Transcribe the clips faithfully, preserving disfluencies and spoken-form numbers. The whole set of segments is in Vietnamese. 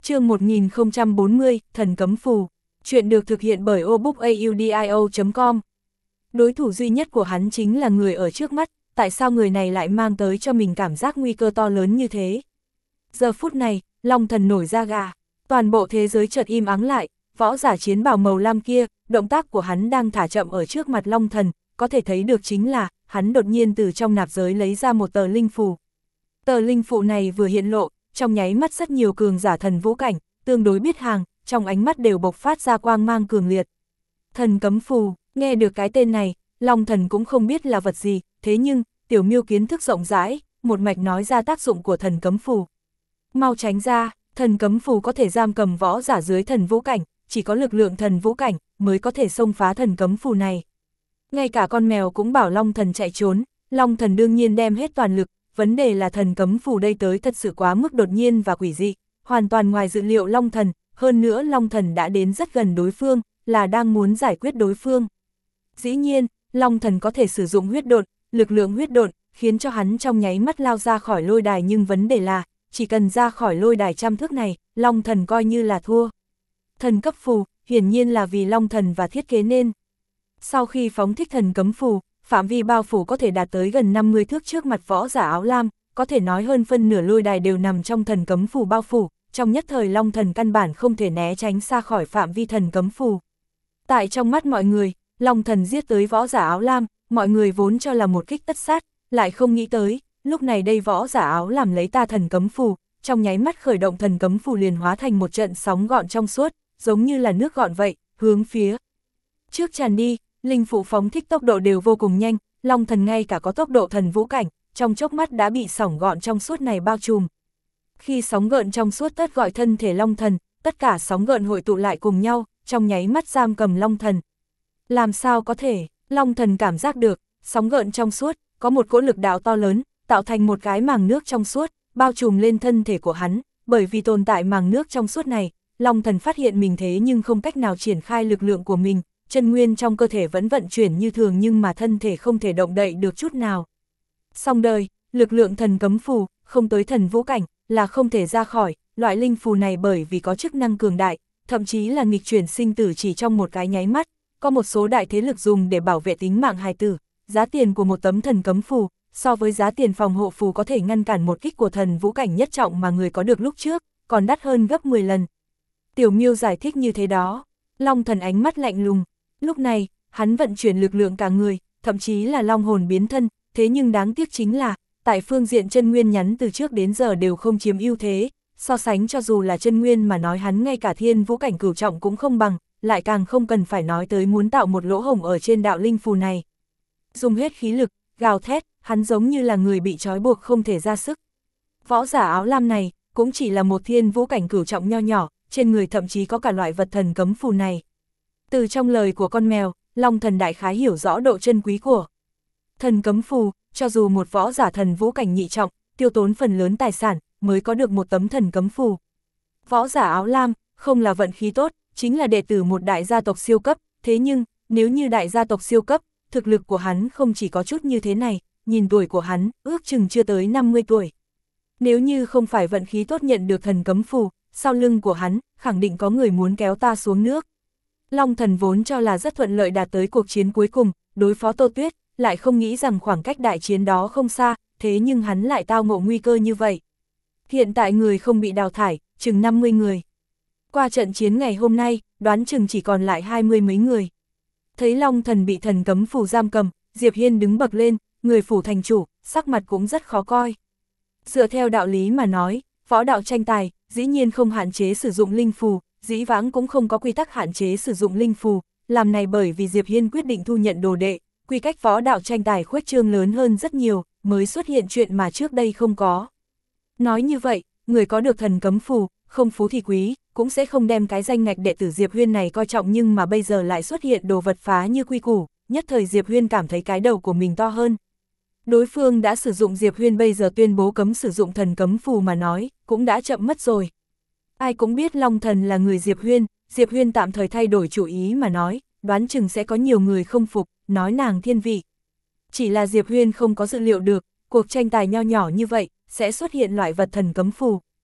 Chương một nghìn không trăm bốn mươi, Thần Cấm Phù. Chuyện được thực hiện bởi obookaudio chấm com. Đối thủ duy nhất của hắn chính là người ở trước mắt, tại sao người này lại mang tới cho mình cảm giác nguy cơ to lớn như thế? Giờ phút này, Long Thần nổi da gà, toàn bộ thế giới chợt im ắng lại, võ giả chiến bào màu lam kia, động tác của hắn đang thả chậm ở trước mặt Long Thần, có thể thấy được chính là, hắn đột nhiên từ trong nạp giới lấy ra một tờ linh phù. Tờ linh phù này vừa hiện lộ, trong nháy mắt rất nhiều cường giả thần vũ cảnh, tương đối biết hàng, trong ánh mắt đều bộc phát ra quang mang cường liệt. Thần Cấm Phù, nghe được cái tên này, Long Thần cũng không biết là vật gì, thế nhưng, Tiểu Miêu kiến thức rộng rãi, một mạch nói ra tác dụng của Thần Cấm Phù. Mau tránh ra, Thần Cấm Phù có thể giam cầm võ giả dưới thần vũ cảnh, chỉ có lực lượng thần vũ cảnh mới có thể xông phá Thần Cấm Phù này. Ngay cả con mèo cũng bảo Long Thần chạy trốn, Long Thần đương nhiên đem hết toàn lực, vấn đề là Thần Cấm Phù đây tới thật sự quá mức đột nhiên và quỷ dị, hoàn toàn ngoài dự liệu Long Thần, hơn nữa Long Thần đã đến rất gần đối phương, là đang muốn giải quyết đối phương. Dĩ nhiên, Long Thần có thể sử dụng huyết độn, lực lượng huyết độn, khiến cho hắn trong nháy mắt lao ra khỏi lôi đài, nhưng vấn đề là, chỉ cần ra khỏi lôi đài trăm thước này, Long Thần coi như là thua. Thần cấp phù, hiển nhiên là vì Long Thần và thiết kế nên. Sau khi phóng thích Thần Cấm Phù, phạm vi bao phủ có thể đạt tới gần năm mươi thước trước mặt võ giả áo lam, có thể nói hơn phân nửa lôi đài đều nằm trong Thần Cấm Phù bao phủ, trong nhất thời Long Thần căn bản không thể né tránh xa khỏi phạm vi Thần Cấm Phù. Tại trong mắt mọi người, Long Thần giết tới võ giả áo lam, mọi người vốn cho là một kích tất sát, lại không nghĩ tới, lúc này đây võ giả áo làm lấy ta Thần Cấm Phù, trong nháy mắt khởi động Thần Cấm Phù liền hóa thành một trận sóng gọn trong suốt, giống như là nước gọn vậy, hướng phía trước tràn đi. Linh phụ phóng thích tốc độ đều vô cùng nhanh, Long Thần ngay cả có tốc độ thần vũ cảnh, trong chốc mắt đã bị sóng gọn trong suốt này bao trùm. Khi sóng gợn trong suốt tất gọi thân thể Long Thần, tất cả sóng gợn hội tụ lại cùng nhau, trong nháy mắt giam cầm Long Thần. Làm sao có thể, Long Thần cảm giác được, sóng gợn trong suốt, có một cỗ lực đạo to lớn, tạo thành một cái màng nước trong suốt, bao trùm lên thân thể của hắn, bởi vì tồn tại màng nước trong suốt này, Long Thần phát hiện mình thế nhưng không cách nào triển khai lực lượng của mình. Chân nguyên trong cơ thể vẫn vận chuyển như thường nhưng mà thân thể không thể động đậy được chút nào. Song đời, lực lượng Thần Cấm Phù, không tới thần vũ cảnh, là không thể ra khỏi, loại linh phù này bởi vì có chức năng cường đại, thậm chí là nghịch chuyển sinh tử chỉ trong một cái nháy mắt, có một số đại thế lực dùng để bảo vệ tính mạng hài tử, giá tiền của một tấm Thần Cấm Phù, so với giá tiền phòng hộ phù có thể ngăn cản một kích của thần vũ cảnh nhất trọng mà người có được lúc trước, còn đắt hơn gấp mười lần. Tiểu Miêu giải thích như thế đó, Long Thần ánh mắt lạnh lùng. Lúc này, hắn vận chuyển lực lượng cả người, thậm chí là long hồn biến thân, thế nhưng đáng tiếc chính là, tại phương diện chân nguyên nhắn từ trước đến giờ đều không chiếm ưu thế, so sánh cho dù là chân nguyên mà nói hắn ngay cả thiên vũ cảnh cửu trọng cũng không bằng, lại càng không cần phải nói tới muốn tạo một lỗ hổng ở trên đạo linh phù này. Dùng hết khí lực, gào thét, hắn giống như là người bị trói buộc không thể ra sức. Võ giả áo lam này, cũng chỉ là một thiên vũ cảnh cửu trọng nho nhỏ, trên người thậm chí có cả loại vật thần cấm phù này. Từ trong lời của con mèo, Long Thần đại khái hiểu rõ độ chân quý của Thần Cấm Phù, cho dù một võ giả thần vũ cảnh nhị trọng, tiêu tốn phần lớn tài sản, mới có được một tấm Thần Cấm Phù. Võ giả áo lam, không là vận khí tốt, chính là đệ tử một đại gia tộc siêu cấp, thế nhưng, nếu như đại gia tộc siêu cấp, thực lực của hắn không chỉ có chút như thế này, nhìn tuổi của hắn, ước chừng chưa tới năm mươi tuổi. Nếu như không phải vận khí tốt nhận được Thần Cấm Phù, sau lưng của hắn, khẳng định có người muốn kéo ta xuống nước. Long Thần vốn cho là rất thuận lợi đạt tới cuộc chiến cuối cùng, đối phó Tô Tuyết, lại không nghĩ rằng khoảng cách đại chiến đó không xa, thế nhưng hắn lại tao ngộ nguy cơ như vậy. Hiện tại người không bị đào thải, chừng năm mươi người. Qua trận chiến ngày hôm nay, đoán chừng chỉ còn lại hai mươi mấy người. Thấy Long Thần bị Thần Cấm Phù giam cầm, Diệp Hiên đứng bật lên, người phủ thành chủ, sắc mặt cũng rất khó coi. Dựa theo đạo lý mà nói, võ đạo tranh tài, dĩ nhiên không hạn chế sử dụng linh phù, dĩ vãng cũng không có quy tắc hạn chế sử dụng linh phù, làm này bởi vì Diệp Hiên quyết định thu nhận đồ đệ, quy cách võ đạo tranh tài khuếch trương lớn hơn rất nhiều, mới xuất hiện chuyện mà trước đây không có. Nói như vậy, người có được Thần Cấm Phù, không phú thì quý, cũng sẽ không đem cái danh ngạch đệ tử Diệp Huyên này coi trọng, nhưng mà bây giờ lại xuất hiện đồ vật phá như quy củ, nhất thời Diệp Huyên cảm thấy cái đầu của mình to hơn. Đối phương đã sử dụng Diệp Huyên bây giờ tuyên bố cấm sử dụng Thần Cấm Phù mà nói, cũng đã chậm mất rồi. Ai cũng biết Long Thần là người Diệp Huyên, Diệp Huyên tạm thời thay đổi chủ ý mà nói, đoán chừng sẽ có nhiều người không phục, nói nàng thiên vị. Chỉ là Diệp Huyên không có dự liệu được, cuộc tranh tài nho nhỏ như vậy, sẽ xuất hiện loại vật Thần Cấm Phù.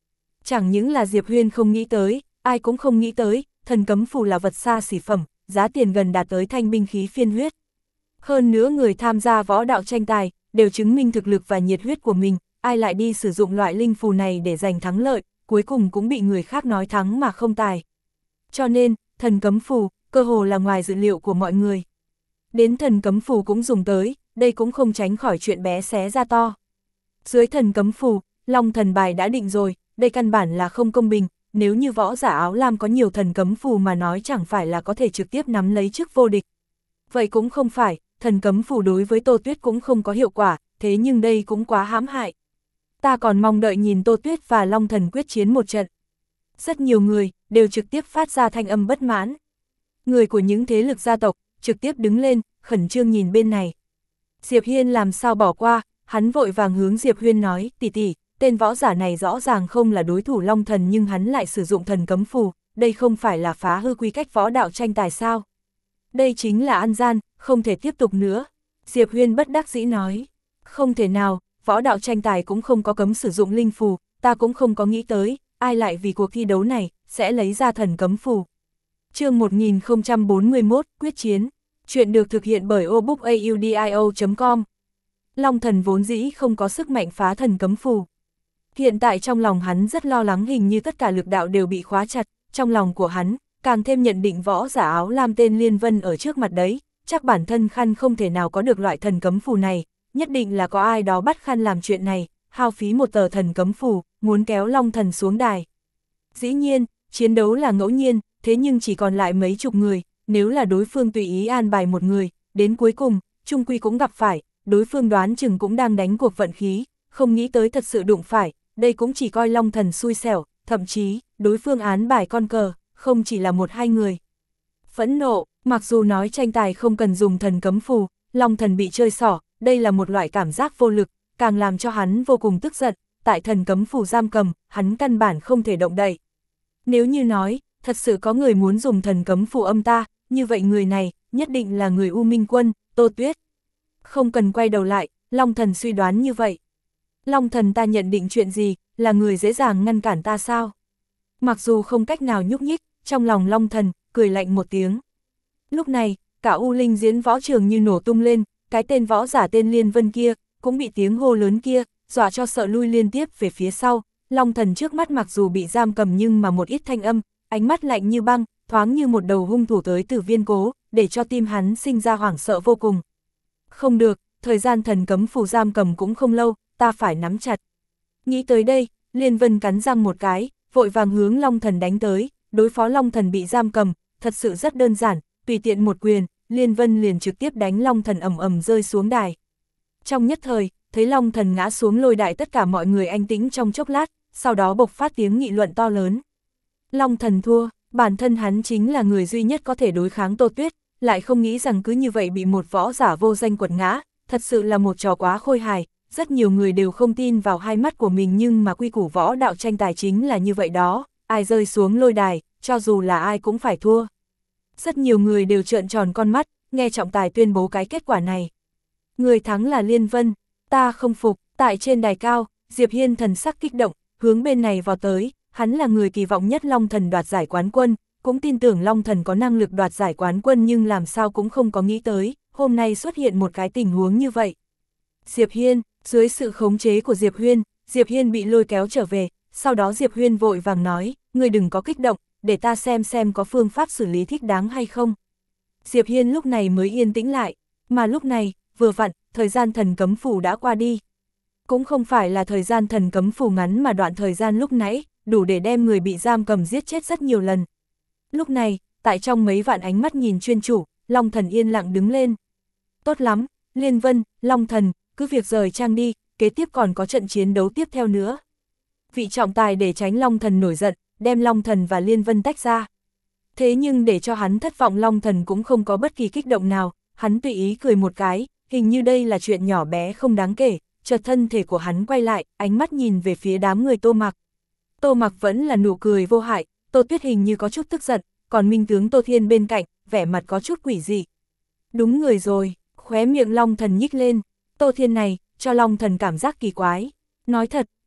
Chẳng những là Diệp Huyên không nghĩ tới, ai cũng không nghĩ tới, thần cấm phù là vật xa xỉ phẩm, giá tiền gần đạt tới thanh binh khí phiên huyết. Hơn nữa người tham gia võ đạo tranh tài, đều chứng minh thực lực và nhiệt huyết của mình, ai lại đi sử dụng loại linh phù này để giành thắng lợi, cuối cùng cũng bị người khác nói thắng mà không tài. Cho nên, thần cấm phù, cơ hồ là ngoài dự liệu của mọi người. Đến thần cấm phù cũng dùng tới, đây cũng không tránh khỏi chuyện bé xé ra to. Dưới thần cấm phù, long thần bài đã định rồi, đây căn bản là không công bình, nếu như võ giả áo lam có nhiều thần cấm phù mà nói chẳng phải là có thể trực tiếp nắm lấy chức vô địch. Vậy cũng không phải, thần cấm phù đối với Tô Tuyết cũng không có hiệu quả, thế nhưng đây cũng quá hãm hại. Ta còn mong đợi nhìn Tô Tuyết và Long Thần quyết chiến một trận. Rất nhiều người, đều trực tiếp phát ra thanh âm bất mãn. Người của những thế lực gia tộc, trực tiếp đứng lên, khẩn trương nhìn bên này. Diệp Hiên làm sao bỏ qua, hắn vội vàng hướng Diệp Huyên nói, tỷ tỷ, tên võ giả này rõ ràng không là đối thủ Long Thần nhưng hắn lại sử dụng thần cấm phù, đây không phải là phá hư quy cách võ đạo tranh tài sao? Đây chính là ăn gian, không thể tiếp tục nữa. Diệp Huyên bất đắc dĩ nói, không thể nào, võ đạo tranh tài cũng không có cấm sử dụng linh phù, ta cũng không có nghĩ tới, ai lại vì cuộc thi đấu này, sẽ lấy ra thần cấm phù. Chương một nghìn không trăm bốn mươi mốt, quyết chiến. Chuyện được thực hiện bởi o book audio chấm com. Long Thần vốn dĩ không có sức mạnh phá thần cấm phù. Hiện tại trong lòng hắn rất lo lắng, hình như tất cả lực đạo đều bị khóa chặt, trong lòng của hắn, càng thêm nhận định võ giả áo lam tên Liên Vân ở trước mặt đấy, chắc bản thân Khăn không thể nào có được loại thần cấm phù này, nhất định là có ai đó bắt Khăn làm chuyện này, hao phí một tờ thần cấm phù, muốn kéo Long Thần xuống đài. Dĩ nhiên, chiến đấu là ngẫu nhiên, thế nhưng chỉ còn lại mấy chục người, nếu là đối phương tùy ý an bài một người, đến cuối cùng, chung quy cũng gặp phải, đối phương đoán chừng cũng đang đánh cuộc vận khí, không nghĩ tới thật sự đụng phải, đây cũng chỉ coi Long Thần xui xẻo, thậm chí, đối phương án bài con cờ, không chỉ là một hai người. Phẫn nộ, mặc dù nói tranh tài không cần dùng thần cấm phù, Long Thần bị chơi xỏ, đây là một loại cảm giác vô lực, càng làm cho hắn vô cùng tức giận, tại thần cấm phù giam cầm, hắn căn bản không thể động đậy. Nếu như nói, thật sự có người muốn dùng thần cấm phù âm ta, như vậy người này, nhất định là người U Minh Quân, Tô Tuyết. Không cần quay đầu lại, Long Thần suy đoán như vậy. Long Thần ta nhận định chuyện gì, là người dễ dàng ngăn cản ta sao? Mặc dù không cách nào nhúc nhích, trong lòng Long Thần, cười lạnh một tiếng. Lúc này, cả U Linh diễn võ trường như nổ tung lên, cái tên võ giả tên Liên Vân kia, cũng bị tiếng hô lớn kia, dọa cho sợ lui liên tiếp về phía sau. Long Thần trước mắt mặc dù bị giam cầm nhưng mà một ít thanh âm, ánh mắt lạnh như băng, thoáng như một đầu hung thủ tới từ Viên Cố, để cho tim hắn sinh ra hoảng sợ vô cùng. Không được, thời gian thần cấm phù giam cầm cũng không lâu, ta phải nắm chặt. Nghĩ tới đây, Liên Vân cắn răng một cái, vội vàng hướng Long Thần đánh tới, đối phó Long Thần bị giam cầm, thật sự rất đơn giản, tùy tiện một quyền, Liên Vân liền trực tiếp đánh Long Thần ầm ầm rơi xuống đài. Trong nhất thời, thấy Long Thần ngã xuống lôi đài, tất cả mọi người an tĩnh trong chốc lát, sau đó bộc phát tiếng nghị luận to lớn. Long Thần thua, bản thân hắn chính là người duy nhất có thể đối kháng Tô Tuyết, lại không nghĩ rằng cứ như vậy bị một võ giả vô danh quật ngã, thật sự là một trò quá khôi hài. Rất nhiều người đều không tin vào hai mắt của mình nhưng mà quy củ võ đạo tranh tài chính là như vậy đó, ai rơi xuống lôi đài, cho dù là ai cũng phải thua. Rất nhiều người đều trợn tròn con mắt, nghe trọng tài tuyên bố cái kết quả này. Người thắng là Liên Vân, ta không phục, tại trên đài cao, Diệp Hiên thần sắc kích động, hướng bên này vào tới, hắn là người kỳ vọng nhất Long Thần đoạt giải quán quân, cũng tin tưởng Long Thần có năng lực đoạt giải quán quân nhưng làm sao cũng không có nghĩ tới, hôm nay xuất hiện một cái tình huống như vậy. Diệp Hiên, dưới sự khống chế của Diệp Huyên, Diệp Hiên bị lôi kéo trở về, sau đó Diệp Huyên vội vàng nói, ngươi đừng có kích động, để ta xem xem có phương pháp xử lý thích đáng hay không. Diệp Hiên lúc này mới yên tĩnh lại, mà lúc này, vừa vặn, thời gian thần cấm phù đã qua đi. Cũng không phải là thời gian thần cấm phù ngắn mà đoạn thời gian lúc nãy, đủ để đem người bị giam cầm giết chết rất nhiều lần. Lúc này, tại trong mấy vạn ánh mắt nhìn chuyên chủ, Long Thần yên lặng đứng lên. Tốt lắm, Liên Vân, Long Thần, cứ việc rời trang đi, kế tiếp còn có trận chiến đấu tiếp theo nữa. Vị trọng tài để tránh Long Thần nổi giận, đem Long Thần và Liên Vân tách ra. Thế nhưng để cho hắn thất vọng, Long Thần cũng không có bất kỳ kích động nào, hắn tùy ý cười một cái, hình như đây là chuyện nhỏ bé không đáng kể, chợt thân thể của hắn quay lại, ánh mắt nhìn về phía đám người Tô Mặc. Tô Mặc vẫn là nụ cười vô hại, Tô Tuyết hình như có chút tức giận, còn Minh tướng Tô Thiên bên cạnh, vẻ mặt có chút quỷ dị. Đúng người rồi, khóe miệng Long Thần nhích lên, Tô Thiên này, cho Long Thần cảm giác kỳ quái. Nói thật,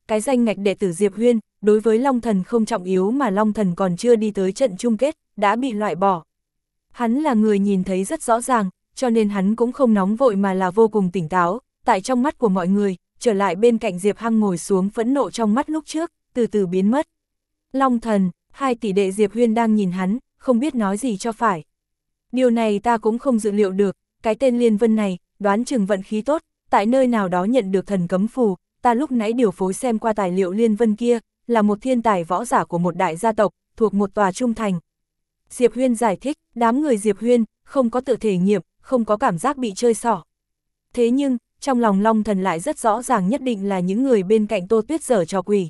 cái danh ngạch đệ tử Diệp Huyên, đối với Long Thần không trọng yếu mà Long Thần còn chưa đi tới trận chung kết, đã bị loại bỏ. Hắn là người nhìn thấy rất rõ ràng, cho nên hắn cũng không nóng vội mà là vô cùng tỉnh táo, tại trong mắt của mọi người, trở lại bên cạnh Diệp Hằng ngồi xuống phẫn nộ trong mắt lúc trước, từ từ biến mất. Long Thần, hai tỷ đệ Diệp Huyên đang nhìn hắn, không biết nói gì cho phải. Điều này ta cũng không dự liệu được, cái tên Liên Vân này, đoán chừng vận khí tốt, tại nơi nào đó nhận được thần cấm phù, ta lúc nãy điều phối xem qua tài liệu Liên Vân kia, là một thiên tài võ giả của một đại gia tộc, thuộc một tòa trung thành. Diệp Huyên giải thích, đám người Diệp Huyên, không có tự thể nghiệm, không có cảm giác bị chơi xỏ. Thế nhưng, trong lòng Long Thần lại rất rõ ràng nhất định là những người bên cạnh Tô Tuyết giở trò quỷ.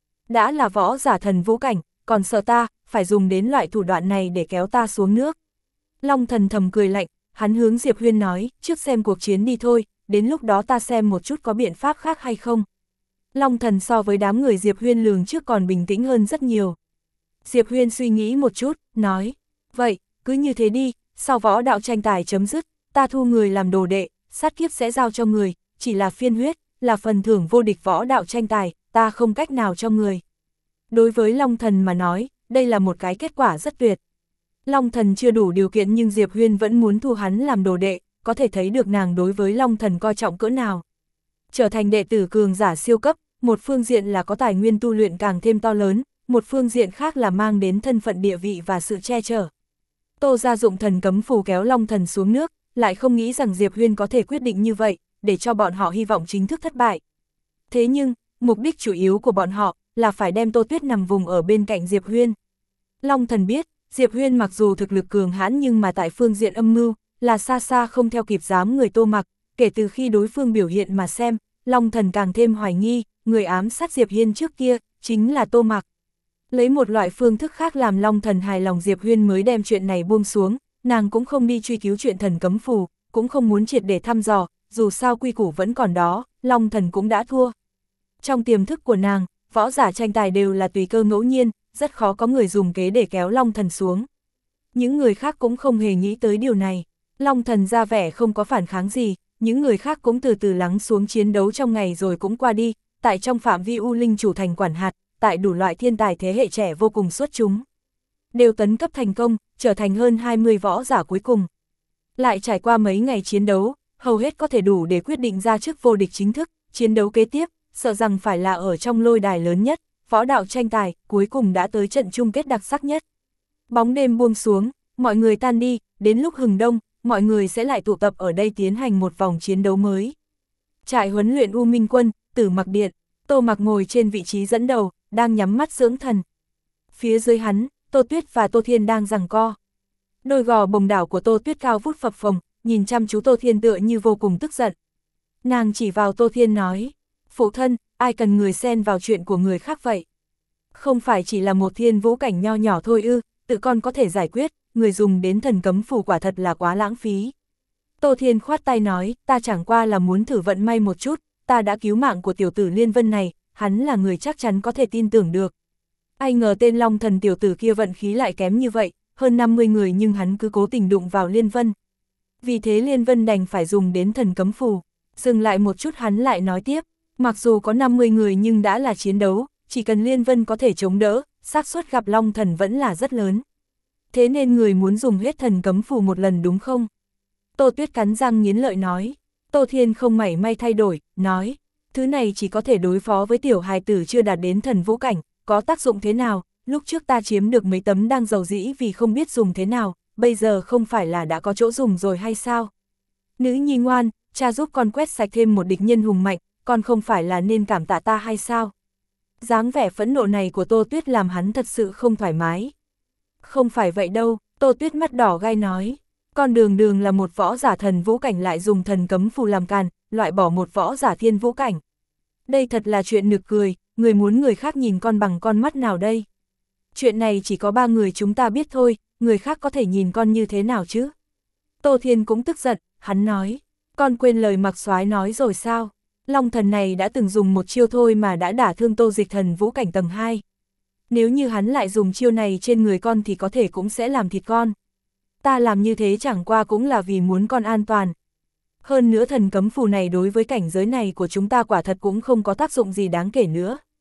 Đã là võ giả thần vũ cảnh, còn sợ ta, phải dùng đến loại thủ đoạn này để kéo ta xuống nước. Long Thần thầm cười lạnh, hắn hướng Diệp Huyên nói, trước xem cuộc chiến đi thôi, đến lúc đó ta xem một chút có biện pháp khác hay không. Long Thần so với đám người Diệp Huyên lường trước còn bình tĩnh hơn rất nhiều. Diệp Huyên suy nghĩ một chút, nói, vậy, cứ như thế đi, sau võ đạo tranh tài chấm dứt, ta thu người làm đồ đệ, sát kiếp sẽ giao cho người, chỉ là phiên huyết, là phần thưởng vô địch võ đạo tranh tài, ta không cách nào cho người. Đối với Long Thần mà nói, đây là một cái kết quả rất tuyệt. Long Thần chưa đủ điều kiện nhưng Diệp Huyên vẫn muốn thu hắn làm đồ đệ, có thể thấy được nàng đối với Long Thần coi trọng cỡ nào. Trở thành đệ tử cường giả siêu cấp, một phương diện là có tài nguyên tu luyện càng thêm to lớn, một phương diện khác là mang đến thân phận địa vị và sự che chở. Tô gia dụng thần cấm phù kéo Long Thần xuống nước, lại không nghĩ rằng Diệp Huyên có thể quyết định như vậy, để cho bọn họ hy vọng chính thức thất bại. Thế nhưng, mục đích chủ yếu của bọn họ là phải đem Tô Tuyết nằm vùng ở bên cạnh Diệp Huyên. Long Thần biết, Diệp Huyên mặc dù thực lực cường hãn nhưng mà tại phương diện âm mưu, là xa xa không theo kịp dám người Tô Mặc, kể từ khi đối phương biểu hiện mà xem, Long Thần càng thêm hoài nghi, người ám sát Diệp Huyên trước kia, chính là Tô Mặc. Lấy một loại phương thức khác làm Long Thần hài lòng Diệp Huyên mới đem chuyện này buông xuống, nàng cũng không đi truy cứu chuyện thần cấm phù, cũng không muốn triệt để thăm dò, dù sao quy củ vẫn còn đó, Long Thần cũng đã thua. Trong tiềm thức của nàng, võ giả tranh tài đều là tùy cơ ngẫu nhiên, rất khó có người dùng kế để kéo Long Thần xuống. Những người khác cũng không hề nghĩ tới điều này. Long Thần ra vẻ không có phản kháng gì, những người khác cũng từ từ lắng xuống chiến đấu trong ngày rồi cũng qua đi, tại trong phạm vi U Linh chủ thành quản hạt, tại đủ loại thiên tài thế hệ trẻ vô cùng xuất chúng. Đều tấn cấp thành công, trở thành hơn hai mươi võ giả cuối cùng. Lại trải qua mấy ngày chiến đấu, hầu hết có thể đủ để quyết định ra chức vô địch chính thức, chiến đấu kế tiếp, sợ rằng phải là ở trong lôi đài lớn nhất, võ đạo tranh tài, cuối cùng đã tới trận chung kết đặc sắc nhất. Bóng đêm buông xuống, mọi người tan đi, đến lúc hừng đông, mọi người sẽ lại tụ tập ở đây tiến hành một vòng chiến đấu mới. Trại huấn luyện U Minh Quân, Tử Mặc Điện, Tô Mặc ngồi trên vị trí dẫn đầu, đang nhắm mắt dưỡng thần. Phía dưới hắn, Tô Tuyết và Tô Thiên đang giằng co. Đôi gò bồng đảo của Tô Tuyết cao vút phập phồng, nhìn chăm chú Tô Thiên tựa như vô cùng tức giận. Nàng chỉ vào Tô Thiên nói, phụ thân, ai cần người xen vào chuyện của người khác vậy? Không phải chỉ là một thiên vũ cảnh nho nhỏ thôi ư, tự con có thể giải quyết, người dùng đến thần cấm phù quả thật là quá lãng phí. Tô Thiên khoát tay nói, ta chẳng qua là muốn thử vận may một chút, ta đã cứu mạng của tiểu tử Liên Vân này, hắn là người chắc chắn có thể tin tưởng được. Ai ngờ tên Long Thần tiểu tử kia vận khí lại kém như vậy, hơn năm mươi người nhưng hắn cứ cố tình đụng vào Liên Vân. Vì thế Liên Vân đành phải dùng đến thần cấm phù. Dừng lại một chút hắn lại nói tiếp, mặc dù có năm mươi người nhưng đã là chiến đấu, chỉ cần Liên Vân có thể chống đỡ, xác suất gặp Long Thần vẫn là rất lớn. Thế nên người muốn dùng hết thần cấm phù một lần đúng không? Tô Tuyết cắn răng nghiến lợi nói. Tô Thiên không mảy may thay đổi, nói, thứ này chỉ có thể đối phó với tiểu hài tử chưa đạt đến thần vũ cảnh, có tác dụng thế nào, lúc trước ta chiếm được mấy tấm đang dầu dĩ vì không biết dùng thế nào, bây giờ không phải là đã có chỗ dùng rồi hay sao? Nữ nhi ngoan, cha giúp con quét sạch thêm một địch nhân hùng mạnh, con không phải là nên cảm tạ ta hay sao? Dáng vẻ phẫn nộ này của Tô Tuyết làm hắn thật sự không thoải mái. Không phải vậy đâu, Tô Tuyết mắt đỏ gai nói. Con đường đường là một võ giả thần vũ cảnh lại dùng thần cấm phù làm càn, loại bỏ một võ giả thiên vũ cảnh. Đây thật là chuyện nực cười, người muốn người khác nhìn con bằng con mắt nào đây? Chuyện này chỉ có ba người chúng ta biết thôi, người khác có thể nhìn con như thế nào chứ? Tô Thiên cũng tức giận, hắn nói, con quên lời Mặc Soái nói rồi sao? Long Thần này đã từng dùng một chiêu thôi mà đã đả thương Tô Dịch thần vũ cảnh tầng hai. Nếu như hắn lại dùng chiêu này trên người con thì có thể cũng sẽ làm thịt con. Ta làm như thế chẳng qua cũng là vì muốn con an toàn. Hơn nữa thần cấm phù này đối với cảnh giới này của chúng ta quả thật cũng không có tác dụng gì đáng kể nữa.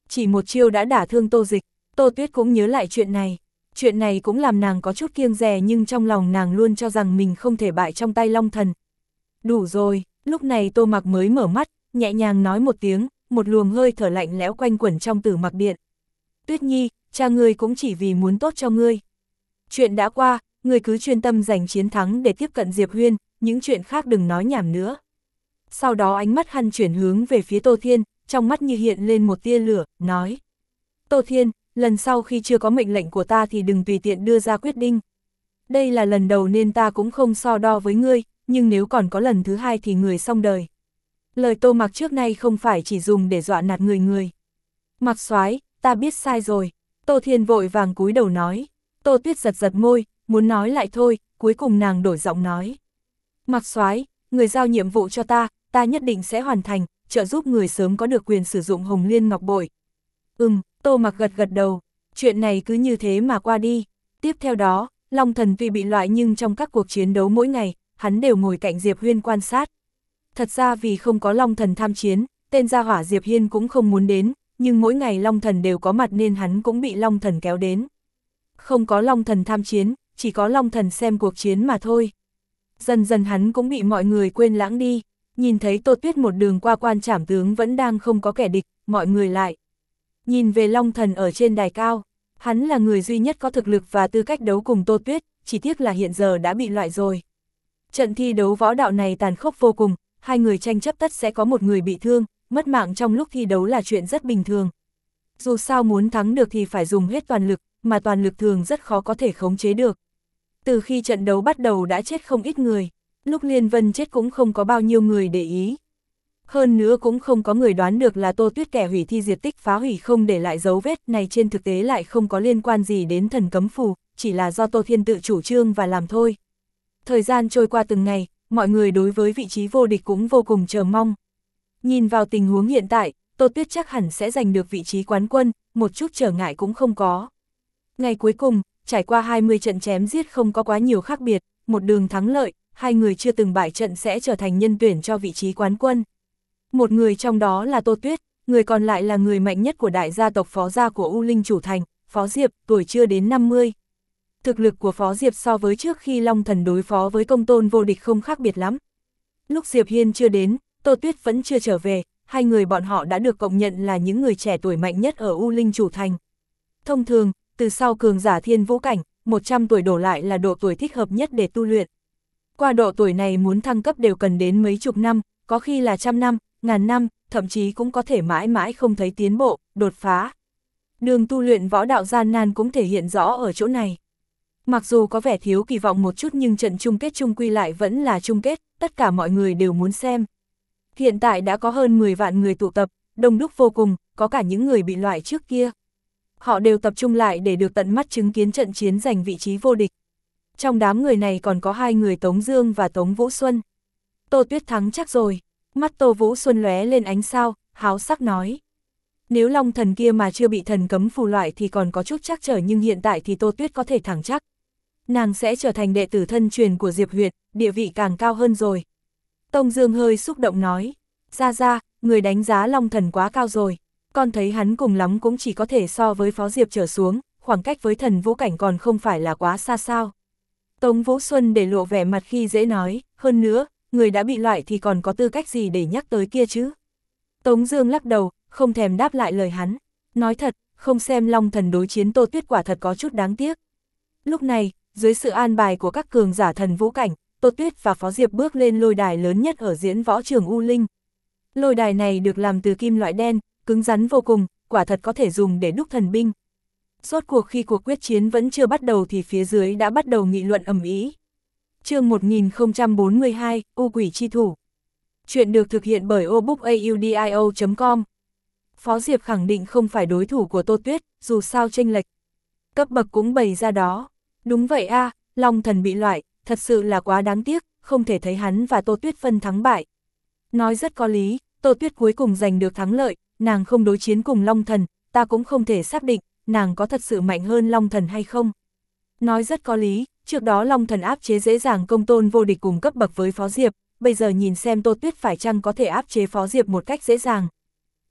Chỉ một chiêu đã đả thương Tô Dịch, Tô Tuyết cũng nhớ lại chuyện này. Chuyện này cũng làm nàng có chút kiêng dè nhưng trong lòng nàng luôn cho rằng mình không thể bại trong tay Long Thần. Đủ rồi, lúc này Tô Mặc mới mở mắt, nhẹ nhàng nói một tiếng, một luồng hơi thở lạnh lẽo quanh quẩn trong Tử Mặc Điện. Tuyết Nhi, cha ngươi cũng chỉ vì muốn tốt cho ngươi. Chuyện đã qua, ngươi cứ chuyên tâm giành chiến thắng để tiếp cận Diệp Huyên, những chuyện khác đừng nói nhảm nữa. Sau đó ánh mắt hắn chuyển hướng về phía Tô Thiên, trong mắt như hiện lên một tia lửa, nói. Tô Thiên, lần sau khi chưa có mệnh lệnh của ta thì đừng tùy tiện đưa ra quyết định. Đây là lần đầu nên ta cũng không so đo với ngươi, nhưng nếu còn có lần thứ hai thì người xong đời. Lời Tô Mặc trước nay không phải chỉ dùng để dọa nạt người người. Mặc soái, ta biết sai rồi. Tô Thiên vội vàng cúi đầu nói. Tô Tuyết giật giật môi, muốn nói lại thôi, cuối cùng nàng đổi giọng nói. Mặc soái, người giao nhiệm vụ cho ta, ta nhất định sẽ hoàn thành, trợ giúp người sớm có được quyền sử dụng Hồng Liên Ngọc Bội. Ừm, Tô Mặc gật gật đầu, chuyện này cứ như thế mà qua đi. Tiếp theo đó, Long Thần tuy bị loại nhưng trong các cuộc chiến đấu mỗi ngày, hắn đều ngồi cạnh Diệp Huyên quan sát. Thật ra vì không có Long Thần tham chiến, tên gia hỏa Diệp Hiên cũng không muốn đến, nhưng mỗi ngày Long Thần đều có mặt nên hắn cũng bị Long Thần kéo đến. Không có Long Thần tham chiến, chỉ có Long Thần xem cuộc chiến mà thôi. Dần dần hắn cũng bị mọi người quên lãng đi, nhìn thấy Tô Tuyết một đường qua quan trảm tướng vẫn đang không có kẻ địch, mọi người lại nhìn về Long Thần ở trên đài cao. Hắn là người duy nhất có thực lực và tư cách đấu cùng Tô Tuyết, chỉ tiếc là hiện giờ đã bị loại rồi. Trận thi đấu võ đạo này tàn khốc vô cùng, hai người tranh chấp tất sẽ có một người bị thương, mất mạng trong lúc thi đấu là chuyện rất bình thường. Dù sao muốn thắng được thì phải dùng hết toàn lực, mà toàn lực thường rất khó có thể khống chế được. Từ khi trận đấu bắt đầu đã chết không ít người, lúc Liên Vân chết cũng không có bao nhiêu người để ý. Hơn nữa cũng không có người đoán được là Tô Tuyết kẻ hủy thi diệt tích phá hủy không để lại dấu vết này, trên thực tế lại không có liên quan gì đến thần cấm phù, chỉ là do Tô Thiên tự chủ trương và làm thôi. Thời gian trôi qua từng ngày, mọi người đối với vị trí vô địch cũng vô cùng chờ mong. Nhìn vào tình huống hiện tại, Tô Tuyết chắc hẳn sẽ giành được vị trí quán quân, một chút trở ngại cũng không có. Ngày cuối cùng, trải qua hai mươi trận chém giết không có quá nhiều khác biệt, một đường thắng lợi, hai người chưa từng bại trận sẽ trở thành nhân tuyển cho vị trí quán quân. Một người trong đó là Tô Tuyết, người còn lại là người mạnh nhất của đại gia tộc Phó gia của U Linh Chủ Thành, Phó Diệp, tuổi chưa đến năm mươi. Thực lực của Phó Diệp so với trước khi Long Thần đối phó với Công Tôn vô địch không khác biệt lắm. Lúc Diệp Hiên chưa đến, Tô Tuyết vẫn chưa trở về, hai người bọn họ đã được công nhận là những người trẻ tuổi mạnh nhất ở U Linh Chủ Thành. Thông thường, từ sau cường giả thiên vũ cảnh, một trăm tuổi đổ lại là độ tuổi thích hợp nhất để tu luyện. Qua độ tuổi này muốn thăng cấp đều cần đến mấy chục năm, có khi là trăm năm, ngàn năm, thậm chí cũng có thể mãi mãi không thấy tiến bộ, đột phá. Đường tu luyện võ đạo gian nan cũng thể hiện rõ ở chỗ này. Mặc dù có vẻ thiếu kỳ vọng một chút nhưng trận chung kết chung quy lại vẫn là chung kết, tất cả mọi người đều muốn xem. Hiện tại đã có hơn mười vạn người tụ tập, đông đúc vô cùng, có cả những người bị loại trước kia. Họ đều tập trung lại để được tận mắt chứng kiến trận chiến giành vị trí vô địch. Trong đám người này còn có hai người Tống Dương và Tống Vũ Xuân. Tô Tuyết thắng chắc rồi. Mắt Tô Vũ Xuân lóe lên ánh sao, háo sắc nói. Nếu Long Thần kia mà chưa bị thần cấm phù loại thì còn có chút chắc trở, nhưng hiện tại thì Tô Tuyết có thể thẳng chắc. Nàng sẽ trở thành đệ tử thân truyền của Diệp Huyệt, địa vị càng cao hơn rồi. Tông Dương hơi xúc động nói. Ra ra, người đánh giá Long Thần quá cao rồi. Con thấy hắn cùng lắm cũng chỉ có thể so với Phó Diệp trở xuống, khoảng cách với thần vũ cảnh còn không phải là quá xa sao. Tống Vũ Xuân để lộ vẻ mặt khi dễ nói, hơn nữa, người đã bị loại thì còn có tư cách gì để nhắc tới kia chứ. Tống Dương lắc đầu, không thèm đáp lại lời hắn. Nói thật, không xem Long Thần đối chiến Tô Tuyết quả thật có chút đáng tiếc. Lúc này, dưới sự an bài của các cường giả thần vũ cảnh, Tô Tuyết và Phó Diệp bước lên lôi đài lớn nhất ở diễn võ trường U Linh. Lôi đài này được làm từ kim loại đen, cứng rắn vô cùng, quả thật có thể dùng để đúc thần binh. Rốt cuộc khi cuộc quyết chiến vẫn chưa bắt đầu thì phía dưới đã bắt đầu nghị luận ầm ĩ. Chương một nghìn không trăm bốn mươi hai, U Quỷ Chi Thủ. Chuyện được thực hiện bởi obookaudio chấm com. Phó Diệp khẳng định không phải đối thủ của Tô Tuyết, dù sao chênh lệch cấp bậc cũng bày ra đó. Đúng vậy a, à, Long Thần bị loại, thật sự là quá đáng tiếc, không thể thấy hắn và Tô Tuyết phân thắng bại. Nói rất có lý, Tô Tuyết cuối cùng giành được thắng lợi, nàng không đối chiến cùng Long Thần, ta cũng không thể xác định, nàng có thật sự mạnh hơn Long Thần hay không. Nói rất có lý, trước đó Long Thần áp chế dễ dàng Công Tôn vô địch cùng cấp bậc với Phó Diệp, bây giờ nhìn xem Tô Tuyết phải chăng có thể áp chế Phó Diệp một cách dễ dàng.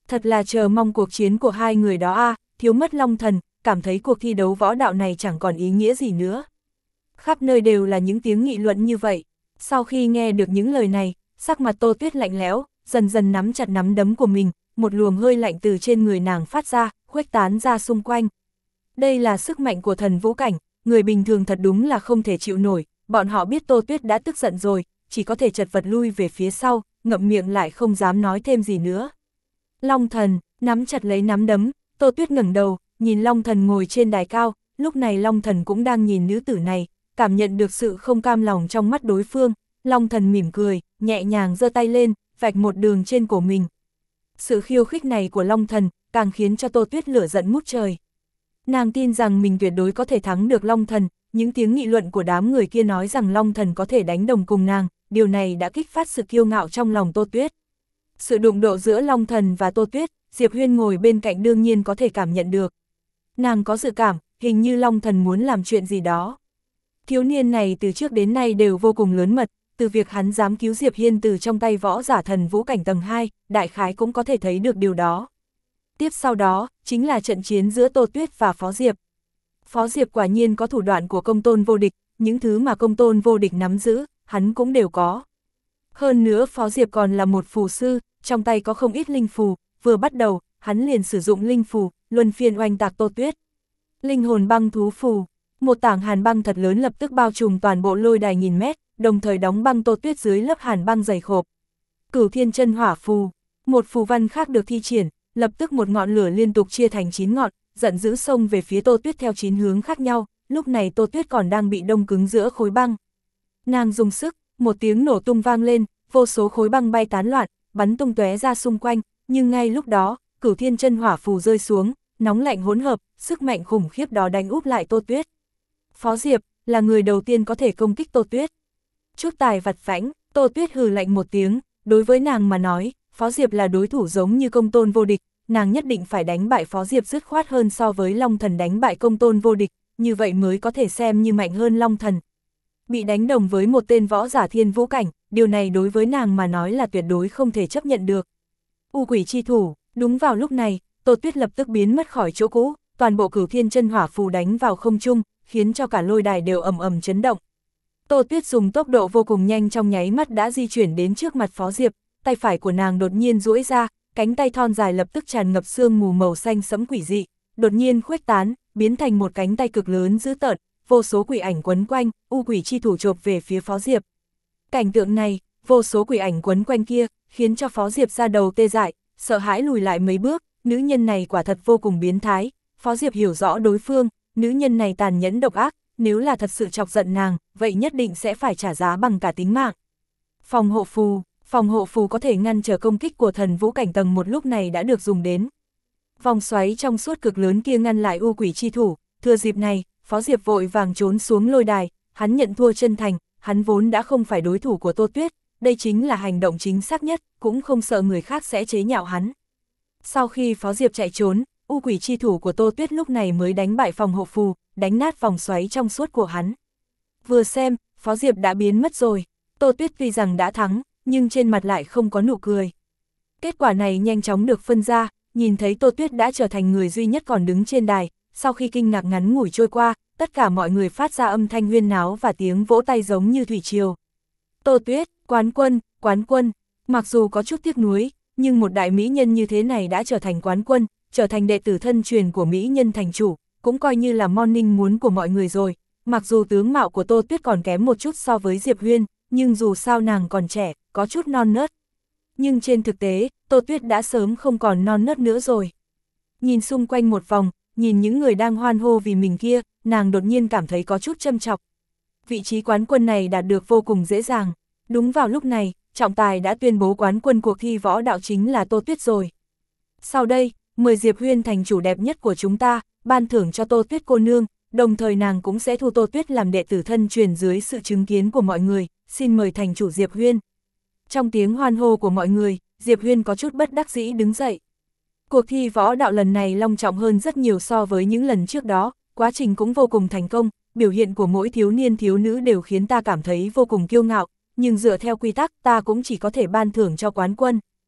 Thật là chờ mong cuộc chiến của hai người đó a, à, thiếu mất Long Thần, cảm thấy cuộc thi đấu võ đạo này chẳng còn ý nghĩa gì nữa. Khắp nơi đều là những tiếng nghị luận như vậy. Sau khi nghe được những lời này, sắc mặt Tô Tuyết lạnh lẽo, dần dần nắm chặt nắm đấm của mình, một luồng hơi lạnh từ trên người nàng phát ra, khuếch tán ra xung quanh. Đây là sức mạnh của thần vũ cảnh, người bình thường thật đúng là không thể chịu nổi, bọn họ biết Tô Tuyết đã tức giận rồi, chỉ có thể chật vật lui về phía sau, ngậm miệng lại không dám nói thêm gì nữa. Long Thần, nắm chặt lấy nắm đấm, Tô Tuyết ngẩng đầu, nhìn Long Thần ngồi trên đài cao, lúc này Long Thần cũng đang nhìn nữ tử này, cảm nhận được sự không cam lòng trong mắt đối phương, Long Thần mỉm cười, nhẹ nhàng giơ tay lên, vạch một đường trên cổ mình. Sự khiêu khích này của Long Thần, càng khiến cho Tô Tuyết lửa giận ngút trời. Nàng tin rằng mình tuyệt đối có thể thắng được Long Thần, những tiếng nghị luận của đám người kia nói rằng Long Thần có thể đánh đồng cùng nàng, điều này đã kích phát sự kiêu ngạo trong lòng Tô Tuyết. Sự đụng độ giữa Long Thần và Tô Tuyết, Diệp Huyên ngồi bên cạnh đương nhiên có thể cảm nhận được. Nàng có dự cảm, hình như Long Thần muốn làm chuyện gì đó. Thiếu niên này từ trước đến nay đều vô cùng lớn mật, từ việc hắn dám cứu Diệp Hiên từ trong tay võ giả thần vũ cảnh tầng hai, đại khái cũng có thể thấy được điều đó. Tiếp sau đó, chính là trận chiến giữa Tô Tuyết và Phó Diệp. Phó Diệp quả nhiên có thủ đoạn của công tôn vô địch, những thứ mà công tôn vô địch nắm giữ, hắn cũng đều có. Hơn nữa Phó Diệp còn là một phù sư, trong tay có không ít linh phù, vừa bắt đầu, hắn liền sử dụng linh phù, luân phiên oanh tạc Tô Tuyết. Linh hồn băng thú phù, một tảng hàn băng thật lớn lập tức bao trùm toàn bộ lôi đài nghìn mét, đồng thời đóng băng Tô Tuyết dưới lớp hàn băng dày khộp. Cửu thiên chân hỏa phù, một phù văn khác được thi triển, lập tức một ngọn lửa liên tục chia thành chín ngọn, giận dữ xông về phía Tô Tuyết theo chín hướng khác nhau, lúc này Tô Tuyết còn đang bị đông cứng giữa khối băng. Nàng dùng sức, một tiếng nổ tung vang lên, vô số khối băng bay tán loạn, bắn tung tóe ra xung quanh, nhưng ngay lúc đó, cửu thiên chân hỏa phù rơi xuống, nóng lạnh hỗn hợp, sức mạnh khủng khiếp đó đánh úp lại Tô Tuyết. Phó Diệp là người đầu tiên có thể công kích Tô Tuyết. Chút tài vặt vãnh, Tô Tuyết hừ lạnh một tiếng, đối với nàng mà nói, Phó Diệp là đối thủ giống như công tôn vô địch, nàng nhất định phải đánh bại Phó Diệp dứt khoát hơn so với Long Thần đánh bại công tôn vô địch, như vậy mới có thể xem như mạnh hơn Long Thần. Bị đánh đồng với một tên võ giả thiên vũ cảnh, điều này đối với nàng mà nói là tuyệt đối không thể chấp nhận được. U quỷ chi thủ, đúng vào lúc này, Tô Tuyết lập tức biến mất khỏi chỗ cũ, toàn bộ cửu thiên chân hỏa phù đánh vào không trung, khiến cho cả lôi đài đều ầm ầm chấn động. Tô Tuyết dùng tốc độ vô cùng nhanh trong nháy mắt đã di chuyển đến trước mặt Phó Diệp, tay phải của nàng đột nhiên duỗi ra, cánh tay thon dài lập tức tràn ngập sương mù màu xanh sẫm quỷ dị, đột nhiên khuếch tán, biến thành một cánh tay cực lớn dữ tợn, vô số quỷ ảnh quấn quanh, u quỷ chi thủ chộp về phía Phó Diệp. Cảnh tượng này, vô số quỷ ảnh quấn quanh kia, khiến cho Phó Diệp ra đầu tê dại, sợ hãi lùi lại mấy bước, nữ nhân này quả thật vô cùng biến thái, Phó Diệp hiểu rõ đối phương, nữ nhân này tàn nhẫn độc ác, nếu là thật sự chọc giận nàng, vậy nhất định sẽ phải trả giá bằng cả tính mạng. Phòng hộ phù, phòng hộ phù có thể ngăn trở công kích của thần vũ cảnh tầng một lúc này đã được dùng đến. Vòng xoáy trong suốt cực lớn kia ngăn lại u quỷ chi thủ, thừa dịp này, Phó Diệp vội vàng trốn xuống lôi đài, hắn nhận thua chân thành, hắn vốn đã không phải đối thủ của Tô Tuyết, đây chính là hành động chính xác nhất, cũng không sợ người khác sẽ chế nhạo hắn. Sau khi Phó Diệp chạy trốn, u quỷ chi thủ của Tô Tuyết lúc này mới đánh bại phòng hộ phù, đánh nát vòng xoáy trong suốt của hắn. Vừa xem, Phó Diệp đã biến mất rồi, Tô Tuyết tuy rằng đã thắng, nhưng trên mặt lại không có nụ cười. Kết quả này nhanh chóng được phân ra, nhìn thấy Tô Tuyết đã trở thành người duy nhất còn đứng trên đài, sau khi kinh ngạc ngắn ngủi trôi qua, tất cả mọi người phát ra âm thanh huyên náo và tiếng vỗ tay giống như thủy triều. Tô Tuyết, quán quân, quán quân, mặc dù có chút tiếc nuối, nhưng một đại mỹ nhân như thế này đã trở thành quán quân, trở thành đệ tử thân truyền của mỹ nhân thành chủ, cũng coi như là morning muốn của mọi người rồi. Mặc dù tướng mạo của Tô Tuyết còn kém một chút so với Diệp Huyên, nhưng dù sao nàng còn trẻ, có chút non nớt. Nhưng trên thực tế, Tô Tuyết đã sớm không còn non nớt nữa rồi. Nhìn xung quanh một vòng, nhìn những người đang hoan hô vì mình kia, nàng đột nhiên cảm thấy có chút châm chọc. Vị trí quán quân này đạt được vô cùng dễ dàng. Đúng vào lúc này, trọng tài đã tuyên bố quán quân cuộc thi võ đạo chính là Tô Tuyết rồi. Sau đây, mời Diệp Huyên thành chủ đẹp nhất của chúng ta, ban thưởng cho Tô Tuyết cô nương, đồng thời nàng cũng sẽ thu Tô Tuyết làm đệ tử thân truyền dưới sự chứng kiến của mọi người, xin mời thành chủ Diệp Huyên. Trong tiếng hoan hô của mọi người, Diệp Huyên có chút bất đắc dĩ đứng dậy. Cuộc thi võ đạo lần này long trọng hơn rất nhiều so với những lần trước đó, quá trình cũng vô cùng thành công, biểu hiện của mỗi thiếu niên thiếu nữ đều khiến ta cảm thấy vô cùng kiêu ngạo, nhưng dựa theo quy tắc ta cũng chỉ có thể ban thưởng cho quán quân.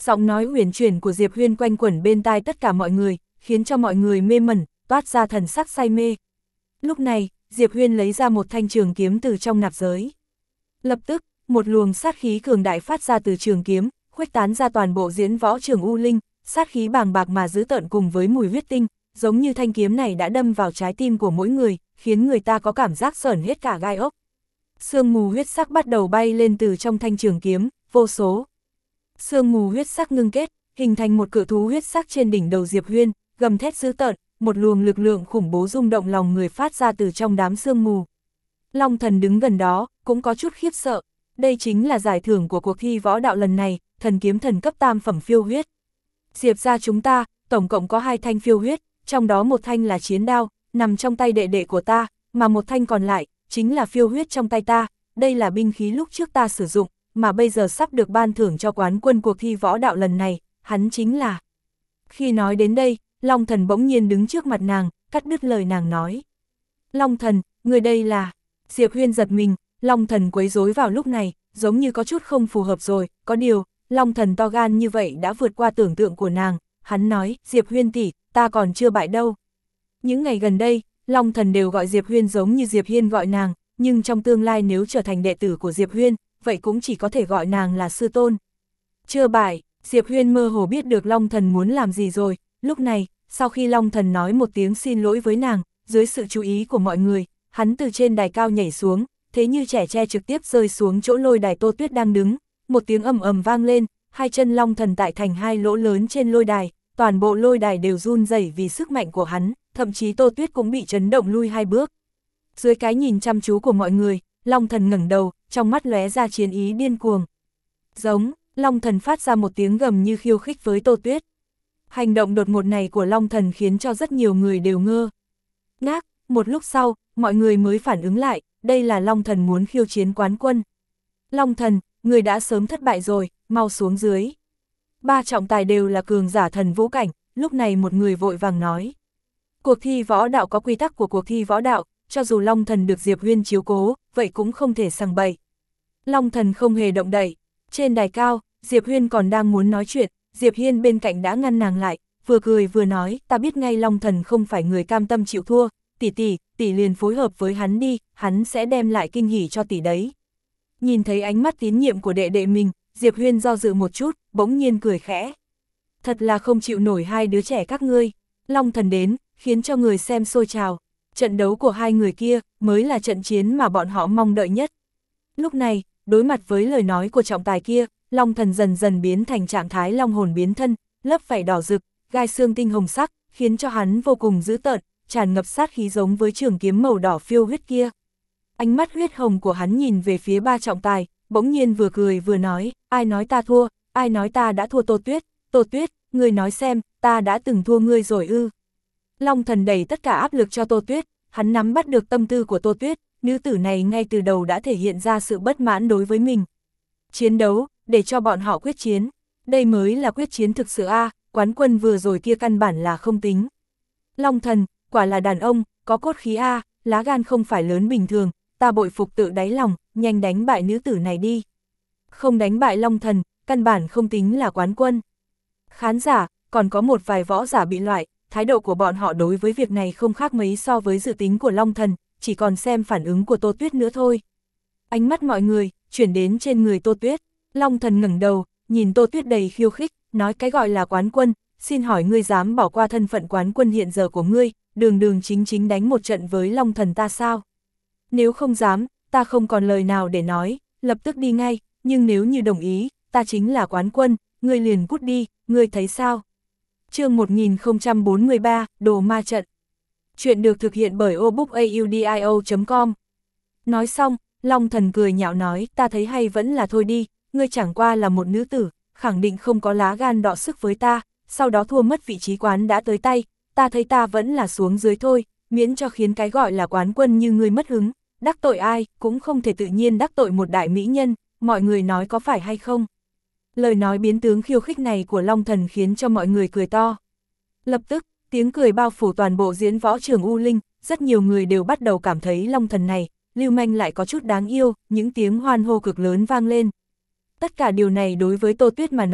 Giọng nói uyển chuyển của Diệp Huyên quanh quẩn bên tai tất cả mọi người, khiến cho mọi người mê mẩn, toát ra thần sắc say mê. Lúc này, Diệp Huyên lấy ra một thanh trường kiếm từ trong nạp giới. Lập tức, một luồng sát khí cường đại phát ra từ trường kiếm, khuếch tán ra toàn bộ diễn võ trường U Linh, sát khí bàng bạc mà dữ tợn cùng với mùi huyết tinh, giống như thanh kiếm này đã đâm vào trái tim của mỗi người, khiến người ta có cảm giác sởn hết cả gai ốc. Sương mù huyết sắc bắt đầu bay lên từ trong thanh trường kiếm, vô số. Sương mù huyết sắc ngưng kết, hình thành một cự thú huyết sắc trên đỉnh đầu Diệp Huyên, gầm thét dữ tợn, một luồng lực lượng khủng bố rung động lòng người phát ra từ trong đám sương mù. Long Thần đứng gần đó, cũng có chút khiếp sợ, đây chính là giải thưởng của cuộc thi võ đạo lần này, thần kiếm thần cấp tam phẩm phiêu huyết. Diệp gia chúng ta, tổng cộng có hai thanh phiêu huyết, trong đó một thanh là chiến đao, nằm trong tay đệ đệ của ta, mà một thanh còn lại, chính là phiêu huyết trong tay ta, đây là binh khí lúc trước ta sử dụng, mà bây giờ sắp được ban thưởng cho quán quân cuộc thi võ đạo lần này, hắn chính là. Khi nói đến đây, Long Thần bỗng nhiên đứng trước mặt nàng, cắt đứt lời nàng nói. Long Thần, người đây là. Diệp Huyên giật mình, Long Thần quấy rối vào lúc này, giống như có chút không phù hợp rồi, có điều, Long Thần to gan như vậy đã vượt qua tưởng tượng của nàng, hắn nói, Diệp Huyên tỷ, ta còn chưa bại đâu. Những ngày gần đây, Long Thần đều gọi Diệp Huyên giống như Diệp Hiên gọi nàng, nhưng trong tương lai nếu trở thành đệ tử của Diệp Huyên, vậy cũng chỉ có thể gọi nàng là sư tôn. Chưa bại, Diệp Huyên mơ hồ biết được Long Thần muốn làm gì rồi, lúc này, sau khi Long Thần nói một tiếng xin lỗi với nàng, dưới sự chú ý của mọi người, hắn từ trên đài cao nhảy xuống, thế như trẻ tre trực tiếp rơi xuống chỗ lôi đài Tô Tuyết đang đứng, một tiếng ầm ầm vang lên, hai chân Long Thần tại thành hai lỗ lớn trên lôi đài, toàn bộ lôi đài đều run rẩy vì sức mạnh của hắn, thậm chí Tô Tuyết cũng bị chấn động lui hai bước. Dưới cái nhìn chăm chú của mọi người, Long Thần ngẩng đầu, trong mắt lóe ra chiến ý điên cuồng. Giống, Long Thần phát ra một tiếng gầm như khiêu khích với Tô Tuyết. Hành động đột ngột này của Long Thần khiến cho rất nhiều người đều ngơ ngác, một lúc sau, mọi người mới phản ứng lại, đây là Long Thần muốn khiêu chiến quán quân. Long Thần, người đã sớm thất bại rồi, mau xuống dưới. Ba trọng tài đều là cường giả thần vũ cảnh, lúc này một người vội vàng nói. Cuộc thi võ đạo có quy tắc của cuộc thi võ đạo, cho dù Long Thần được Diệp Huyên chiếu cố, vậy cũng không thể sằng bậy. Long Thần không hề động đậy. Trên đài cao, Diệp Huyên còn đang muốn nói chuyện, Diệp Hiên bên cạnh đã ngăn nàng lại, vừa cười vừa nói, ta biết ngay Long Thần không phải người cam tâm chịu thua, tỷ tỷ, tỷ liền phối hợp với hắn đi, hắn sẽ đem lại kinh hỉ cho tỷ đấy. Nhìn thấy ánh mắt tín nhiệm của đệ đệ mình, Diệp Huyên do dự một chút, bỗng nhiên cười khẽ. Thật là không chịu nổi hai đứa trẻ các ngươi. Long Thần đến, khiến cho người xem sôi trào. Trận đấu của hai người kia mới là trận chiến mà bọn họ mong đợi nhất. Lúc này, đối mặt với lời nói của trọng tài kia, Long Thần dần dần biến thành trạng thái long hồn biến thân, lớp vảy đỏ rực, gai xương tinh hồng sắc, khiến cho hắn vô cùng dữ tợn, tràn ngập sát khí giống với trường kiếm màu đỏ phiêu huyết kia. Ánh mắt huyết hồng của hắn nhìn về phía ba trọng tài, bỗng nhiên vừa cười vừa nói, ai nói ta thua, ai nói ta đã thua Tô Tuyết, Tô Tuyết, ngươi nói xem, ta đã từng thua ngươi rồi ư. Long Thần đẩy tất cả áp lực cho Tô Tuyết, hắn nắm bắt được tâm tư của Tô Tuyết, nữ tử này ngay từ đầu đã thể hiện ra sự bất mãn đối với mình. Chiến đấu, để cho bọn họ quyết chiến, đây mới là quyết chiến thực sự a, à, quán quân vừa rồi kia căn bản là không tính. Long Thần, quả là đàn ông, có cốt khí a, à, lá gan không phải lớn bình thường, ta bội phục tự đáy lòng, nhanh đánh bại nữ tử này đi. Không đánh bại Long Thần, căn bản không tính là quán quân. Khán giả, còn có một vài võ giả bị loại, thái độ của bọn họ đối với việc này không khác mấy so với dự tính của Long Thần, chỉ còn xem phản ứng của Tô Tuyết nữa thôi. Ánh mắt mọi người, chuyển đến trên người Tô Tuyết, Long Thần ngẩng đầu, nhìn Tô Tuyết đầy khiêu khích, nói cái gọi là quán quân, xin hỏi ngươi dám bỏ qua thân phận quán quân hiện giờ của ngươi, đường đường chính chính đánh một trận với Long Thần ta sao? Nếu không dám, ta không còn lời nào để nói, lập tức đi ngay, nhưng nếu như đồng ý, ta chính là quán quân, ngươi liền cút đi, ngươi thấy sao? Chương một nghìn không trăm bốn mươi ba, Đồ Ma Trận. Chuyện được thực hiện bởi obookaudio chấm com. Nói xong, Long Thần cười nhạo nói, ta thấy hay vẫn là thôi đi, ngươi chẳng qua là một nữ tử, khẳng định không có lá gan đọ sức với ta, sau đó thua mất vị trí quán đã tới tay, ta thấy ta vẫn là xuống dưới thôi, miễn cho khiến cái gọi là quán quân như ngươi mất hứng, đắc tội ai, cũng không thể tự nhiên đắc tội một đại mỹ nhân, mọi người nói có phải hay không? Lời nói biến tướng khiêu khích này của Long Thần khiến cho mọi người cười to. Lập tức, tiếng cười bao phủ toàn bộ diễn võ trường U Linh, rất nhiều người đều bắt đầu cảm thấy Long Thần này, lưu manh lại có chút đáng yêu, những tiếng hoan hô cực lớn vang lên. Tất cả điều này đối với Tô Tuyết mà nói,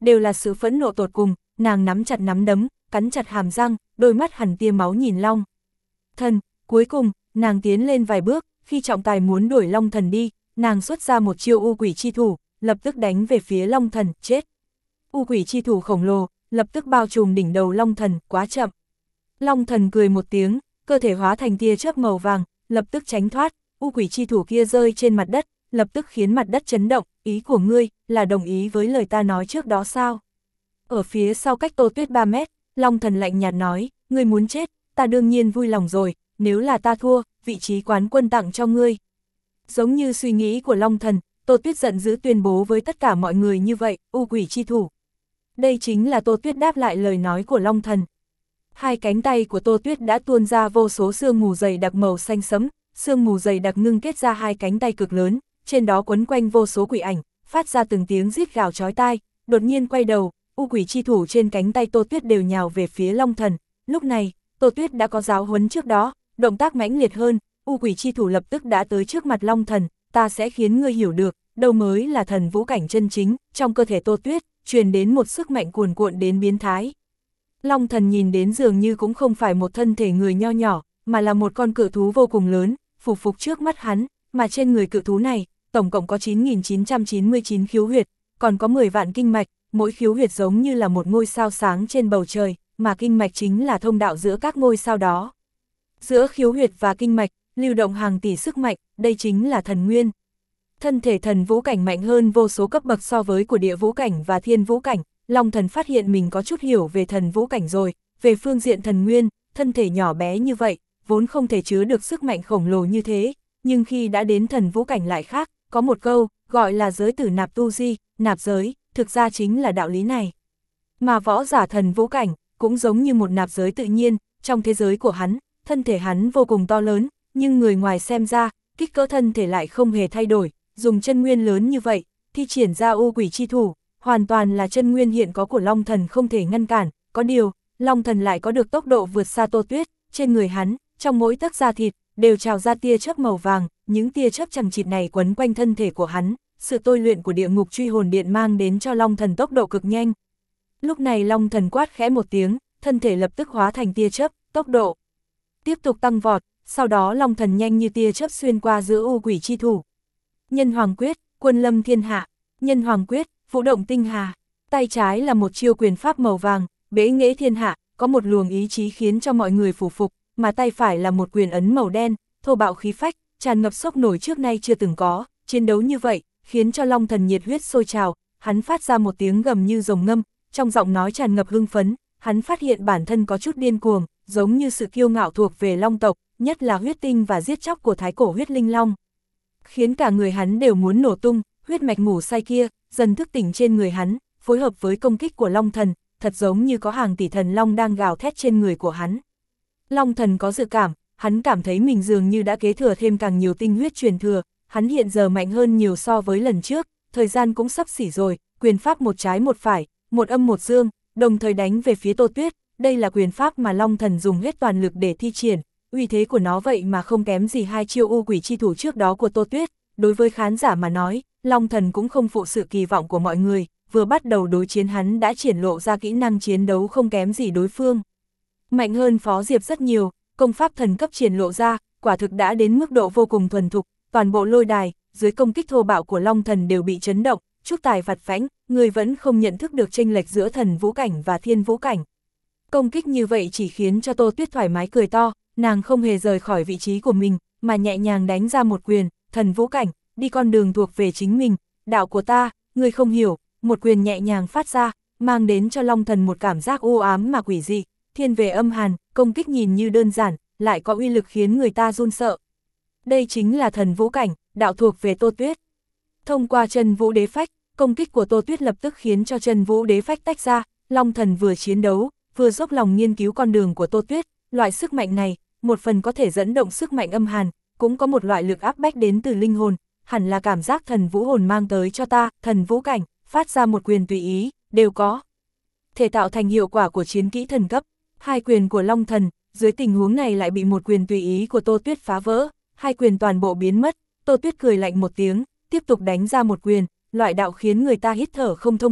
đều là sự phẫn nộ tột cùng, nàng nắm chặt nắm đấm, cắn chặt hàm răng, đôi mắt hằn tia máu nhìn Long Thần. Cuối cùng, nàng tiến lên vài bước, khi trọng tài muốn đuổi Long Thần đi, nàng xuất ra một chiêu u quỷ chi thủ, lập tức đánh về phía Long Thần, chết. U quỷ chi thủ khổng lồ, lập tức bao trùm đỉnh đầu Long Thần, quá chậm. Long Thần cười một tiếng, cơ thể hóa thành tia chớp màu vàng, lập tức tránh thoát, u quỷ chi thủ kia rơi trên mặt đất, lập tức khiến mặt đất chấn động, ý của ngươi, là đồng ý với lời ta nói trước đó sao? Ở phía sau cách Tô Tuyết ba mét, Long Thần lạnh nhạt nói, ngươi muốn chết, ta đương nhiên vui lòng rồi, nếu là ta thua, vị trí quán quân tặng cho ngươi. Giống như suy nghĩ của Long Thần, Tô Tuyết giận dữ tuyên bố với tất cả mọi người như vậy, u quỷ chi thủ. Đây chính là Tô Tuyết đáp lại lời nói của Long Thần. Hai cánh tay của Tô Tuyết đã tuôn ra vô số sương mù dày đặc màu xanh sẫm, sương mù dày đặc ngưng kết ra hai cánh tay cực lớn, trên đó quấn quanh vô số quỷ ảnh, phát ra từng tiếng rít gào chói tai, đột nhiên quay đầu, u quỷ chi thủ trên cánh tay Tô Tuyết đều nhào về phía Long Thần. Lúc này, Tô Tuyết đã có giáo huấn trước đó, động tác mãnh liệt hơn, u quỷ chi thủ lập tức đã tới trước mặt Long Thần, ta sẽ khiến ngươi hiểu được, đâu mới là thần vũ cảnh chân chính, trong cơ thể Tô Tuyết, truyền đến một sức mạnh cuồn cuộn đến biến thái. Long Thần nhìn đến dường như cũng không phải một thân thể người nho nhỏ, mà là một con cự thú vô cùng lớn, phục phục trước mắt hắn, mà trên người cự thú này, tổng cộng có chín nghìn chín trăm chín mươi chín khiếu huyệt, còn có mười vạn kinh mạch, mỗi khiếu huyệt giống như là một ngôi sao sáng trên bầu trời, mà kinh mạch chính là thông đạo giữa các ngôi sao đó. Giữa khiếu huyệt và kinh mạch, lưu động hàng tỷ sức mạnh, đây chính là thần nguyên. Thân thể thần vũ cảnh mạnh hơn vô số cấp bậc so với của địa vũ cảnh và thiên vũ cảnh, Long Thần phát hiện mình có chút hiểu về thần vũ cảnh rồi, về phương diện thần nguyên, thân thể nhỏ bé như vậy, vốn không thể chứa được sức mạnh khổng lồ như thế, nhưng khi đã đến thần vũ cảnh lại khác, có một câu, gọi là giới tử nạp tu di, nạp giới, thực ra chính là đạo lý này. Mà võ giả thần vũ cảnh, cũng giống như một nạp giới tự nhiên, trong thế giới của hắn, thân thể hắn vô cùng to lớn, nhưng người ngoài xem ra, kích cỡ thân thể lại không hề thay đổi, dùng chân nguyên lớn như vậy, thi triển ra u quỷ chi thủ, hoàn toàn là chân nguyên hiện có của Long Thần không thể ngăn cản, có điều, Long Thần lại có được tốc độ vượt xa Tô Tuyết, trên người hắn, trong mỗi tấc da thịt, đều trào ra tia chớp màu vàng, những tia chớp chằng chịt này quấn quanh thân thể của hắn, sự tôi luyện của địa ngục truy hồn điện mang đến cho Long Thần tốc độ cực nhanh. Lúc này Long Thần quát khẽ một tiếng, thân thể lập tức hóa thành tia chớp, tốc độ tiếp tục tăng vọt, sau đó Long Thần nhanh như tia chớp xuyên qua giữa u quỷ chi thủ. Nhân Hoàng Quyết, Quân Lâm Thiên Hạ, Nhân Hoàng Quyết, Vũ Động Tinh Hà, tay trái là một chiêu quyền pháp màu vàng, bế nghệ thiên hạ, có một luồng ý chí khiến cho mọi người phủ phục, mà tay phải là một quyền ấn màu đen, thô bạo khí phách, tràn ngập sốc nổi trước nay chưa từng có, chiến đấu như vậy, khiến cho Long Thần nhiệt huyết sôi trào, hắn phát ra một tiếng gầm như rồng ngâm, trong giọng nói tràn ngập hưng phấn, hắn phát hiện bản thân có chút điên cuồng, giống như sự kiêu ngạo thuộc về Long tộc, nhất là huyết tinh và giết chóc của thái cổ huyết linh long. Khiến cả người hắn đều muốn nổ tung, huyết mạch ngủ say kia, dần thức tỉnh trên người hắn, phối hợp với công kích của Long Thần, thật giống như có hàng tỷ thần long đang gào thét trên người của hắn. Long Thần có dự cảm, hắn cảm thấy mình dường như đã kế thừa thêm càng nhiều tinh huyết truyền thừa, hắn hiện giờ mạnh hơn nhiều so với lần trước, thời gian cũng sắp xỉ rồi, quyền pháp một trái một phải, một âm một dương, đồng thời đánh về phía Tô Tuyết, đây là quyền pháp mà Long Thần dùng hết toàn lực để thi triển, uy thế của nó vậy mà không kém gì hai chiêu u quỷ chi thủ trước đó của Tô Tuyết, đối với khán giả mà nói, Long Thần cũng không phụ sự kỳ vọng của mọi người, vừa bắt đầu đối chiến hắn đã triển lộ ra kỹ năng chiến đấu không kém gì đối phương. Mạnh hơn Phó Diệp rất nhiều, công pháp thần cấp triển lộ ra, quả thực đã đến mức độ vô cùng thuần thục, toàn bộ lôi đài, dưới công kích thô bạo của Long Thần đều bị chấn động, trúc tài vặt vãnh, người vẫn không nhận thức được chênh lệch giữa thần vũ cảnh và thiên vũ cảnh. Công kích như vậy chỉ khiến cho Tô Tuyết thoải mái cười to, nàng không hề rời khỏi vị trí của mình, mà nhẹ nhàng đánh ra một quyền, thần vũ cảnh, đi con đường thuộc về chính mình, đạo của ta, người không hiểu, một quyền nhẹ nhàng phát ra, mang đến cho Long Thần một cảm giác u ám mà quỷ dị, thiên về âm hàn, công kích nhìn như đơn giản, lại có uy lực khiến người ta run sợ. Đây chính là thần vũ cảnh, đạo thuộc về Tô Tuyết. Thông qua chân vũ đế phách, công kích của Tô Tuyết lập tức khiến cho chân vũ đế phách tách ra, Long Thần vừa chiến đấu, vừa dốc lòng nghiên cứu con đường của Tô Tuyết, loại sức mạnh này, một phần có thể dẫn động sức mạnh âm hàn, cũng có một loại lực áp bách đến từ linh hồn, hẳn là cảm giác thần vũ hồn mang tới cho ta, thần vũ cảnh, phát ra một quyền tùy ý, đều có thể tạo thành hiệu quả của chiến kỹ thần cấp. Hai quyền của Long Thần, dưới tình huống này lại bị một quyền tùy ý của Tô Tuyết phá vỡ, hai quyền toàn bộ biến mất, Tô Tuyết cười lạnh một tiếng, tiếp tục đánh ra một quyền, loại đạo khiến người ta hít thở không thông này,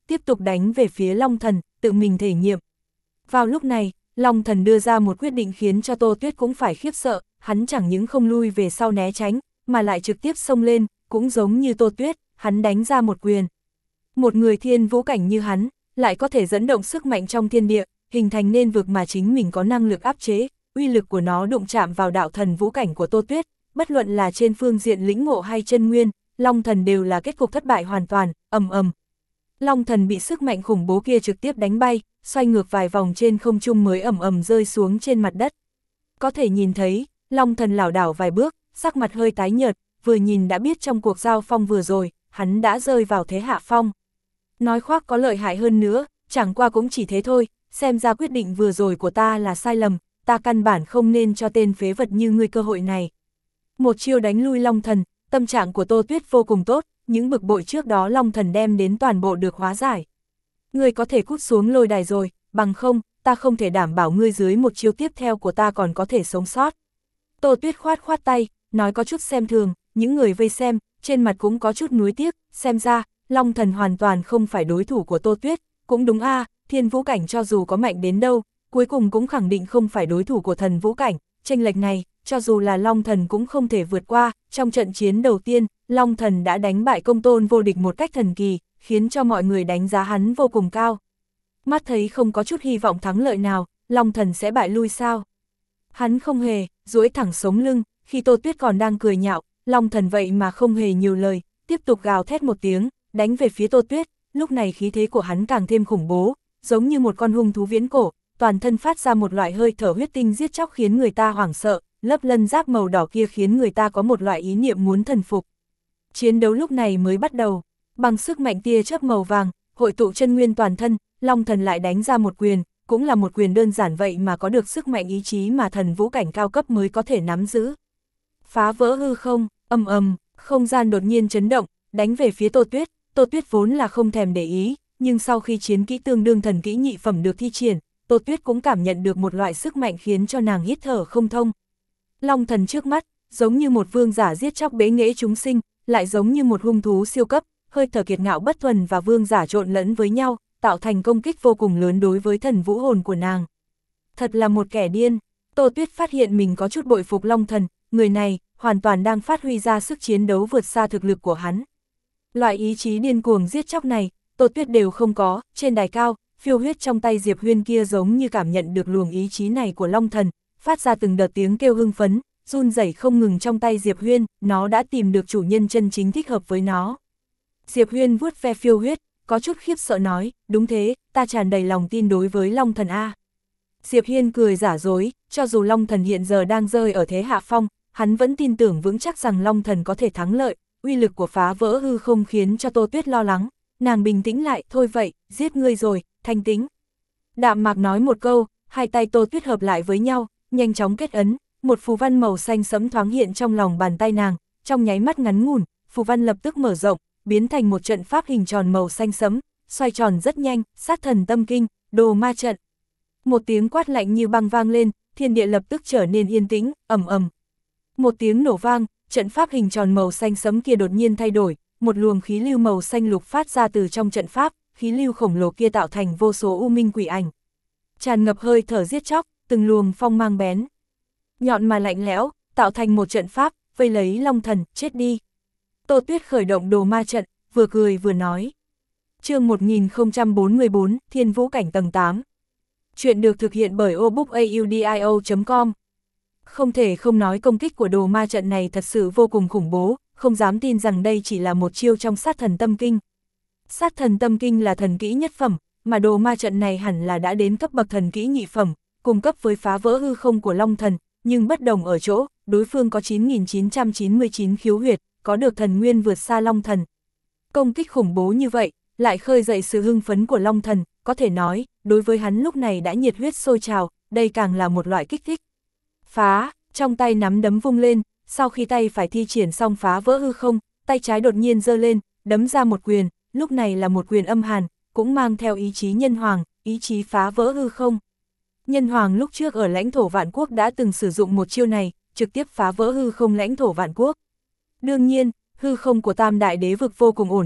tiếp tục đánh về phía Long Thần, tự mình thể nghiệm. Vào lúc này, Long Thần đưa ra một quyết định khiến cho Tô Tuyết cũng phải khiếp sợ, hắn chẳng những không lui về sau né tránh, mà lại trực tiếp xông lên, cũng giống như Tô Tuyết, hắn đánh ra một quyền. Một người thiên vũ cảnh như hắn, lại có thể dẫn động sức mạnh trong thiên địa, hình thành nên vực mà chính mình có năng lực áp chế, uy lực của nó đụng chạm vào đạo thần vũ cảnh của Tô Tuyết, bất luận là trên phương diện lĩnh ngộ hay chân nguyên, Long Thần đều là kết cục thất bại hoàn toàn, ầm ầm. Long Thần bị sức mạnh khủng bố kia trực tiếp đánh bay, xoay ngược vài vòng trên không trung mới ầm ầm rơi xuống trên mặt đất. Có thể nhìn thấy, Long Thần lảo đảo vài bước, sắc mặt hơi tái nhợt, vừa nhìn đã biết trong cuộc giao phong vừa rồi, hắn đã rơi vào thế hạ phong. Nói khoác có lợi hại hơn nữa, chẳng qua cũng chỉ thế thôi, xem ra quyết định vừa rồi của ta là sai lầm, ta căn bản không nên cho tên phế vật như ngươi cơ hội này. Một chiêu đánh lui Long Thần, tâm trạng của Tô Tuyết vô cùng tốt, những bực bội trước đó Long Thần đem đến toàn bộ được hóa giải. Ngươi có thể cút xuống lôi đài rồi, bằng không, ta không thể đảm bảo ngươi dưới một chiêu tiếp theo của ta còn có thể sống sót. Tô Tuyết khoát khoát tay, nói có chút xem thường, những người vây xem, trên mặt cũng có chút nuối tiếc, xem ra, Long Thần hoàn toàn không phải đối thủ của Tô Tuyết, cũng đúng a, à, thiên vũ cảnh cho dù có mạnh đến đâu, cuối cùng cũng khẳng định không phải đối thủ của thần vũ cảnh, chênh lệch này, cho dù là Long Thần cũng không thể vượt qua, trong trận chiến đầu tiên, Long Thần đã đánh bại Công Tôn Vô Địch một cách thần kỳ, khiến cho mọi người đánh giá hắn vô cùng cao. Mắt thấy không có chút hy vọng thắng lợi nào, Long Thần sẽ bại lui sao? Hắn không hề, duỗi thẳng sống lưng, khi Tô Tuyết còn đang cười nhạo, Long Thần vậy mà không hề nhiều lời, tiếp tục gào thét một tiếng, đánh về phía Tô Tuyết, lúc này khí thế của hắn càng thêm khủng bố, giống như một con hung thú viễn cổ, toàn thân phát ra một loại hơi thở huyết tinh giết chóc khiến người ta hoảng sợ, lớp lân giáp màu đỏ kia khiến người ta có một loại ý niệm muốn thần phục. Chiến đấu lúc này mới bắt đầu, bằng sức mạnh tia chớp màu vàng, hội tụ chân nguyên toàn thân, Long Thần lại đánh ra một quyền, cũng là một quyền đơn giản vậy mà có được sức mạnh ý chí mà thần vũ cảnh cao cấp mới có thể nắm giữ. Phá vỡ hư không, ầm ầm, không gian đột nhiên chấn động, đánh về phía Tô Tuyết, Tô Tuyết vốn là không thèm để ý, nhưng sau khi chiến kỹ tương đương thần kỹ nhị phẩm được thi triển, Tô Tuyết cũng cảm nhận được một loại sức mạnh khiến cho nàng hít thở không thông. Long Thần trước mắt, giống như một vương giả giết chóc bế nghễ chúng sinh, lại giống như một hung thú siêu cấp, hơi thở kiệt ngạo bất thuần và vương giả trộn lẫn với nhau, tạo thành công kích vô cùng lớn đối với thần vũ hồn của nàng. Thật là một kẻ điên, Tô Tuyết phát hiện mình có chút bội phục Long Thần, người này hoàn toàn đang phát huy ra sức chiến đấu vượt xa thực lực của hắn. Loại ý chí điên cuồng giết chóc này, Tô Tuyết đều không có, trên đài cao, phiêu huyết trong tay Diệp Huyên kia giống như cảm nhận được luồng ý chí này của Long Thần, phát ra từng đợt tiếng kêu hưng phấn, run rẩy không ngừng trong tay Diệp Huyên, nó đã tìm được chủ nhân chân chính thích hợp với nó. Diệp Huyên vuốt ve phiêu huyết, có chút khiếp sợ nói, đúng thế, ta tràn đầy lòng tin đối với Long Thần A. Diệp Huyên cười giả dối, cho dù Long Thần hiện giờ đang rơi ở thế hạ phong, hắn vẫn tin tưởng vững chắc rằng Long Thần có thể thắng lợi, uy lực của phá vỡ hư không khiến cho Tô Tuyết lo lắng, nàng bình tĩnh lại, thôi vậy, giết ngươi rồi, thanh tĩnh. Đạm mạc nói một câu, hai tay Tô Tuyết hợp lại với nhau, nhanh chóng kết ấn, một phù văn màu xanh sẫm thoáng hiện trong lòng bàn tay nàng, trong nháy mắt ngắn ngủn, phù văn lập tức mở rộng, biến thành một trận pháp hình tròn màu xanh sẫm, xoay tròn rất nhanh, sát thần tâm kinh, đồ ma trận. Một tiếng quát lạnh như băng vang lên, thiên địa lập tức trở nên yên tĩnh, ầm ầm. Một tiếng nổ vang, trận pháp hình tròn màu xanh sẫm kia đột nhiên thay đổi, một luồng khí lưu màu xanh lục phát ra từ trong trận pháp, khí lưu khổng lồ kia tạo thành vô số u minh quỷ ảnh. Tràn ngập hơi thở giết chóc, từng luồng phong mang bén, nhọn mà lạnh lẽo, tạo thành một trận pháp, vây lấy Long Thần, chết đi. Tô Tuyết khởi động đồ ma trận, vừa cười vừa nói. Chương một nghìn không trăm bốn mươi bốn, Thiên Vũ Cảnh tầng tám. Chuyện được thực hiện bởi obookaudio chấm com. Không thể không nói công kích của đồ ma trận này thật sự vô cùng khủng bố, không dám tin rằng đây chỉ là một chiêu trong sát thần tâm kinh. Sát thần tâm kinh là thần kỹ nhất phẩm, mà đồ ma trận này hẳn là đã đến cấp bậc thần kỹ nhị phẩm, cùng cấp với phá vỡ hư không của Long Thần, nhưng bất đồng ở chỗ, đối phương có chín nghìn chín trăm chín mươi chín khiếu huyệt, có được thần nguyên vượt xa Long Thần. Công kích khủng bố như vậy, lại khơi dậy sự hưng phấn của Long Thần, có thể nói, đối với hắn lúc này đã nhiệt huyết sôi trào, đây càng là một loại kích thích. Phá, trong tay nắm đấm vung lên, sau khi tay phải thi triển xong phá vỡ hư không, tay trái đột nhiên giơ lên, đấm ra một quyền, lúc này là một quyền âm hàn, cũng mang theo ý chí nhân hoàng, ý chí phá vỡ hư không. Nhân hoàng lúc trước ở lãnh thổ Vạn Quốc đã từng sử dụng một chiêu này, trực tiếp phá vỡ hư không lãnh thổ Vạn Quốc. Đương nhiên, hư không của Tam Đại Đế vực vô cùng ổn định,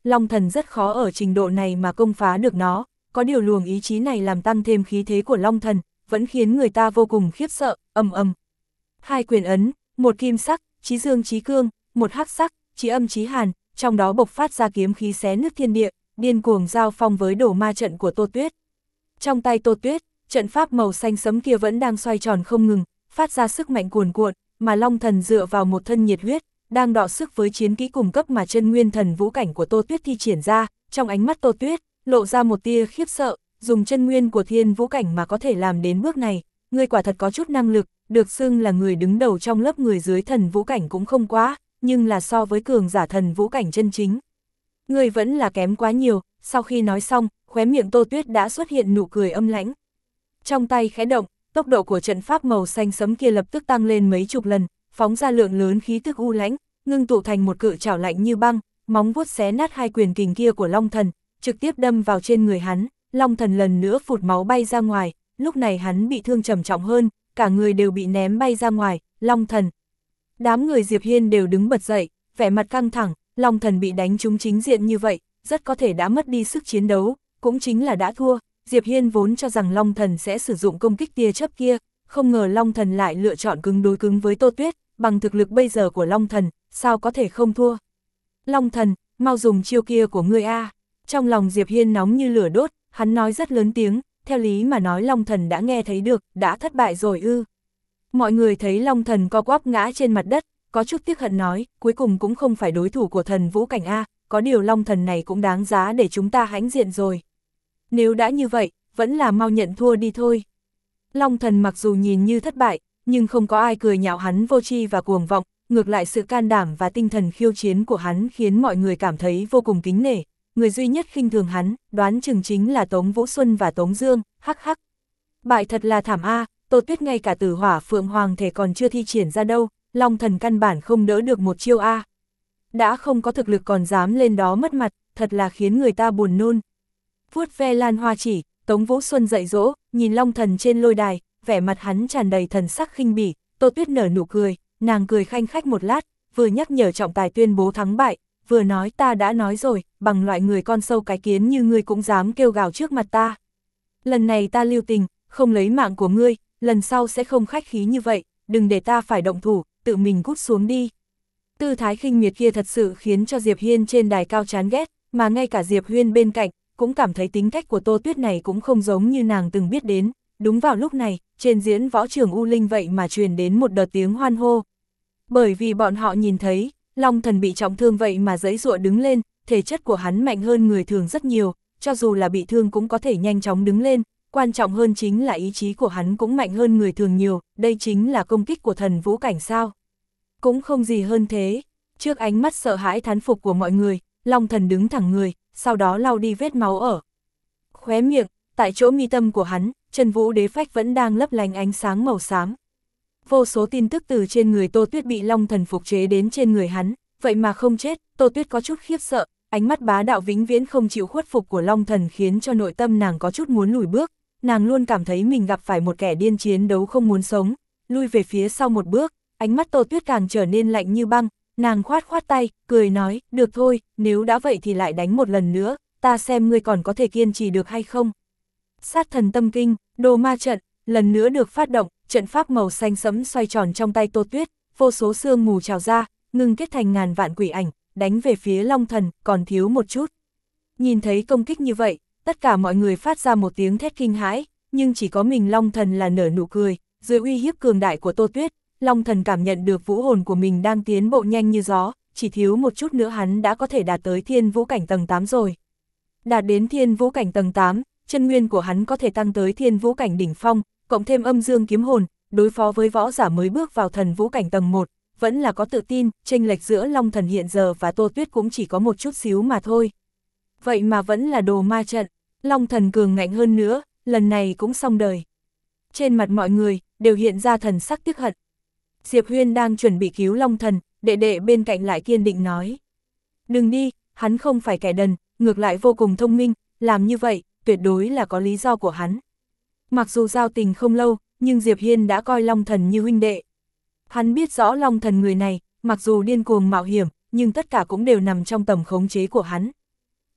Long Thần rất khó ở trình độ này mà công phá được nó, có điều luồng ý chí này làm tăng thêm khí thế của Long Thần, vẫn khiến người ta vô cùng khiếp sợ, ầm ầm. Hai quyền ấn, một kim sắc, chí dương chí cương, một hắc sắc, chí âm chí hàn, trong đó bộc phát ra kiếm khí xé nứt thiên địa, điên cuồng giao phong với đồ ma trận của Tô Tuyết. Trong tay Tô Tuyết, trận pháp màu xanh sẫm kia vẫn đang xoay tròn không ngừng, phát ra sức mạnh cuồn cuộn, mà Long Thần dựa vào một thân nhiệt huyết, đang đọ sức với chiến kỹ cùng cấp mà chân nguyên thần vũ cảnh của Tô Tuyết thi triển ra, trong ánh mắt Tô Tuyết, lộ ra một tia khiếp sợ, dùng chân nguyên của thiên vũ cảnh mà có thể làm đến bước này, ngươi quả thật có chút năng lực, được xưng là người đứng đầu trong lớp người dưới thần vũ cảnh cũng không quá, nhưng là so với cường giả thần vũ cảnh chân chính. Ngươi vẫn là kém quá nhiều, sau khi nói xong, khóe miệng Tô Tuyết đã xuất hiện nụ cười âm lãnh. Trong tay khẽ động, tốc độ của trận pháp màu xanh sẫm kia lập tức tăng lên mấy chục lần, phóng ra lượng lớn khí tức u lãnh, ngưng tụ thành một cự chảo lạnh như băng, móng vuốt xé nát hai quyền kình kia của Long Thần, trực tiếp đâm vào trên người hắn. Long Thần lần nữa phụt máu bay ra ngoài, lúc này hắn bị thương trầm trọng hơn, cả người đều bị ném bay ra ngoài. Long Thần. Đám người Diệp Hiên đều đứng bật dậy, vẻ mặt căng thẳng, Long Thần bị đánh trúng chính diện như vậy, rất có thể đã mất đi sức chiến đấu, cũng chính là đã thua. Diệp Hiên vốn cho rằng Long Thần sẽ sử dụng công kích tia chớp kia, không ngờ Long Thần lại lựa chọn cứng đối cứng với Tô Tuyết, bằng thực lực bây giờ của Long Thần, sao có thể không thua. Long Thần, mau dùng chiêu kia của ngươi a. Trong lòng Diệp Hiên nóng như lửa đốt, hắn nói rất lớn tiếng, theo lý mà nói Long Thần đã nghe thấy được, đã thất bại rồi ư. Mọi người thấy Long Thần co quắp ngã trên mặt đất, có chút tiếc hận nói, cuối cùng cũng không phải đối thủ của thần vũ cảnh a, có điều Long Thần này cũng đáng giá để chúng ta hãnh diện rồi. Nếu đã như vậy, vẫn là mau nhận thua đi thôi. Long Thần mặc dù nhìn như thất bại, nhưng không có ai cười nhạo hắn vô tri và cuồng vọng, ngược lại sự can đảm và tinh thần khiêu chiến của hắn khiến mọi người cảm thấy vô cùng kính nể. Người duy nhất khinh thường hắn, đoán chừng chính là Tống Vũ Xuân và Tống Dương, hắc hắc. Bại thật là thảm a, Tô Tuyết ngay cả Tử Hỏa Phượng Hoàng thể còn chưa thi triển ra đâu, Long Thần căn bản không đỡ được một chiêu a. Đã không có thực lực còn dám lên đó mất mặt, thật là khiến người ta buồn nôn. Vuốt ve lan hoa chỉ, Tống Vũ Xuân dạy dỗ, nhìn Long Thần trên lôi đài, vẻ mặt hắn tràn đầy thần sắc khinh bỉ. Tô Tuyết nở nụ cười, nàng cười khanh khách một lát, vừa nhắc nhở trọng tài tuyên bố thắng bại, vừa nói ta đã nói rồi, bằng loại người con sâu cái kiến như ngươi cũng dám kêu gào trước mặt ta. Lần này ta lưu tình, không lấy mạng của ngươi, lần sau sẽ không khách khí như vậy, đừng để ta phải động thủ, tự mình cút xuống đi. Tư thái khinh miệt kia thật sự khiến cho Diệp Hiên trên đài cao chán ghét, mà ngay cả Diệp Huyên bên cạnh, cũng cảm thấy tính cách của Tô Tuyết này cũng không giống như nàng từng biết đến. Đúng vào lúc này, trên diễn võ trường U Linh vậy mà truyền đến một đợt tiếng hoan hô. Bởi vì bọn họ nhìn thấy, Long Thần bị trọng thương vậy mà giãy giụa đứng lên, thể chất của hắn mạnh hơn người thường rất nhiều, cho dù là bị thương cũng có thể nhanh chóng đứng lên, quan trọng hơn chính là ý chí của hắn cũng mạnh hơn người thường nhiều, đây chính là công kích của thần vũ cảnh sao. Cũng không gì hơn thế, trước ánh mắt sợ hãi thán phục của mọi người, Long Thần đứng thẳng người, sau đó lau đi vết máu ở khóe miệng, tại chỗ mi tâm của hắn, chân vũ đế phách vẫn đang lấp lánh ánh sáng màu xám. Vô số tin tức từ trên người Tô Tuyết bị Long Thần phục chế đến trên người hắn, vậy mà không chết. Tô Tuyết có chút khiếp sợ, ánh mắt bá đạo vĩnh viễn không chịu khuất phục của Long Thần khiến cho nội tâm nàng có chút muốn lùi bước, nàng luôn cảm thấy mình gặp phải một kẻ điên chiến đấu không muốn sống, lui về phía sau một bước, ánh mắt Tô Tuyết càng trở nên lạnh như băng, nàng khoát khoát tay, cười nói, được thôi, nếu đã vậy thì lại đánh một lần nữa, ta xem ngươi còn có thể kiên trì được hay không. Sát thần tâm kinh, đồ ma trận, lần nữa được phát động, trận pháp màu xanh sẫm xoay tròn trong tay Tô Tuyết, vô số sương mù trào ra, ngưng kết thành ngàn vạn quỷ ảnh, đánh về phía Long Thần, còn thiếu một chút. Nhìn thấy công kích như vậy, tất cả mọi người phát ra một tiếng thét kinh hãi, nhưng chỉ có mình Long Thần là nở nụ cười, dưới uy hiếp cường đại của Tô Tuyết, Long Thần cảm nhận được vũ hồn của mình đang tiến bộ nhanh như gió, chỉ thiếu một chút nữa hắn đã có thể đạt tới thiên vũ cảnh tầng tám rồi. Đạt đến thiên vũ cảnh tầng tám, chân nguyên của hắn có thể tăng tới thiên vũ cảnh đỉnh phong, cộng thêm âm dương kiếm hồn, đối phó với võ giả mới bước vào thần vũ cảnh tầng một, vẫn là có tự tin, chênh lệch giữa Long Thần hiện giờ và Tô Tuyết cũng chỉ có một chút xíu mà thôi. Vậy mà vẫn là đồ ma trận, Long Thần cường ngạnh hơn nữa, lần này cũng xong đời. Trên mặt mọi người, đều hiện ra thần sắc tiếc hận. Diệp Huyên đang chuẩn bị cứu Long Thần, đệ đệ bên cạnh lại kiên định nói. Đừng đi, hắn không phải kẻ đần, ngược lại vô cùng thông minh, làm như vậy, tuyệt đối là có lý do của hắn. Mặc dù giao tình không lâu, nhưng Diệp Hiên đã coi Long Thần như huynh đệ. Hắn biết rõ Long Thần người này, mặc dù điên cuồng mạo hiểm, nhưng tất cả cũng đều nằm trong tầm khống chế của hắn.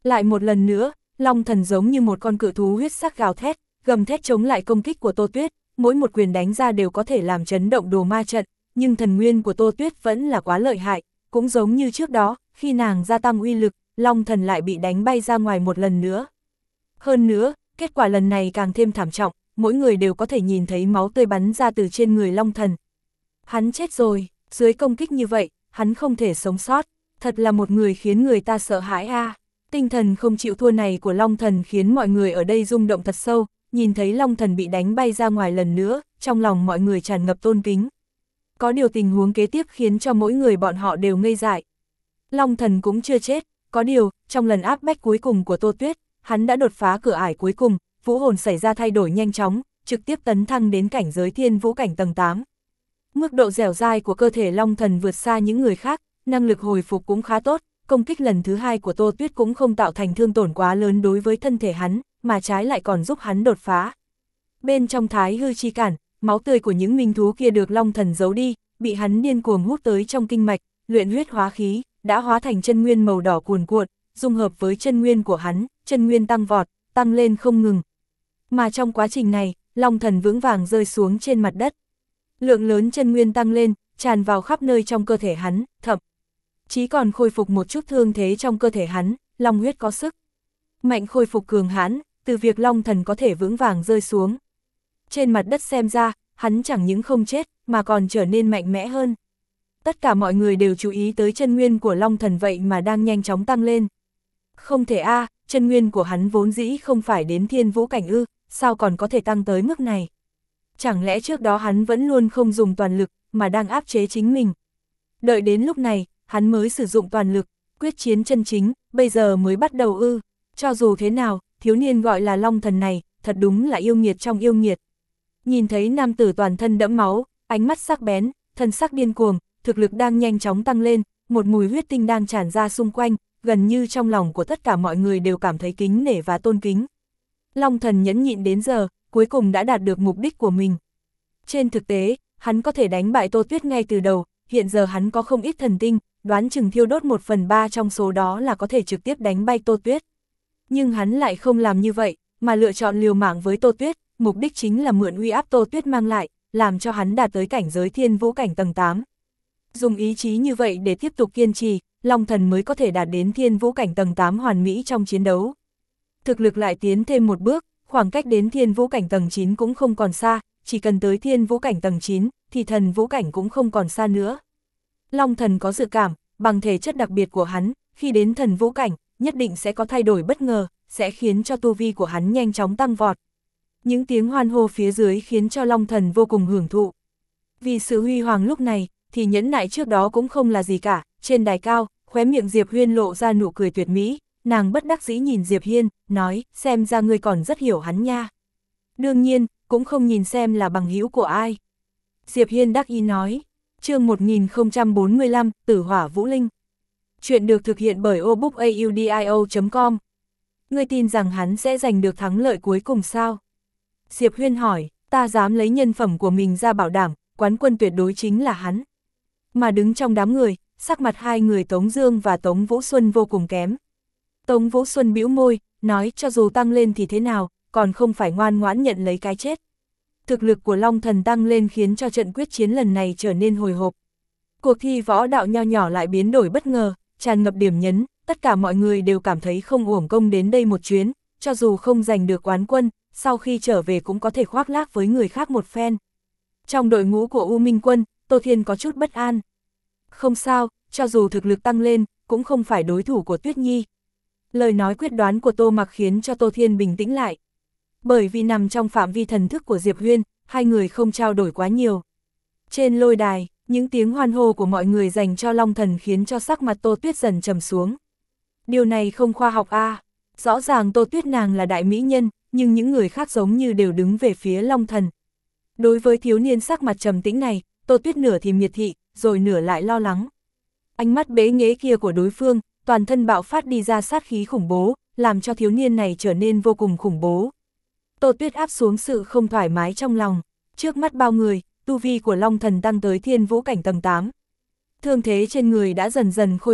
Lại một lần nữa, Long Thần giống như một con cự thú huyết sắc gào thét, gầm thét chống lại công kích của Tô Tuyết, mỗi một quyền đánh ra đều có thể làm chấn động đồ ma trận, nhưng thần nguyên của Tô Tuyết vẫn là quá lợi hại, cũng giống như trước đó, khi nàng gia tăng uy lực, Long Thần lại bị đánh bay ra ngoài một lần nữa. Hơn nữa, kết quả lần này càng thêm thảm trọng, mỗi người đều có thể nhìn thấy máu tươi bắn ra từ trên người Long Thần. Hắn chết rồi, dưới công kích như vậy, hắn không thể sống sót, thật là một người khiến người ta sợ hãi a. À. Tinh thần không chịu thua này của Long Thần khiến mọi người ở đây rung động thật sâu, nhìn thấy Long Thần bị đánh bay ra ngoài lần nữa, trong lòng mọi người tràn ngập tôn kính. Có điều tình huống kế tiếp khiến cho mỗi người bọn họ đều ngây dại. Long Thần cũng chưa chết, có điều, trong lần áp bách cuối cùng của Tô Tuyết, hắn đã đột phá cửa ải cuối cùng, vũ hồn xảy ra thay đổi nhanh chóng, trực tiếp tấn thăng đến cảnh giới thiên vũ cảnh tầng tám. Mức độ dẻo dai của cơ thể Long Thần vượt xa những người khác, năng lực hồi phục cũng khá tốt, công kích lần thứ hai của Tô Tuyết cũng không tạo thành thương tổn quá lớn đối với thân thể hắn, mà trái lại còn giúp hắn đột phá. Bên trong thái hư chi cản, máu tươi của những minh thú kia được Long Thần giấu đi, bị hắn điên cuồng hút tới trong kinh mạch, luyện huyết hóa khí, đã hóa thành chân nguyên màu đỏ cuồn cuộn, dung hợp với chân nguyên của hắn, chân nguyên tăng vọt, tăng lên không ngừng. Mà trong quá trình này, Long Thần vững vàng rơi xuống trên mặt đất. Lượng lớn chân nguyên tăng lên, tràn vào khắp nơi trong cơ thể hắn, thậm chí còn khôi phục một chút thương thế trong cơ thể hắn, long huyết có sức. Mạnh khôi phục cường hãn, từ việc Long Thần có thể vững vàng rơi xuống. Trên mặt đất xem ra, hắn chẳng những không chết, mà còn trở nên mạnh mẽ hơn. Tất cả mọi người đều chú ý tới chân nguyên của Long Thần vậy mà đang nhanh chóng tăng lên. Không thể a, à, chân nguyên của hắn vốn dĩ không phải đến thiên vũ cảnh ư, sao còn có thể tăng tới mức này? Chẳng lẽ trước đó hắn vẫn luôn không dùng toàn lực, mà đang áp chế chính mình? Đợi đến lúc này, hắn mới sử dụng toàn lực, quyết chiến chân chính, bây giờ mới bắt đầu ư. Cho dù thế nào, thiếu niên gọi là Long Thần này, thật đúng là yêu nghiệt trong yêu nghiệt. Nhìn thấy nam tử toàn thân đẫm máu, ánh mắt sắc bén, thân sắc điên cuồng, thực lực đang nhanh chóng tăng lên, một mùi huyết tinh đang tràn ra xung quanh, gần như trong lòng của tất cả mọi người đều cảm thấy kính nể và tôn kính. Long Thần nhẫn nhịn đến giờ, cuối cùng đã đạt được mục đích của mình. Trên thực tế, hắn có thể đánh bại Tô Tuyết ngay từ đầu, hiện giờ hắn có không ít thần tinh, đoán chừng thiêu đốt một phần ba trong số đó là có thể trực tiếp đánh bay Tô Tuyết. Nhưng hắn lại không làm như vậy, mà lựa chọn liều mạng với Tô Tuyết, mục đích chính là mượn uy áp Tô Tuyết mang lại, làm cho hắn đạt tới cảnh giới thiên vũ cảnh tầng tám. Dùng ý chí như vậy để tiếp tục kiên trì, Long Thần mới có thể đạt đến thiên vũ cảnh tầng tám hoàn mỹ trong chiến đấu. Thực lực lại tiến thêm một bước, khoảng cách đến thiên vũ cảnh tầng chín cũng không còn xa, chỉ cần tới thiên vũ cảnh tầng chín, thì thần vũ cảnh cũng không còn xa nữa. Long Thần có dự cảm, bằng thể chất đặc biệt của hắn, khi đến thần vũ cảnh, nhất định sẽ có thay đổi bất ngờ, sẽ khiến cho tu vi của hắn nhanh chóng tăng vọt. Những tiếng hoan hô phía dưới khiến cho Long Thần vô cùng hưởng thụ. Vì sự huy hoàng lúc này, thì nhẫn nại trước đó cũng không là gì cả, trên đài cao, khóe miệng Diệp Huyên lộ ra nụ cười tuyệt mỹ, nàng bất đắc dĩ nhìn Diệp Hiên, nói, xem ra ngươi còn rất hiểu hắn nha. Đương nhiên, cũng không nhìn xem là bằng hữu của ai. Diệp Hiên đắc ý nói, chương một nghìn không trăm bốn mươi lăm, Tử Hỏa Vũ Linh. Chuyện được thực hiện bởi obookaudio chấm com. Ngươi tin rằng hắn sẽ giành được thắng lợi cuối cùng sao? Diệp Huyên hỏi, ta dám lấy nhân phẩm của mình ra bảo đảm, quán quân tuyệt đối chính là hắn. Mà đứng trong đám người, sắc mặt hai người Tống Dương và Tống Vũ Xuân vô cùng kém. Tống Vũ Xuân bĩu môi, nói cho dù tăng lên thì thế nào, còn không phải ngoan ngoãn nhận lấy cái chết. Thực lực của Long Thần tăng lên khiến cho trận quyết chiến lần này trở nên hồi hộp. Cuộc thi võ đạo nho nhỏ lại biến đổi bất ngờ, tràn ngập điểm nhấn, tất cả mọi người đều cảm thấy không uổng công đến đây một chuyến, cho dù không giành được quán quân, sau khi trở về cũng có thể khoác lác với người khác một phen. Trong đội ngũ của U Minh Quân, Tô Thiên có chút bất an. Không sao, cho dù thực lực tăng lên, cũng không phải đối thủ của Tuyết Nhi. Lời nói quyết đoán của Tô Mặc khiến cho Tô Thiên bình tĩnh lại. Bởi vì nằm trong phạm vi thần thức của Diệp Huyên, hai người không trao đổi quá nhiều. Trên lôi đài, những tiếng hoan hô của mọi người dành cho Long Thần khiến cho sắc mặt Tô Tuyết dần trầm xuống. Điều này không khoa học a. À. Rõ ràng Tô Tuyết nàng là đại mỹ nhân, nhưng những người khác giống như đều đứng về phía Long Thần. Đối với thiếu niên sắc mặt trầm tĩnh này, Tô Tuyết nửa thì miệt thị, rồi nửa lại lo lắng. Ánh mắt bế nghễ kia của đối phương, toàn thân bạo phát đi ra sát khí khủng bố, làm cho thiếu niên này trở nên vô cùng khủng bố. Tô Tuyết áp xuống sự không thoải mái trong lòng, trước mắt bao người, tu vi của Long Thần tăng tới thiên vũ cảnh tầng tám. Thương thế trên người đã dần dần khôi phục,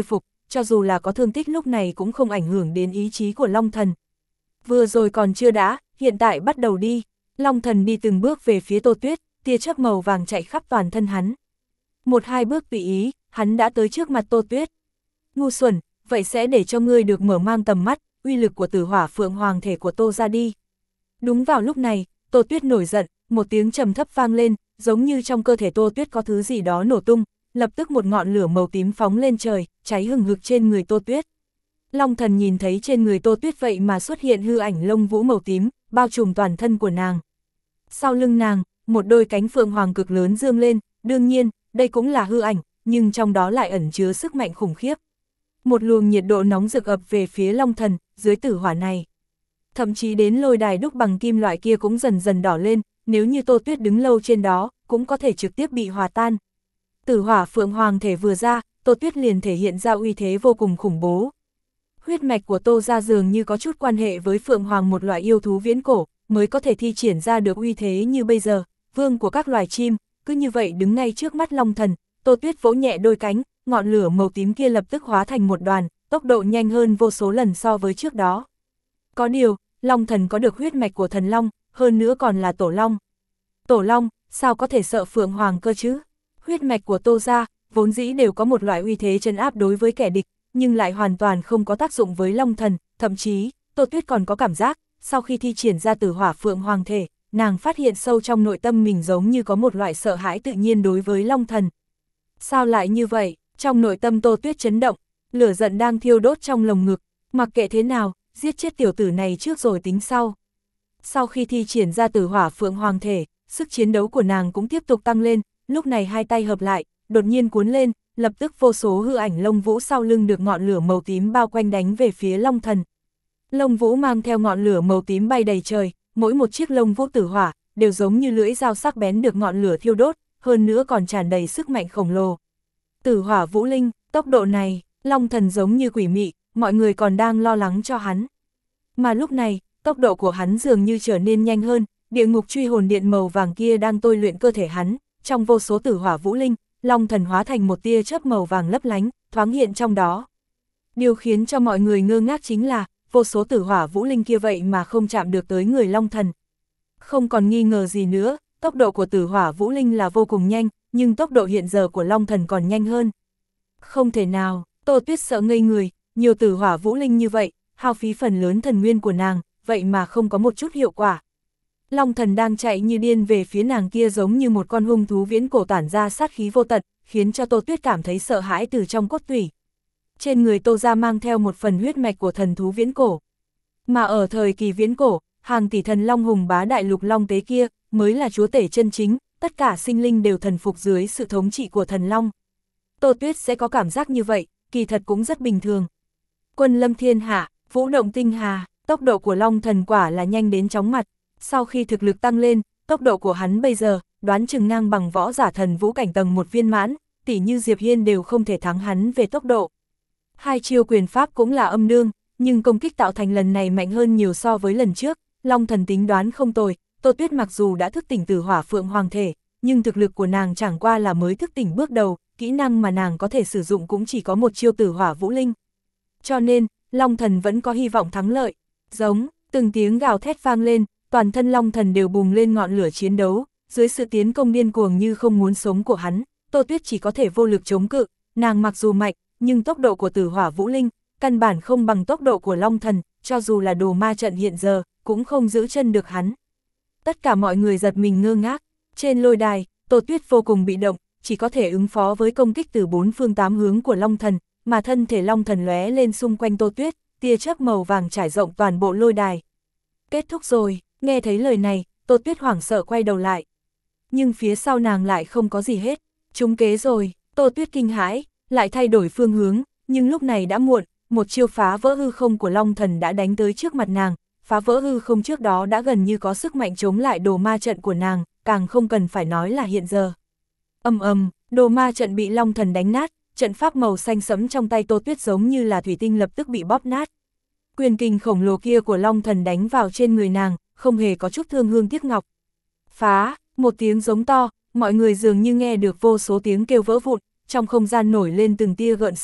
cho dù là có thương tích lúc này cũng không ảnh hưởng đến ý chí của Long Thần. Vừa rồi còn chưa đã, hiện tại bắt đầu đi. Long Thần đi từng bước về phía Tô Tuyết, tia chớp màu vàng chạy khắp toàn thân hắn. Một hai bước tùy ý, hắn đã tới trước mặt Tô Tuyết. Ngu xuẩn, vậy sẽ để cho ngươi được mở mang tầm mắt, uy lực của Tử Hỏa Phượng Hoàng thể của Tô ra đi. Đúng vào lúc này, Tô Tuyết nổi giận, một tiếng trầm thấp vang lên, giống như trong cơ thể Tô Tuyết có thứ gì đó nổ tung, lập tức một ngọn lửa màu tím phóng lên trời, cháy hừng hực trên người Tô Tuyết. Long Thần nhìn thấy trên người Tô Tuyết vậy mà xuất hiện hư ảnh lông vũ màu tím, bao trùm toàn thân của nàng. Sau lưng nàng, một đôi cánh phượng hoàng cực lớn dương lên, đương nhiên, đây cũng là hư ảnh, nhưng trong đó lại ẩn chứa sức mạnh khủng khiếp. Một luồng nhiệt độ nóng rực ập về phía Long Thần, dưới tử hỏa này. Thậm chí đến lôi đài đúc bằng kim loại kia cũng dần dần đỏ lên, nếu như Tô Tuyết đứng lâu trên đó, cũng có thể trực tiếp bị hòa tan. Tử Hỏa Phượng Hoàng thể vừa ra, Tô Tuyết liền thể hiện ra uy thế vô cùng khủng bố. Huyết mạch của Tô ra dường như có chút quan hệ với Phượng Hoàng, một loại yêu thú viễn cổ, mới có thể thi triển ra được uy thế như bây giờ, vương của các loài chim, cứ như vậy đứng ngay trước mắt Long Thần. Tô Tuyết vỗ nhẹ đôi cánh, ngọn lửa màu tím kia lập tức hóa thành một đoàn, tốc độ nhanh hơn vô số lần so với trước đó. Có điều, Long Thần có được huyết mạch của thần long, hơn nữa còn là tổ long. Tổ long, sao có thể sợ Phượng Hoàng cơ chứ? Huyết mạch của Tô gia vốn dĩ đều có một loại uy thế trấn áp đối với kẻ địch, nhưng lại hoàn toàn không có tác dụng với Long Thần, thậm chí, Tô Tuyết còn có cảm giác, sau khi thi triển ra Tử Hỏa Phượng Hoàng thể, nàng phát hiện sâu trong nội tâm mình giống như có một loại sợ hãi tự nhiên đối với Long Thần. Sao lại như vậy? Trong nội tâm Tô Tuyết chấn động, lửa giận đang thiêu đốt trong lồng ngực, mặc kệ thế nào, giết chết tiểu tử này trước rồi tính sau. Sau khi thi triển ra Tử Hỏa Phượng Hoàng thể, sức chiến đấu của nàng cũng tiếp tục tăng lên, lúc này hai tay hợp lại, đột nhiên cuốn lên, lập tức vô số hư ảnh lông vũ sau lưng được ngọn lửa màu tím bao quanh đánh về phía Long Thần. Lông vũ mang theo ngọn lửa màu tím bay đầy trời, mỗi một chiếc lông vũ tử hỏa đều giống như lưỡi dao sắc bén được ngọn lửa thiêu đốt, hơn nữa còn tràn đầy sức mạnh khổng lồ. Tử Hỏa Vũ Linh, tốc độ này, Long Thần giống như quỷ mị, mọi người còn đang lo lắng cho hắn. Mà lúc này, tốc độ của hắn dường như trở nên nhanh hơn, địa ngục truy hồn điện màu vàng kia đang tôi luyện cơ thể hắn, trong vô số Tử Hỏa Vũ Linh, Long Thần hóa thành một tia chớp màu vàng lấp lánh, thoáng hiện trong đó. Điều khiến cho mọi người ngơ ngác chính là, vô số Tử Hỏa Vũ Linh kia vậy mà không chạm được tới người Long Thần. Không còn nghi ngờ gì nữa, tốc độ của Tử Hỏa Vũ Linh là vô cùng nhanh, nhưng tốc độ hiện giờ của Long Thần còn nhanh hơn. Không thể nào, Tô Tuyết sợ ngây người, nhiều Tử Hỏa Vũ Linh như vậy, hao phí phần lớn thần nguyên của nàng, vậy mà không có một chút hiệu quả. Long Thần đang chạy như điên về phía nàng kia giống như một con hung thú viễn cổ tản ra sát khí vô tận, khiến cho Tô Tuyết cảm thấy sợ hãi từ trong cốt tủy. Trên người Tô gia mang theo một phần huyết mạch của thần thú viễn cổ. Mà ở thời kỳ viễn cổ, hàng tỷ thần long hùng bá đại lục long tế kia mới là chúa tể chân chính, tất cả sinh linh đều thần phục dưới sự thống trị của thần long. Tô Tuyết sẽ có cảm giác như vậy, kỳ thật cũng rất bình thường. Quân lâm thiên hạ, vũ động tinh hà, tốc độ của Long Thần quả là nhanh đến chóng mặt. Sau khi thực lực tăng lên, tốc độ của hắn bây giờ, đoán chừng ngang bằng võ giả thần vũ cảnh tầng một viên mãn, tỷ như Diệp Hiên đều không thể thắng hắn về tốc độ. Hai chiêu quyền pháp cũng là âm đương, nhưng công kích tạo thành lần này mạnh hơn nhiều so với lần trước. Long Thần tính đoán không tồi, Tô Tuyết mặc dù đã thức tỉnh Tử Hỏa Phượng Hoàng thể, nhưng thực lực của nàng chẳng qua là mới thức tỉnh bước đầu, kỹ năng mà nàng có thể sử dụng cũng chỉ có một chiêu Tử Hỏa Vũ Linh. Cho nên, Long Thần vẫn có hy vọng thắng lợi. Giống, từng tiếng gào thét vang lên, toàn thân Long Thần đều bùng lên ngọn lửa chiến đấu, dưới sự tiến công điên cuồng như không muốn sống của hắn, Tô Tuyết chỉ có thể vô lực chống cự, nàng mặc dù mạnh, nhưng tốc độ của Tử Hỏa Vũ Linh, căn bản không bằng tốc độ của Long Thần, cho dù là đồ ma trận hiện giờ, cũng không giữ chân được hắn. Tất cả mọi người giật mình ngơ ngác, trên lôi đài, Tô Tuyết vô cùng bị động, chỉ có thể ứng phó với công kích từ bốn phương tám hướng của Long Thần, mà thân thể Long Thần lóe lên xung quanh Tô Tuyết, tia chớp màu vàng trải rộng toàn bộ lôi đài. Kết thúc rồi, nghe thấy lời này, Tô Tuyết hoảng sợ quay đầu lại. Nhưng phía sau nàng lại không có gì hết, trúng kế rồi, Tô Tuyết kinh hãi, lại thay đổi phương hướng, nhưng lúc này đã muộn, một chiêu phá vỡ hư không của Long Thần đã đánh tới trước mặt nàng, phá vỡ hư không trước đó đã gần như có sức mạnh chống lại đồ ma trận của nàng, càng không cần phải nói là hiện giờ. Ầm ầm, đồ ma trận bị Long Thần đánh nát, trận pháp màu xanh sẫm trong tay Tô Tuyết giống như là thủy tinh lập tức bị bóp nát. Quyền kình khổng lồ kia của Long Thần đánh vào trên người nàng, không hề có chút thương hương tiếc ngọc. Phá, một tiếng giống to, mọi người dường như nghe được vô số tiếng kêu vỡ vụn, trong không gian nổi lên từng tia gợn sóng,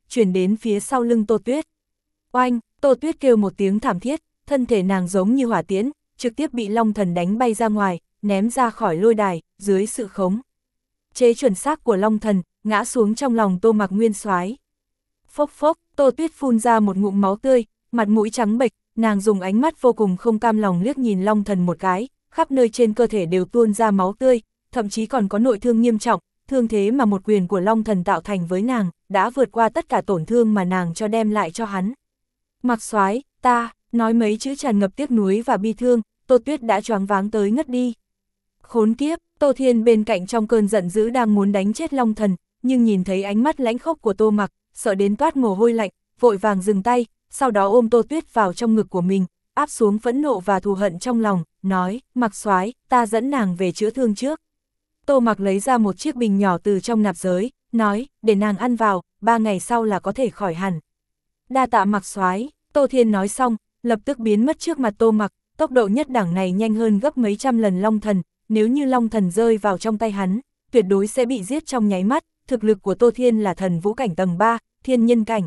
chuyển đến phía sau lưng Tô Tuyết. Oanh, Tô Tuyết kêu một tiếng thảm thiết, thân thể nàng giống như hỏa tiễn, trực tiếp bị Long Thần đánh bay ra ngoài, ném ra khỏi lôi đài, dưới sự khống chế chuẩn xác của Long Thần, ngã xuống trong lòng Tô Mặc Nguyên Soái. Phốc phốc, Tô Tuyết phun ra một ngụm máu tươi, mặt mũi trắng bệch, nàng dùng ánh mắt vô cùng không cam lòng liếc nhìn Long Thần một cái, khắp nơi trên cơ thể đều tuôn ra máu tươi, thậm chí còn có nội thương nghiêm trọng, thương thế mà một quyền của Long Thần tạo thành với nàng, đã vượt qua tất cả tổn thương mà nàng cho đem lại cho hắn. Mặc Soái, ta, nói mấy chữ tràn ngập tiếc nuối và bi thương, Tô Tuyết đã choáng váng tới ngất đi. Khốn kiếp, Tô Thiên bên cạnh trong cơn giận dữ đang muốn đánh chết Long Thần, nhưng nhìn thấy ánh mắt lãnh khốc của Tô Mặc, sợ đến toát mồ hôi lạnh, vội vàng dừng tay, sau đó ôm Tô Tuyết vào trong ngực của mình, áp xuống phẫn nộ và thù hận trong lòng, nói, Mặc Soái, ta dẫn nàng về chữa thương trước. Tô Mặc lấy ra một chiếc bình nhỏ từ trong nạp giới, nói, để nàng ăn vào, ba ngày sau là có thể khỏi hẳn. Đa tạ Mặc Soái, Tô Thiên nói xong, lập tức biến mất trước mặt Tô Mặc, tốc độ nhất đẳng này nhanh hơn gấp mấy trăm lần Long Thần, nếu như Long Thần rơi vào trong tay hắn, tuyệt đối sẽ bị giết trong nháy mắt, thực lực của Tô Thiên là thần vũ cảnh tầng ba, thiên nhân cảnh.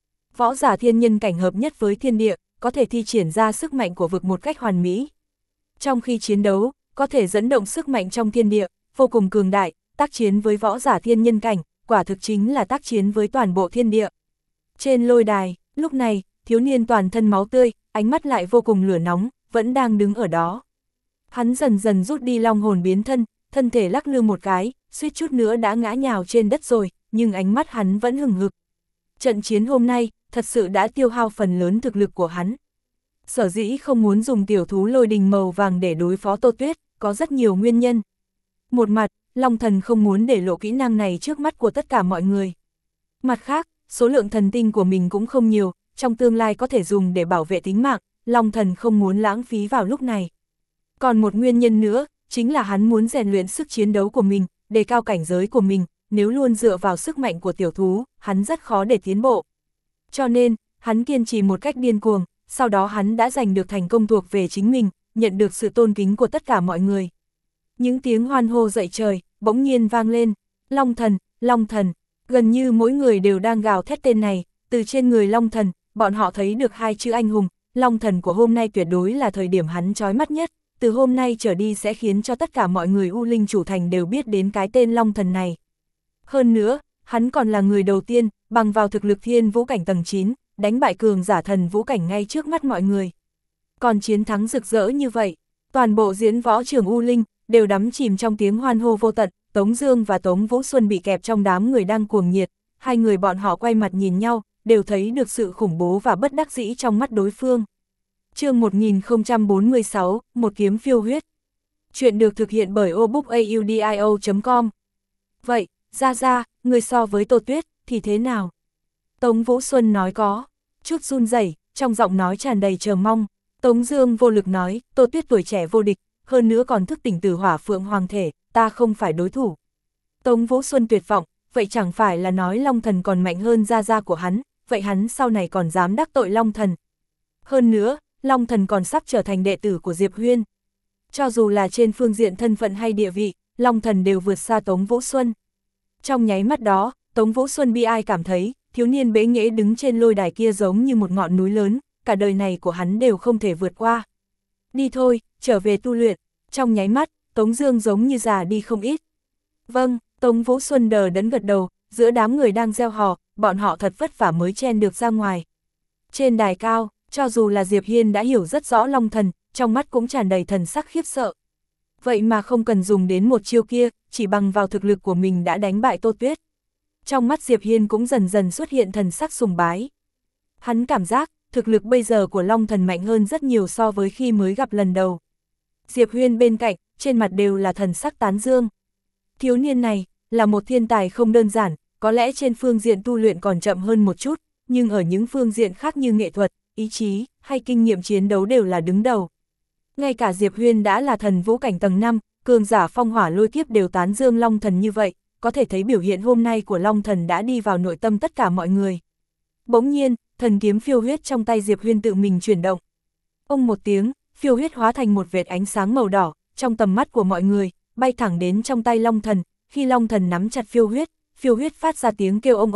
Võ giả thiên nhân cảnh hợp nhất với thiên địa, có thể thi triển ra sức mạnh của vực một cách hoàn mỹ. Trong khi chiến đấu, có thể dẫn động sức mạnh trong thiên địa, vô cùng cường đại, tác chiến với võ giả thiên nhân cảnh, quả thực chính là tác chiến với toàn bộ thiên địa. Trên lôi đài, lúc này, thiếu niên toàn thân máu tươi, ánh mắt lại vô cùng lửa nóng, vẫn đang đứng ở đó. Hắn dần dần rút đi long hồn biến thân, thân thể lắc lư một cái, suýt chút nữa đã ngã nhào trên đất rồi, nhưng ánh mắt hắn vẫn hừng hực. Trận chiến hôm nay, thật sự đã tiêu hao phần lớn thực lực của hắn. Sở dĩ không muốn dùng tiểu thú lôi đình màu vàng để đối phó Tô Tuyết, có rất nhiều nguyên nhân. Một mặt, Long Thần không muốn để lộ kỹ năng này trước mắt của tất cả mọi người. Mặt khác, số lượng thần tinh của mình cũng không nhiều, trong tương lai có thể dùng để bảo vệ tính mạng, Long Thần không muốn lãng phí vào lúc này. Còn một nguyên nhân nữa, chính là hắn muốn rèn luyện sức chiến đấu của mình, đề cao cảnh giới của mình, nếu luôn dựa vào sức mạnh của tiểu thú, hắn rất khó để tiến bộ. Cho nên, hắn kiên trì một cách điên cuồng, sau đó hắn đã giành được thành công thuộc về chính mình, nhận được sự tôn kính của tất cả mọi người. Những tiếng hoan hô dậy trời, bỗng nhiên vang lên, Long Thần, Long Thần, gần như mỗi người đều đang gào thét tên này, từ trên người Long Thần, bọn họ thấy được hai chữ anh hùng, Long Thần của hôm nay tuyệt đối là thời điểm hắn chói mắt nhất, từ hôm nay trở đi sẽ khiến cho tất cả mọi người U Linh Chủ Thành đều biết đến cái tên Long Thần này. Hơn nữa, hắn còn là người đầu tiên, bằng vào thực lực thiên vũ cảnh tầng chín, đánh bại cường giả thần vũ cảnh ngay trước mắt mọi người. Còn chiến thắng rực rỡ như vậy, toàn bộ diễn võ trường U Linh, đều đắm chìm trong tiếng hoan hô vô tận, Tống Dương và Tống Vũ Xuân bị kẹp trong đám người đang cuồng nhiệt, hai người bọn họ quay mặt nhìn nhau, đều thấy được sự khủng bố và bất đắc dĩ trong mắt đối phương. Chương một nghìn không trăm bốn mươi sáu, một kiếm phiêu huyết. Chuyện được thực hiện bởi obookaudio chấm com. Vậy, Gia Gia, người so với Tô Tuyết, thì thế nào? Tống Vũ Xuân nói có chút run rẩy, trong giọng nói tràn đầy chờ mong. Tống Dương vô lực nói, Tô Tuyết tuổi trẻ vô địch, hơn nữa còn thức tỉnh từ hỏa phượng hoàng thể, ta không phải đối thủ. Tống Vũ Xuân tuyệt vọng, vậy chẳng phải là nói Long Thần còn mạnh hơn Gia Gia của hắn, vậy hắn sau này còn dám đắc tội Long Thần. Hơn nữa, Long Thần còn sắp trở thành đệ tử của Diệp Huyên. Cho dù là trên phương diện thân phận hay địa vị, Long Thần đều vượt xa Tống Vũ Xuân. Trong nháy mắt đó, Tống Vũ Xuân bi ai cảm thấy, thiếu niên bế nghễ đứng trên lôi đài kia giống như một ngọn núi lớn, cả đời này của hắn đều không thể vượt qua. Đi thôi, trở về tu luyện. Trong nháy mắt, Tống Dương giống như già đi không ít. Vâng, Tống Vũ Xuân đờ đẫn gật đầu, giữa đám người đang reo hò, bọn họ thật vất vả mới chen được ra ngoài. Trên đài cao, cho dù là Diệp Hiên đã hiểu rất rõ Long Thần, trong mắt cũng tràn đầy thần sắc khiếp sợ. Vậy mà không cần dùng đến một chiêu kia, chỉ bằng vào thực lực của mình đã đánh bại Tô Tuyết. Trong mắt Diệp Hiên cũng dần dần xuất hiện thần sắc sùng bái. Hắn cảm giác, thực lực bây giờ của Long Thần mạnh hơn rất nhiều so với khi mới gặp lần đầu. Diệp Huyên bên cạnh, trên mặt đều là thần sắc tán dương. Thiếu niên này, là một thiên tài không đơn giản, có lẽ trên phương diện tu luyện còn chậm hơn một chút, nhưng ở những phương diện khác như nghệ thuật, ý chí, hay kinh nghiệm chiến đấu đều là đứng đầu. Ngay cả Diệp Huyên đã là thần vũ cảnh tầng năm, cường giả phong hỏa lôi kiếp đều tán dương Long Thần như vậy, có thể thấy biểu hiện hôm nay của Long Thần đã đi vào nội tâm tất cả mọi người. Bỗng nhiên, thần kiếm phiêu huyết trong tay Diệp Huyên tự mình chuyển động. Ông một tiếng, phiêu huyết hóa thành một vệt ánh sáng màu đỏ, trong tầm mắt của mọi người, bay thẳng đến trong tay Long Thần, khi Long Thần nắm chặt phiêu huyết, phiêu huyết phát ra tiếng kêu ông ông,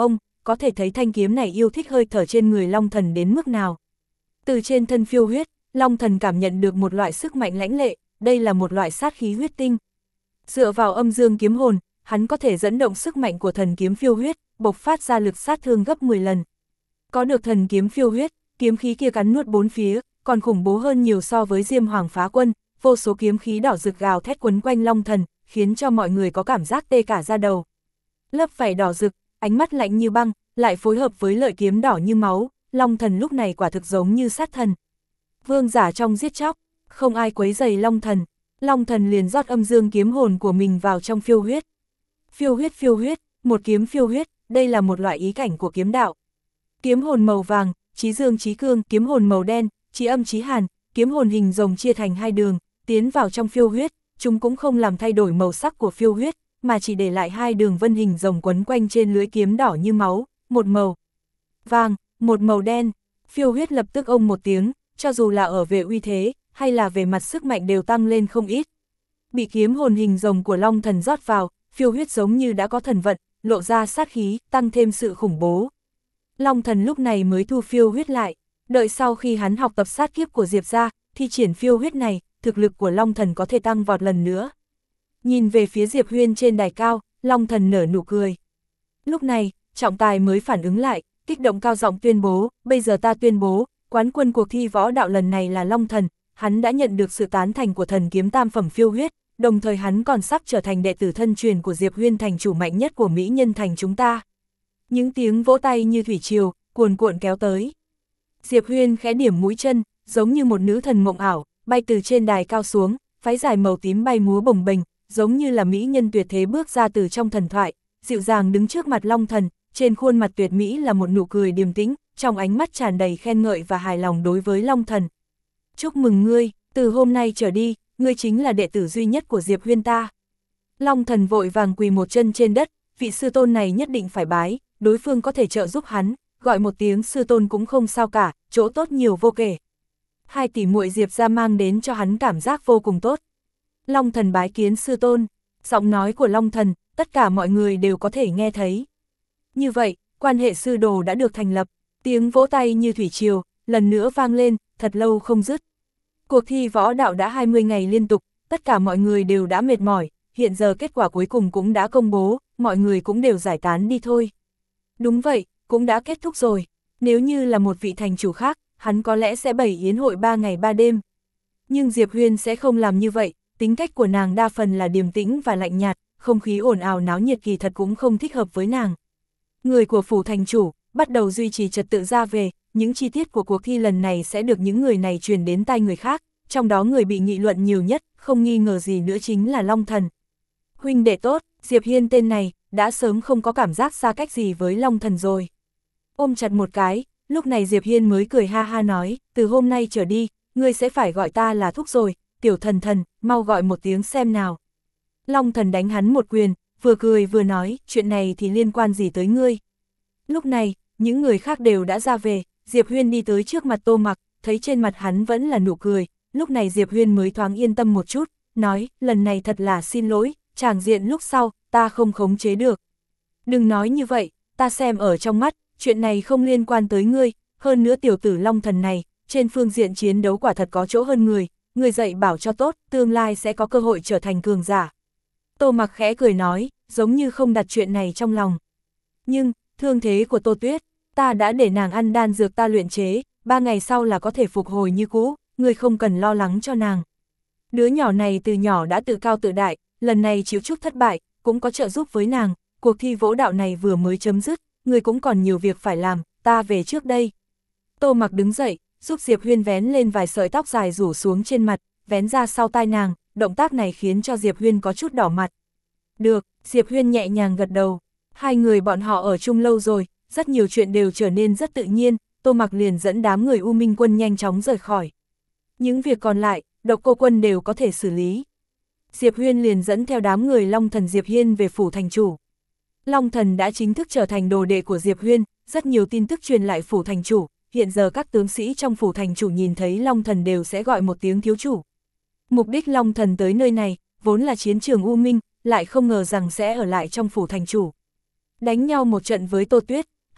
có thể thấy thanh kiếm này yêu thích hơi thở trên người Long Thần đến mức nào. Từ trên thân phiêu huyết, Long Thần cảm nhận được một loại sức mạnh lãnh lệ, đây là một loại sát khí huyết tinh. Dựa vào âm dương kiếm hồn, hắn có thể dẫn động sức mạnh của thần kiếm phiêu huyết, bộc phát ra lực sát thương gấp mười lần. Có được thần kiếm phiêu huyết, kiếm khí kia cắn nuốt bốn phía, còn khủng bố hơn nhiều so với Diêm Hoàng Phá Quân, vô số kiếm khí đỏ rực gào thét quấn quanh Long Thần, khiến cho mọi người có cảm giác tê cả da đầu. Lớp vảy đỏ rực, ánh mắt lạnh như băng, lại phối hợp với lợi kiếm đỏ như máu, Long Thần lúc này quả thực giống như sát thần. Vương giả trong giết chóc, không ai quấy rầy Long Thần, Long Thần liền rót âm dương kiếm hồn của mình vào trong phiêu huyết. Phiêu huyết phiêu huyết, một kiếm phiêu huyết, đây là một loại ý cảnh của kiếm đạo. Kiếm hồn màu vàng, chí dương chí cương, kiếm hồn màu đen, chí âm chí hàn, kiếm hồn hình rồng chia thành hai đường, tiến vào trong phiêu huyết, chúng cũng không làm thay đổi màu sắc của phiêu huyết, mà chỉ để lại hai đường vân hình rồng quấn quanh trên lưỡi kiếm đỏ như máu, một màu vàng, một màu đen. Phiêu huyết lập tức ông một tiếng, cho dù là ở về uy thế, hay là về mặt sức mạnh đều tăng lên không ít. Bị kiếm hồn hình rồng của Long Thần rót vào, phiêu huyết giống như đã có thần vận, lộ ra sát khí, tăng thêm sự khủng bố. Long Thần lúc này mới thu phiêu huyết lại, đợi sau khi hắn học tập sát kiếp của Diệp gia, thi triển phiêu huyết này, thực lực của Long Thần có thể tăng vọt lần nữa. Nhìn về phía Diệp Huyên trên đài cao, Long Thần nở nụ cười. Lúc này, trọng tài mới phản ứng lại, kích động cao giọng tuyên bố, bây giờ ta tuyên bố, quán quân cuộc thi võ đạo lần này là Long Thần, hắn đã nhận được sự tán thành của thần kiếm tam phẩm phiêu huyết, đồng thời hắn còn sắp trở thành đệ tử thân truyền của Diệp Huyên thành chủ mạnh nhất của Mỹ Nhân thành chúng ta. Những tiếng vỗ tay như thủy triều, cuồn cuộn kéo tới. Diệp Huyên khẽ điểm mũi chân, giống như một nữ thần mộng ảo, bay từ trên đài cao xuống, váy dài màu tím bay múa bồng bềnh, giống như là mỹ nhân tuyệt thế bước ra từ trong thần thoại, dịu dàng đứng trước mặt Long Thần, trên khuôn mặt tuyệt mỹ là một nụ cười điềm tĩnh, trong ánh mắt tràn đầy khen ngợi và hài lòng đối với Long Thần. Chúc mừng ngươi, từ hôm nay trở đi, ngươi chính là đệ tử duy nhất của Diệp Huyên ta. Long Thần vội vàng quỳ một chân trên đất, vị sư tôn này nhất định phải bái, đối phương có thể trợ giúp hắn, gọi một tiếng sư tôn cũng không sao cả, chỗ tốt nhiều vô kể. Hai tỷ muội Diệp gia mang đến cho hắn cảm giác vô cùng tốt. Long Thần bái kiến sư tôn, giọng nói của Long Thần, tất cả mọi người đều có thể nghe thấy. Như vậy, quan hệ sư đồ đã được thành lập, tiếng vỗ tay như thủy triều, lần nữa vang lên, thật lâu không dứt. Cuộc thi võ đạo đã hai mươi ngày liên tục, tất cả mọi người đều đã mệt mỏi, hiện giờ kết quả cuối cùng cũng đã công bố, mọi người cũng đều giải tán đi thôi. Đúng vậy, cũng đã kết thúc rồi, nếu như là một vị thành chủ khác, hắn có lẽ sẽ bày yến hội ba ngày ba đêm. Nhưng Diệp Huyên sẽ không làm như vậy, tính cách của nàng đa phần là điềm tĩnh và lạnh nhạt, không khí ồn ào náo nhiệt kỳ thật cũng không thích hợp với nàng. Người của phủ thành chủ, bắt đầu duy trì trật tự ra về, những chi tiết của cuộc thi lần này sẽ được những người này truyền đến tai người khác, trong đó người bị nghị luận nhiều nhất, không nghi ngờ gì nữa chính là Long Thần. Huynh đệ tốt, Diệp Hiên tên này, đã sớm không có cảm giác xa cách gì với Long Thần rồi. Ôm chặt một cái, lúc này Diệp Hiên mới cười ha ha nói, từ hôm nay trở đi, ngươi sẽ phải gọi ta là thúc rồi, tiểu thần thần, mau gọi một tiếng xem nào. Long Thần đánh hắn một quyền, vừa cười vừa nói, chuyện này thì liên quan gì tới ngươi. Lúc này, những người khác đều đã ra về, Diệp Huyên đi tới trước mặt Tô Mặc, thấy trên mặt hắn vẫn là nụ cười, lúc này Diệp Huyên mới thoáng yên tâm một chút, nói, lần này thật là xin lỗi, tràng diện lúc sau, ta không khống chế được. Đừng nói như vậy, ta xem ở trong mắt, chuyện này không liên quan tới ngươi, hơn nữa tiểu tử Long Thần này, trên phương diện chiến đấu quả thật có chỗ hơn người, người dạy bảo cho tốt, tương lai sẽ có cơ hội trở thành cường giả. Tô Mặc khẽ cười nói, giống như không đặt chuyện này trong lòng. Nhưng, thương thế của Tô Tuyết, ta đã để nàng ăn đan dược ta luyện chế, ba ngày sau là có thể phục hồi như cũ, ngươi không cần lo lắng cho nàng. Đứa nhỏ này từ nhỏ đã tự cao tự đại, lần này chịu chút thất bại, cũng có trợ giúp với nàng, cuộc thi võ đạo này vừa mới chấm dứt, ngươi cũng còn nhiều việc phải làm, ta về trước đây. Tô Mặc đứng dậy, giúp Diệp Huyên vén lên vài sợi tóc dài rủ xuống trên mặt, vén ra sau tai nàng, động tác này khiến cho Diệp Huyên có chút đỏ mặt. Được, Diệp Huyên nhẹ nhàng gật đầu, hai người bọn họ ở chung lâu rồi, rất nhiều chuyện đều trở nên rất tự nhiên, Tô Mặc liền dẫn đám người U Minh Quân nhanh chóng rời khỏi. Những việc còn lại, Độc Cô Quân đều có thể xử lý. Diệp Huyên liền dẫn theo đám người Long Thần Diệp Hiên về phủ thành chủ. Long Thần đã chính thức trở thành đồ đệ của Diệp Huyên, rất nhiều tin tức truyền lại phủ thành chủ, hiện giờ các tướng sĩ trong phủ thành chủ nhìn thấy Long Thần đều sẽ gọi một tiếng thiếu chủ. Mục đích Long Thần tới nơi này, vốn là chiến trường U Minh, lại không ngờ rằng sẽ ở lại trong phủ thành chủ. Đánh nhau một trận với Tô Tuyết,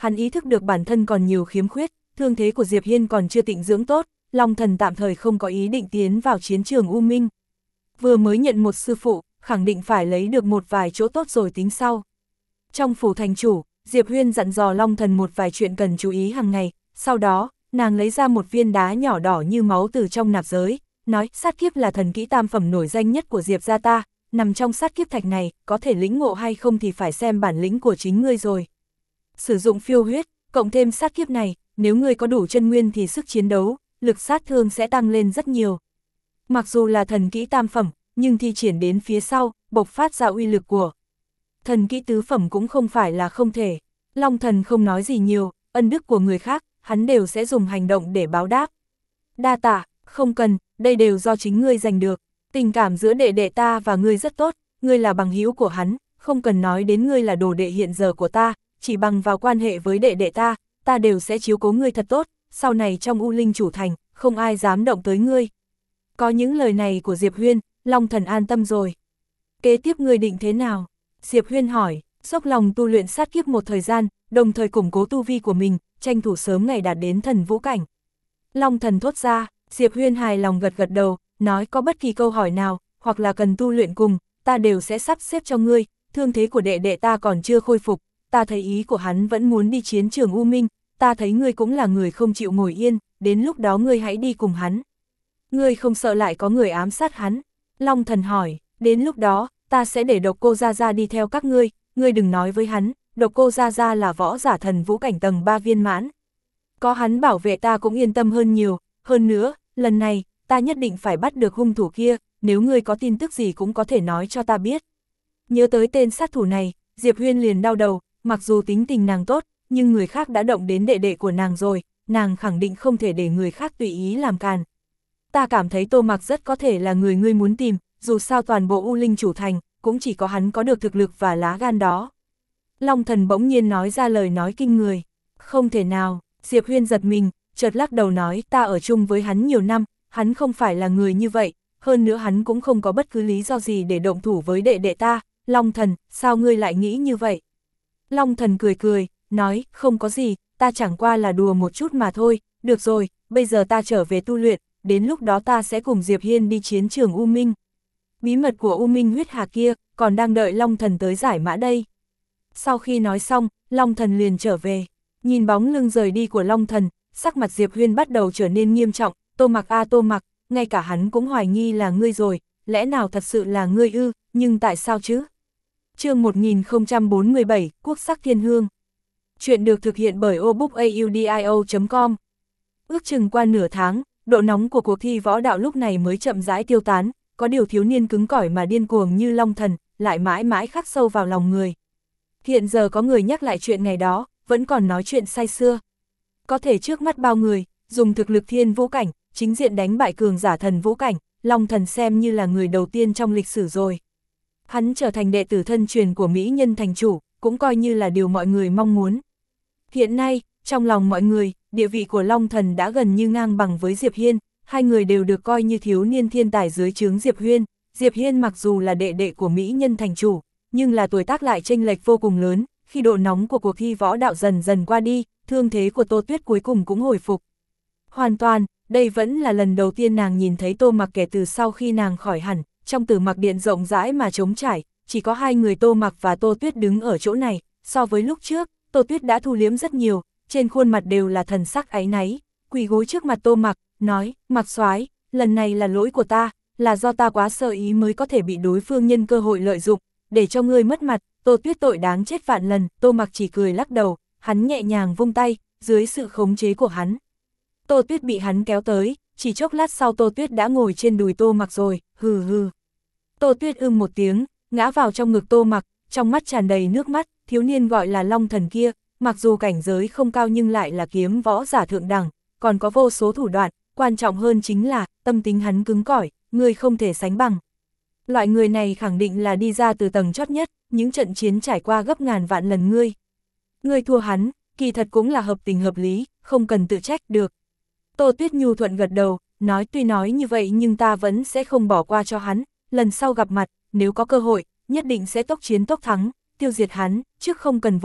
hắn ý thức được bản thân còn nhiều khiếm khuyết, thương thế của Diệp Hiên còn chưa tịnh dưỡng tốt, Long Thần tạm thời không có ý định tiến vào chiến trường U Minh. Vừa mới nhận một sư phụ, khẳng định phải lấy được một vài chỗ tốt rồi tính sau. Trong phủ thành chủ, Diệp Huyên dặn dò Long Thần một vài chuyện cần chú ý hàng ngày, sau đó, nàng lấy ra một viên đá nhỏ đỏ như máu từ trong nạp giới, nói sát kiếp là thần kỹ tam phẩm nổi danh nhất của Diệp gia ta, nằm trong sát kiếp thạch này, có thể lĩnh ngộ hay không thì phải xem bản lĩnh của chính ngươi rồi. Sử dụng phiêu huyết, cộng thêm sát kiếp này, nếu ngươi có đủ chân nguyên thì sức chiến đấu, lực sát thương sẽ tăng lên rất nhiều. Mặc dù là thần kỹ tam phẩm, nhưng thi triển đến phía sau, bộc phát ra uy lực của thần kỹ tứ phẩm cũng không phải là không thể. Long Thần không nói gì nhiều, ân đức của người khác, hắn đều sẽ dùng hành động để báo đáp. Đa tạ, không cần, đây đều do chính ngươi giành được. Tình cảm giữa đệ đệ ta và ngươi rất tốt, ngươi là bằng hữu của hắn, không cần nói đến ngươi là đồ đệ hiện giờ của ta, chỉ bằng vào quan hệ với đệ đệ ta, ta đều sẽ chiếu cố ngươi thật tốt, sau này trong U Linh chủ thành, không ai dám động tới ngươi. Có những lời này của Diệp Huyên, Long Thần an tâm rồi. Kế tiếp ngươi định thế nào? Diệp Huyên hỏi, dốc lòng tu luyện sát kiếp một thời gian, đồng thời củng cố tu vi của mình, tranh thủ sớm ngày đạt đến thần vũ cảnh. Long Thần thốt ra, Diệp Huyên hài lòng gật gật đầu, nói có bất kỳ câu hỏi nào, hoặc là cần tu luyện cùng, ta đều sẽ sắp xếp cho ngươi, thương thế của đệ đệ ta còn chưa khôi phục, ta thấy ý của hắn vẫn muốn đi chiến trường U Minh, ta thấy ngươi cũng là người không chịu ngồi yên, đến lúc đó ngươi hãy đi cùng hắn. Ngươi không sợ lại có người ám sát hắn? Long Thần hỏi, đến lúc đó, ta sẽ để Độc Cô Gia Gia đi theo các ngươi, ngươi đừng nói với hắn, Độc Cô Gia Gia là võ giả thần vũ cảnh tầng ba viên mãn. Có hắn bảo vệ ta cũng yên tâm hơn nhiều, hơn nữa, lần này, ta nhất định phải bắt được hung thủ kia, nếu ngươi có tin tức gì cũng có thể nói cho ta biết. Nhớ tới tên sát thủ này, Diệp Huyên liền đau đầu, mặc dù tính tình nàng tốt, nhưng người khác đã động đến đệ đệ của nàng rồi, nàng khẳng định không thể để người khác tùy ý làm càn. Ta cảm thấy Tô Mặc rất có thể là người ngươi muốn tìm, dù sao toàn bộ U Linh chủ thành, cũng chỉ có hắn có được thực lực và lá gan đó. Long Thần bỗng nhiên nói ra lời nói kinh người. Không thể nào, Diệp Huyên giật mình, chợt lắc đầu nói ta ở chung với hắn nhiều năm, hắn không phải là người như vậy, hơn nữa hắn cũng không có bất cứ lý do gì để động thủ với đệ đệ ta. Long Thần, sao ngươi lại nghĩ như vậy? Long Thần cười cười, nói, không có gì, ta chẳng qua là đùa một chút mà thôi, được rồi, bây giờ ta trở về tu luyện, đến lúc đó ta sẽ cùng Diệp Hiên đi chiến trường U Minh. Bí mật của U Minh huyết hà kia, còn đang đợi Long Thần tới giải mã đây. Sau khi nói xong, Long Thần liền trở về, nhìn bóng lưng rời đi của Long Thần, sắc mặt Diệp Huyên bắt đầu trở nên nghiêm trọng, Tô Mặc a Tô Mặc, ngay cả hắn cũng hoài nghi là ngươi rồi, lẽ nào thật sự là ngươi ư, nhưng tại sao chứ? Chương một nghìn không trăm bốn mươi bảy, Quốc sắc thiên hương. Chuyện được thực hiện bởi obookaudio chấm com. Ước chừng qua nửa tháng, độ nóng của cuộc thi võ đạo lúc này mới chậm rãi tiêu tán, có điều thiếu niên cứng cỏi mà điên cuồng như Long Thần, lại mãi mãi khắc sâu vào lòng người. Hiện giờ có người nhắc lại chuyện ngày đó, vẫn còn nói chuyện say xưa. Có thể trước mắt bao người, dùng thực lực thiên vũ cảnh, chính diện đánh bại cường giả thần vũ cảnh, Long Thần xem như là người đầu tiên trong lịch sử rồi. Hắn trở thành đệ tử thân truyền của Mỹ Nhân thành chủ, cũng coi như là điều mọi người mong muốn. Hiện nay, trong lòng mọi người, địa vị của Long Thần đã gần như ngang bằng với Diệp Hiên, hai người đều được coi như thiếu niên thiên tài dưới trướng Diệp Huyên. Diệp Hiên mặc dù là đệ đệ của Mỹ Nhân thành chủ, nhưng là tuổi tác lại chênh lệch vô cùng lớn, khi độ nóng của cuộc thi võ đạo dần dần qua đi, thương thế của Tô Tuyết cuối cùng cũng hồi phục. Hoàn toàn, đây vẫn là lần đầu tiên nàng nhìn thấy Tô Mặc kể từ sau khi nàng khỏi hẳn, trong Tử Mặc điện rộng rãi mà trống trải, chỉ có hai người Tô Mặc và Tô Tuyết đứng ở chỗ này, so với lúc trước, Tô Tuyết đã thu liếm rất nhiều, trên khuôn mặt đều là thần sắc áy náy, quỳ gối trước mặt Tô Mặc, nói, Mặc soái, lần này là lỗi của ta, là do ta quá sợ ý mới có thể bị đối phương nhân cơ hội lợi dụng, để cho ngươi mất mặt. Tô Tuyết tội đáng chết vạn lần. Tô Mặc chỉ cười lắc đầu, hắn nhẹ nhàng vung tay, dưới sự khống chế của hắn. Tô Tuyết bị hắn kéo tới, chỉ chốc lát sau Tô Tuyết đã ngồi trên đùi Tô Mặc rồi, hừ hừ. Tô Tuyết ưm một tiếng, ngã vào trong ngực Tô Mặc, trong mắt tràn đầy nước mắt, thiếu niên gọi là Long Thần kia, mặc dù cảnh giới không cao nhưng lại là kiếm võ giả thượng đẳng, còn có vô số thủ đoạn, quan trọng hơn chính là, tâm tính hắn cứng cỏi, người không thể sánh bằng. Loại người này khẳng định là đi ra từ tầng chót nhất, những trận chiến trải qua gấp ngàn vạn lần ngươi. Ngươi thua hắn, kỳ thật cũng là hợp tình hợp lý, không cần tự trách được. Tô Tuyết nhu thuận gật đầu, nói tuy nói như vậy nhưng ta vẫn sẽ không bỏ qua cho hắn, lần sau gặp mặt, nếu có cơ hội, nhất định sẽ tốc chiến tốc thắng, tiêu diệt hắn, trước không cần vội,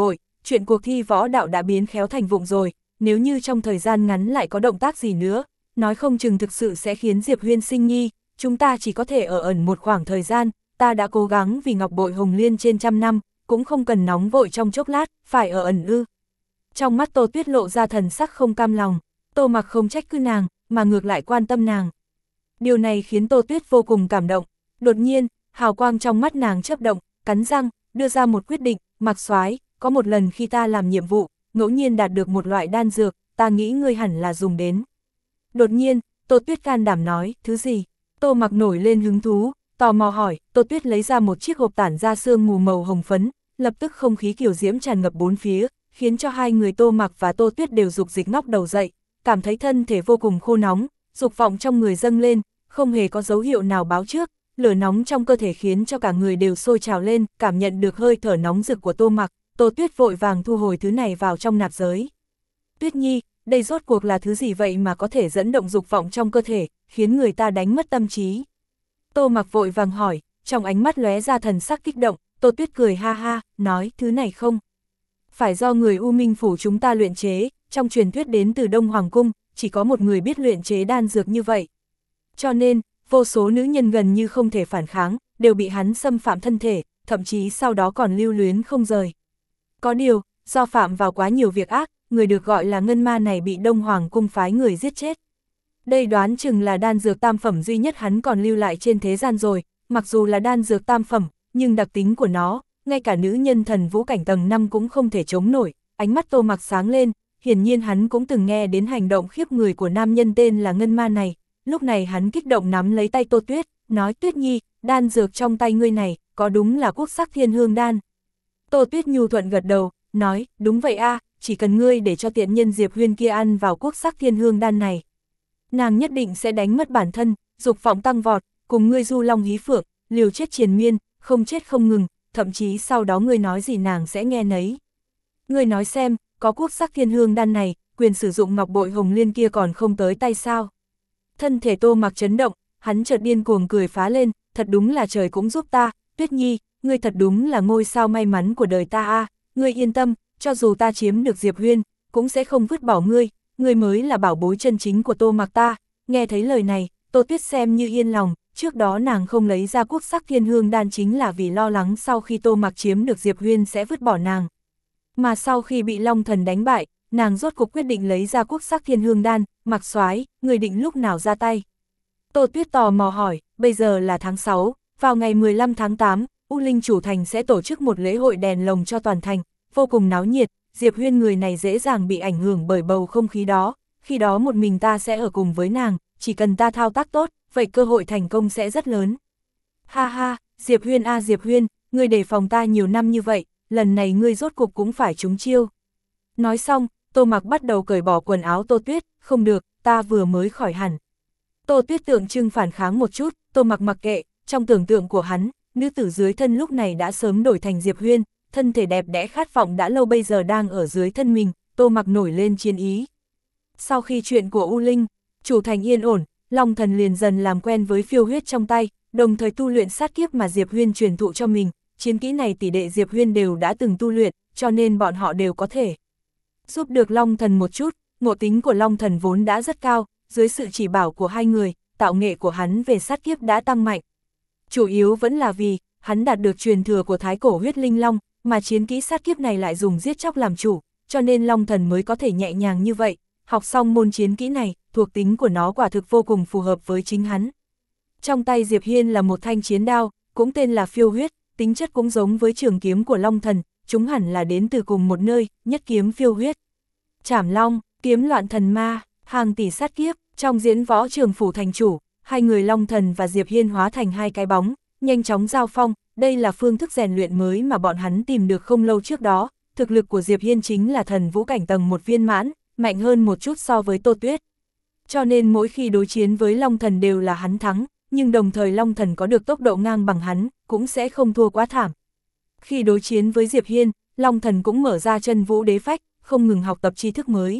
chuyện cuộc thi võ đạo đã biến khéo thành vụng rồi, nếu như trong thời gian ngắn lại có động tác gì nữa, nói không chừng thực sự sẽ khiến Diệp Huyên sinh nghi, chúng ta chỉ có thể ở ẩn một khoảng thời gian, ta đã cố gắng vì ngọc bội hồng liên trên trăm năm, cũng không cần nóng vội trong chốc lát, phải ở ẩn ư. Trong mắt Tô Tuyết lộ ra thần sắc không cam lòng, Tô Mặc không trách cứ nàng, mà ngược lại quan tâm nàng. Điều này khiến Tô Tuyết vô cùng cảm động, đột nhiên, hào quang trong mắt nàng chớp động, cắn răng, đưa ra một quyết định, Mặc Soái, có một lần khi ta làm nhiệm vụ, ngẫu nhiên đạt được một loại đan dược, ta nghĩ ngươi hẳn là dùng đến. Đột nhiên, Tô Tuyết can đảm nói, thứ gì? Tô Mặc nổi lên hứng thú, tò mò hỏi, Tô Tuyết lấy ra một chiếc hộp tản ra sương mù màu hồng phấn, lập tức không khí kiều diễm tràn ngập bốn phía, khiến cho hai người Tô Mặc và Tô Tuyết đều dục dịch ngóc đầu dậy, cảm thấy thân thể vô cùng khô nóng, dục vọng trong người dâng lên, không hề có dấu hiệu nào báo trước, lửa nóng trong cơ thể khiến cho cả người đều sôi trào lên, cảm nhận được hơi thở nóng rực của Tô Mặc, Tô Tuyết vội vàng thu hồi thứ này vào trong nạp giới. Tuyết Nhi, đây rốt cuộc là thứ gì vậy mà có thể dẫn động dục vọng trong cơ thể, khiến người ta đánh mất tâm trí? Tô Mặc vội vàng hỏi, trong ánh mắt lóe ra thần sắc kích động, Tô Tuyết cười ha ha, nói, thứ này không phải do người U Minh Phủ chúng ta luyện chế, trong truyền thuyết đến từ Đông Hoàng Cung, chỉ có một người biết luyện chế đan dược như vậy. Cho nên, vô số nữ nhân gần như không thể phản kháng, đều bị hắn xâm phạm thân thể, thậm chí sau đó còn lưu luyến không rời. Có điều, do phạm vào quá nhiều việc ác, người được gọi là ngân ma này bị Đông Hoàng Cung phái người giết chết. Đây đoán chừng là đan dược tam phẩm duy nhất hắn còn lưu lại trên thế gian rồi, mặc dù là đan dược tam phẩm, nhưng đặc tính của nó, ngay cả nữ nhân thần vũ cảnh tầng năm cũng không thể chống nổi. Ánh mắt Tô Mặc sáng lên, hiển nhiên hắn cũng từng nghe đến hành động khiếp người của nam nhân tên là ngân ma này. Lúc này hắn kích động nắm lấy tay Tô Tuyết, nói, Tuyết Nhi, đan dược trong tay ngươi này, có đúng là quốc sắc thiên hương đan? Tô Tuyết nhu thuận gật đầu, nói, đúng vậy a, chỉ cần ngươi để cho tiện nhân Diệp Huyên kia ăn vào quốc sắc thiên hương đan này, nàng nhất định sẽ đánh mất bản thân, dục vọng tăng vọt, cùng ngươi du long hí phượng, liều chết triền miên, không chết không ngừng, thậm chí sau đó ngươi nói gì nàng sẽ nghe nấy. Ngươi nói xem, có quốc sắc thiên hương đan này, quyền sử dụng ngọc bội hồng liên kia còn không tới tay sao? Thân thể Tô Mặc chấn động, hắn chợt điên cuồng cười phá lên, thật đúng là trời cũng giúp ta, Tuyết Nhi, ngươi thật đúng là ngôi sao may mắn của đời ta a, ngươi yên tâm, cho dù ta chiếm được Diệp Huyên, cũng sẽ không vứt bỏ ngươi, ngươi mới là bảo bối chân chính của Tô Mặc ta. Nghe thấy lời này, Tô Tuyết xem như yên lòng, trước đó nàng không lấy ra quốc sắc thiên hương đan chính là vì lo lắng sau khi Tô Mặc chiếm được Diệp Huyên sẽ vứt bỏ nàng. Mà sau khi bị Long Thần đánh bại, nàng rốt cuộc quyết định lấy ra quốc sắc thiên hương đan. Mặc Soái, người định lúc nào ra tay? Tô Tuyết tò mò hỏi, bây giờ là tháng sáu, vào ngày mười lăm tháng tám, U Linh Chủ Thành sẽ tổ chức một lễ hội đèn lồng cho toàn thành, vô cùng náo nhiệt, Diệp Huyên người này dễ dàng bị ảnh hưởng bởi bầu không khí đó, khi đó một mình ta sẽ ở cùng với nàng, chỉ cần ta thao tác tốt, vậy cơ hội thành công sẽ rất lớn. Ha ha, Diệp Huyên a Diệp Huyên, ngươi đề phòng ta nhiều năm như vậy, lần này ngươi rốt cục cũng phải trúng chiêu. Nói xong, Tô Mặc bắt đầu cởi bỏ quần áo Tô Tuyết, không được, ta vừa mới khỏi hẳn. Tô Tuyết tượng trưng phản kháng một chút, Tô Mặc mặc kệ, trong tưởng tượng của hắn, nữ tử dưới thân lúc này đã sớm đổi thành Diệp Huyên, thân thể đẹp đẽ khát vọng đã lâu bây giờ đang ở dưới thân mình, Tô Mặc nổi lên chiến ý. Sau khi chuyện của U Linh Chủ Thành yên ổn, Long Thần liền dần làm quen với phiêu huyết trong tay, đồng thời tu luyện sát kiếp mà Diệp Huyên truyền thụ cho mình, chiến kỹ này tỷ đệ Diệp Huyên đều đã từng tu luyện, cho nên bọn họ đều có thể giúp được Long Thần một chút. Ngộ tính của Long Thần vốn đã rất cao, dưới sự chỉ bảo của hai người, tạo nghệ của hắn về sát kiếp đã tăng mạnh. Chủ yếu vẫn là vì, hắn đạt được truyền thừa của thái cổ huyết linh long, mà chiến kỹ sát kiếp này lại dùng giết chóc làm chủ, cho nên Long Thần mới có thể nhẹ nhàng như vậy. Học xong môn chiến kỹ này, thuộc tính của nó quả thực vô cùng phù hợp với chính hắn. Trong tay Diệp Hiên là một thanh chiến đao, cũng tên là phiêu huyết, tính chất cũng giống với trường kiếm của Long Thần, chúng hẳn là đến từ cùng một nơi, nhất kiếm phiêu huyết. Trảm long, kiếm loạn thần ma, hàng tỷ sát kiếp, trong diễn võ trường phủ thành chủ, hai người Long Thần và Diệp Hiên hóa thành hai cái bóng, nhanh chóng giao phong, đây là phương thức rèn luyện mới mà bọn hắn tìm được không lâu trước đó, thực lực của Diệp Hiên chính là thần vũ cảnh tầng một viên mãn, mạnh hơn một chút so với Tô Tuyết. Cho nên mỗi khi đối chiến với Long Thần đều là hắn thắng, nhưng đồng thời Long Thần có được tốc độ ngang bằng hắn, cũng sẽ không thua quá thảm. Khi đối chiến với Diệp Hiên, Long Thần cũng mở ra chân vũ đế phách, không ngừng học tập tri thức mới.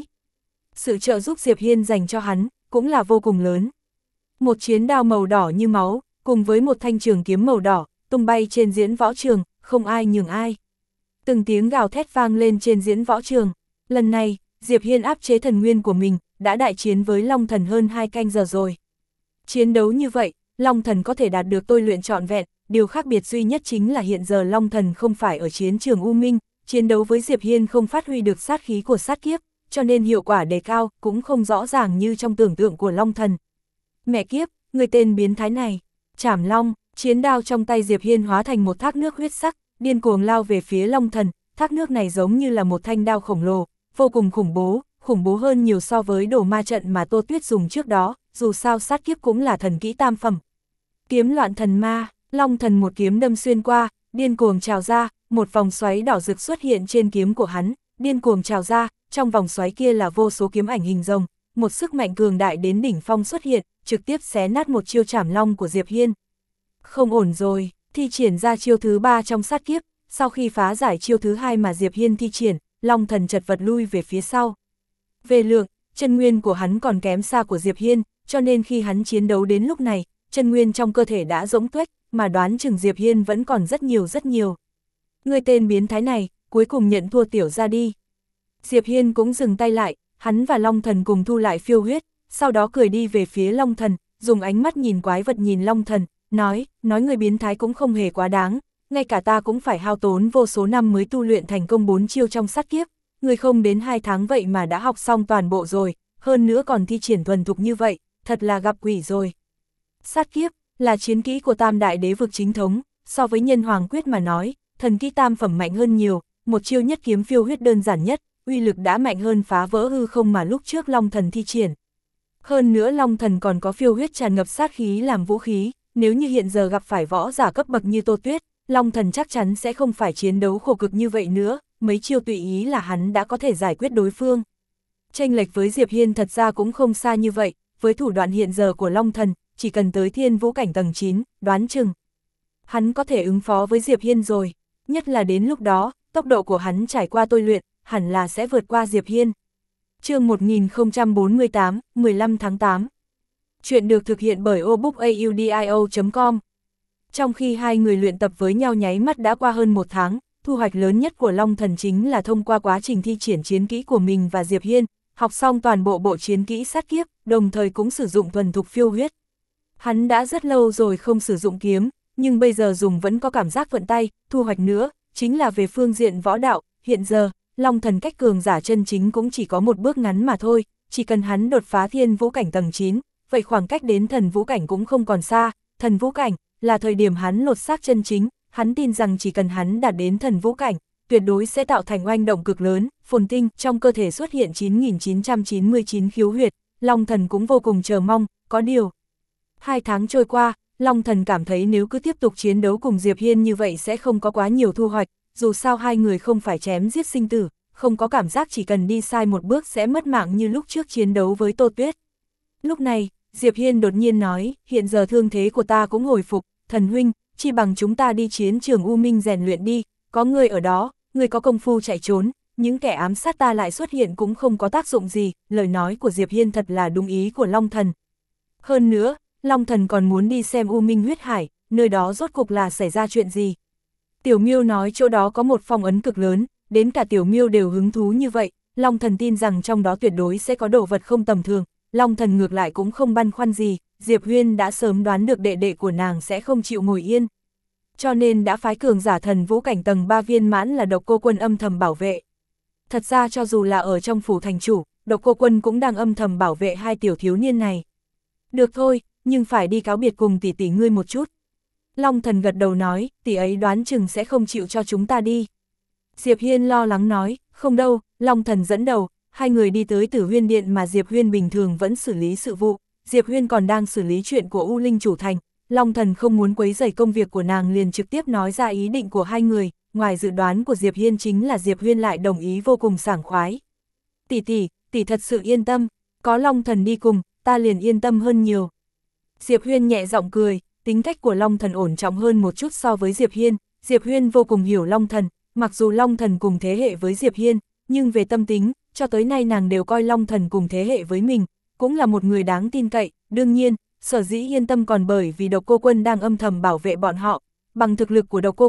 Sự trợ giúp Diệp Hiên dành cho hắn, cũng là vô cùng lớn. Một chiến đao màu đỏ như máu, cùng với một thanh trường kiếm màu đỏ, tung bay trên diễn võ trường, không ai nhường ai. Từng tiếng gào thét vang lên trên diễn võ trường. Lần này, Diệp Hiên áp chế thần nguyên của mình, đã đại chiến với Long Thần hơn hai canh giờ rồi. Chiến đấu như vậy, Long Thần có thể đạt được tôi luyện trọn vẹn, điều khác biệt duy nhất chính là hiện giờ Long Thần không phải ở chiến trường U Minh, chiến đấu với Diệp Hiên không phát huy được sát khí của sát kiếp, cho nên hiệu quả đề cao cũng không rõ ràng như trong tưởng tượng của Long Thần. Mẹ kiếp, người tên biến thái này, Trảm Long, chiến đao trong tay Diệp Hiên hóa thành một thác nước huyết sắc, điên cuồng lao về phía Long Thần, thác nước này giống như là một thanh đao khổng lồ, vô cùng khủng bố, khủng bố hơn nhiều so với đồ ma trận mà Tô Tuyết dùng trước đó, dù sao sát kiếp cũng là thần kỹ tam phẩm. Kiếm loạn thần ma, Long Thần một kiếm đâm xuyên qua, điên cuồng trào ra, một vòng xoáy đỏ rực xuất hiện trên kiếm của hắn, điên cuồng trào ra, trong vòng xoáy kia là vô số kiếm ảnh hình rồng, một sức mạnh cường đại đến đỉnh phong xuất hiện, trực tiếp xé nát một chiêu Trảm Long của Diệp Hiên. Không ổn rồi, thi triển ra chiêu thứ ba trong sát kiếp, sau khi phá giải chiêu thứ hai mà Diệp Hiên thi triển, Long Thần chật vật lui về phía sau. Về lượng, chân nguyên của hắn còn kém xa của Diệp Hiên, cho nên khi hắn chiến đấu đến lúc này, chân nguyên trong cơ thể đã rỗng tuếch, mà đoán chừng Diệp Hiên vẫn còn rất nhiều rất nhiều. Người tên biến thái này, cuối cùng nhận thua tiểu ra đi. Diệp Hiên cũng dừng tay lại, hắn và Long Thần cùng thu lại phiêu huyết, sau đó cười đi về phía Long Thần, dùng ánh mắt nhìn quái vật nhìn Long Thần, nói, nói người biến thái cũng không hề quá đáng, ngay cả ta cũng phải hao tốn vô số năm mới tu luyện thành công bốn chiêu trong sát kiếp, người không đến hai tháng vậy mà đã học xong toàn bộ rồi, hơn nữa còn thi triển thuần thục như vậy, thật là gặp quỷ rồi. Sát kiếp là chiến kỹ của Tam Đại Đế vực chính thống, so với Nhân Hoàng Quyết mà nói, thần kỹ tam phẩm mạnh hơn nhiều, một chiêu nhất kiếm phiêu huyết đơn giản nhất, uy lực đã mạnh hơn phá vỡ hư không mà lúc trước Long Thần thi triển. Hơn nữa Long Thần còn có phiêu huyết tràn ngập sát khí làm vũ khí, nếu như hiện giờ gặp phải võ giả cấp bậc như Tô Tuyết, Long Thần chắc chắn sẽ không phải chiến đấu khổ cực như vậy nữa, mấy chiêu tùy ý là hắn đã có thể giải quyết đối phương. Chênh lệch với Diệp Hiên thật ra cũng không xa như vậy, với thủ đoạn hiện giờ của Long Thần, chỉ cần tới thiên vũ cảnh tầng chín, đoán chừng hắn có thể ứng phó với Diệp Hiên rồi, nhất là đến lúc đó, tốc độ của hắn trải qua tôi luyện, hẳn là sẽ vượt qua Diệp Hiên. Chương một nghìn không trăm bốn mươi tám, mười lăm tháng tám. Chuyện được thực hiện bởi obookaudio chấm com. Trong khi hai người luyện tập với nhau nháy mắt đã qua hơn một tháng, thu hoạch lớn nhất của Long Thần chính là thông qua quá trình thi triển chiến kỹ của mình và Diệp Hiên, học xong toàn bộ bộ chiến kỹ sát kiếp, đồng thời cũng sử dụng thuần thục phiêu huyết. Hắn đã rất lâu rồi không sử dụng kiếm, nhưng bây giờ dùng vẫn có cảm giác thuận tay, thu hoạch nữa, chính là về phương diện võ đạo, hiện giờ, Long Thần cách cường giả chân chính cũng chỉ có một bước ngắn mà thôi, chỉ cần hắn đột phá thiên vũ cảnh tầng chín, vậy khoảng cách đến thần vũ cảnh cũng không còn xa, thần vũ cảnh là thời điểm hắn lột xác chân chính, hắn tin rằng chỉ cần hắn đạt đến thần vũ cảnh, tuyệt đối sẽ tạo thành oanh động cực lớn, phồn tinh, trong cơ thể xuất hiện chín nghìn chín trăm chín mươi chín khiếu huyệt, Long Thần cũng vô cùng chờ mong, có điều. Hai tháng trôi qua, Long Thần cảm thấy nếu cứ tiếp tục chiến đấu cùng Diệp Hiên như vậy sẽ không có quá nhiều thu hoạch, dù sao hai người không phải chém giết sinh tử, không có cảm giác chỉ cần đi sai một bước sẽ mất mạng như lúc trước chiến đấu với Tô Tuyết. Lúc này, Diệp Hiên đột nhiên nói, hiện giờ thương thế của ta cũng hồi phục, thần huynh, chi bằng chúng ta đi chiến trường U Minh rèn luyện đi, có người ở đó, người có công phu chạy trốn, những kẻ ám sát ta lại xuất hiện cũng không có tác dụng gì, lời nói của Diệp Hiên thật là đúng ý của Long Thần. Hơn nữa, Long Thần còn muốn đi xem U Minh huyết hải, nơi đó rốt cục là xảy ra chuyện gì. Tiểu Miêu nói chỗ đó có một phong ấn cực lớn, đến cả Tiểu Miêu đều hứng thú như vậy, Long Thần tin rằng trong đó tuyệt đối sẽ có đồ vật không tầm thường, Long Thần ngược lại cũng không băn khoăn gì, Diệp Huyên đã sớm đoán được đệ đệ của nàng sẽ không chịu ngồi yên. Cho nên đã phái cường giả thần vũ cảnh tầng ba viên mãn là Độc Cô Quân âm thầm bảo vệ. Thật ra cho dù là ở trong phủ thành chủ, Độc Cô Quân cũng đang âm thầm bảo vệ hai tiểu thiếu niên này. Được thôi, nhưng phải đi cáo biệt cùng tỷ tỷ ngươi một chút. Long Thần gật đầu nói, tỷ ấy đoán chừng sẽ không chịu cho chúng ta đi. Diệp Hiên lo lắng nói, không đâu, Long Thần dẫn đầu, hai người đi tới Tử Huyên Điện mà Diệp Huyên bình thường vẫn xử lý sự vụ, Diệp Huyên còn đang xử lý chuyện của U Linh chủ thành, Long Thần không muốn quấy rầy công việc của nàng liền trực tiếp nói ra ý định của hai người, ngoài dự đoán của Diệp Hiên chính là Diệp Huyên lại đồng ý vô cùng sảng khoái. Tỷ tỷ, tỷ thật sự yên tâm, có Long Thần đi cùng, ta liền yên tâm hơn nhiều. Diệp Huyên nhẹ giọng cười, tính cách của Long Thần ổn trọng hơn một chút so với Diệp Hiên, Diệp Huyên vô cùng hiểu Long Thần, mặc dù Long Thần cùng thế hệ với Diệp Hiên, nhưng về tâm tính, cho tới nay nàng đều coi Long Thần cùng thế hệ với mình, cũng là một người đáng tin cậy, đương nhiên, sở dĩ yên tâm còn bởi vì Độc Cô Quân đang âm thầm bảo vệ bọn họ, bằng thực lực của Độc Cô Quân,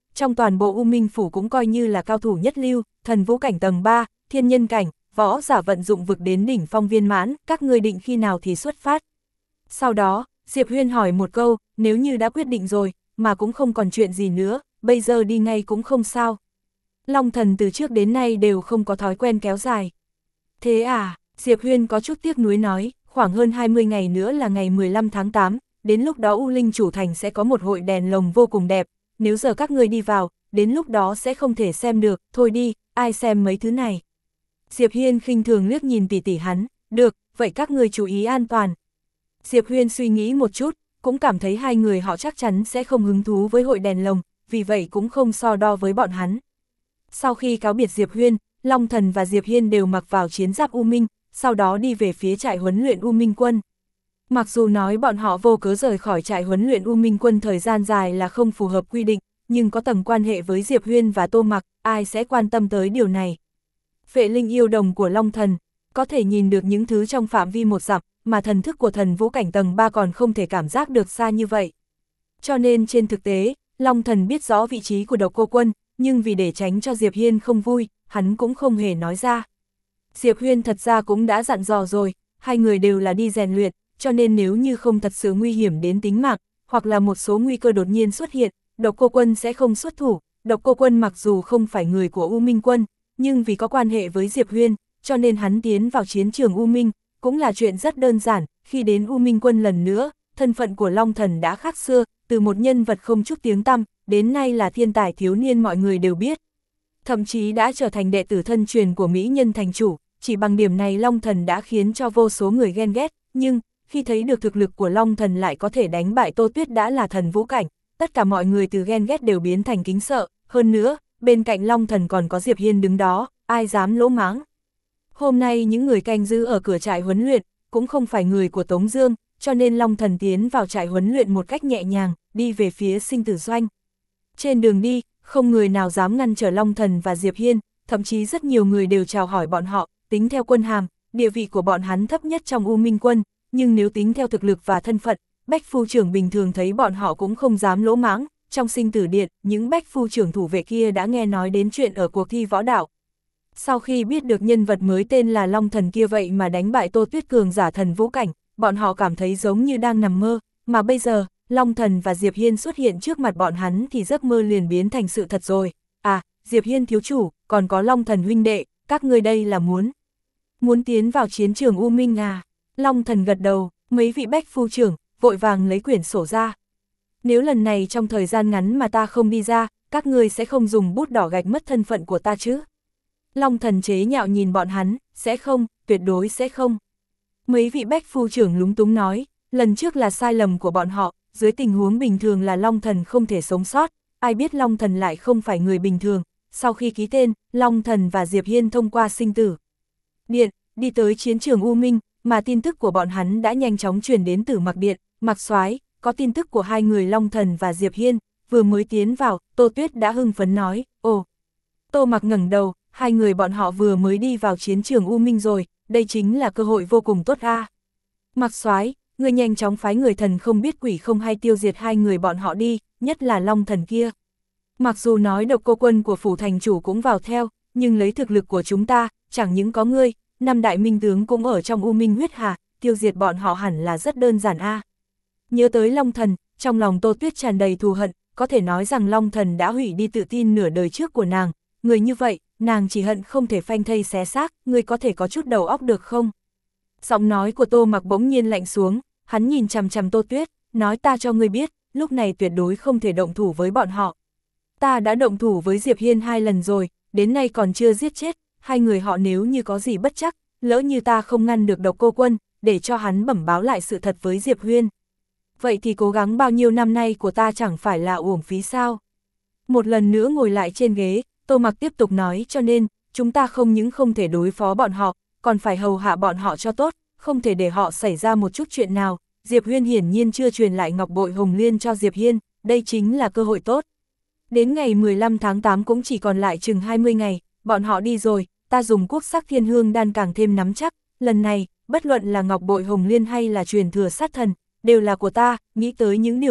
trong toàn bộ U Minh Phủ cũng coi như là cao thủ nhất lưu, thần vũ cảnh tầng ba, thiên nhân cảnh, võ giả vận dụng vực đến đỉnh phong viên mãn, các ngươi định khi nào thì xuất phát. Sau đó, Diệp Huyên hỏi một câu, nếu như đã quyết định rồi, mà cũng không còn chuyện gì nữa, bây giờ đi ngay cũng không sao. Long Thần từ trước đến nay đều không có thói quen kéo dài. Thế à, Diệp Huyên có chút tiếc nuối nói, khoảng hơn hai mươi ngày nữa là ngày mười lăm tháng tám, đến lúc đó U Linh Chủ Thành sẽ có một hội đèn lồng vô cùng đẹp, nếu giờ các ngươi đi vào, đến lúc đó sẽ không thể xem được, thôi đi, ai xem mấy thứ này. Diệp Hiên khinh thường liếc nhìn tỷ tỷ hắn, được, vậy các ngươi chú ý an toàn. Diệp Huyên suy nghĩ một chút, cũng cảm thấy hai người họ chắc chắn sẽ không hứng thú với hội đèn lồng, vì vậy cũng không so đo với bọn hắn. Sau khi cáo biệt Diệp Huyên, Long Thần và Diệp Hiên đều mặc vào chiến giáp U Minh, sau đó đi về phía trại huấn luyện U Minh Quân. Mặc dù nói bọn họ vô cớ rời khỏi trại huấn luyện U Minh Quân thời gian dài là không phù hợp quy định, nhưng có tầng quan hệ với Diệp Huyên và Tô Mặc, ai sẽ quan tâm tới điều này. Phệ linh yêu đồng của Long Thần, có thể nhìn được những thứ trong phạm vi một dặm, mà thần thức của thần vũ cảnh tầng ba còn không thể cảm giác được xa như vậy. Cho nên trên thực tế, Long Thần biết rõ vị trí của Độc Cô Quân, nhưng vì để tránh cho Diệp Hiên không vui, hắn cũng không hề nói ra. Diệp Huyên thật ra cũng đã dặn dò rồi, hai người đều là đi rèn luyện, cho nên nếu như không thật sự nguy hiểm đến tính mạng, hoặc là một số nguy cơ đột nhiên xuất hiện, Độc Cô Quân sẽ không xuất thủ. Độc Cô Quân mặc dù không phải người của U Minh Quân, nhưng vì có quan hệ với Diệp Huyên, cho nên hắn tiến vào chiến trường U Minh, cũng là chuyện rất đơn giản. Khi đến U Minh Quân lần nữa, thân phận của Long Thần đã khác xưa, từ một nhân vật không chút tiếng tăm, đến nay là thiên tài thiếu niên mọi người đều biết. Thậm chí đã trở thành đệ tử thân truyền của Mỹ Nhân thành chủ, chỉ bằng điểm này Long Thần đã khiến cho vô số người ghen ghét, nhưng khi thấy được thực lực của Long Thần lại có thể đánh bại Tô Tuyết đã là thần vũ cảnh, tất cả mọi người từ ghen ghét đều biến thành kính sợ, hơn nữa, bên cạnh Long Thần còn có Diệp Hiên đứng đó, ai dám lỗ mãng. Hôm nay những người canh giữ ở cửa trại huấn luyện, cũng không phải người của Tống Dương, cho nên Long Thần tiến vào trại huấn luyện một cách nhẹ nhàng, đi về phía sinh tử doanh. Trên đường đi, không người nào dám ngăn trở Long Thần và Diệp Hiên, thậm chí rất nhiều người đều chào hỏi bọn họ, tính theo quân hàm, địa vị của bọn hắn thấp nhất trong U Minh Quân, nhưng nếu tính theo thực lực và thân phận, Bách Phu trưởng bình thường thấy bọn họ cũng không dám lỗ mãng. Trong sinh tử điện, những Bách Phu trưởng thủ vệ kia đã nghe nói đến chuyện ở cuộc thi võ đạo. Sau khi biết được nhân vật mới tên là Long Thần kia vậy mà đánh bại Tô Tuyết cường giả thần vũ cảnh, bọn họ cảm thấy giống như đang nằm mơ, mà bây giờ, Long Thần và Diệp Hiên xuất hiện trước mặt bọn hắn thì giấc mơ liền biến thành sự thật rồi. À, Diệp Hiên thiếu chủ, còn có Long Thần huynh đệ, các ngươi đây là muốn muốn tiến vào chiến trường U Minh à? Long Thần gật đầu, mấy vị Bách Phu trưởng vội vàng lấy quyển sổ ra. Nếu lần này trong thời gian ngắn mà ta không đi ra, các ngươi sẽ không dùng bút đỏ gạch mất thân phận của ta chứ? Long Thần chế nhạo nhìn bọn hắn, sẽ không, tuyệt đối sẽ không. Mấy vị Bách Phu trưởng lúng túng nói, lần trước là sai lầm của bọn họ, dưới tình huống bình thường là Long Thần không thể sống sót, ai biết Long Thần lại không phải người bình thường. Sau khi ký tên, Long Thần và Diệp Hiên thông qua sinh tử điện, đi tới chiến trường U Minh, mà tin tức của bọn hắn đã nhanh chóng truyền đến Tử Mặc điện. Mặc Soái, có tin tức của hai người Long Thần và Diệp Hiên, vừa mới tiến vào, Tô Tuyết đã hưng phấn nói, ồ. Tô Mặc ngẩng đầu, hai người bọn họ vừa mới đi vào chiến trường U Minh rồi, đây chính là cơ hội vô cùng tốt a. À. Mặc Soái, người nhanh chóng phái người thần không biết quỷ không hay tiêu diệt hai người bọn họ đi, nhất là Long Thần kia. Mặc dù nói Độc Cô Quân của phủ thành chủ cũng vào theo, nhưng lấy thực lực của chúng ta, chẳng những có ngươi, năm đại minh tướng cũng ở trong U Minh huyết hà, tiêu diệt bọn họ hẳn là rất đơn giản a. À. Nhớ tới Long Thần, trong lòng Tô Tuyết tràn đầy thù hận, có thể nói rằng Long Thần đã hủy đi tự tin nửa đời trước của nàng, người như vậy, nàng chỉ hận không thể phanh thây xé xác, ngươi có thể có chút đầu óc được không? Giọng nói của Tô Mặc bỗng nhiên lạnh xuống, hắn nhìn chằm chằm Tô Tuyết, nói ta cho ngươi biết, lúc này tuyệt đối không thể động thủ với bọn họ. Ta đã động thủ với Diệp Hiên hai lần rồi, đến nay còn chưa giết chết, hai người họ nếu như có gì bất chắc, lỡ như ta không ngăn được Độc Cô Quân, để cho hắn bẩm báo lại sự thật với Diệp Huyên. Vậy thì cố gắng bao nhiêu năm nay của ta chẳng phải là uổng phí sao? Một lần nữa ngồi lại trên ghế, Tô Mặc tiếp tục nói, cho nên, chúng ta không những không thể đối phó bọn họ, còn phải hầu hạ bọn họ cho tốt, không thể để họ xảy ra một chút chuyện nào. Diệp Huyên hiển nhiên chưa truyền lại ngọc bội hồng liên cho Diệp Hiên, đây chính là cơ hội tốt. Đến ngày mười lăm tháng tám cũng chỉ còn lại chừng hai mươi ngày, bọn họ đi rồi, ta dùng quốc sắc thiên hương đan càng thêm nắm chắc, lần này, bất luận là ngọc bội hồng liên hay là truyền thừa sát thần, đều là của ta. Nghĩ tới những điều này,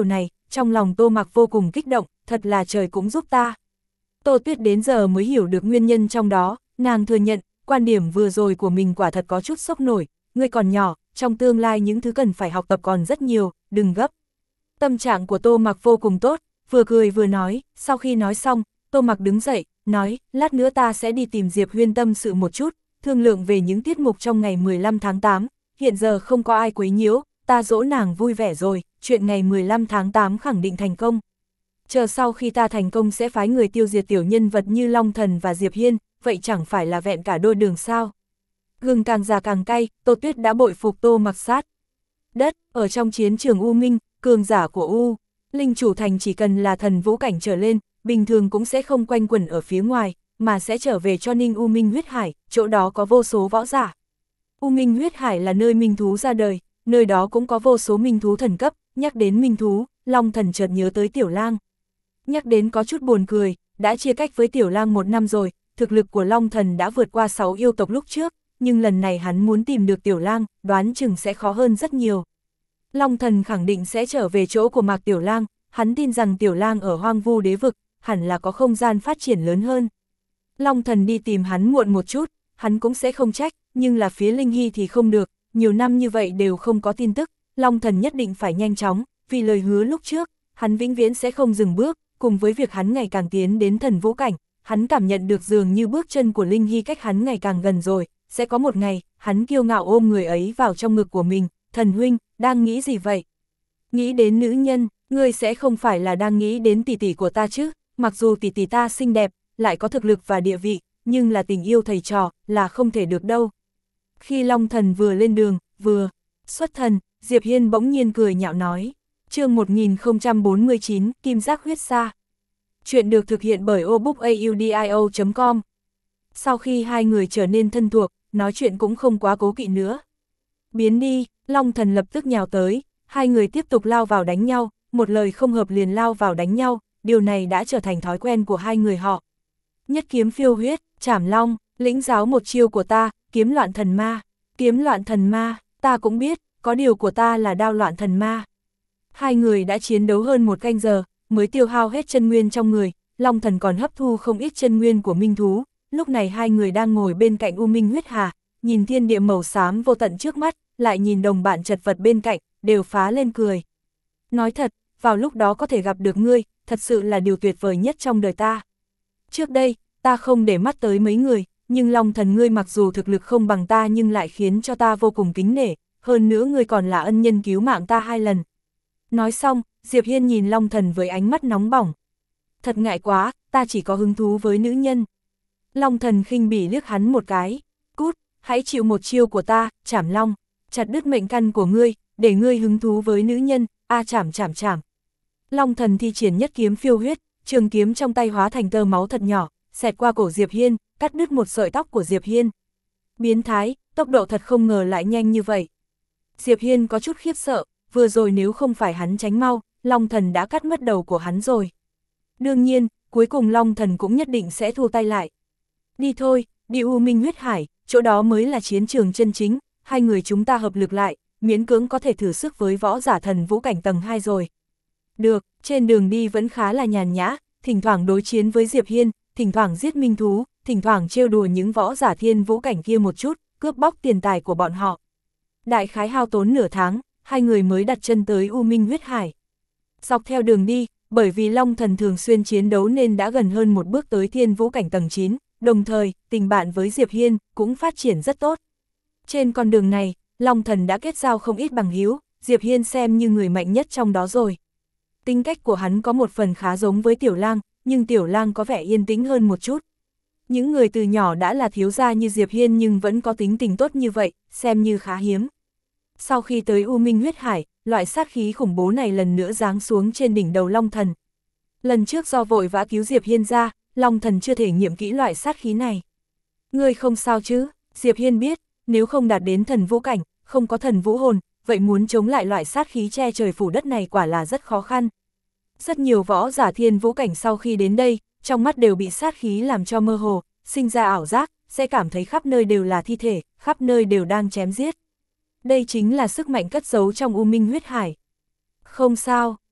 trong lòng Tô Mặc vô cùng kích động, thật là trời cũng giúp ta. Tô Tuyết đến giờ mới hiểu được nguyên nhân trong đó, nàng thừa nhận, quan điểm vừa rồi của mình quả thật có chút sốc nổi, ngươi còn nhỏ, trong tương lai những thứ cần phải học tập còn rất nhiều, đừng gấp. Tâm trạng của Tô Mặc vô cùng tốt, vừa cười vừa nói, sau khi nói xong, Tô Mặc đứng dậy, nói, lát nữa ta sẽ đi tìm Diệp Huyên tâm sự một chút, thương lượng về những tiết mục trong ngày mười lăm tháng tám, hiện giờ không có ai quấy nhiễu, ta dỗ nàng vui vẻ rồi, chuyện ngày mười lăm tháng tám khẳng định thành công. Chờ sau khi ta thành công sẽ phái người tiêu diệt tiểu nhân vật như Long Thần và Diệp Hiên, vậy chẳng phải là vẹn cả đôi đường sao. Gừng càng già càng cay, Tô Tuyết đã bội phục Tô Mặc sát đất, ở trong chiến trường U Minh, cường giả của U Linh chủ thành chỉ cần là thần vũ cảnh trở lên, bình thường cũng sẽ không quanh quẩn ở phía ngoài, mà sẽ trở về cho Ninh U Minh huyết hải, chỗ đó có vô số võ giả. U Minh huyết hải là nơi minh thú ra đời, nơi đó cũng có vô số minh thú thần cấp, nhắc đến minh thú, Long Thần chợt nhớ tới Tiểu Lang. Nhắc đến có chút buồn cười, đã chia cách với Tiểu Lang một năm rồi, thực lực của Long Thần đã vượt qua sáu yêu tộc lúc trước, nhưng lần này hắn muốn tìm được Tiểu Lang, đoán chừng sẽ khó hơn rất nhiều. Long Thần khẳng định sẽ trở về chỗ của Mạc Tiểu Lang, hắn tin rằng Tiểu Lang ở Hoang Vu Đế Vực, hẳn là có không gian phát triển lớn hơn. Long Thần đi tìm hắn muộn một chút, hắn cũng sẽ không trách, nhưng là phía Linh Hy thì không được, nhiều năm như vậy đều không có tin tức, Long Thần nhất định phải nhanh chóng, vì lời hứa lúc trước, hắn vĩnh viễn sẽ không dừng bước, cùng với việc hắn ngày càng tiến đến thần vũ cảnh, hắn cảm nhận được dường như bước chân của Linh Hy cách hắn ngày càng gần rồi, sẽ có một ngày, hắn kiêu ngạo ôm người ấy vào trong ngực của mình, thần huynh, đang nghĩ gì vậy? Nghĩ đến nữ nhân, ngươi sẽ không phải là đang nghĩ đến tỷ tỷ của ta chứ, mặc dù tỷ tỷ ta xinh đẹp, lại có thực lực và địa vị, nhưng là tình yêu thầy trò, là không thể được đâu. Khi Long Thần vừa lên đường, vừa xuất thần, Diệp Hiên bỗng nhiên cười nhạo nói, chương một nghìn không trăm bốn mươi chín, Kim Giác Huyết Sa. Chuyện được thực hiện bởi obookaudio chấm com. Sau khi hai người trở nên thân thuộc, nói chuyện cũng không quá cố kỵ nữa. Biến đi, Long Thần lập tức nhào tới, hai người tiếp tục lao vào đánh nhau, một lời không hợp liền lao vào đánh nhau, điều này đã trở thành thói quen của hai người họ. Nhất kiếm phiêu huyết, Trảm Long, lĩnh giáo một chiêu của ta, kiếm loạn thần ma, kiếm loạn thần ma, ta cũng biết, có điều của ta là đao loạn thần ma. Hai người đã chiến đấu hơn một canh giờ, mới tiêu hao hết chân nguyên trong người, Long Thần còn hấp thu không ít chân nguyên của minh thú, lúc này hai người đang ngồi bên cạnh U Minh huyết hà, nhìn thiên địa màu xám vô tận trước mắt, lại nhìn đồng bạn chật vật bên cạnh, đều phá lên cười. Nói thật, vào lúc đó có thể gặp được ngươi, thật sự là điều tuyệt vời nhất trong đời ta. Trước đây, ta không để mắt tới mấy người, nhưng Long Thần ngươi mặc dù thực lực không bằng ta nhưng lại khiến cho ta vô cùng kính nể, hơn nữa ngươi còn là ân nhân cứu mạng ta hai lần. Nói xong, Diệp Hiên nhìn Long Thần với ánh mắt nóng bỏng. Thật ngại quá, ta chỉ có hứng thú với nữ nhân. Long Thần khinh bỉ liếc hắn một cái, cút, hãy chịu một chiêu của ta, Trảm Long, chặt đứt mệnh căn của ngươi, để ngươi hứng thú với nữ nhân, a chảm chảm chảm. Long Thần thi triển nhất kiếm phiêu huyết, trường kiếm trong tay hóa thành tơ máu thật nhỏ, xẹt qua cổ Diệp Hiên, cắt đứt một sợi tóc của Diệp Hiên. Biến thái, tốc độ thật không ngờ lại nhanh như vậy. Diệp Hiên có chút khiếp sợ, vừa rồi nếu không phải hắn tránh mau, Long Thần đã cắt mất đầu của hắn rồi. Đương nhiên, cuối cùng Long Thần cũng nhất định sẽ thu tay lại. Đi thôi, đi U Minh huyết hải, chỗ đó mới là chiến trường chân chính, hai người chúng ta hợp lực lại, miễn cưỡng có thể thử sức với võ giả thần vũ cảnh tầng hai rồi. Được, trên đường đi vẫn khá là nhàn nhã, thỉnh thoảng đối chiến với Diệp Hiên, thỉnh thoảng giết minh thú, thỉnh thoảng trêu đùa những võ giả thiên vũ cảnh kia một chút, cướp bóc tiền tài của bọn họ. Đại khái hao tốn nửa tháng, hai người mới đặt chân tới U Minh huyết hải. Dọc theo đường đi, bởi vì Long Thần thường xuyên chiến đấu nên đã gần hơn một bước tới thiên vũ cảnh tầng chín, đồng thời, tình bạn với Diệp Hiên cũng phát triển rất tốt. Trên con đường này, Long Thần đã kết giao không ít bằng hữu, Diệp Hiên xem như người mạnh nhất trong đó rồi. Tính cách của hắn có một phần khá giống với Tiểu Lang, nhưng Tiểu Lang có vẻ yên tĩnh hơn một chút. Những người từ nhỏ đã là thiếu gia như Diệp Hiên nhưng vẫn có tính tình tốt như vậy, xem như khá hiếm. Sau khi tới U Minh huyết hải, loại sát khí khủng bố này lần nữa giáng xuống trên đỉnh đầu Long Thần. Lần trước do vội vã cứu Diệp Hiên ra, Long Thần chưa thể nghiệm kỹ loại sát khí này. Ngươi không sao chứ? Diệp Hiên biết, nếu không đạt đến thần vũ cảnh, không có thần vũ hồn, vậy muốn chống lại loại sát khí che trời phủ đất này quả là rất khó khăn. Rất nhiều võ giả thiên vũ cảnh sau khi đến đây, trong mắt đều bị sát khí làm cho mơ hồ, sinh ra ảo giác, sẽ cảm thấy khắp nơi đều là thi thể, khắp nơi đều đang chém giết. Đây chính là sức mạnh cất giấu trong U Minh huyết hải. Không sao,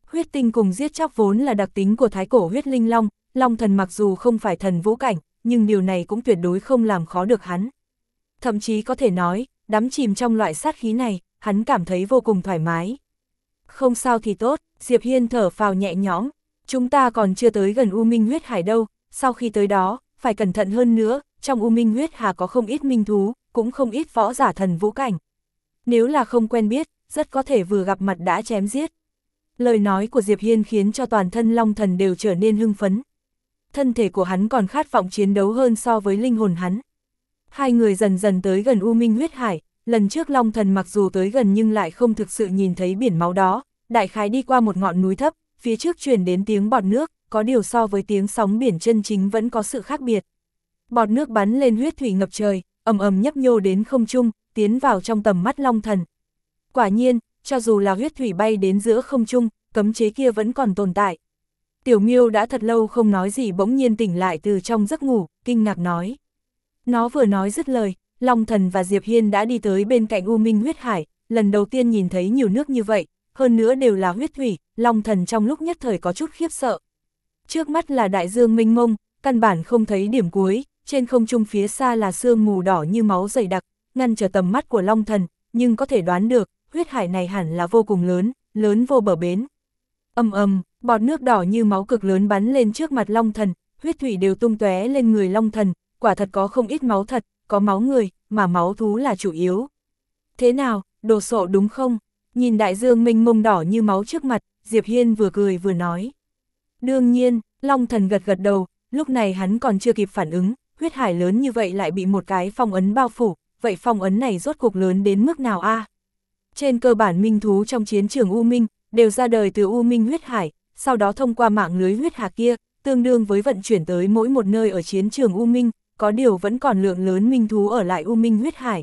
Huyết tinh cùng giết chóc vốn là đặc tính của thái cổ huyết linh long, long thần mặc dù không phải thần vũ cảnh, nhưng điều này cũng tuyệt đối không làm khó được hắn. Thậm chí có thể nói, đắm chìm trong loại sát khí này, hắn cảm thấy vô cùng thoải mái. Không sao thì tốt, Diệp Hiên thở phào nhẹ nhõm, chúng ta còn chưa tới gần U Minh huyết hải đâu, sau khi tới đó, phải cẩn thận hơn nữa, trong U Minh huyết hà có không ít minh thú, cũng không ít võ giả thần vũ cảnh. Nếu là không quen biết, rất có thể vừa gặp mặt đã chém giết. Lời nói của Diệp Hiên khiến cho toàn thân long thần đều trở nên hưng phấn. Thân thể của hắn còn khát vọng chiến đấu hơn so với linh hồn hắn. Hai người dần dần tới gần U Minh huyết hải, lần trước long thần mặc dù tới gần nhưng lại không thực sự nhìn thấy biển máu đó, đại khái đi qua một ngọn núi thấp, phía trước truyền đến tiếng bọt nước, có điều so với tiếng sóng biển chân chính vẫn có sự khác biệt. Bọt nước bắn lên huyết thủy ngập trời, ầm ầm nhấp nhô đến không trung, tiến vào trong tầm mắt long thần. Quả nhiên, cho dù là huyết thủy bay đến giữa không trung, cấm chế kia vẫn còn tồn tại. Tiểu Miêu đã thật lâu không nói gì bỗng nhiên tỉnh lại từ trong giấc ngủ, kinh ngạc nói. Nó vừa nói dứt lời, Long Thần và Diệp Hiên đã đi tới bên cạnh U Minh huyết hải, lần đầu tiên nhìn thấy nhiều nước như vậy, hơn nữa đều là huyết thủy, Long Thần trong lúc nhất thời có chút khiếp sợ. Trước mắt là đại dương mênh mông, căn bản không thấy điểm cuối, trên không trung phía xa là sương mù đỏ như máu dày đặc, ngăn trở tầm mắt của Long Thần, nhưng có thể đoán được, huyết hải này hẳn là vô cùng lớn, lớn vô bờ bến. Ầm ầm, bọt nước đỏ như máu cực lớn bắn lên trước mặt Long Thần, huyết thủy đều tung tóe lên người Long Thần, quả thật có không ít máu thật, có máu người, mà máu thú là chủ yếu. Thế nào, đồ sộ đúng không? Nhìn đại dương mênh mông đỏ như máu trước mặt, Diệp Hiên vừa cười vừa nói. Đương nhiên, Long Thần gật gật đầu, lúc này hắn còn chưa kịp phản ứng, huyết hải lớn như vậy lại bị một cái phong ấn bao phủ, vậy phong ấn này rốt cuộc lớn đến mức nào a? À? Trên cơ bản minh thú trong chiến trường U Minh, đều ra đời từ U Minh huyết hải, sau đó thông qua mạng lưới huyết hà kia, tương đương với vận chuyển tới mỗi một nơi ở chiến trường U Minh, có điều vẫn còn lượng lớn minh thú ở lại U Minh huyết hải.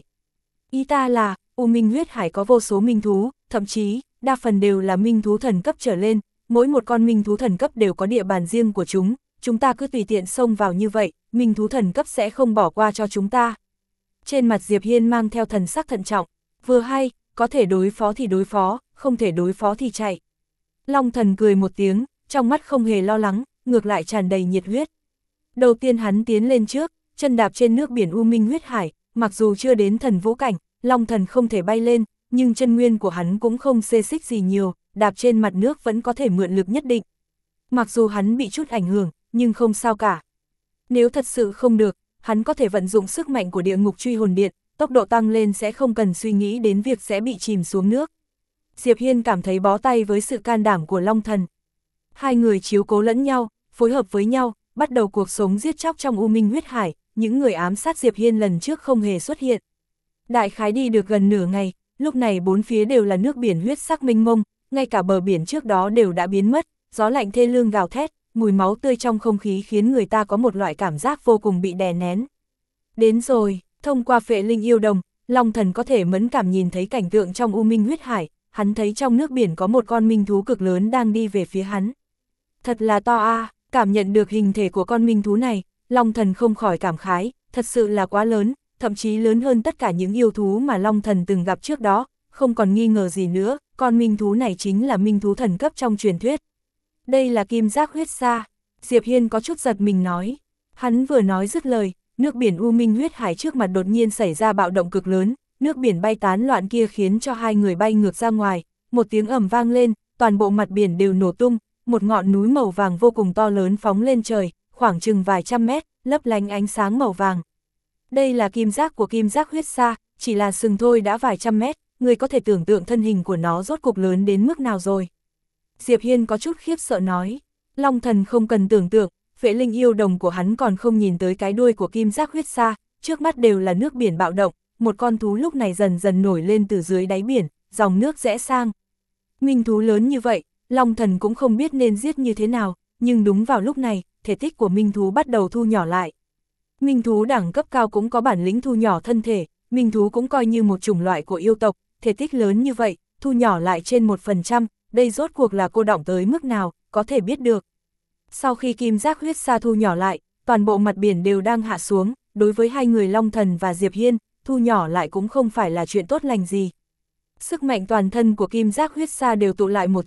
Ý ta là, U Minh huyết hải có vô số minh thú, thậm chí, đa phần đều là minh thú thần cấp trở lên, mỗi một con minh thú thần cấp đều có địa bàn riêng của chúng, chúng ta cứ tùy tiện xông vào như vậy, minh thú thần cấp sẽ không bỏ qua cho chúng ta. Trên mặt Diệp Hiên mang theo thần sắc thận trọng, vừa hay, có thể đối phó thì đối phó, không thể đối phó thì chạy. Long Thần cười một tiếng, trong mắt không hề lo lắng, ngược lại tràn đầy nhiệt huyết. Đầu tiên hắn tiến lên trước, chân đạp trên nước biển U Minh huyết hải, mặc dù chưa đến thần vũ cảnh, Long Thần không thể bay lên, nhưng chân nguyên của hắn cũng không xê xích gì nhiều, đạp trên mặt nước vẫn có thể mượn lực nhất định. Mặc dù hắn bị chút ảnh hưởng, nhưng không sao cả. Nếu thật sự không được, hắn có thể vận dụng sức mạnh của địa ngục truy hồn điện, tốc độ tăng lên sẽ không cần suy nghĩ đến việc sẽ bị chìm xuống nước. Diệp Hiên cảm thấy bó tay với sự can đảm của Long Thần. Hai người chiếu cố lẫn nhau, phối hợp với nhau, bắt đầu cuộc sống giết chóc trong U Minh huyết hải, những người ám sát Diệp Hiên lần trước không hề xuất hiện. Đại khái đi được gần nửa ngày, lúc này bốn phía đều là nước biển huyết sắc mênh mông, ngay cả bờ biển trước đó đều đã biến mất, gió lạnh thê lương gào thét, mùi máu tươi trong không khí khiến người ta có một loại cảm giác vô cùng bị đè nén. Đến rồi, thông qua phệ linh yêu đồng, Long Thần có thể mẫn cảm nhìn thấy cảnh tượng trong U Minh huyết hải, hắn thấy trong nước biển có một con minh thú cực lớn đang đi về phía hắn. Thật là to a, à, cảm nhận được hình thể của con minh thú này, Long Thần không khỏi cảm khái, thật sự là quá lớn, thậm chí lớn hơn tất cả những yêu thú mà Long Thần từng gặp trước đó, không còn nghi ngờ gì nữa, con minh thú này chính là minh thú thần cấp trong truyền thuyết. Đây là kim giác huyết sa, Diệp Hiên có chút giật mình nói. Hắn vừa nói dứt lời, nước biển U Minh huyết hải trước mặt đột nhiên xảy ra bạo động cực lớn, nước biển bay tán loạn kia khiến cho hai người bay ngược ra ngoài, một tiếng ầm vang lên, toàn bộ mặt biển đều nổ tung, một ngọn núi màu vàng vô cùng to lớn phóng lên trời, khoảng chừng vài trăm mét, lấp lánh ánh sáng màu vàng. Đây là kim giác của kim giác huyết sa, chỉ là sừng thôi đã vài trăm mét, người có thể tưởng tượng thân hình của nó rốt cục lớn đến mức nào rồi. Diệp Hiên có chút khiếp sợ nói, Long Thần không cần tưởng tượng, phệ linh yêu đồng của hắn còn không nhìn tới cái đuôi của kim giác huyết sa, trước mắt đều là nước biển bạo động, một con thú lúc này dần dần nổi lên từ dưới đáy biển, dòng nước rẽ sang. Minh thú lớn như vậy, Long Thần cũng không biết nên giết như thế nào, nhưng đúng vào lúc này, thể tích của minh thú bắt đầu thu nhỏ lại. Minh thú đẳng cấp cao cũng có bản lĩnh thu nhỏ thân thể, minh thú cũng coi như một chủng loại của yêu tộc, thể tích lớn như vậy, thu nhỏ lại trên một phần trăm, đây rốt cuộc là cô đọng tới mức nào, có thể biết được. Sau khi kim giác huyết sa thu nhỏ lại, toàn bộ mặt biển đều đang hạ xuống, đối với hai người Long Thần và Diệp Hiên, thu nhỏ lại cũng không phải là chuyện tốt lành gì. Sức mạnh toàn thân của kim giác huyết sa đều tụ lại một chỗ,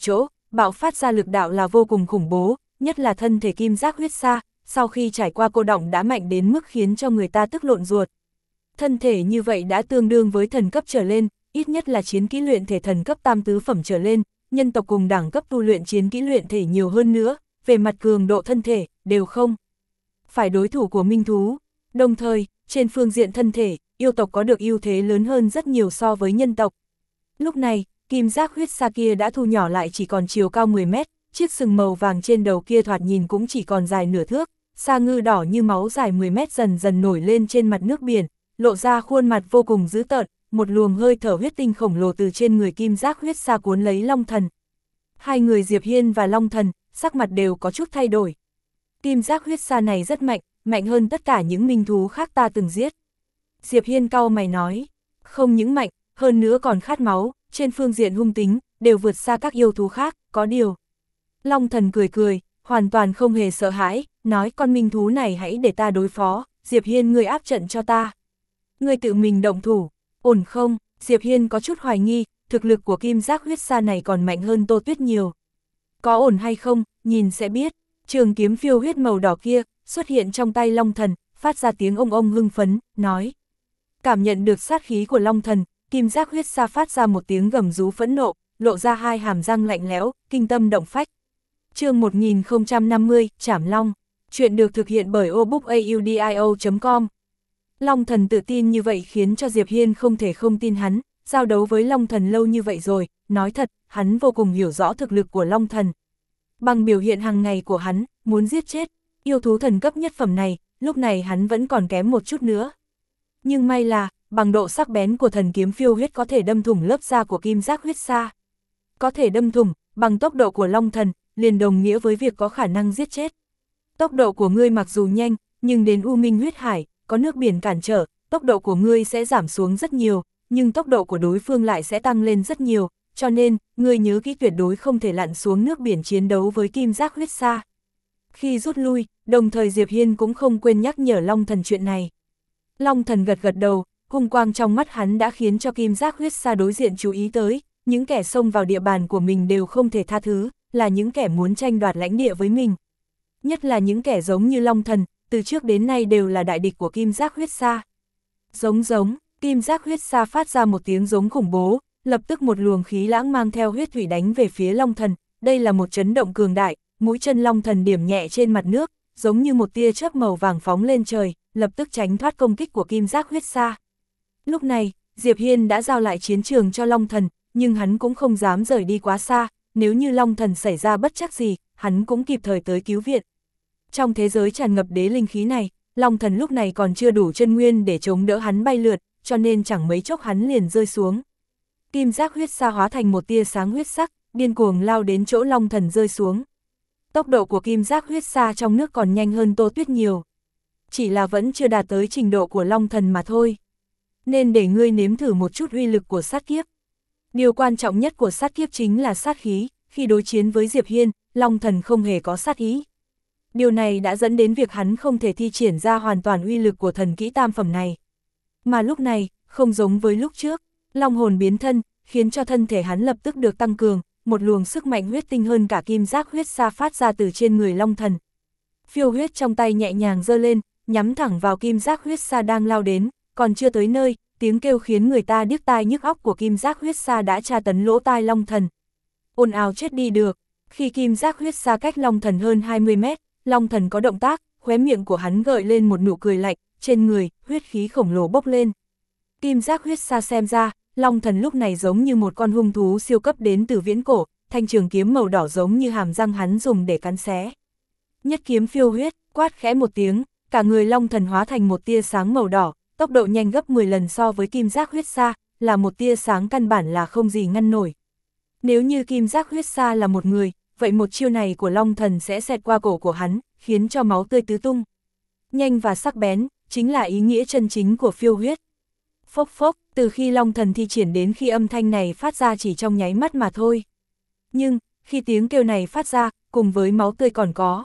bạo phát ra lực đạo là vô cùng khủng bố, nhất là thân thể kim giác huyết sa, sau khi trải qua cô động đã mạnh đến mức khiến cho người ta tức lộn ruột. Thân thể như vậy đã tương đương với thần cấp trở lên, ít nhất là chiến kỹ luyện thể thần cấp tam tứ phẩm trở lên, nhân tộc cùng đẳng cấp tu luyện chiến kỹ luyện thể nhiều hơn nữa, về mặt cường độ thân thể, đều không phải đối thủ của minh thú. Đồng thời, trên phương diện thân thể, yêu tộc có được ưu thế lớn hơn rất nhiều so với nhân tộc. Lúc này, kim giác huyết sa kia đã thu nhỏ lại chỉ còn chiều cao mười mét, chiếc sừng màu vàng trên đầu kia thoạt nhìn cũng chỉ còn dài nửa thước, sa ngư đỏ như máu dài mười mét dần dần nổi lên trên mặt nước biển, lộ ra khuôn mặt vô cùng dữ tợn, một luồng hơi thở huyết tinh khổng lồ từ trên người kim giác huyết sa cuốn lấy Long Thần. Hai người Diệp Hiên và Long Thần, sắc mặt đều có chút thay đổi. Kim giác huyết sa này rất mạnh, mạnh hơn tất cả những minh thú khác ta từng giết. Diệp Hiên cau mày nói, không những mạnh, hơn nữa còn khát máu, trên phương diện hung tính, đều vượt xa các yêu thú khác, có điều. Long Thần cười cười, hoàn toàn không hề sợ hãi, nói con minh thú này hãy để ta đối phó, Diệp Hiên ngươi áp trận cho ta. Ngươi tự mình động thủ, ổn không? Diệp Hiên có chút hoài nghi, thực lực của kim giác huyết sa này còn mạnh hơn Tô Tuyết nhiều. Có ổn hay không, nhìn sẽ biết. Trường kiếm phiêu huyết màu đỏ kia, xuất hiện trong tay Long Thần, phát ra tiếng ông ông hưng phấn, nói. Cảm nhận được sát khí của Long Thần, kim giác huyết sa phát ra một tiếng gầm rú phẫn nộ, lộ ra hai hàm răng lạnh lẽo, kinh tâm động phách. Chương một nghìn không trăm năm mươi, Trảm Long. Chuyện được thực hiện bởi obookaudio chấm com. Long Thần tự tin như vậy khiến cho Diệp Hiên không thể không tin hắn, giao đấu với Long Thần lâu như vậy rồi, nói thật, hắn vô cùng hiểu rõ thực lực của Long Thần. Bằng biểu hiện hàng ngày của hắn, muốn giết chết yêu thú thần cấp nhất phẩm này, lúc này hắn vẫn còn kém một chút nữa. Nhưng may là, bằng độ sắc bén của thần kiếm phiêu huyết có thể đâm thủng lớp da của kim giác huyết sa. Có thể đâm thủng, bằng tốc độ của Long Thần, liền đồng nghĩa với việc có khả năng giết chết. Tốc độ của ngươi mặc dù nhanh, nhưng đến U Minh huyết hải, có nước biển cản trở, tốc độ của ngươi sẽ giảm xuống rất nhiều, nhưng tốc độ của đối phương lại sẽ tăng lên rất nhiều, cho nên, ngươi nhớ kỹ tuyệt đối không thể lặn xuống nước biển chiến đấu với kim giác huyết sa. Khi rút lui, đồng thời Diệp Hiên cũng không quên nhắc nhở Long Thần chuyện này. Long Thần gật gật đầu, hung quang trong mắt hắn đã khiến cho kim giác huyết sa đối diện chú ý tới, những kẻ xông vào địa bàn của mình đều không thể tha thứ, là những kẻ muốn tranh đoạt lãnh địa với mình. Nhất là những kẻ giống như Long Thần, từ trước đến nay đều là đại địch của kim giác huyết sa. Giống giống, kim giác huyết sa phát ra một tiếng giống khủng bố, lập tức một luồng khí lãng mang theo huyết thủy đánh về phía Long Thần, đây là một chấn động cường đại, mũi chân Long Thần điểm nhẹ trên mặt nước, giống như một tia chớp màu vàng phóng lên trời, lập tức tránh thoát công kích của kim giác huyết sa. Lúc này, Diệp Hiên đã giao lại chiến trường cho Long Thần, nhưng hắn cũng không dám rời đi quá xa, nếu như Long Thần xảy ra bất trắc gì, hắn cũng kịp thời tới cứu viện. Trong thế giới tràn ngập đế linh khí này, Long Thần lúc này còn chưa đủ chân nguyên để chống đỡ hắn bay lượn, cho nên chẳng mấy chốc hắn liền rơi xuống. Kim giác huyết sa hóa thành một tia sáng huyết sắc, điên cuồng lao đến chỗ Long Thần rơi xuống. Tốc độ của kim giác huyết sa trong nước còn nhanh hơn Tô Tuyết nhiều. Chỉ là vẫn chưa đạt tới trình độ của Long Thần mà thôi. Nên để ngươi nếm thử một chút uy lực của sát kiếp. Điều quan trọng nhất của sát kiếp chính là sát khí, khi đối chiến với Diệp Hiên, Long Thần không hề có sát ý. Điều này đã dẫn đến việc hắn không thể thi triển ra hoàn toàn uy lực của thần kỹ tam phẩm này. Mà lúc này, không giống với lúc trước, long hồn biến thân, khiến cho thân thể hắn lập tức được tăng cường, một luồng sức mạnh huyết tinh hơn cả kim giác huyết sa phát ra từ trên người Long Thần. Phiêu huyết trong tay nhẹ nhàng giơ lên, nhắm thẳng vào kim giác huyết sa đang lao đến, còn chưa tới nơi, tiếng kêu khiến người ta điếc tai nhức óc của kim giác huyết sa đã tra tấn lỗ tai Long Thần. Ồn ào chết đi được, khi kim giác huyết sa cách Long Thần hơn hai mươi mét, Long Thần có động tác, khóe miệng của hắn gợi lên một nụ cười lạnh, trên người, huyết khí khổng lồ bốc lên. Kim giác huyết sa xem ra, Long Thần lúc này giống như một con hung thú siêu cấp đến từ viễn cổ, thanh trường kiếm màu đỏ giống như hàm răng hắn dùng để cắn xé. Nhất kiếm phiêu huyết, quát khẽ một tiếng, cả người Long Thần hóa thành một tia sáng màu đỏ, tốc độ nhanh gấp mười lần so với kim giác huyết sa, là một tia sáng căn bản là không gì ngăn nổi. Nếu như kim giác huyết sa là một người, vậy một chiêu này của Long Thần sẽ xẹt qua cổ của hắn, khiến cho máu tươi tứ tung. Nhanh và sắc bén, chính là ý nghĩa chân chính của phiêu huyết. Phốc phốc, từ khi Long Thần thi triển đến khi âm thanh này phát ra chỉ trong nháy mắt mà thôi. Nhưng, khi tiếng kêu này phát ra, cùng với máu tươi còn có.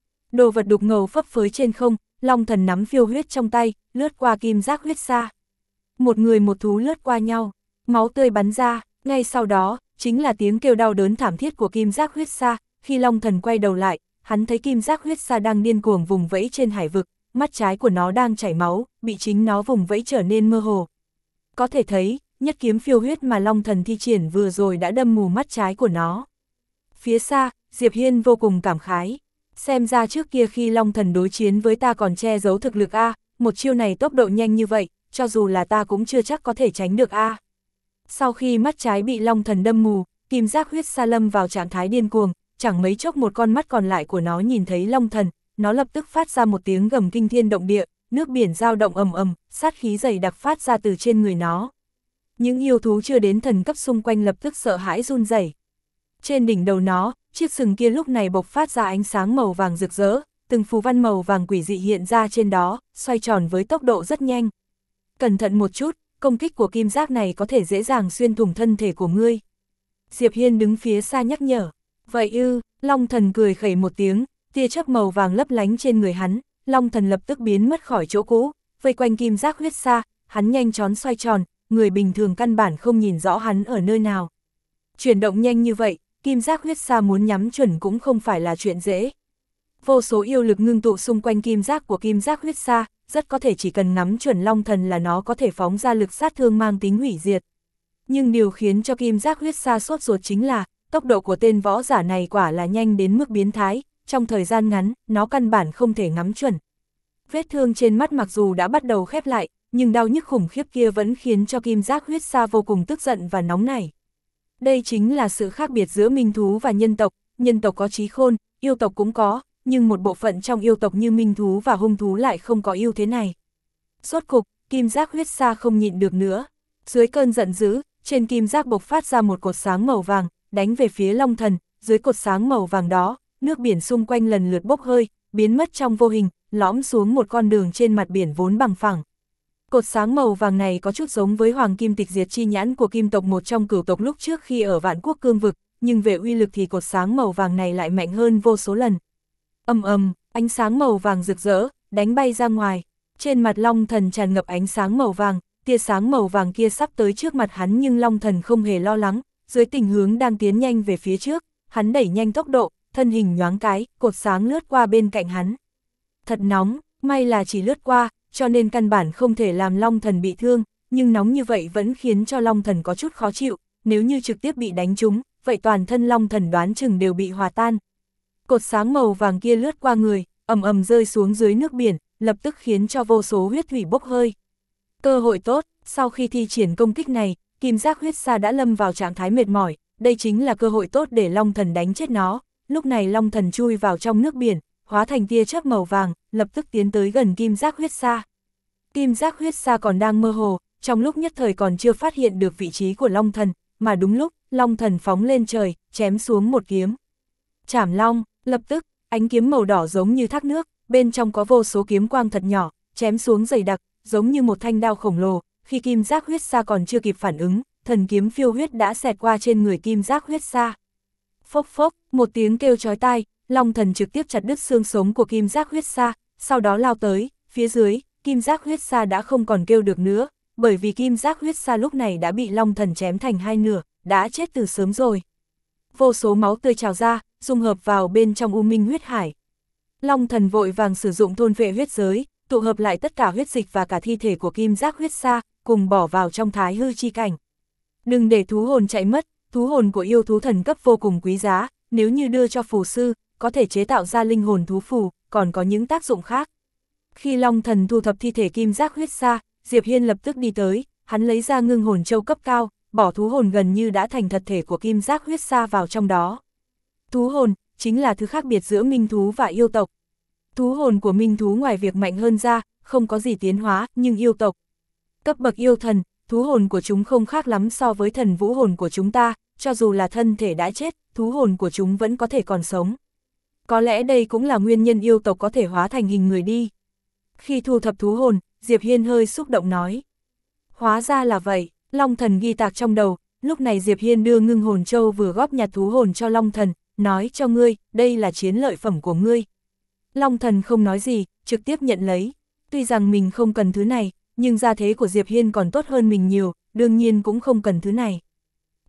Đồ vật đục ngầu phấp phới trên không, Long Thần nắm phiêu huyết trong tay, lướt qua kim giác huyết sa. Một người một thú lướt qua nhau, máu tươi bắn ra, ngay sau đó, chính là tiếng kêu đau đớn thảm thiết của kim giác huyết sa. Khi Long Thần quay đầu lại, hắn thấy kim giác huyết sa đang điên cuồng vùng vẫy trên hải vực, mắt trái của nó đang chảy máu, bị chính nó vùng vẫy trở nên mơ hồ. Có thể thấy, nhất kiếm phiêu huyết mà Long Thần thi triển vừa rồi đã đâm mù mắt trái của nó. Phía xa, Diệp Hiên vô cùng cảm khái. Xem ra trước kia khi Long Thần đối chiến với ta còn che giấu thực lực a, một chiêu này tốc độ nhanh như vậy, cho dù là ta cũng chưa chắc có thể tránh được a. Sau khi mắt trái bị Long Thần đâm mù, kim giác huyết sa lâm vào trạng thái điên cuồng, chẳng mấy chốc một con mắt còn lại của nó nhìn thấy Long Thần, nó lập tức phát ra một tiếng gầm kinh thiên động địa, nước biển dao động ầm ầm, sát khí dày đặc phát ra từ trên người nó. Những yêu thú chưa đến thần cấp xung quanh lập tức sợ hãi run rẩy. Trên đỉnh đầu nó, chiếc sừng kia lúc này bộc phát ra ánh sáng màu vàng rực rỡ, từng phù văn màu vàng quỷ dị hiện ra trên đó, xoay tròn với tốc độ rất nhanh. Cẩn thận một chút, công kích của kim giác này có thể dễ dàng xuyên thủng thân thể của ngươi. Diệp Hiên đứng phía xa nhắc nhở. Vậy ư, Long Thần cười khẩy một tiếng, tia chớp màu vàng lấp lánh trên người hắn, Long Thần lập tức biến mất khỏi chỗ cũ, vây quanh kim giác huyết sa, hắn nhanh chóng xoay tròn, người bình thường căn bản không nhìn rõ hắn ở nơi nào. Chuyển động nhanh như vậy, kim giác huyết sa muốn nhắm chuẩn cũng không phải là chuyện dễ. Vô số yêu lực ngưng tụ xung quanh kim giác của kim giác huyết sa, rất có thể chỉ cần ngắm chuẩn Long Thần là nó có thể phóng ra lực sát thương mang tính hủy diệt. Nhưng điều khiến cho kim giác huyết sa sốt ruột chính là, tốc độ của tên võ giả này quả là nhanh đến mức biến thái, trong thời gian ngắn, nó căn bản không thể ngắm chuẩn. Vết thương trên mắt mặc dù đã bắt đầu khép lại, nhưng đau nhức khủng khiếp kia vẫn khiến cho kim giác huyết sa vô cùng tức giận và nóng nảy. Đây chính là sự khác biệt giữa minh thú và nhân tộc, nhân tộc có trí khôn, yêu tộc cũng có, nhưng một bộ phận trong yêu tộc như minh thú và hung thú lại không có ưu thế này. Rốt cục, kim giác huyết sa không nhịn được nữa. Dưới cơn giận dữ, trên kim giác bộc phát ra một cột sáng màu vàng, đánh về phía Long Thần, dưới cột sáng màu vàng đó, nước biển xung quanh lần lượt bốc hơi, biến mất trong vô hình, lõm xuống một con đường trên mặt biển vốn bằng phẳng. Cột sáng màu vàng này có chút giống với hoàng kim tịch diệt chi nhãn của kim tộc, một trong cửu tộc lúc trước khi ở Vạn Quốc Cương vực, nhưng về uy lực thì cột sáng màu vàng này lại mạnh hơn vô số lần. Ầm ầm, ánh sáng màu vàng rực rỡ, đánh bay ra ngoài. Trên mặt Long Thần tràn ngập ánh sáng màu vàng, tia sáng màu vàng kia sắp tới trước mặt hắn nhưng Long Thần không hề lo lắng, dưới tình hướng đang tiến nhanh về phía trước, hắn đẩy nhanh tốc độ, thân hình nhoáng cái, cột sáng lướt qua bên cạnh hắn. Thật nóng, may là chỉ lướt qua, cho nên căn bản không thể làm Long Thần bị thương, nhưng nóng như vậy vẫn khiến cho Long Thần có chút khó chịu, nếu như trực tiếp bị đánh trúng, vậy toàn thân Long Thần đoán chừng đều bị hòa tan. Cột sáng màu vàng kia lướt qua người, ầm ầm rơi xuống dưới nước biển, lập tức khiến cho vô số huyết thủy bốc hơi. Cơ hội tốt, sau khi thi triển công kích này, kim giác huyết sa đã lâm vào trạng thái mệt mỏi, đây chính là cơ hội tốt để Long Thần đánh chết nó. Lúc này Long Thần chui vào trong nước biển, hóa thành tia chớp màu vàng, lập tức tiến tới gần kim giác huyết sa. Kim giác huyết sa còn đang mơ hồ, trong lúc nhất thời còn chưa phát hiện được vị trí của Long Thần, mà đúng lúc, Long Thần phóng lên trời, chém xuống một kiếm. Chảm long, lập tức, ánh kiếm màu đỏ giống như thác nước, bên trong có vô số kiếm quang thật nhỏ, chém xuống dày đặc, giống như một thanh đao khổng lồ. Khi kim giác huyết sa còn chưa kịp phản ứng, thần kiếm phiêu huyết đã xẹt qua trên người kim giác huyết sa. Phốc phốc, một tiếng kêu chói tai, Long Thần trực tiếp chặt đứt xương sống của kim giác huyết sa, sau đó lao tới, phía dưới, kim giác huyết sa đã không còn kêu được nữa, bởi vì kim giác huyết sa lúc này đã bị Long Thần chém thành hai nửa, đã chết từ sớm rồi. Vô số máu tươi trào ra, dung hợp vào bên trong U Minh huyết hải. Long Thần vội vàng sử dụng thôn vệ huyết giới, tụ hợp lại tất cả huyết dịch và cả thi thể của kim giác huyết sa, cùng bỏ vào trong thái hư chi cảnh. Đừng để thú hồn chạy mất, thú hồn của yêu thú thần cấp vô cùng quý giá, nếu như đưa cho phù sư, có thể chế tạo ra linh hồn thú phù, còn có những tác dụng khác. Khi Long Thần thu thập thi thể kim giác huyết sa, Diệp Hiên lập tức đi tới, hắn lấy ra ngưng hồn châu cấp cao, bỏ thú hồn gần như đã thành thật thể của kim giác huyết sa vào trong đó. Thú hồn chính là thứ khác biệt giữa minh thú và yêu tộc. Thú hồn của minh thú ngoài việc mạnh hơn ra, không có gì tiến hóa, nhưng yêu tộc cấp bậc yêu thần, thú hồn của chúng không khác lắm so với thần vũ hồn của chúng ta, cho dù là thân thể đã chết, thú hồn của chúng vẫn có thể còn sống. Có lẽ đây cũng là nguyên nhân yêu tộc có thể hóa thành hình người đi. Khi thu thập thú hồn, Diệp Hiên hơi xúc động nói. Hóa ra là vậy, Long Thần ghi tạc trong đầu, lúc này Diệp Hiên đưa ngưng hồn châu vừa góp nhặt thú hồn cho Long Thần, nói cho ngươi, đây là chiến lợi phẩm của ngươi. Long Thần không nói gì, trực tiếp nhận lấy. Tuy rằng mình không cần thứ này, nhưng gia thế của Diệp Hiên còn tốt hơn mình nhiều, đương nhiên cũng không cần thứ này.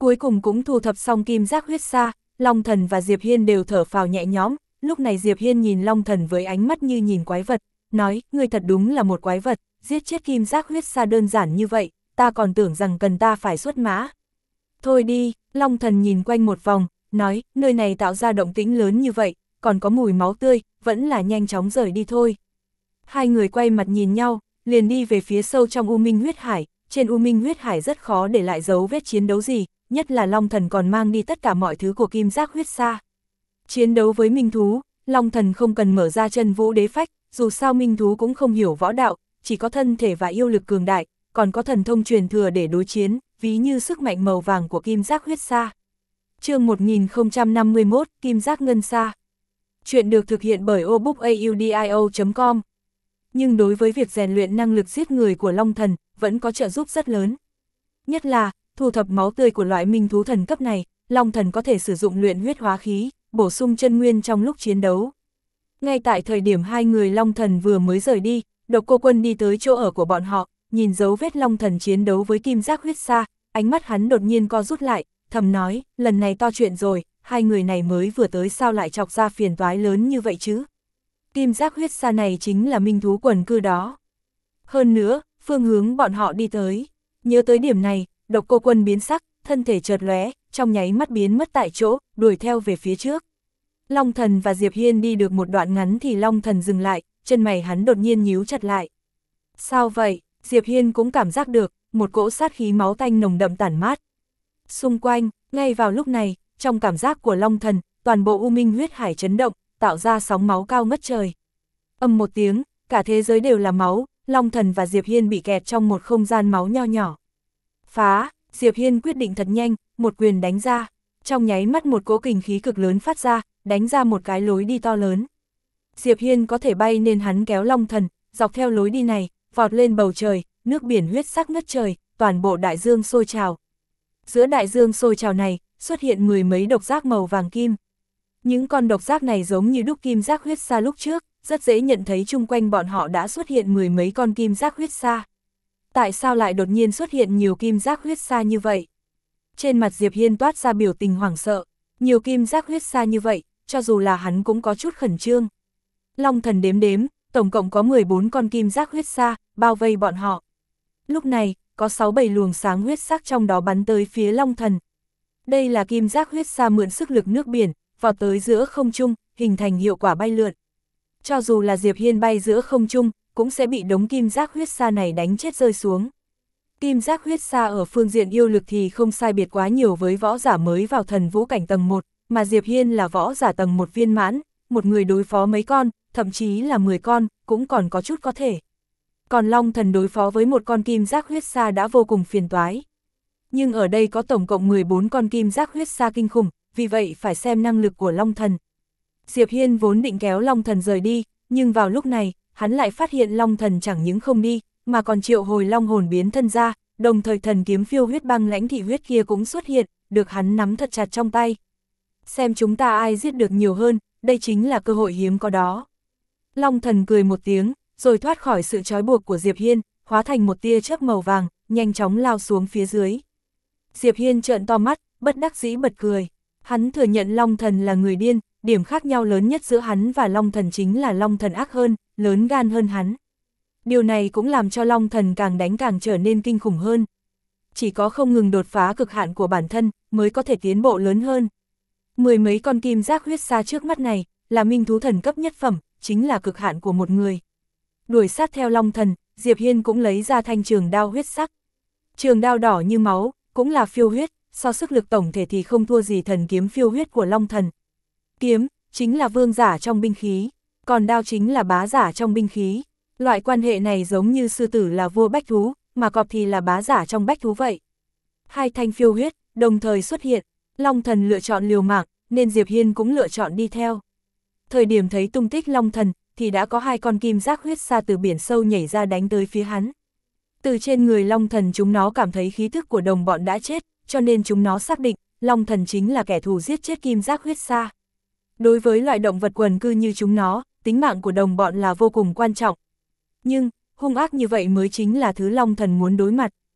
Cuối cùng cũng thu thập xong kim giác huyết sa, Long Thần và Diệp Hiên đều thở phào nhẹ nhõm. Lúc này Diệp Hiên nhìn Long Thần với ánh mắt như nhìn quái vật, nói, ngươi thật đúng là một quái vật, giết chết kim giác huyết sa đơn giản như vậy, ta còn tưởng rằng cần ta phải xuất mã. Thôi đi, Long Thần nhìn quanh một vòng, nói, nơi này tạo ra động tĩnh lớn như vậy, còn có mùi máu tươi, vẫn là nhanh chóng rời đi thôi. Hai người quay mặt nhìn nhau, liền đi về phía sâu trong U Minh huyết hải, trên U Minh huyết hải rất khó để lại dấu vết chiến đấu gì, nhất là Long Thần còn mang đi tất cả mọi thứ của kim giác huyết sa. Chiến đấu với minh thú, Long Thần không cần mở ra chân vũ đế phách, dù sao minh thú cũng không hiểu võ đạo, chỉ có thân thể và yêu lực cường đại, còn có thần thông truyền thừa để đối chiến, ví như sức mạnh màu vàng của kim giác huyết sa. Chương một nghìn không trăm năm mươi mốt, Kim giác ngân sa. Chuyện được thực hiện bởi obookaudio chấm com. Nhưng đối với việc rèn luyện năng lực giết người của Long Thần, vẫn có trợ giúp rất lớn. Nhất là, thu thập máu tươi của loại minh thú thần cấp này, Long Thần có thể sử dụng luyện huyết hóa khí, bổ sung chân nguyên trong lúc chiến đấu. Ngay tại thời điểm hai người Long Thần vừa mới rời đi, Độc Cô Quân đi tới chỗ ở của bọn họ, nhìn dấu vết Long Thần chiến đấu với kim giác huyết sa, ánh mắt hắn đột nhiên co rút lại, thầm nói, lần này to chuyện rồi, hai người này mới vừa tới sao lại chọc ra phiền toái lớn như vậy chứ. Kim giác huyết sa này chính là minh thú quần cư đó. Hơn nữa, phương hướng bọn họ đi tới. Nhớ tới điểm này, Độc Cô Quân biến sắc, thân thể chợt lóe, trong nháy mắt biến mất tại chỗ, đuổi theo về phía trước. Long Thần và Diệp Hiên đi được một đoạn ngắn thì Long Thần dừng lại, chân mày hắn đột nhiên nhíu chặt lại. Sao vậy? Diệp Hiên cũng cảm giác được, một cỗ sát khí máu tanh nồng đậm tản mát. Xung quanh, ngay vào lúc này, trong cảm giác của Long Thần, toàn bộ U Minh huyết hải chấn động, tạo ra sóng máu cao ngất trời. Ầm một tiếng, cả thế giới đều là máu, Long Thần và Diệp Hiên bị kẹt trong một không gian máu nho nhỏ. Phá, Diệp Hiên quyết định thật nhanh, một quyền đánh ra, trong nháy mắt một cỗ kình khí cực lớn phát ra, đánh ra một cái lối đi to lớn. Diệp Hiên có thể bay nên hắn kéo Long Thần, dọc theo lối đi này, vọt lên bầu trời, nước biển huyết sắc ngất trời, toàn bộ đại dương sôi trào. Giữa đại dương sôi trào này, xuất hiện mười mấy độc giác màu vàng kim. Những con độc giác này giống như đúc kim giác huyết sa lúc trước, rất dễ nhận thấy chung quanh bọn họ đã xuất hiện mười mấy con kim giác huyết sa. Tại sao lại đột nhiên xuất hiện nhiều kim giác huyết sa như vậy? Trên mặt Diệp Hiên toát ra biểu tình hoảng sợ, nhiều kim giác huyết sa như vậy, cho dù là hắn cũng có chút khẩn trương. Long Thần đếm đếm, tổng cộng có mười bốn con kim giác huyết sa, bao vây bọn họ. Lúc này, có sáu bảy luồng sáng huyết sắc trong đó bắn tới phía Long Thần. Đây là kim giác huyết sa mượn sức lực nước biển, vọt tới giữa không trung, hình thành hiệu quả bay lượn. Cho dù là Diệp Hiên bay giữa không trung, cũng sẽ bị đống kim giác huyết sa này đánh chết rơi xuống. Kim giác huyết sa ở phương diện yêu lực thì không sai biệt quá nhiều với võ giả mới vào thần vũ cảnh tầng một, mà Diệp Hiên là võ giả tầng một viên mãn, một người đối phó mấy con, thậm chí là mười con, cũng còn có chút có thể. Còn Long Thần đối phó với một con kim giác huyết sa đã vô cùng phiền toái. Nhưng ở đây có tổng cộng mười bốn con kim giác huyết sa kinh khủng, vì vậy phải xem năng lực của Long Thần. Diệp Hiên vốn định kéo Long Thần rời đi, nhưng vào lúc này, hắn lại phát hiện Long Thần chẳng những không đi, mà còn triệu hồi long hồn biến thân ra, đồng thời thần kiếm phiêu huyết băng lãnh thị huyết kia cũng xuất hiện, được hắn nắm thật chặt trong tay. Xem chúng ta ai giết được nhiều hơn, đây chính là cơ hội hiếm có đó. Long Thần cười một tiếng, rồi thoát khỏi sự trói buộc của Diệp Hiên, hóa thành một tia chớp màu vàng, nhanh chóng lao xuống phía dưới. Diệp Hiên trợn to mắt, bất đắc dĩ bật cười. Hắn thừa nhận Long Thần là người điên, điểm khác nhau lớn nhất giữa hắn và Long Thần chính là Long Thần ác hơn, lớn gan hơn hắn. Điều này cũng làm cho Long Thần càng đánh càng trở nên kinh khủng hơn. Chỉ có không ngừng đột phá cực hạn của bản thân, mới có thể tiến bộ lớn hơn. Mười mấy con kim giác huyết sa trước mắt này, là minh thú thần cấp nhất phẩm, chính là cực hạn của một người. Đuổi sát theo Long Thần, Diệp Hiên cũng lấy ra thanh trường đao huyết sắc. Trường đao đỏ như máu, cũng là phiêu huyết, so sức lực tổng thể thì không thua gì thần kiếm phiêu huyết của Long Thần. Kiếm, chính là vương giả trong binh khí, còn đao chính là bá giả trong binh khí. Loại quan hệ này giống như sư tử là vua bách thú, mà cọp thì là bá giả trong bách thú vậy. Hai thanh phiêu huyết, đồng thời xuất hiện, Long Thần lựa chọn liều mạng, nên Diệp Hiên cũng lựa chọn đi theo. Thời điểm thấy tung tích Long Thần, thì đã có hai con kim giác huyết sa từ biển sâu nhảy ra đánh tới phía hắn. Từ trên người Long Thần chúng nó cảm thấy khí thức của đồng bọn đã chết, cho nên chúng nó xác định, Long Thần chính là kẻ thù giết chết kim giác huyết sa. Đối với loại động vật quần cư như chúng nó, tính mạng của đồng bọn là vô cùng quan trọng. Nhưng, hung ác như vậy mới chính là thứ Long Thần muốn đối mặt.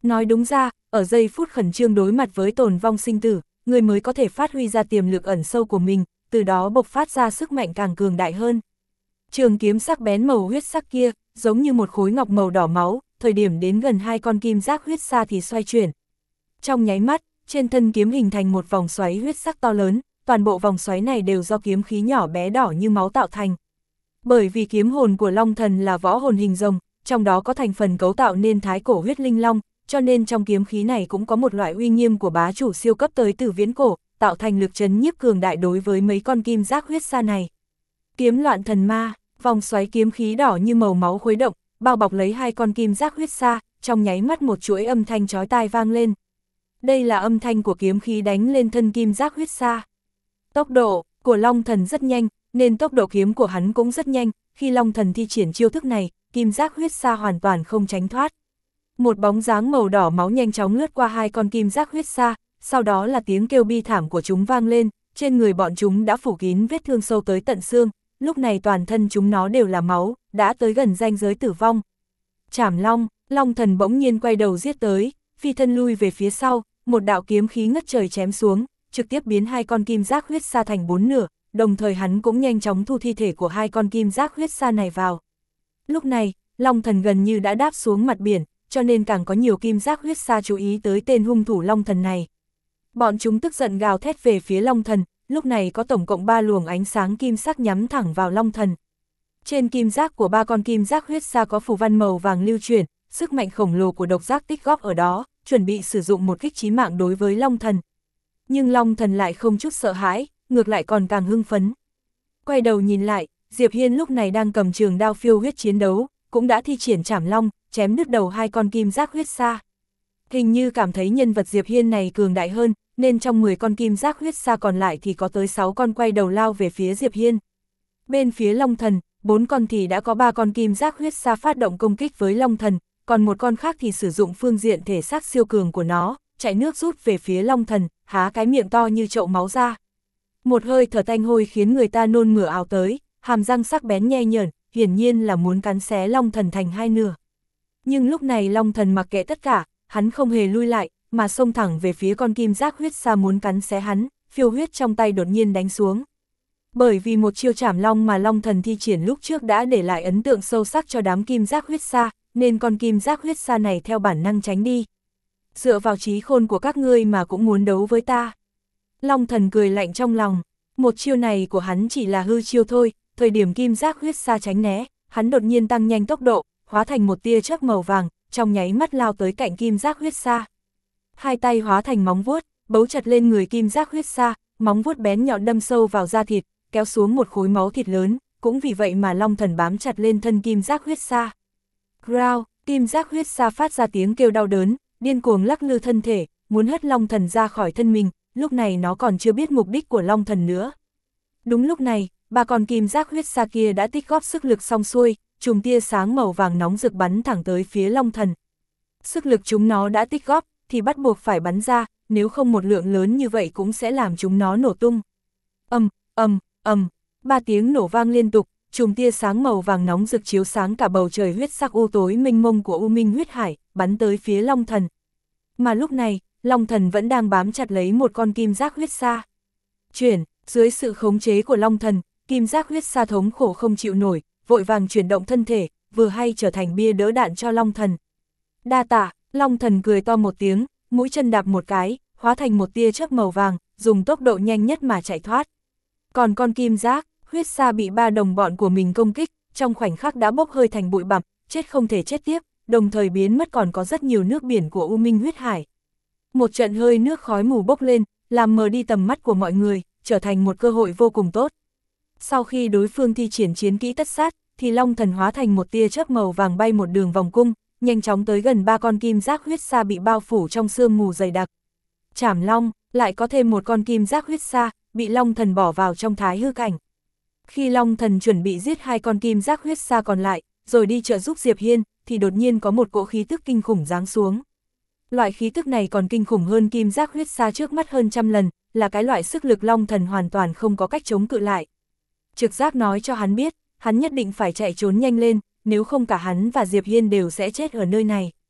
Nói đúng ra, ở giây phút khẩn trương đối mặt với tồn vong sinh tử, người mới có thể phát huy ra tiềm lực ẩn sâu của mình, từ đó bộc phát ra sức mạnh càng cường đại hơn. Trường kiếm sắc bén màu huyết sắc kia, giống như một khối ngọc màu đỏ máu, thời điểm đến gần hai con kim giác huyết sa thì xoay chuyển. Trong nháy mắt, trên thân kiếm hình thành một vòng xoáy huyết sắc to lớn, toàn bộ vòng xoáy này đều do kiếm khí nhỏ bé đỏ như máu tạo thành. Bởi vì kiếm hồn của Long Thần là võ hồn hình rồng, trong đó có thành phần cấu tạo nên thái cổ huyết linh long, cho nên trong kiếm khí này cũng có một loại uy nghiêm của bá chủ siêu cấp tới từ viễn cổ, tạo thành lực trấn nhiếp cường đại đối với mấy con kim giác huyết sa này. Kiếm loạn thần ma, vòng xoáy kiếm khí đỏ như màu máu khuấy động, bao bọc lấy hai con kim giác huyết sa, trong nháy mắt một chuỗi âm thanh chói tai vang lên. Đây là âm thanh của kiếm khí đánh lên thân kim giác huyết sa. Tốc độ của Long Thần rất nhanh, nên tốc độ kiếm của hắn cũng rất nhanh, khi Long Thần thi triển chiêu thức này, kim giác huyết sa hoàn toàn không tránh thoát. Một bóng dáng màu đỏ máu nhanh chóng lướt qua hai con kim giác huyết sa, sau đó là tiếng kêu bi thảm của chúng vang lên, trên người bọn chúng đã phủ kín vết thương sâu tới tận xương, lúc này toàn thân chúng nó đều là máu, đã tới gần ranh giới tử vong. Trảm Long, Long Thần bỗng nhiên quay đầu giết tới, phi thân lui về phía sau, một đạo kiếm khí ngất trời chém xuống, trực tiếp biến hai con kim giác huyết sa thành bốn nửa, đồng thời hắn cũng nhanh chóng thu thi thể của hai con kim giác huyết sa này vào. Lúc này, Long Thần gần như đã đáp xuống mặt biển, cho nên càng có nhiều kim giác huyết sa chú ý tới tên hung thủ Long Thần này. Bọn chúng tức giận gào thét về phía Long Thần, lúc này có tổng cộng ba luồng ánh sáng kim sắc nhắm thẳng vào Long Thần. Trên kim giác của ba con kim giác huyết sa có phù văn màu vàng lưu chuyển, sức mạnh khổng lồ của độc giác tích góp ở đó, chuẩn bị sử dụng một kích chí mạng đối với Long Thần. Nhưng Long Thần lại không chút sợ hãi, ngược lại còn càng hưng phấn. Quay đầu nhìn lại, Diệp Hiên lúc này đang cầm trường đao phiêu huyết chiến đấu, cũng đã thi triển Trảm Long, chém đứt đầu hai con kim giác huyết sa. Hình như cảm thấy nhân vật Diệp Hiên này cường đại hơn, nên trong mười con kim giác huyết sa còn lại thì có tới sáu con quay đầu lao về phía Diệp Hiên. Bên phía Long Thần, bốn con thì đã có ba con kim giác huyết sa phát động công kích với Long Thần, còn một con khác thì sử dụng phương diện thể xác siêu cường của nó, chạy nước rút về phía Long Thần, há cái miệng to như chậu máu ra. Một hơi thở tanh hôi khiến người ta nôn mửa ào tới, hàm răng sắc bén nhe nhởn, hiển nhiên là muốn cắn xé Long Thần thành hai nửa. Nhưng lúc này Long Thần mặc kệ tất cả, hắn không hề lui lại, mà xông thẳng về phía con kim giác huyết sa muốn cắn xé hắn, phiêu huyết trong tay đột nhiên đánh xuống. Bởi vì một chiêu Trảm Long mà Long Thần thi triển lúc trước đã để lại ấn tượng sâu sắc cho đám kim giác huyết sa, nên con kim giác huyết sa này theo bản năng tránh đi. Dựa vào trí khôn của các ngươi mà cũng muốn đấu với ta. Long Thần cười lạnh trong lòng, một chiêu này của hắn chỉ là hư chiêu thôi, thời điểm kim giác huyết sa tránh né, hắn đột nhiên tăng nhanh tốc độ, hóa thành một tia chớp màu vàng, trong nháy mắt lao tới cạnh kim giác huyết sa. Hai tay hóa thành móng vuốt, bấu chặt lên người kim giác huyết sa, móng vuốt bén nhọn đâm sâu vào da thịt, kéo xuống một khối máu thịt lớn, cũng vì vậy mà Long Thần bám chặt lên thân kim giác huyết sa. Growl, kim giác huyết sa phát ra tiếng kêu đau đớn, điên cuồng lắc lư thân thể, muốn hất Long Thần ra khỏi thân mình, lúc này nó còn chưa biết mục đích của Long Thần nữa. Đúng lúc này, ba con kim giác huyết sa kia đã tích góp sức lực xong xuôi, chùm tia sáng màu vàng nóng rực bắn thẳng tới phía Long Thần. Sức lực chúng nó đã tích góp, thì bắt buộc phải bắn ra, nếu không một lượng lớn như vậy cũng sẽ làm chúng nó nổ tung. Ầm, ầm, ầm, ba tiếng nổ vang liên tục, chùm tia sáng màu vàng nóng rực chiếu sáng cả bầu trời huyết sắc u tối mênh mông của U Minh huyết hải, bắn tới phía Long Thần. Mà lúc này, Long Thần vẫn đang bám chặt lấy một con kim giác huyết sa. Chuyển, dưới sự khống chế của Long Thần, kim giác huyết sa thống khổ không chịu nổi, vội vàng chuyển động thân thể, vừa hay trở thành bia đỡ đạn cho Long Thần. Đa tạ, Long Thần cười to một tiếng, mũi chân đạp một cái, hóa thành một tia chớp màu vàng, dùng tốc độ nhanh nhất mà chạy thoát. Còn con kim giác huyết sa bị ba đồng bọn của mình công kích, trong khoảnh khắc đã bốc hơi thành bụi bặm, chết không thể chết tiếp, đồng thời biến mất còn có rất nhiều nước biển của U Minh huyết hải. Một trận hơi nước khói mù bốc lên, làm mờ đi tầm mắt của mọi người, trở thành một cơ hội vô cùng tốt. Sau khi đối phương thi triển chiến kỹ tất sát, thì Long Thần hóa thành một tia chớp màu vàng bay một đường vòng cung, nhanh chóng tới gần ba con kim giác huyết sa bị bao phủ trong sương mù dày đặc. Trảm Long, lại có thêm một con kim giác huyết sa, bị Long Thần bỏ vào trong thái hư cảnh. Khi Long Thần chuẩn bị giết hai con kim giác huyết sa còn lại, rồi đi trợ giúp Diệp Hiên, thì đột nhiên có một cỗ khí tức kinh khủng giáng xuống. Loại khí tức này còn kinh khủng hơn kim giác huyết sa trước mắt hơn trăm lần, là cái loại sức lực Long Thần hoàn toàn không có cách chống cự lại. Trực giác nói cho hắn biết, hắn nhất định phải chạy trốn nhanh lên, nếu không cả hắn và Diệp Hiên đều sẽ chết ở nơi này.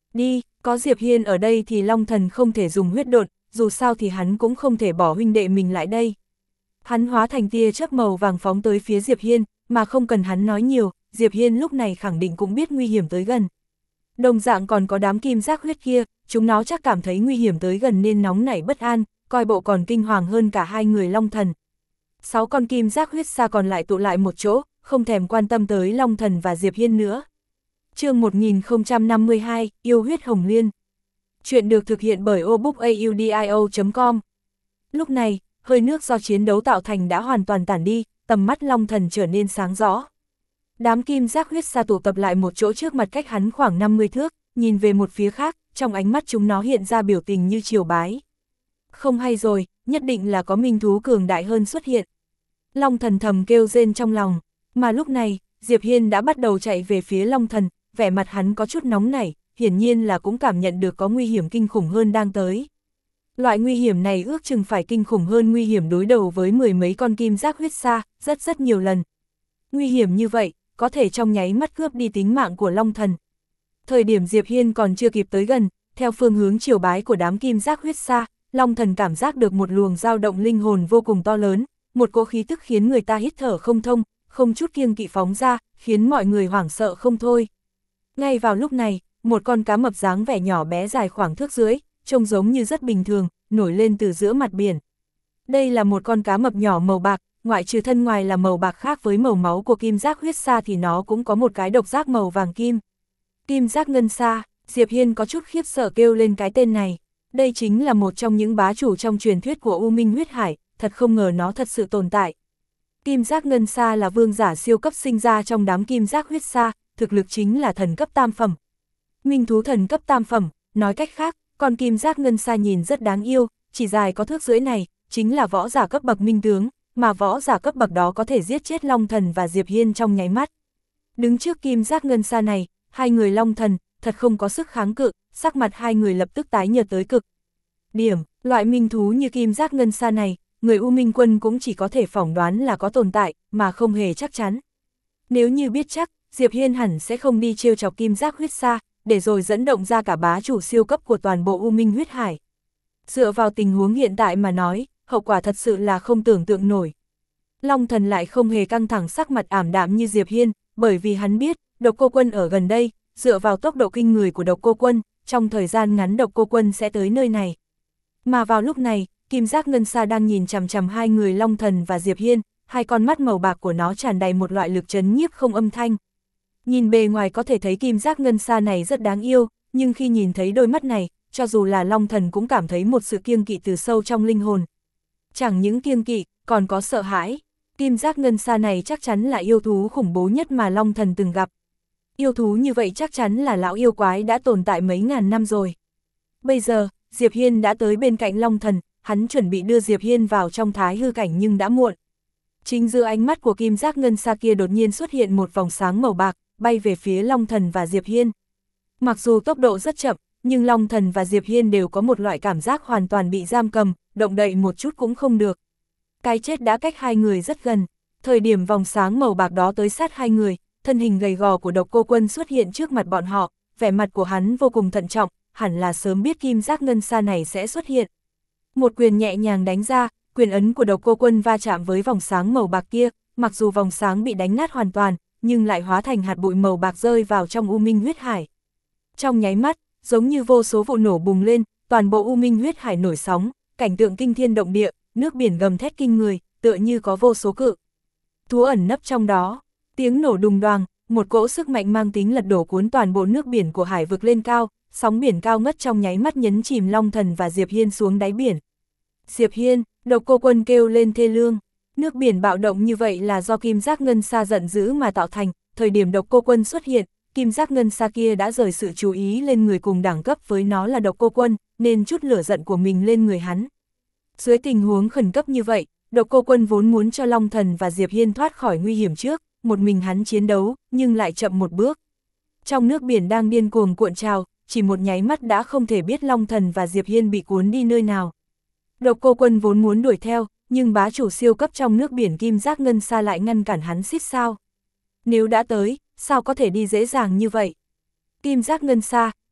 Đi, có Diệp Hiên ở đây thì Long Thần không thể dùng huyết độn, dù sao thì hắn cũng không thể bỏ huynh đệ mình lại đây. Hắn hóa thành tia chớp màu vàng phóng tới phía Diệp Hiên, mà không cần hắn nói nhiều, Diệp Hiên lúc này khẳng định cũng biết nguy hiểm tới gần. Đồng dạng còn có đám kim giác huyết kia, chúng nó chắc cảm thấy nguy hiểm tới gần nên nóng nảy bất an, coi bộ còn kinh hoàng hơn cả hai người Long Thần. Sáu con kim giác huyết xa còn lại tụ lại một chỗ, không thèm quan tâm tới Long Thần và Diệp Hiên nữa. Chương một nghìn không trăm năm mươi hai, Yêu huyết hồng liên. Chuyện được thực hiện bởi obookaudio chấm com. Lúc này, hơi nước do chiến đấu tạo thành đã hoàn toàn tản đi, tầm mắt Long Thần trở nên sáng rõ. Đám kim giác huyết sa tụ tập lại một chỗ trước mặt cách hắn khoảng năm mươi thước, nhìn về một phía khác, trong ánh mắt chúng nó hiện ra biểu tình như triều bái. Không hay rồi, nhất định là có minh thú cường đại hơn xuất hiện. Long Thần thầm kêu rên trong lòng, mà lúc này, Diệp Hiên đã bắt đầu chạy về phía Long Thần, vẻ mặt hắn có chút nóng nảy, hiển nhiên là cũng cảm nhận được có nguy hiểm kinh khủng hơn đang tới. Loại nguy hiểm này ước chừng phải kinh khủng hơn nguy hiểm đối đầu với mười mấy con kim giác huyết sa, rất rất nhiều lần. Nguy hiểm như vậy, có thể trong nháy mắt cướp đi tính mạng của Long Thần. Thời điểm Diệp Hiên còn chưa kịp tới gần, theo phương hướng chiều bái của đám kim giác huyết sa, Long Thần cảm giác được một luồng dao động linh hồn vô cùng to lớn, một cỗ khí tức khiến người ta hít thở không thông, không chút kiêng kỵ phóng ra, khiến mọi người hoảng sợ không thôi. Ngay vào lúc này, một con cá mập dáng vẻ nhỏ bé dài khoảng thước rưỡi, trông giống như rất bình thường, nổi lên từ giữa mặt biển. Đây là một con cá mập nhỏ màu bạc, ngoại trừ thân ngoài là màu bạc khác với màu máu của kim giác huyết sa thì nó cũng có một cái độc giác màu vàng kim. Kim giác ngân sa, Diệp Hiên có chút khiếp sợ kêu lên cái tên này. Đây chính là một trong những bá chủ trong truyền thuyết của U Minh huyết hải, thật không ngờ nó thật sự tồn tại. Kim giác ngân sa là vương giả siêu cấp sinh ra trong đám kim giác huyết sa, thực lực chính là thần cấp tam phẩm. Minh thú thần cấp tam phẩm, nói cách khác, con kim giác ngân sa nhìn rất đáng yêu, chỉ dài có thước rưỡi này, chính là võ giả cấp bậc minh tướng, mà võ giả cấp bậc đó có thể giết chết Long Thần và Diệp Hiên trong nháy mắt. Đứng trước kim giác ngân sa này, hai người Long Thần, thật không có sức kháng cự, sắc mặt hai người lập tức tái nhợt tới cực. Điểm, loại minh thú như kim giác ngân sa này, người U Minh quân cũng chỉ có thể phỏng đoán là có tồn tại, mà không hề chắc chắn. Nếu như biết chắc, Diệp Hiên hẳn sẽ không đi trêu chọc kim giác huyết sa, để rồi dẫn động ra cả bá chủ siêu cấp của toàn bộ U Minh huyết hải. Dựa vào tình huống hiện tại mà nói, hậu quả thật sự là không tưởng tượng nổi. Long Thần lại không hề căng thẳng, sắc mặt ảm đạm như Diệp Hiên, bởi vì hắn biết, Độc Cô Quân ở gần đây, dựa vào tốc độ kinh người của Độc Cô Quân, trong thời gian ngắn Độc Cô Quân sẽ tới nơi này. Mà vào lúc này, kim giác ngân sa đang nhìn chằm chằm hai người Long Thần và Diệp Hiên, hai con mắt màu bạc của nó tràn đầy một loại lực trấn nhiếp không âm thanh. Nhìn bề ngoài có thể thấy kim giác ngân sa này rất đáng yêu, nhưng khi nhìn thấy đôi mắt này, cho dù là Long Thần cũng cảm thấy một sự kiêng kỵ từ sâu trong linh hồn. Chẳng những kiêng kỵ, còn có sợ hãi. Kim giác ngân sa này chắc chắn là yêu thú khủng bố nhất mà Long Thần từng gặp. Yêu thú như vậy chắc chắn là lão yêu quái đã tồn tại mấy ngàn năm rồi. Bây giờ, Diệp Hiên đã tới bên cạnh Long Thần, hắn chuẩn bị đưa Diệp Hiên vào trong thái hư cảnh nhưng đã muộn. Chính giữa ánh mắt của kim giác ngân sa kia đột nhiên xuất hiện một vòng sáng màu bạc, bay về phía Long Thần và Diệp Hiên. Mặc dù tốc độ rất chậm, nhưng Long Thần và Diệp Hiên đều có một loại cảm giác hoàn toàn bị giam cầm, động đậy một chút cũng không được. Cái chết đã cách hai người rất gần. Thời điểm vòng sáng màu bạc đó tới sát hai người, thân hình gầy gò của Độc Cô Quân xuất hiện trước mặt bọn họ, vẻ mặt của hắn vô cùng thận trọng, hẳn là sớm biết kim giác ngân sa này sẽ xuất hiện. Một quyền nhẹ nhàng đánh ra, quyền ấn của Độc Cô Quân va chạm với vòng sáng màu bạc kia, mặc dù vòng sáng bị đánh nát hoàn toàn, nhưng lại hóa thành hạt bụi màu bạc rơi vào trong U Minh huyết hải. Trong nháy mắt, giống như vô số vụ nổ bùng lên, toàn bộ U Minh huyết hải nổi sóng, cảnh tượng kinh thiên động địa, nước biển gầm thét kinh người, tựa như có vô số cự thú ẩn nấp trong đó. Tiếng nổ đùng đoàng, một cỗ sức mạnh mang tính lật đổ cuốn toàn bộ nước biển của hải vực lên cao, sóng biển cao ngất trong nháy mắt nhấn chìm Long Thần và Diệp Hiên xuống đáy biển. Diệp Hiên, Độc Cô Quân kêu lên thê lương. Nước biển bạo động như vậy là do kim giác ngân sa giận dữ mà tạo thành, thời điểm Độc Cô Quân xuất hiện, kim giác ngân sa kia đã rời sự chú ý lên người cùng đẳng cấp với nó là Độc Cô Quân, nên chút lửa giận của mình lên người hắn. Dưới tình huống khẩn cấp như vậy, Độc Cô Quân vốn muốn cho Long Thần và Diệp Hiên thoát khỏi nguy hiểm trước, một mình hắn chiến đấu, nhưng lại chậm một bước. Trong nước biển đang điên cuồng cuộn trào, chỉ một nháy mắt đã không thể biết Long Thần và Diệp Hiên bị cuốn đi nơi nào. Độc Cô Quân vốn muốn đuổi theo, nhưng bá chủ siêu cấp trong nước biển kim giác ngân sa lại ngăn cản hắn xít sao. Nếu đã tới, sao có thể đi dễ dàng như vậy? Kim giác ngân sa,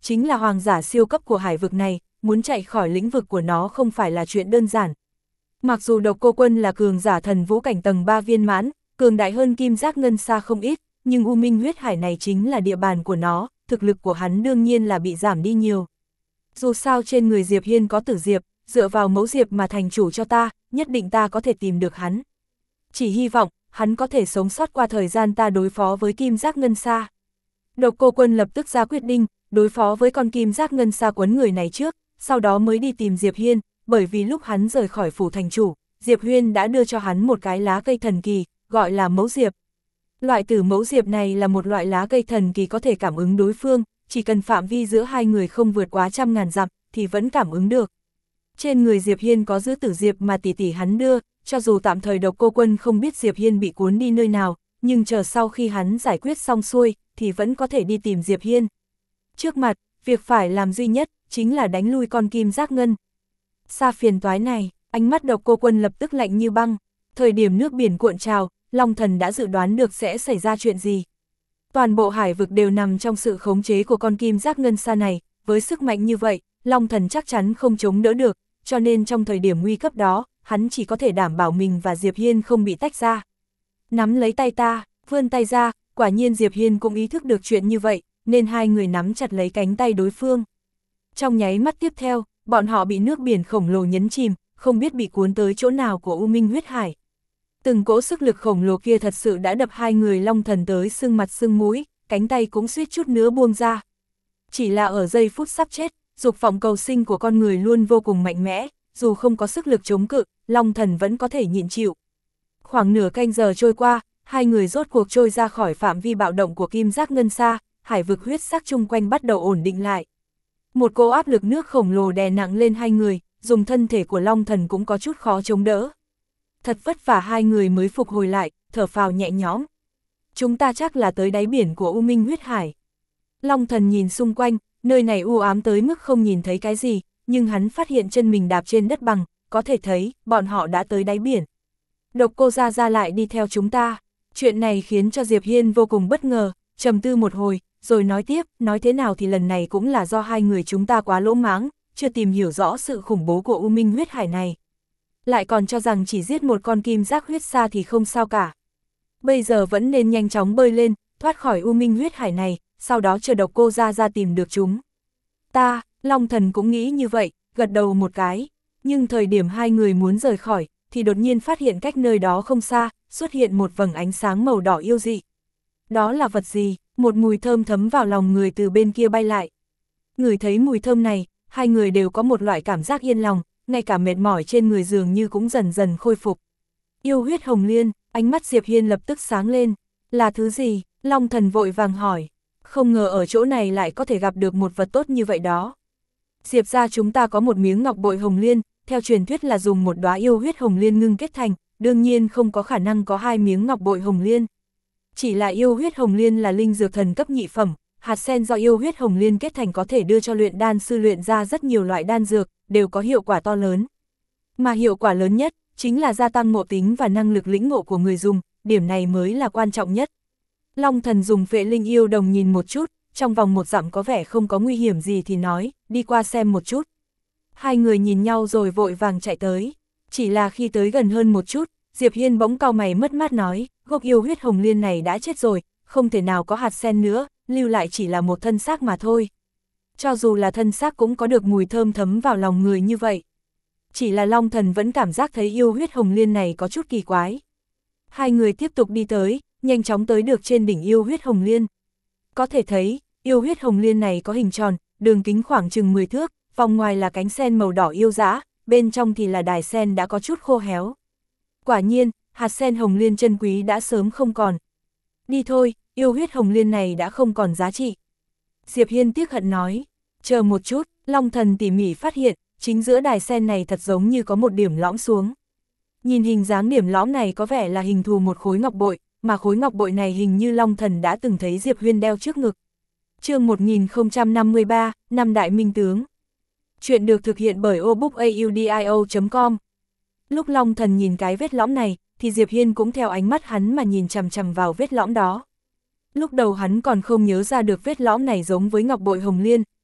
chính là hoàng giả siêu cấp của hải vực này, muốn chạy khỏi lĩnh vực của nó không phải là chuyện đơn giản. Mặc dù Độc Cô Quân là cường giả thần vũ cảnh tầng ba viên mãn, cường đại hơn Kim Giác Ngân Sa không ít, nhưng U Minh huyết hải này chính là địa bàn của nó, thực lực của hắn đương nhiên là bị giảm đi nhiều. Dù sao trên người Diệp Hiên có tử diệp, dựa vào mẫu diệp mà thành chủ cho ta, nhất định ta có thể tìm được hắn. Chỉ hy vọng, hắn có thể sống sót qua thời gian ta đối phó với Kim Giác Ngân Sa. Độc Cô Quân lập tức ra quyết định, đối phó với con Kim Giác Ngân Sa quấn người này trước, sau đó mới đi tìm Diệp Hiên, bởi vì lúc hắn rời khỏi phủ thành chủ, Diệp Hiên đã đưa cho hắn một cái lá cây thần kỳ, gọi là mẫu diệp. Loại tử mẫu diệp này là một loại lá cây thần kỳ có thể cảm ứng đối phương, chỉ cần phạm vi giữa hai người không vượt quá trăm ngàn dặm, thì vẫn cảm ứng được. Trên người Diệp Hiên có giữ tử diệp mà tỷ tỷ hắn đưa, cho dù tạm thời Độc Cô Quân không biết Diệp Hiên bị cuốn đi nơi nào, nhưng chờ sau khi hắn giải quyết xong xuôi, thì vẫn có thể đi tìm Diệp Hiên. Trước mặt, việc phải làm duy nhất, chính là đánh lui con Kim Giác Ngân. Xa phiền toái này, ánh mắt Độc Cô Quân lập tức lạnh như băng. Thời điểm nước biển cuộn trào, Long Thần đã dự đoán được sẽ xảy ra chuyện gì. Toàn bộ hải vực đều nằm trong sự khống chế của con Kim Giác Ngân Sa này, với sức mạnh như vậy, Long Thần chắc chắn không chống đỡ được, cho nên trong thời điểm nguy cấp đó, hắn chỉ có thể đảm bảo mình và Diệp Hiên không bị tách ra. Nắm lấy tay ta, vươn tay ra, quả nhiên Diệp Hiên cũng ý thức được chuyện như vậy, nên hai người nắm chặt lấy cánh tay đối phương. Trong nháy mắt tiếp theo, bọn họ bị nước biển khổng lồ nhấn chìm, không biết bị cuốn tới chỗ nào của U Minh huyết hải. Từng cỗ sức lực khổng lồ kia thật sự đã đập hai người Long Thần tới sưng mặt sưng mũi, cánh tay cũng suýt chút nữa buông ra. Chỉ là ở giây phút sắp chết, dục vọng cầu sinh của con người luôn vô cùng mạnh mẽ, dù không có sức lực chống cự, Long Thần vẫn có thể nhịn chịu. Khoảng nửa canh giờ trôi qua, hai người rốt cuộc trôi ra khỏi phạm vi bạo động của Kim Giác Ngân Sa, hải vực huyết sắc chung quanh bắt đầu ổn định lại. Một cỗ áp lực nước khổng lồ đè nặng lên hai người, dùng thân thể của Long Thần cũng có chút khó chống đỡ. Thật vất vả hai người mới phục hồi lại, thở phào nhẹ nhõm. Chúng ta chắc là tới đáy biển của U Minh huyết hải. Long Thần nhìn xung quanh, nơi này u ám tới mức không nhìn thấy cái gì, nhưng hắn phát hiện chân mình đạp trên đất bằng, có thể thấy, bọn họ đã tới đáy biển. Độc Cô Gia Gia lại đi theo chúng ta. Chuyện này khiến cho Diệp Hiên vô cùng bất ngờ, trầm tư một hồi, rồi nói tiếp, nói thế nào thì lần này cũng là do hai người chúng ta quá lỗ mãng, chưa tìm hiểu rõ sự khủng bố của U Minh huyết hải này. Lại còn cho rằng chỉ giết một con Kim Giác huyết sa thì không sao cả. Bây giờ vẫn nên nhanh chóng bơi lên, thoát khỏi U Minh huyết hải này, sau đó chờ Độc Cô Gia Gia tìm được chúng. Ta, Long Thần cũng nghĩ như vậy, gật đầu một cái. Nhưng thời điểm hai người muốn rời khỏi, thì đột nhiên phát hiện cách nơi đó không xa, xuất hiện một vầng ánh sáng màu đỏ yêu dị. Đó là vật gì? Một mùi thơm thấm vào lòng người từ bên kia bay lại. Ngửi thấy mùi thơm này, hai người đều có một loại cảm giác yên lòng, ngay cả mệt mỏi trên người dường như cũng dần dần khôi phục. Yêu huyết hồng liên, ánh mắt Diệp Hiên lập tức sáng lên. Là thứ gì? Long Thần vội vàng hỏi. Không ngờ ở chỗ này lại có thể gặp được một vật tốt như vậy đó. Diệp gia chúng ta có một miếng ngọc bội hồng liên, theo truyền thuyết là dùng một đóa yêu huyết hồng liên ngưng kết thành, đương nhiên không có khả năng có hai miếng ngọc bội hồng liên. Chỉ là yêu huyết hồng liên là linh dược thần cấp nhị phẩm, hạt sen do yêu huyết hồng liên kết thành có thể đưa cho luyện đan sư luyện ra rất nhiều loại đan dược, đều có hiệu quả to lớn. Mà hiệu quả lớn nhất, chính là gia tăng ngộ tính và năng lực lĩnh ngộ của người dùng, điểm này mới là quan trọng nhất. Long Thần dùng vệ linh yêu đồng nhìn một chút, trong vòng một dặm có vẻ không có nguy hiểm gì thì nói, đi qua xem một chút. Hai người nhìn nhau rồi vội vàng chạy tới. Chỉ là khi tới gần hơn một chút, Diệp Hiên bỗng cau mày mất mát nói, gốc yêu huyết hồng liên này đã chết rồi, không thể nào có hạt sen nữa, lưu lại chỉ là một thân xác mà thôi. Cho dù là thân xác cũng có được mùi thơm thấm vào lòng người như vậy. Chỉ là Long Thần vẫn cảm giác thấy yêu huyết hồng liên này có chút kỳ quái. Hai người tiếp tục đi tới, nhanh chóng tới được trên đỉnh yêu huyết hồng liên. Có thể thấy, yêu huyết hồng liên này có hình tròn, đường kính khoảng chừng mười thước, vòng ngoài là cánh sen màu đỏ yêu dã, bên trong thì là đài sen đã có chút khô héo. Quả nhiên, hạt sen hồng liên chân quý đã sớm không còn. Đi thôi, yêu huyết hồng liên này đã không còn giá trị. Diệp Hiên tiếc hận nói, chờ một chút, Long Thần tỉ mỉ phát hiện, chính giữa đài sen này thật giống như có một điểm lõm xuống. Nhìn hình dáng điểm lõm này có vẻ là hình thù một khối ngọc bội, mà khối ngọc bội này hình như Long Thần đã từng thấy Diệp Hiên đeo trước ngực. Chương một nghìn không trăm năm mươi ba, Năm Đại Minh Tướng. Chuyện được thực hiện bởi obookaudio chấm com. Lúc Long Thần nhìn cái vết lõm này, thì Diệp Hiên cũng theo ánh mắt hắn mà nhìn chằm chằm vào vết lõm đó. Lúc đầu hắn còn không nhớ ra được vết lõm này giống với ngọc bội hồng liên,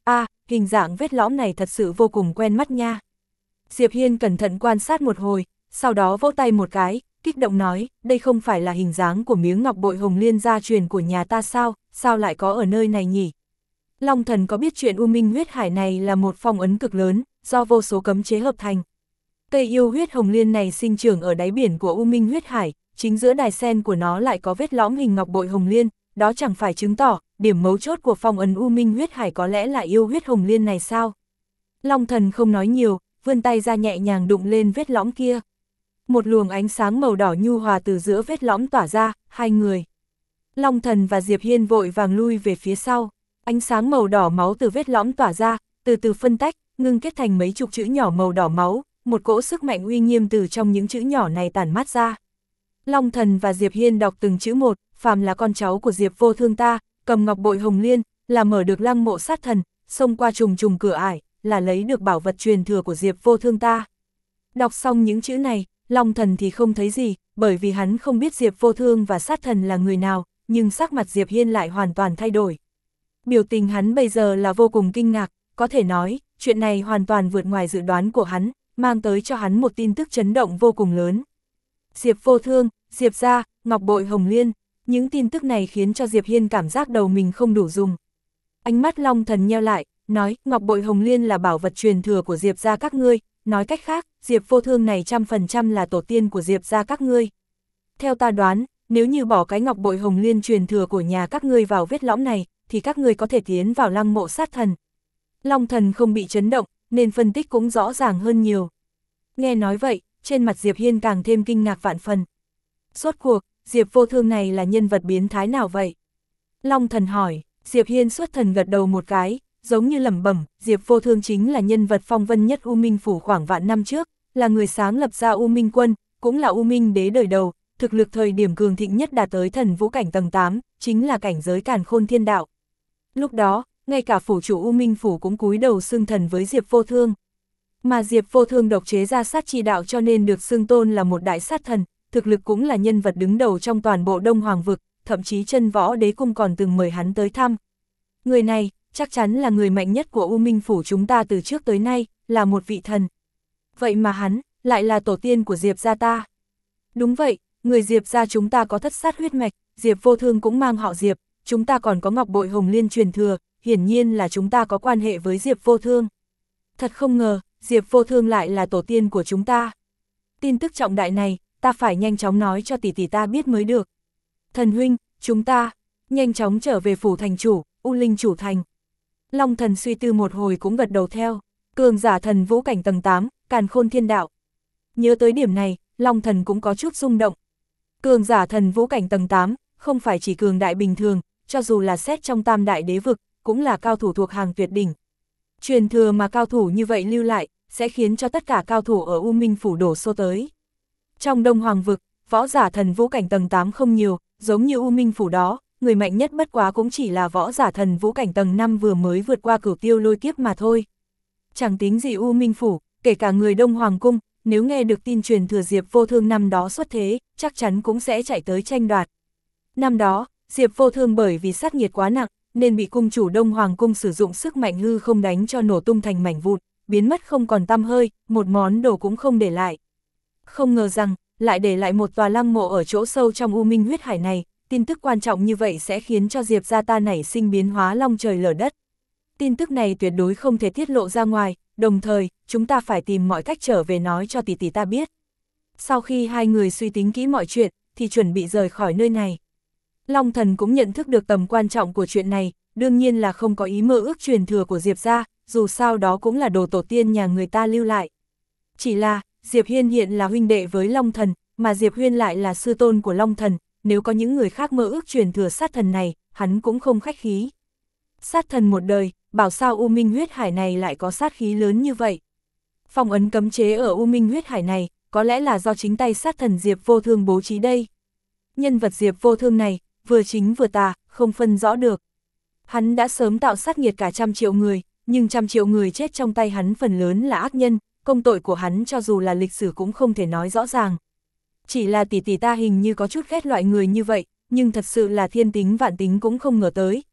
a à, hình dạng vết lõm này thật sự vô cùng quen mắt nha. Diệp Hiên cẩn thận quan sát một hồi, sau đó vỗ tay một cái, kích động nói, đây không phải là hình dáng của miếng ngọc bội hồng liên gia truyền của nhà ta sao, sao lại có ở nơi này nhỉ? Long Thần có biết chuyện U Minh huyết hải này là một phong ấn cực lớn, do vô số cấm chế hợp thành. Cây yêu huyết hồng liên này sinh trưởng ở đáy biển của U Minh huyết hải, chính giữa đài sen của nó lại có vết lõm hình ngọc bội hồng liên, đó chẳng phải chứng tỏ, điểm mấu chốt của phong ấn U Minh huyết hải có lẽ là yêu huyết hồng liên này sao? Long Thần không nói nhiều, vươn tay ra nhẹ nhàng đụng lên vết lõm kia. Một luồng ánh sáng màu đỏ nhu hòa từ giữa vết lõm tỏa ra, hai người. Long Thần và Diệp Hiên vội vàng lui về phía sau, ánh sáng màu đỏ máu từ vết lõm tỏa ra, từ từ phân tách, ngưng kết thành mấy chục chữ nhỏ màu đỏ máu, một cỗ sức mạnh uy nghiêm từ trong những chữ nhỏ này tản mát ra. Long Thần và Diệp Hiên đọc từng chữ một, phàm là con cháu của Diệp Vô Thương ta, cầm ngọc bội hồng liên, là mở được lăng mộ sát thần, xông qua trùng trùng cửa ải, là lấy được bảo vật truyền thừa của Diệp Vô Thương ta. Đọc xong những chữ này, Long Thần thì không thấy gì, bởi vì hắn không biết Diệp Vô Thương và sát thần là người nào, nhưng sắc mặt Diệp Hiên lại hoàn toàn thay đổi. Biểu tình hắn bây giờ là vô cùng kinh ngạc, có thể nói, chuyện này hoàn toàn vượt ngoài dự đoán của hắn, mang tới cho hắn một tin tức chấn động vô cùng lớn. Diệp Vô Thương, Diệp gia, ngọc bội hồng liên, những tin tức này khiến cho Diệp Hiên cảm giác đầu mình không đủ dùng. Ánh mắt Long Thần nheo lại, nói, ngọc bội hồng liên là bảo vật truyền thừa của Diệp gia các ngươi, nói cách khác, Diệp Vô Thương này trăm phần trăm là tổ tiên của Diệp gia các ngươi. Theo ta đoán, nếu như bỏ cái ngọc bội hồng liên truyền thừa của nhà các ngươi vào vết lõm này, thì các ngươi có thể tiến vào lăng mộ sát thần. Long Thần không bị chấn động, nên phân tích cũng rõ ràng hơn nhiều. Nghe nói vậy, trên mặt Diệp Hiên càng thêm kinh ngạc vạn phần. Rốt cuộc, Diệp Vô Thương này là nhân vật biến thái nào vậy? Long Thần hỏi. Diệp Hiên xuất thần gật đầu một cái, giống như lẩm bẩm, Diệp Vô Thương chính là nhân vật phong vân nhất U Minh Phủ khoảng vạn năm trước, là người sáng lập ra U Minh Quân, cũng là U Minh Đế đời đầu, thực lực thời điểm cường thịnh nhất đạt tới thần vũ cảnh tầng tám, chính là cảnh giới càn khôn thiên đạo. Lúc đó, ngay cả phủ chủ U Minh Phủ cũng cúi đầu xưng thần với Diệp Vô Thương. Mà Diệp Vô Thương độc chế ra sát chi đạo cho nên được xưng tôn là một đại sát thần, thực lực cũng là nhân vật đứng đầu trong toàn bộ Đông Hoàng vực, thậm chí Chân Võ Đế Cung còn từng mời hắn tới thăm. Người này, chắc chắn là người mạnh nhất của U Minh Phủ chúng ta từ trước tới nay, là một vị thần. Vậy mà hắn, lại là tổ tiên của Diệp gia ta. Đúng vậy, người Diệp gia chúng ta có thất sát huyết mạch, Diệp Vô Thương cũng mang họ Diệp, chúng ta còn có ngọc bội hồng liên truyền thừa, hiển nhiên là chúng ta có quan hệ với Diệp Vô Thương. Thật không ngờ, Diệp Vô Thương lại là tổ tiên của chúng ta. Tin tức trọng đại này, ta phải nhanh chóng nói cho tỷ tỷ ta biết mới được. Thần huynh, chúng ta, nhanh chóng trở về phủ thành chủ, U Linh chủ thành. Long Thần suy tư một hồi cũng gật đầu theo, cường giả thần vũ cảnh tầng tám, càn khôn thiên đạo. Nhớ tới điểm này, Long Thần cũng có chút rung động. Cường giả thần vũ cảnh tầng tám, không phải chỉ cường đại bình thường, cho dù là xét trong tam đại đế vực, cũng là cao thủ thuộc hàng tuyệt đỉnh. Truyền thừa mà cao thủ như vậy lưu lại, sẽ khiến cho tất cả cao thủ ở U Minh Phủ đổ xô tới. Trong Đông Hoàng vực, võ giả thần vũ cảnh tầng tám không nhiều, giống như U Minh Phủ đó, người mạnh nhất bất quá cũng chỉ là võ giả thần vũ cảnh tầng năm vừa mới vượt qua cửu tiêu lôi kiếp mà thôi. Chẳng tính gì U Minh Phủ, kể cả người Đông Hoàng cung, nếu nghe được tin truyền thừa Diệp Vô Thương năm đó xuất thế, chắc chắn cũng sẽ chạy tới tranh đoạt. Năm đó, Diệp Vô Thương bởi vì sát nghiệt quá nặng, nên bị cung chủ Đông Hoàng cung sử dụng sức mạnh hư không đánh cho nổ tung thành mảnh vụn, biến mất không còn tăm hơi, một món đồ cũng không để lại. Không ngờ rằng, lại để lại một tòa lăng mộ ở chỗ sâu trong U Minh huyết hải này, tin tức quan trọng như vậy sẽ khiến cho Diệp gia ta nảy sinh biến hóa long trời lở đất. Tin tức này tuyệt đối không thể tiết lộ ra ngoài, đồng thời, chúng ta phải tìm mọi cách trở về nói cho tỷ tỷ ta biết. Sau khi hai người suy tính kỹ mọi chuyện, thì chuẩn bị rời khỏi nơi này. Long Thần cũng nhận thức được tầm quan trọng của chuyện này, đương nhiên là không có ý mơ ước truyền thừa của Diệp gia, dù sao đó cũng là đồ tổ tiên nhà người ta lưu lại. Chỉ là, Diệp Hiên hiện là huynh đệ với Long Thần, mà Diệp Huyên lại là sư tôn của Long Thần, nếu có những người khác mơ ước truyền thừa sát thần này, hắn cũng không khách khí. Sát thần một đời, bảo sao U Minh huyết hải này lại có sát khí lớn như vậy. Phong ấn cấm chế ở U Minh huyết hải này, có lẽ là do chính tay sát thần Diệp Vô Thương bố trí đây. Nhân vật Diệp Vô Thương này, vừa chính vừa tà, không phân rõ được. Hắn đã sớm tạo sát nghiệt cả trăm triệu người, nhưng trăm triệu người chết trong tay hắn phần lớn là ác nhân, công tội của hắn cho dù là lịch sử cũng không thể nói rõ ràng. Chỉ là tỷ tỷ ta hình như có chút ghét loại người như vậy, nhưng thật sự là thiên tính vạn tính cũng không ngờ tới,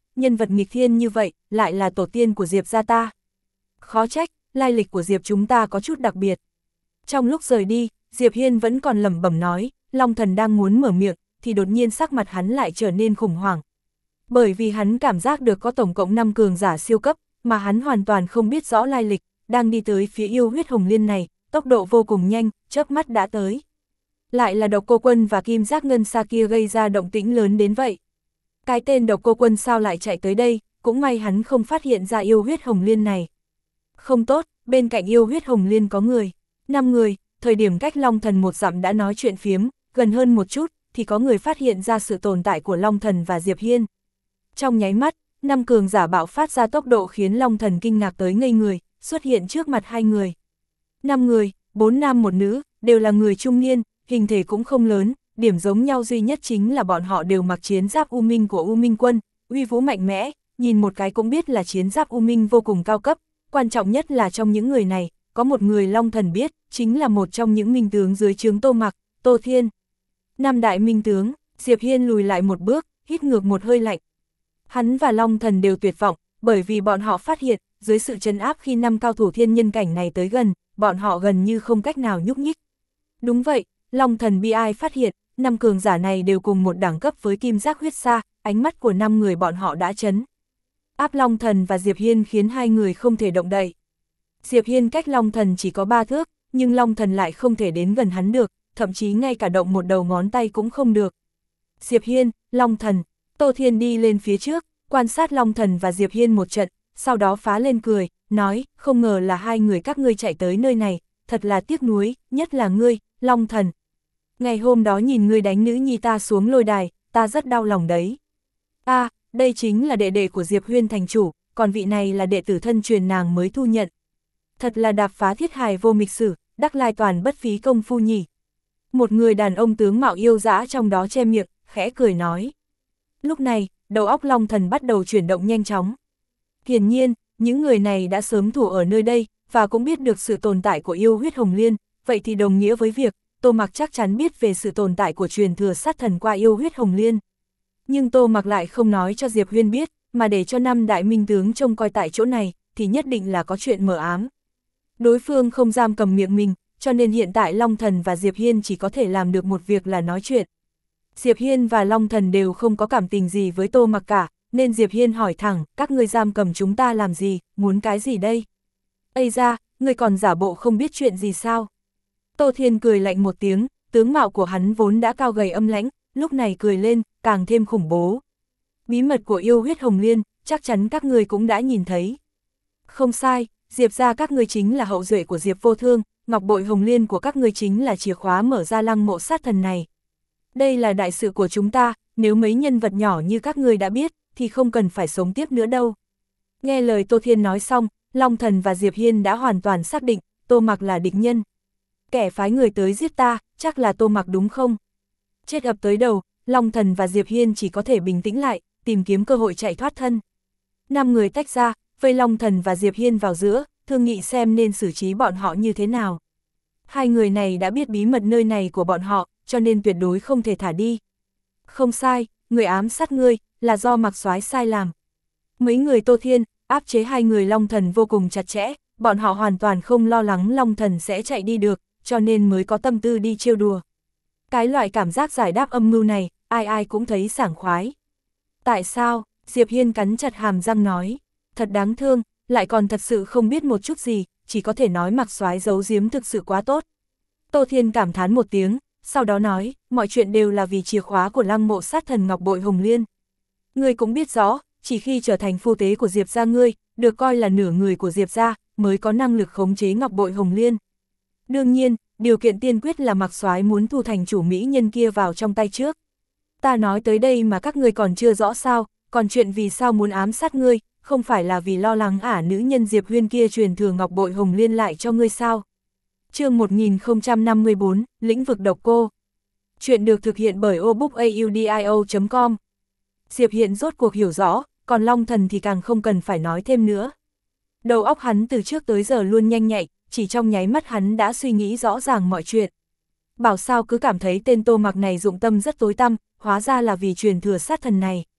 nhân vật nghịch thiên như vậy, lại là tổ tiên của Diệp gia ta. Khó trách, lai lịch của Diệp chúng ta có chút đặc biệt. Trong lúc rời đi, Diệp Hiên vẫn còn lẩm bẩm nói, Long Thần đang muốn mở miệng, thì đột nhiên sắc mặt hắn lại trở nên khủng hoảng. Bởi vì hắn cảm giác được có tổng cộng năm cường giả siêu cấp, mà hắn hoàn toàn không biết rõ lai lịch, đang đi tới phía yêu huyết hồng liên này, tốc độ vô cùng nhanh, chớp mắt đã tới. Lại là Độc Cô Quân và Kim Giác Ngân Sa kia gây ra động tĩnh lớn đến vậy. Cái tên Độc Cô Quân sao lại chạy tới đây, cũng may hắn không phát hiện ra yêu huyết hồng liên này. Không tốt, bên cạnh yêu huyết hồng liên có người, năm người, thời điểm cách Long Thần một dặm đã nói chuyện phiếm, gần hơn một chút, thì có người phát hiện ra sự tồn tại của Long Thần và Diệp Hiên. Trong nháy mắt, năm cường giả bạo phát ra tốc độ khiến Long Thần kinh ngạc tới ngây người, xuất hiện trước mặt hai người. Năm người, bốn nam một nữ, đều là người trung niên, hình thể cũng không lớn, điểm giống nhau duy nhất chính là bọn họ đều mặc chiến giáp U Minh của U Minh quân, uy vũ mạnh mẽ, nhìn một cái cũng biết là chiến giáp U Minh vô cùng cao cấp, quan trọng nhất là trong những người này, có một người Long Thần biết, chính là một trong những minh tướng dưới trướng Tô Mặc, Tô Thiên. Năm đại minh tướng, Diệp Hiên lùi lại một bước, hít ngược một hơi lạnh. Hắn và Long Thần đều tuyệt vọng, bởi vì bọn họ phát hiện, dưới sự trấn áp khi năm cao thủ thiên nhân cảnh này tới gần, bọn họ gần như không cách nào nhúc nhích. Đúng vậy, Long Thần bi ai phát hiện, năm cường giả này đều cùng một đẳng cấp với Kim Giác huyết sa, ánh mắt của năm người bọn họ đã chấn. Áp Long Thần và Diệp Hiên khiến hai người không thể động đậy. Diệp Hiên cách Long Thần chỉ có ba thước, nhưng Long Thần lại không thể đến gần hắn được, thậm chí ngay cả động một đầu ngón tay cũng không được. Diệp Hiên, Long Thần, Tô Thiên đi lên phía trước, quan sát Long Thần và Diệp Hiên một trận, sau đó phá lên cười, nói, không ngờ là hai người các ngươi chạy tới nơi này, thật là tiếc nuối, nhất là ngươi, Long Thần. Ngày hôm đó nhìn ngươi đánh nữ nhi ta xuống lôi đài, ta rất đau lòng đấy. À, đây chính là đệ đệ của Diệp Huyên thành chủ, còn vị này là đệ tử thân truyền nàng mới thu nhận. Thật là đạp phá thiết hài vô mịch sử, đắc lai toàn bất phí công phu nhỉ. Một người đàn ông tướng mạo yêu dã trong đó che miệng, khẽ cười nói. Lúc này, đầu óc Long Thần bắt đầu chuyển động nhanh chóng. Hiển nhiên, những người này đã sớm thủ ở nơi đây, và cũng biết được sự tồn tại của yêu huyết hồng liên, vậy thì đồng nghĩa với việc, Tô Mặc chắc chắn biết về sự tồn tại của truyền thừa sát thần qua yêu huyết hồng liên. Nhưng Tô Mặc lại không nói cho Diệp Huyên biết, mà để cho năm đại minh tướng trông coi tại chỗ này, thì nhất định là có chuyện mờ ám. Đối phương không giam cầm miệng mình, cho nên hiện tại Long Thần và Diệp Hiên chỉ có thể làm được một việc là nói chuyện. Diệp Hiên và Long Thần đều không có cảm tình gì với Tô Mặc cả, nên Diệp Hiên hỏi thẳng, các ngươi giam cầm chúng ta làm gì, muốn cái gì đây? Ây ra, ngươi còn giả bộ không biết chuyện gì sao? Tô Thiên cười lạnh một tiếng, tướng mạo của hắn vốn đã cao gầy âm lãnh, lúc này cười lên, càng thêm khủng bố. Bí mật của yêu huyết hồng liên, chắc chắn các ngươi cũng đã nhìn thấy. Không sai, Diệp gia các ngươi chính là hậu duệ của Diệp Vô Thương, ngọc bội hồng liên của các ngươi chính là chìa khóa mở ra lăng mộ sát thần này. Đây là đại sự của chúng ta, nếu mấy nhân vật nhỏ như các ngươi đã biết, thì không cần phải sống tiếp nữa đâu. Nghe lời Tô Thiên nói xong, Long Thần và Diệp Hiên đã hoàn toàn xác định, Tô Mặc là địch nhân. Kẻ phái người tới giết ta, chắc là Tô Mặc đúng không? Chết ập tới đầu, Long Thần và Diệp Hiên chỉ có thể bình tĩnh lại, tìm kiếm cơ hội chạy thoát thân. Năm người tách ra, vây Long Thần và Diệp Hiên vào giữa, thương nghị xem nên xử trí bọn họ như thế nào. Hai người này đã biết bí mật nơi này của bọn họ, cho nên tuyệt đối không thể thả đi. Không sai, người ám sát ngươi, là do Mặc Soái sai làm. Mấy người Tô Thiên, áp chế hai người Long Thần vô cùng chặt chẽ, bọn họ hoàn toàn không lo lắng Long Thần sẽ chạy đi được, cho nên mới có tâm tư đi trêu đùa. Cái loại cảm giác giải đáp âm mưu này, ai ai cũng thấy sảng khoái. Tại sao? Diệp Hiên cắn chặt hàm răng nói. Thật đáng thương, lại còn thật sự không biết một chút gì, chỉ có thể nói Mặc Soái giấu giếm thực sự quá tốt. Tô Thiên cảm thán một tiếng, sau đó nói, mọi chuyện đều là vì chìa khóa của lăng mộ sát thần ngọc bội hồng liên. Ngươi cũng biết rõ, chỉ khi trở thành phu tế của Diệp gia ngươi, được coi là nửa người của Diệp gia, mới có năng lực khống chế ngọc bội hồng liên. Đương nhiên, điều kiện tiên quyết là Mặc Soái muốn thu thành chủ mỹ nhân kia vào trong tay trước. Ta nói tới đây mà các ngươi còn chưa rõ sao, còn chuyện vì sao muốn ám sát ngươi, không phải là vì lo lắng ả nữ nhân Diệp Huyên kia truyền thừa ngọc bội hồng liên lại cho ngươi sao? Chương một nghìn không trăm năm mươi bốn, lĩnh vực độc cô. Chuyện được thực hiện bởi obookaudio chấm com. Diệp Hiện rốt cuộc hiểu rõ, còn Long Thần thì càng không cần phải nói thêm nữa. Đầu óc hắn từ trước tới giờ luôn nhanh nhạy, chỉ trong nháy mắt hắn đã suy nghĩ rõ ràng mọi chuyện. Bảo sao cứ cảm thấy tên Tô Mặc này dụng tâm rất tối tăm, hóa ra là vì truyền thừa sát thần này.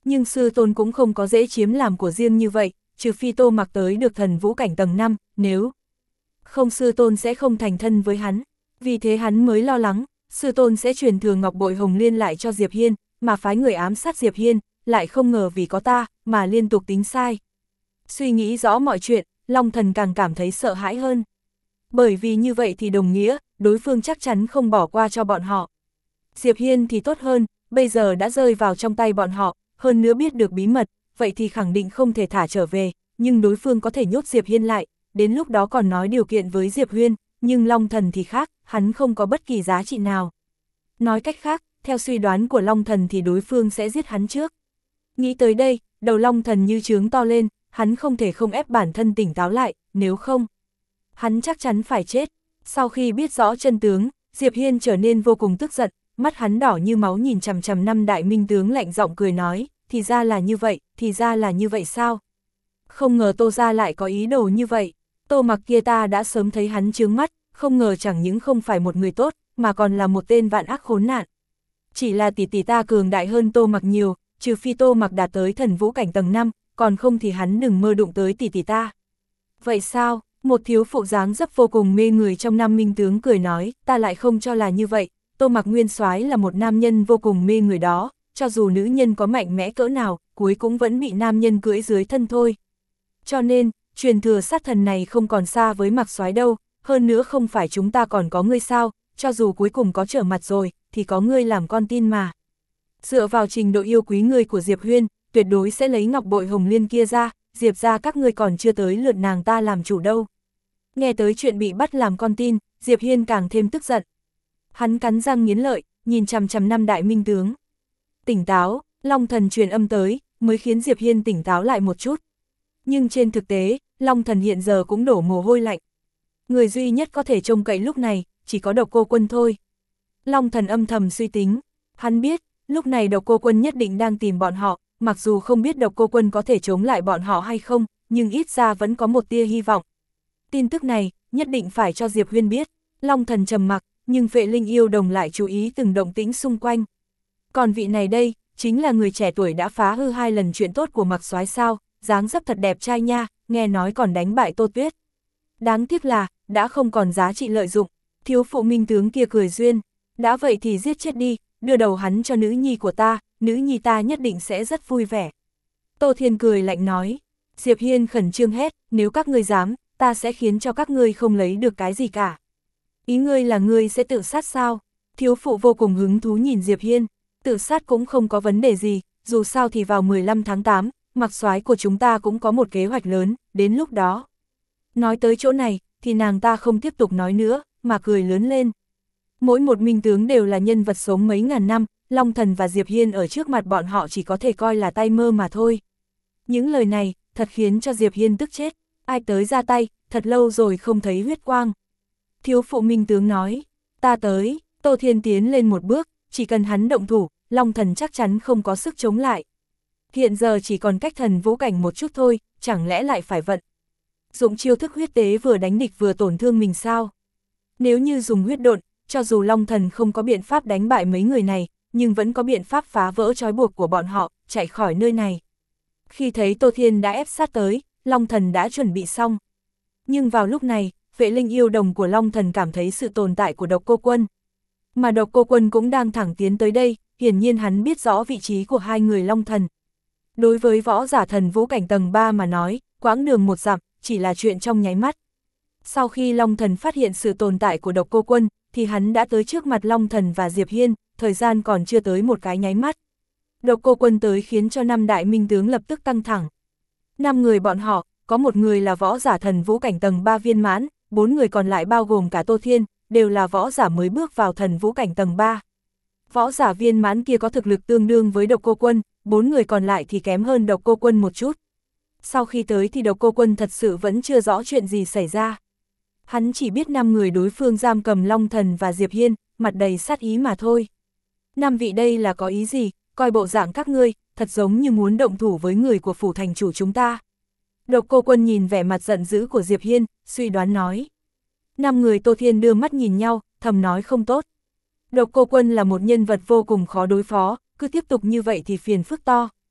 Nhưng sư tôn cũng không có dễ chiếm làm của riêng như vậy, trừ phi Tô Mặc tới được thần vũ cảnh tầng năm, nếu không sư tôn sẽ không thành thân với hắn. Vì thế hắn mới lo lắng, sư tôn sẽ truyền thừa ngọc bội hồng liên lại cho Diệp Hiên, mà phái người ám sát Diệp Hiên, lại không ngờ vì có ta, mà liên tục tính sai. Suy nghĩ rõ mọi chuyện, Long Thần càng cảm thấy sợ hãi hơn. Bởi vì như vậy thì đồng nghĩa, đối phương chắc chắn không bỏ qua cho bọn họ. Diệp Hiên thì tốt hơn, bây giờ đã rơi vào trong tay bọn họ, hơn nữa biết được bí mật, vậy thì khẳng định không thể thả trở về, nhưng đối phương có thể nhốt Diệp Hiên lại, đến lúc đó còn nói điều kiện với Diệp Huyên, nhưng Long Thần thì khác, hắn không có bất kỳ giá trị nào. Nói cách khác, theo suy đoán của Long Thần thì đối phương sẽ giết hắn trước. Nghĩ tới đây, đầu Long Thần như trướng to lên, hắn không thể không ép bản thân tỉnh táo lại, nếu không, hắn chắc chắn phải chết. Sau khi biết rõ chân tướng, Diệp Hiên trở nên vô cùng tức giận, mắt hắn đỏ như máu nhìn chằm chằm năm đại minh tướng lạnh giọng cười nói, thì ra là như vậy, thì ra là như vậy sao? Không ngờ Tô gia lại có ý đồ như vậy. Tô Mặc kia ta đã sớm thấy hắn chướng mắt, không ngờ chẳng những không phải một người tốt, mà còn là một tên vạn ác khốn nạn. Chỉ là tỷ tỷ ta cường đại hơn Tô Mặc nhiều, trừ phi Tô Mặc đạt tới thần vũ cảnh tầng năm, còn không thì hắn đừng mơ đụng tới tỷ tỷ ta. Vậy sao? Một thiếu phụ dáng dấp vô cùng mê người trong năm minh tướng cười nói, ta lại không cho là như vậy, Tô Mặc nguyên soái là một nam nhân vô cùng mê người đó, cho dù nữ nhân có mạnh mẽ cỡ nào, cuối cũng vẫn bị nam nhân cưỡi dưới thân thôi. Cho nên, truyền thừa sát thần này không còn xa với Mặc soái đâu, hơn nữa không phải chúng ta còn có ngươi sao, cho dù cuối cùng có trở mặt rồi, thì có ngươi làm con tin mà. Dựa vào trình độ yêu quý ngươi của Diệp Huyên, tuyệt đối sẽ lấy ngọc bội hồng liên kia ra, Diệp ra các ngươi còn chưa tới lượt nàng ta làm chủ đâu. Nghe tới chuyện bị bắt làm con tin, Diệp Hiên càng thêm tức giận. Hắn cắn răng nghiến lợi, nhìn chằm chằm năm đại minh tướng. Tỉnh táo, Long Thần truyền âm tới, mới khiến Diệp Hiên tỉnh táo lại một chút. Nhưng trên thực tế, Long Thần hiện giờ cũng đổ mồ hôi lạnh. Người duy nhất có thể trông cậy lúc này, chỉ có Độc Cô Quân thôi. Long Thần âm thầm suy tính, hắn biết, lúc này Độc Cô Quân nhất định đang tìm bọn họ, mặc dù không biết Độc Cô Quân có thể chống lại bọn họ hay không, nhưng ít ra vẫn có một tia hy vọng. Tin tức này, nhất định phải cho Diệp Huyên biết. Long Thần trầm mặc, nhưng Vệ Linh Yêu Đồng lại chú ý từng động tĩnh xung quanh. Còn vị này đây, chính là người trẻ tuổi đã phá hư hai lần chuyện tốt của Mặc soái sao, dáng dấp thật đẹp trai nha, nghe nói còn đánh bại Tô Tuyết. Đáng tiếc là, đã không còn giá trị lợi dụng. Thiếu phụ minh tướng kia cười duyên, đã vậy thì giết chết đi, đưa đầu hắn cho nữ nhi của ta, nữ nhi ta nhất định sẽ rất vui vẻ. Tô Thiên cười lạnh nói. Diệp Hiên khẩn trương hét, nếu các ngươi dám, ta sẽ khiến cho các ngươi không lấy được cái gì cả. Ý ngươi là ngươi sẽ tự sát sao? Thiếu phụ vô cùng hứng thú nhìn Diệp Hiên, tự sát cũng không có vấn đề gì, dù sao thì vào mười lăm tháng tám, Mặc soái của chúng ta cũng có một kế hoạch lớn, đến lúc đó. Nói tới chỗ này, thì nàng ta không tiếp tục nói nữa, mà cười lớn lên. Mỗi một minh tướng đều là nhân vật sống mấy ngàn năm, Long Thần và Diệp Hiên ở trước mặt bọn họ chỉ có thể coi là tay mơ mà thôi. Những lời này, thật khiến cho Diệp Hiên tức chết, ai tới ra tay, thật lâu rồi không thấy huyết quang. Thiếu phụ minh tướng nói, ta tới, Tô Thiên tiến lên một bước, chỉ cần hắn động thủ, Long Thần chắc chắn không có sức chống lại. Hiện giờ chỉ còn cách thần vũ cảnh một chút thôi, chẳng lẽ lại phải vận dụng chiêu thức huyết tế vừa đánh địch vừa tổn thương mình sao? Nếu như dùng huyết độn, cho dù Long Thần không có biện pháp đánh bại mấy người này, nhưng vẫn có biện pháp phá vỡ trói buộc của bọn họ, chạy khỏi nơi này. Khi thấy Tô Thiên đã ép sát tới, Long Thần đã chuẩn bị xong. Nhưng vào lúc này, Vệ Linh Yêu Đồng của Long Thần cảm thấy sự tồn tại của Độc Cô Quân. Mà Độc Cô Quân cũng đang thẳng tiến tới đây, hiển nhiên hắn biết rõ vị trí của hai người Long Thần. Đối với võ giả thần vũ cảnh tầng ba mà nói, quãng đường một dặm, chỉ là chuyện trong nháy mắt. Sau khi Long Thần phát hiện sự tồn tại của Độc Cô Quân, thì hắn đã tới trước mặt Long Thần và Diệp Hiên, thời gian còn chưa tới một cái nháy mắt. Độc Cô Quân tới khiến cho năm đại minh tướng lập tức căng thẳng. Năm người bọn họ, có một người là võ giả thần vũ cảnh tầng ba viên mãn, bốn người còn lại bao gồm cả Tô Thiên, đều là võ giả mới bước vào thần vũ cảnh tầng ba. Võ giả viên mãn kia có thực lực tương đương với Độc Cô Quân, bốn người còn lại thì kém hơn Độc Cô Quân một chút. Sau khi tới thì Độc Cô Quân thật sự vẫn chưa rõ chuyện gì xảy ra. Hắn chỉ biết năm người đối phương giam cầm Long Thần và Diệp Hiên, mặt đầy sát ý mà thôi. Năm vị đây là có ý gì, coi bộ dạng các ngươi, thật giống như muốn động thủ với người của phủ thành chủ chúng ta. Độc Cô Quân nhìn vẻ mặt giận dữ của Diệp Hiên, suy đoán nói. Năm người Tô Thiên đưa mắt nhìn nhau, thầm nói không tốt. Độc Cô Quân là một nhân vật vô cùng khó đối phó, cứ tiếp tục như vậy thì phiền phức to.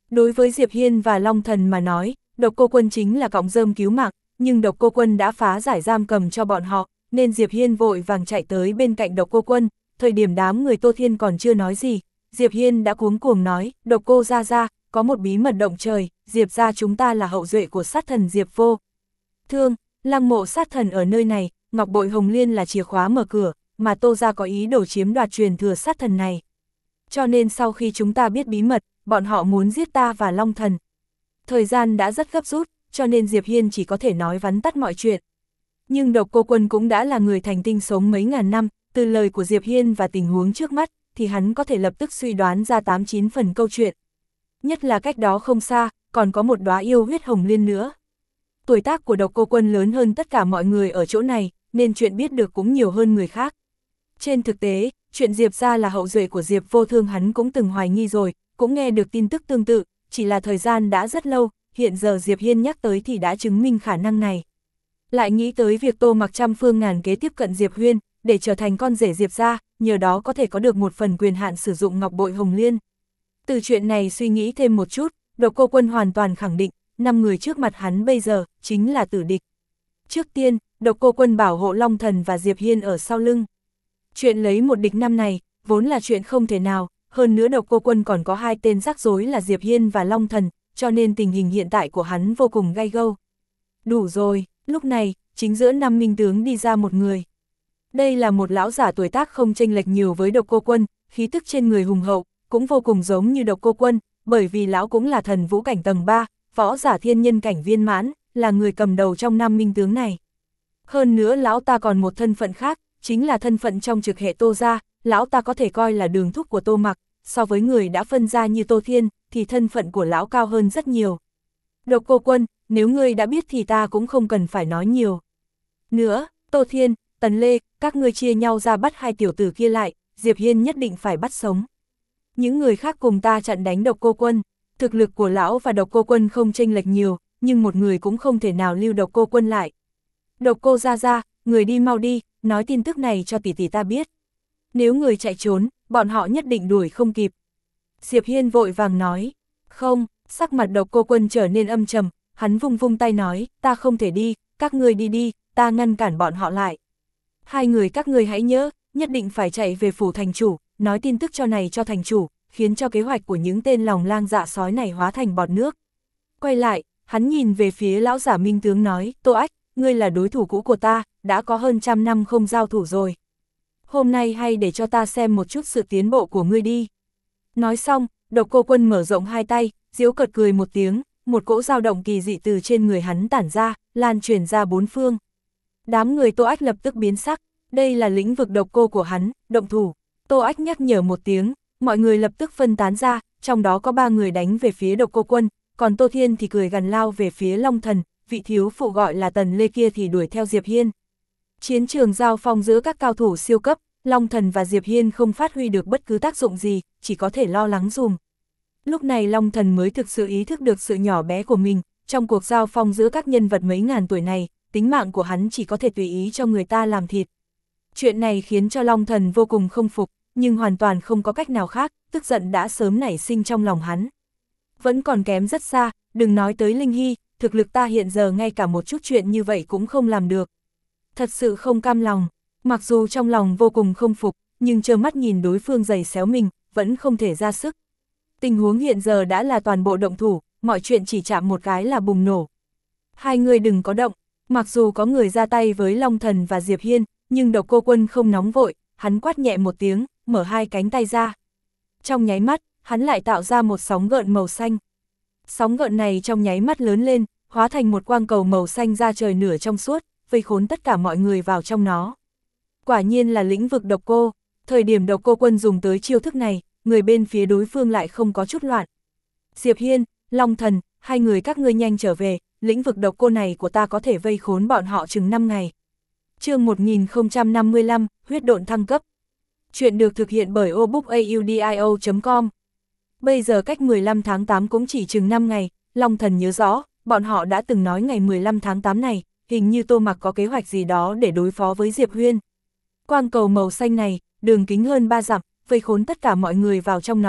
Đối với Diệp Hiên và Long Thần mà nói, Độc Cô Quân chính là cọng rơm cứu mạng, nhưng Độc Cô Quân đã phá giải giam cầm cho bọn họ, nên Diệp Hiên vội vàng chạy tới bên cạnh Độc Cô Quân, thời điểm đám người Tô Thiên còn chưa nói gì, Diệp Hiên đã cuống cuồng nói, Độc Cô gia gia, có một bí mật động trời, Diệp gia chúng ta là hậu duệ của sát thần Diệp Vô Thương, lăng mộ sát thần ở nơi này, ngọc bội hồng liên là chìa khóa mở cửa, mà Tô gia có ý đồ chiếm đoạt truyền thừa sát thần này. Cho nên sau khi chúng ta biết bí mật, bọn họ muốn giết ta và Long Thần. Thời gian đã rất gấp rút, cho nên Diệp Hiên chỉ có thể nói vắn tắt mọi chuyện. Nhưng Độc Cô Quân cũng đã là người thành tinh sống mấy ngàn năm, từ lời của Diệp Hiên và tình huống trước mắt, thì hắn có thể lập tức suy đoán ra tám chín phần câu chuyện. Nhất là cách đó không xa, còn có một đóa yêu huyết hồng liên nữa. Tuổi tác của Độc Cô Quân lớn hơn tất cả mọi người ở chỗ này, nên chuyện biết được cũng nhiều hơn người khác. Trên thực tế, chuyện Diệp gia là hậu duệ của Diệp Vô Thương hắn cũng từng hoài nghi rồi, cũng nghe được tin tức tương tự, chỉ là thời gian đã rất lâu, hiện giờ Diệp Hiên nhắc tới thì đã chứng minh khả năng này. Lại nghĩ tới việc Tô Mặc trăm phương ngàn kế tiếp cận Diệp Huyên, để trở thành con rể Diệp gia, nhờ đó có thể có được một phần quyền hạn sử dụng ngọc bội hồng liên. Từ chuyện này suy nghĩ thêm một chút, Độc Cô Quân hoàn toàn khẳng định, năm người trước mặt hắn bây giờ, chính là tử địch. Trước tiên, Độc Cô Quân bảo hộ Long Thần và Diệp Hiên ở sau lưng. Chuyện lấy một địch năm này, vốn là chuyện không thể nào, hơn nữa Độc Cô Quân còn có hai tên rắc rối là Diệp Hiên và Long Thần, cho nên tình hình hiện tại của hắn vô cùng gay gâu. Đủ rồi, lúc này, chính giữa năm minh tướng đi ra một người. Đây là một lão giả tuổi tác không chênh lệch nhiều với Độc Cô Quân, khí tức trên người hùng hậu, cũng vô cùng giống như Độc Cô Quân, bởi vì lão cũng là thần vũ cảnh tầng ba, võ giả thiên nhân cảnh viên mãn, là người cầm đầu trong năm minh tướng này. Hơn nữa lão ta còn một thân phận khác, chính là thân phận trong trực hệ Tô gia, lão ta có thể coi là đường thúc của Tô Mặc, so với người đã phân ra như Tô Thiên, thì thân phận của lão cao hơn rất nhiều. Độc Cô Quân, nếu ngươi đã biết thì ta cũng không cần phải nói nhiều. Nữa, Tô Thiên, Tần Lê, các ngươi chia nhau ra bắt hai tiểu tử kia lại, Diệp Hiên nhất định phải bắt sống. Những người khác cùng ta chặn đánh Độc Cô Quân, thực lực của lão và Độc Cô Quân không chênh lệch nhiều, nhưng một người cũng không thể nào lưu Độc Cô Quân lại. Độc Cô gia gia, người đi mau đi, nói tin tức này cho tỷ tỷ ta biết. Nếu người chạy trốn, bọn họ nhất định đuổi không kịp. Diệp Hiên vội vàng nói, không, sắc mặt Độc Cô Quân trở nên âm trầm, hắn vung vung tay nói, ta không thể đi, các ngươi đi đi, ta ngăn cản bọn họ lại. Hai người các ngươi hãy nhớ, nhất định phải chạy về phủ thành chủ, nói tin tức cho này cho thành chủ, khiến cho kế hoạch của những tên lòng lang dạ sói này hóa thành bọt nước. Quay lại, hắn nhìn về phía lão giả minh tướng nói, Tô Ách, ngươi là đối thủ cũ của ta, đã có hơn trăm năm không giao thủ rồi. Hôm nay hay để cho ta xem một chút sự tiến bộ của ngươi đi. Nói xong, Độc Cô Quân mở rộng hai tay, giễu cợt cười một tiếng, một cỗ dao động kỳ dị từ trên người hắn tản ra, lan truyền ra bốn phương. Đám người Tô Ách lập tức biến sắc, đây là lĩnh vực độc cô của hắn, động thủ. Tô Ách nhắc nhở một tiếng, mọi người lập tức phân tán ra, trong đó có ba người đánh về phía Độc Cô Quân, còn Tô Thiên thì cười gằn lao về phía Long Thần, vị thiếu phụ gọi là Tần Lê kia thì đuổi theo Diệp Hiên. Chiến trường giao phong giữa các cao thủ siêu cấp, Long Thần và Diệp Hiên không phát huy được bất cứ tác dụng gì, chỉ có thể lo lắng dùm. Lúc này Long Thần mới thực sự ý thức được sự nhỏ bé của mình, trong cuộc giao phong giữa các nhân vật mấy ngàn tuổi này, tính mạng của hắn chỉ có thể tùy ý cho người ta làm thịt. Chuyện này khiến cho Long Thần vô cùng không phục, nhưng hoàn toàn không có cách nào khác, tức giận đã sớm nảy sinh trong lòng hắn. Vẫn còn kém rất xa, đừng nói tới Linh Hy, thực lực ta hiện giờ ngay cả một chút chuyện như vậy cũng không làm được. Thật sự không cam lòng, mặc dù trong lòng vô cùng không phục, nhưng trơ mắt nhìn đối phương giày xéo mình, vẫn không thể ra sức. Tình huống hiện giờ đã là toàn bộ động thủ, mọi chuyện chỉ chạm một cái là bùng nổ. Hai người đừng có động, mặc dù có người ra tay với Long Thần và Diệp Hiên, nhưng Độc Cô Quân không nóng vội, hắn quát nhẹ một tiếng, mở hai cánh tay ra. Trong nháy mắt, hắn lại tạo ra một sóng gợn màu xanh. Sóng gợn này trong nháy mắt lớn lên, hóa thành một quang cầu màu xanh ra trời nửa trong suốt, vây khốn tất cả mọi người vào trong nó. Quả nhiên là lĩnh vực độc cô, thời điểm Độc Cô Quân dùng tới chiêu thức này, người bên phía đối phương lại không có chút loạn. Diệp Hiên, Long Thần, hai người các ngươi nhanh trở về, lĩnh vực độc cô này của ta có thể vây khốn bọn họ chừng năm ngày. Chương một nghìn không trăm năm mươi lăm, huyết độn thăng cấp. Chuyện được thực hiện bởi obookaudio chấm com. Bây giờ cách mười lăm tháng tám cũng chỉ chừng năm ngày, Long Thần nhớ rõ, bọn họ đã từng nói ngày mười lăm tháng tám này, hình như Tô Mặc có kế hoạch gì đó để đối phó với Diệp Huyên. Quang cầu màu xanh này, đường kính hơn ba dặm, vây khốn tất cả mọi người vào trong nó,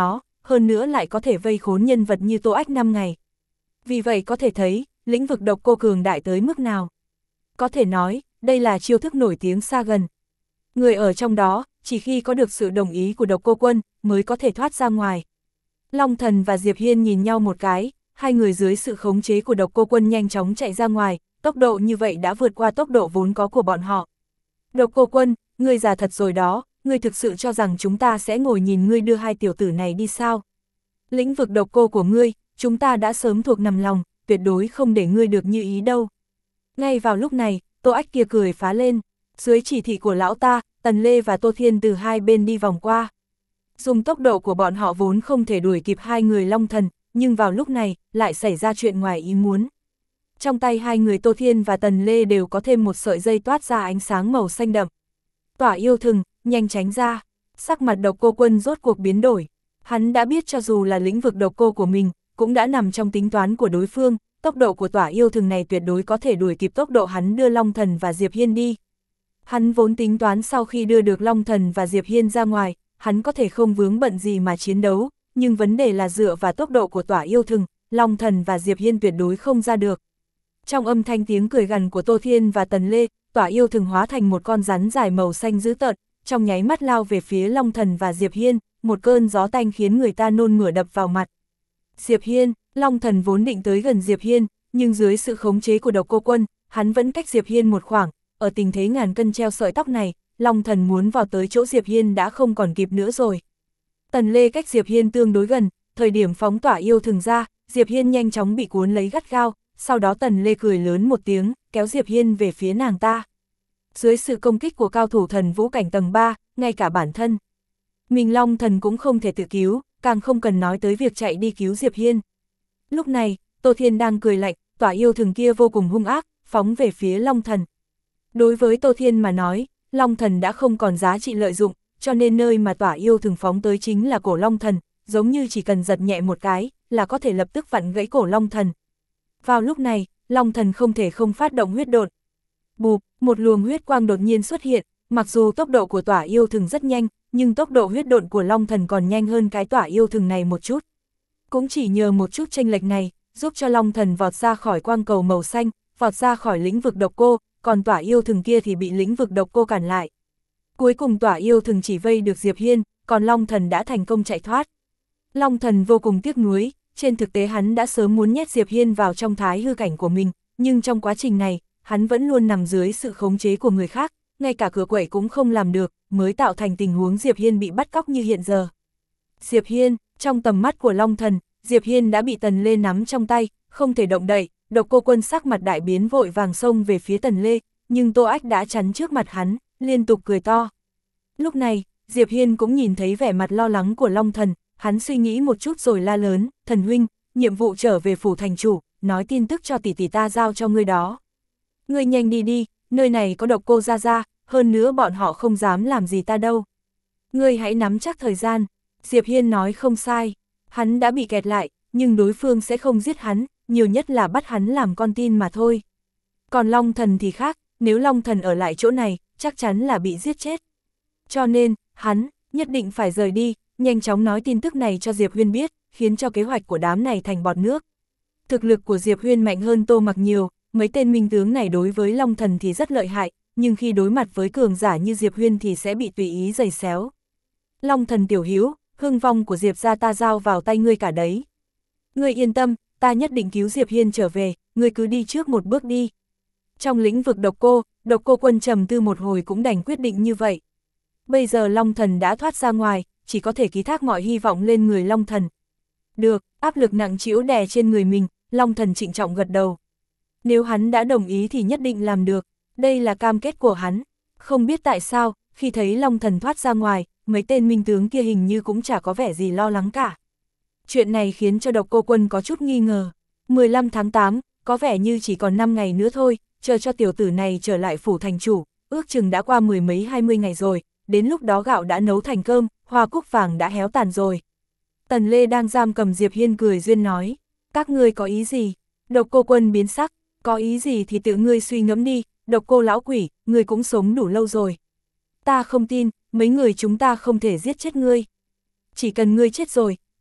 hơn nữa lại có thể vây khốn nhân vật như Tô Ách năm ngày. Vì vậy có thể thấy, lĩnh vực độc cô cường đại tới mức nào. Có thể nói, đây là chiêu thức nổi tiếng xa gần. Người ở trong đó, chỉ khi có được sự đồng ý của độc cô quân, mới có thể thoát ra ngoài. Long Thần và Diệp Hiên nhìn nhau một cái, hai người dưới sự khống chế của độc cô quân nhanh chóng chạy ra ngoài, tốc độ như vậy đã vượt qua tốc độ vốn có của bọn họ. Độc cô quân, ngươi già thật rồi đó, ngươi thực sự cho rằng chúng ta sẽ ngồi nhìn ngươi đưa hai tiểu tử này đi sao? Lĩnh vực độc cô của ngươi, chúng ta đã sớm thuộc nằm lòng, tuyệt đối không để ngươi được như ý đâu. Ngay vào lúc này, Tô Ách kia cười phá lên, dưới chỉ thị của lão ta, Tần Lê và Tô Thiên từ hai bên đi vòng qua. Dùng tốc độ của bọn họ vốn không thể đuổi kịp hai người Long Thần, nhưng vào lúc này, lại xảy ra chuyện ngoài ý muốn. Trong tay hai người Tô Thiên và Tần Lê đều có thêm một sợi dây toát ra ánh sáng màu xanh đậm. Tỏa yêu thừng, nhanh tránh ra, sắc mặt độc cô quân rốt cuộc biến đổi. Hắn đã biết cho dù là lĩnh vực độc cô của mình, cũng đã nằm trong tính toán của đối phương, tốc độ của tỏa yêu thừng này tuyệt đối có thể đuổi kịp tốc độ hắn đưa Long Thần và Diệp Hiên đi. Hắn vốn tính toán sau khi đưa được Long Thần và Diệp Hiên ra ngoài, hắn có thể không vướng bận gì mà chiến đấu, nhưng vấn đề là dựa vào tốc độ của tỏa yêu thừng, Long Thần và Diệp Hiên tuyệt đối không ra được. Trong âm thanh tiếng cười gằn của Tô Thiên và Tần Lê, tỏa yêu thừng hóa thành một con rắn dài màu xanh dữ tợn, trong nháy mắt lao về phía Long Thần và Diệp Hiên, một cơn gió tanh khiến người ta nôn mửa đập vào mặt. Diệp Hiên, Long Thần vốn định tới gần Diệp Hiên, nhưng dưới sự khống chế của độc cô quân, hắn vẫn cách Diệp Hiên một khoảng, ở tình thế ngàn cân treo sợi tóc này, Long Thần muốn vào tới chỗ Diệp Hiên đã không còn kịp nữa rồi. Tần Lê cách Diệp Hiên tương đối gần, thời điểm phóng tỏa yêu thừng ra, Diệp Hiên nhanh chóng bị cuốn lấy gắt gao, sau đó Tần Lê cười lớn một tiếng, kéo Diệp Hiên về phía nàng ta. Dưới sự công kích của cao thủ thần vũ cảnh tầng ba, ngay cả bản thân mình Long Thần cũng không thể tự cứu, càng không cần nói tới việc chạy đi cứu Diệp Hiên. Lúc này, Tô Thiên đang cười lạnh, tỏa yêu thừng kia vô cùng hung ác, phóng về phía Long Thần. Đối với Tô Thiên mà nói, Long Thần đã không còn giá trị lợi dụng, cho nên nơi mà tỏa yêu thừng phóng tới chính là cổ Long Thần, giống như chỉ cần giật nhẹ một cái, là có thể lập tức vặn gãy cổ Long Thần. Vào lúc này, Long Thần không thể không phát động huyết độn. Bụp, một luồng huyết quang đột nhiên xuất hiện, mặc dù tốc độ của tỏa yêu thừng rất nhanh, nhưng tốc độ huyết độn của Long Thần còn nhanh hơn cái tỏa yêu thừng này một chút. Cũng chỉ nhờ một chút chênh lệch này, giúp cho Long Thần vọt ra khỏi quang cầu màu xanh, vọt ra khỏi lĩnh vực độc cô, còn tỏa yêu thừng kia thì bị lĩnh vực độc cô cản lại. Cuối cùng tỏa yêu thừng chỉ vây được Diệp Hiên, còn Long Thần đã thành công chạy thoát. Long Thần vô cùng tiếc nuối, trên thực tế hắn đã sớm muốn nhét Diệp Hiên vào trong thái hư cảnh của mình, nhưng trong quá trình này, hắn vẫn luôn nằm dưới sự khống chế của người khác, ngay cả cửa quẩy cũng không làm được, mới tạo thành tình huống Diệp Hiên bị bắt cóc như hiện giờ. Diệp Hiên, trong tầm mắt của Long Thần, Diệp Hiên đã bị Tần Lê nắm trong tay, không thể động đậy, độc cô quân sắc mặt đại biến vội vàng xông về phía Tần Lê, nhưng Tô Ách đã chắn trước mặt hắn, liên tục cười to. Lúc này, Diệp Hiên cũng nhìn thấy vẻ mặt lo lắng của Long Thần, hắn suy nghĩ một chút rồi la lớn, Thần huynh, nhiệm vụ trở về phủ thành chủ, nói tin tức cho tỷ tỷ ta giao cho ngươi đó. Ngươi nhanh đi đi, nơi này có độc cô ra ra, hơn nữa bọn họ không dám làm gì ta đâu. Ngươi hãy nắm chắc thời gian. Diệp Hiên nói không sai, hắn đã bị kẹt lại, nhưng đối phương sẽ không giết hắn, nhiều nhất là bắt hắn làm con tin mà thôi. Còn Long Thần thì khác, nếu Long Thần ở lại chỗ này, chắc chắn là bị giết chết. Cho nên, hắn, nhất định phải rời đi, nhanh chóng nói tin tức này cho Diệp Huyên biết, khiến cho kế hoạch của đám này thành bọt nước. Thực lực của Diệp Huyên mạnh hơn Tô Mặc nhiều, mấy tên minh tướng này đối với Long Thần thì rất lợi hại, nhưng khi đối mặt với cường giả như Diệp Huyên thì sẽ bị tùy ý giày xéo. Long Thần tiểu hiếu, hương vong của Diệp gia ta giao vào tay ngươi cả đấy. Ngươi yên tâm, ta nhất định cứu Diệp Hiên trở về, ngươi cứ đi trước một bước đi. Trong lĩnh vực độc cô, độc cô quân trầm tư một hồi cũng đành quyết định như vậy. Bây giờ Long Thần đã thoát ra ngoài, chỉ có thể ký thác mọi hy vọng lên người Long Thần. Được, áp lực nặng trĩu đè trên người mình, Long Thần trịnh trọng gật đầu. Nếu hắn đã đồng ý thì nhất định làm được, đây là cam kết của hắn. Không biết tại sao, khi thấy Long Thần thoát ra ngoài, mấy tên minh tướng kia hình như cũng chả có vẻ gì lo lắng cả. Chuyện này khiến cho độc cô quân có chút nghi ngờ. mười lăm tháng tám, có vẻ như chỉ còn năm ngày nữa thôi, chờ cho tiểu tử này trở lại phủ thành chủ, ước chừng đã qua mười mấy hai mươi ngày rồi, đến lúc đó gạo đã nấu thành cơm, hoa cúc vàng đã héo tàn rồi. Tần Lê đang giam cầm Diệp Hiên cười duyên nói, các ngươi có ý gì? Độc cô quân biến sắc, có ý gì thì tự ngươi suy ngẫm đi, độc cô lão quỷ, ngươi cũng sống đủ lâu rồi. Ta không tin, mấy người chúng ta không thể giết chết ngươi. Chỉ cần ngươi chết rồi,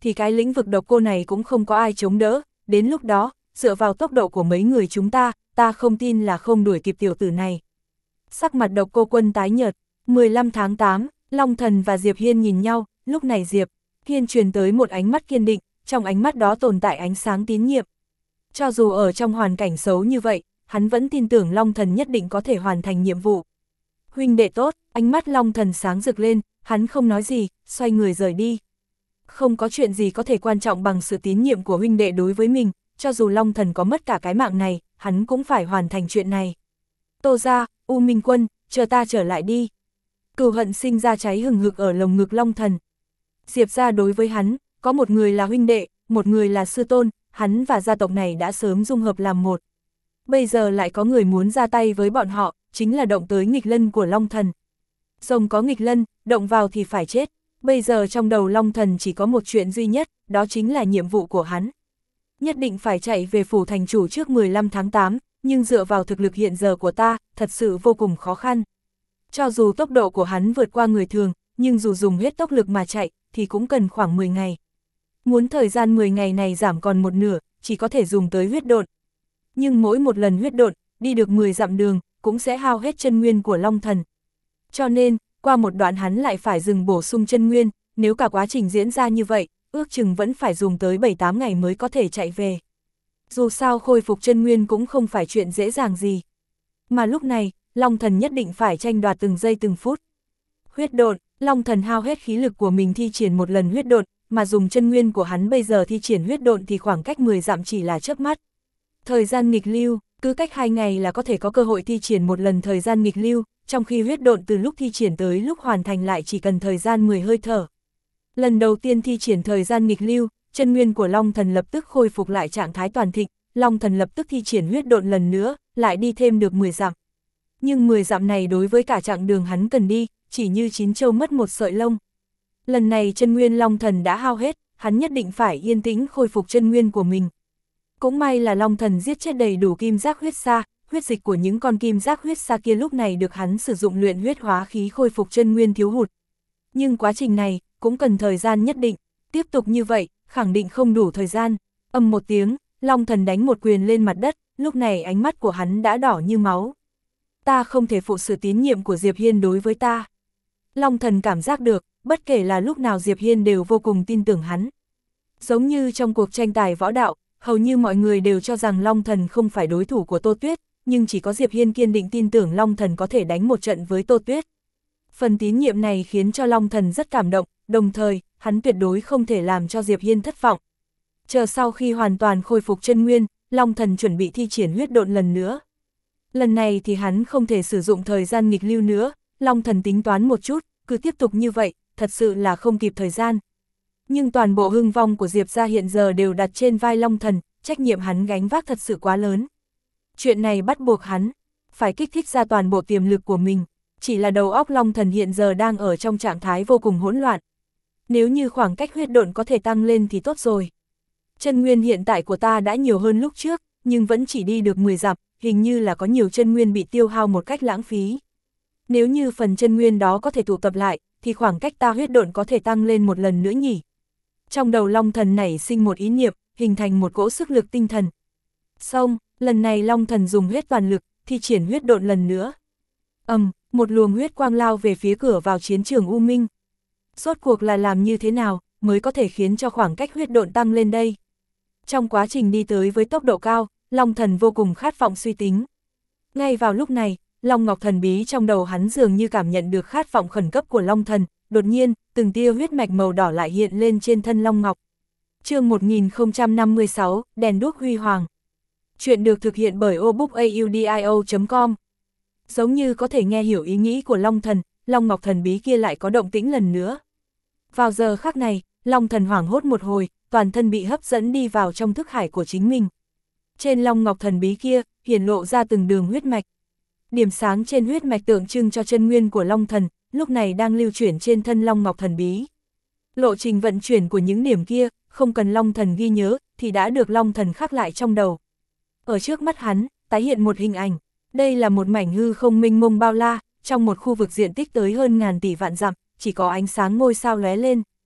thì cái lĩnh vực độc cô này cũng không có ai chống đỡ, đến lúc đó, dựa vào tốc độ của mấy người chúng ta, ta không tin là không đuổi kịp tiểu tử này. Sắc mặt độc cô Quân tái nhợt, mười lăm tháng tám, Long Thần và Diệp Hiên nhìn nhau, lúc này Diệp Hiên truyền tới một ánh mắt kiên định, trong ánh mắt đó tồn tại ánh sáng tín nhiệm. Cho dù ở trong hoàn cảnh xấu như vậy, hắn vẫn tin tưởng Long Thần nhất định có thể hoàn thành nhiệm vụ. Huynh đệ tốt, ánh mắt Long Thần sáng rực lên, hắn không nói gì, xoay người rời đi. Không có chuyện gì có thể quan trọng bằng sự tín nhiệm của huynh đệ đối với mình, cho dù Long Thần có mất cả cái mạng này, hắn cũng phải hoàn thành chuyện này. Tô gia, U Minh Quân, chờ ta trở lại đi. Cừu hận sinh ra cháy hừng hực ở lồng ngực Long Thần. Diệp gia đối với hắn, có một người là huynh đệ, một người là sư tôn, hắn và gia tộc này đã sớm dung hợp làm một. Bây giờ lại có người muốn ra tay với bọn họ, chính là động tới nghịch lân của Long Thần. Rồng có nghịch lân, động vào thì phải chết. Bây giờ trong đầu Long Thần chỉ có một chuyện duy nhất, đó chính là nhiệm vụ của hắn. Nhất định phải chạy về phủ thành chủ trước mười lăm tháng tám, nhưng dựa vào thực lực hiện giờ của ta, thật sự vô cùng khó khăn. Cho dù tốc độ của hắn vượt qua người thường, nhưng dù dùng hết tốc lực mà chạy, thì cũng cần khoảng mười ngày. Muốn thời gian mười ngày này giảm còn một nửa, chỉ có thể dùng tới huyết độn. Nhưng mỗi một lần huyết độn, đi được mười dặm đường, cũng sẽ hao hết chân nguyên của Long Thần. Cho nên, qua một đoạn hắn lại phải dừng bổ sung chân nguyên, nếu cả quá trình diễn ra như vậy, ước chừng vẫn phải dùng tới bảy tám ngày mới có thể chạy về. Dù sao khôi phục chân nguyên cũng không phải chuyện dễ dàng gì. Mà lúc này, Long Thần nhất định phải tranh đoạt từng giây từng phút. Huyết độn, Long Thần hao hết khí lực của mình thi triển một lần huyết độn, mà dùng chân nguyên của hắn bây giờ thi triển huyết độn thì khoảng cách mười dặm chỉ là chớp mắt. Thời gian nghịch lưu, cứ cách hai ngày là có thể có cơ hội thi triển một lần thời gian nghịch lưu, trong khi huyết độn từ lúc thi triển tới lúc hoàn thành lại chỉ cần thời gian mười hơi thở. Lần đầu tiên thi triển thời gian nghịch lưu, chân nguyên của Long Thần lập tức khôi phục lại trạng thái toàn thịnh, Long Thần lập tức thi triển huyết độn lần nữa, lại đi thêm được mười dặm. Nhưng mười dặm này đối với cả chặng đường hắn cần đi, chỉ như chín châu mất một sợi lông. Lần này chân nguyên Long Thần đã hao hết, hắn nhất định phải yên tĩnh khôi phục chân nguyên của mình. Cũng may là Long Thần giết chết đầy đủ kim giác huyết sa, huyết dịch của những con kim giác huyết sa kia lúc này được hắn sử dụng luyện huyết hóa khí khôi phục chân nguyên thiếu hụt. Nhưng quá trình này cũng cần thời gian nhất định, tiếp tục như vậy, khẳng định không đủ thời gian. Ầm một tiếng, Long Thần đánh một quyền lên mặt đất, lúc này ánh mắt của hắn đã đỏ như máu. Ta không thể phụ sự tín nhiệm của Diệp Hiên đối với ta. Long Thần cảm giác được, bất kể là lúc nào Diệp Hiên đều vô cùng tin tưởng hắn. Giống như trong cuộc tranh tài võ đạo, hầu như mọi người đều cho rằng Long Thần không phải đối thủ của Tô Tuyết, nhưng chỉ có Diệp Hiên kiên định tin tưởng Long Thần có thể đánh một trận với Tô Tuyết. Phần tín nhiệm này khiến cho Long Thần rất cảm động, đồng thời, hắn tuyệt đối không thể làm cho Diệp Hiên thất vọng. Chờ sau khi hoàn toàn khôi phục chân nguyên, Long Thần chuẩn bị thi triển huyết độn lần nữa. Lần này thì hắn không thể sử dụng thời gian nghịch lưu nữa, Long Thần tính toán một chút, cứ tiếp tục như vậy, thật sự là không kịp thời gian. Nhưng toàn bộ hưng vong của Diệp gia hiện giờ đều đặt trên vai Long Thần, trách nhiệm hắn gánh vác thật sự quá lớn. Chuyện này bắt buộc hắn phải kích thích ra toàn bộ tiềm lực của mình, chỉ là đầu óc Long Thần hiện giờ đang ở trong trạng thái vô cùng hỗn loạn. Nếu như khoảng cách huyết độn có thể tăng lên thì tốt rồi. Chân nguyên hiện tại của ta đã nhiều hơn lúc trước, nhưng vẫn chỉ đi được mười dặm, hình như là có nhiều chân nguyên bị tiêu hao một cách lãng phí. Nếu như phần chân nguyên đó có thể tụ tập lại, thì khoảng cách ta huyết độn có thể tăng lên một lần nữa nhỉ. Trong đầu Long Thần nảy sinh một ý niệm, hình thành một cỗ sức lực tinh thần. Xong, lần này Long Thần dùng hết toàn lực, thi triển huyết độn lần nữa. Ầm, um, một luồng huyết quang lao về phía cửa vào chiến trường U Minh. Rốt cuộc là làm như thế nào, mới có thể khiến cho khoảng cách huyết độn tăng lên đây? Trong quá trình đi tới với tốc độ cao, Long Thần vô cùng khát vọng suy tính. Ngay vào lúc này, Long Ngọc thần bí trong đầu hắn dường như cảm nhận được khát vọng khẩn cấp của Long Thần, đột nhiên, từng tia huyết mạch màu đỏ lại hiện lên trên thân Long Ngọc. Chương một nghìn không trăm năm mươi sáu, đèn đuốc huy hoàng. Chuyện được thực hiện bởi obookaudio chấm com. Giống như có thể nghe hiểu ý nghĩ của Long Thần, Long Ngọc thần bí kia lại có động tĩnh lần nữa. Vào giờ khắc này, Long Thần hoảng hốt một hồi, toàn thân bị hấp dẫn đi vào trong thức hải của chính mình. Trên Long Ngọc thần bí kia, hiển lộ ra từng đường huyết mạch. Điểm sáng trên huyết mạch tượng trưng cho chân nguyên của Long Thần, lúc này đang lưu chuyển trên thân Long Ngọc thần bí. Lộ trình vận chuyển của những điểm kia, không cần Long Thần ghi nhớ, thì đã được Long Thần khắc lại trong đầu. Ở trước mắt hắn, tái hiện một hình ảnh. Đây là một mảnh hư không mênh mông bao la, trong một khu vực diện tích tới hơn ngàn tỷ vạn dặm, chỉ có ánh sáng ngôi sao lóe lên.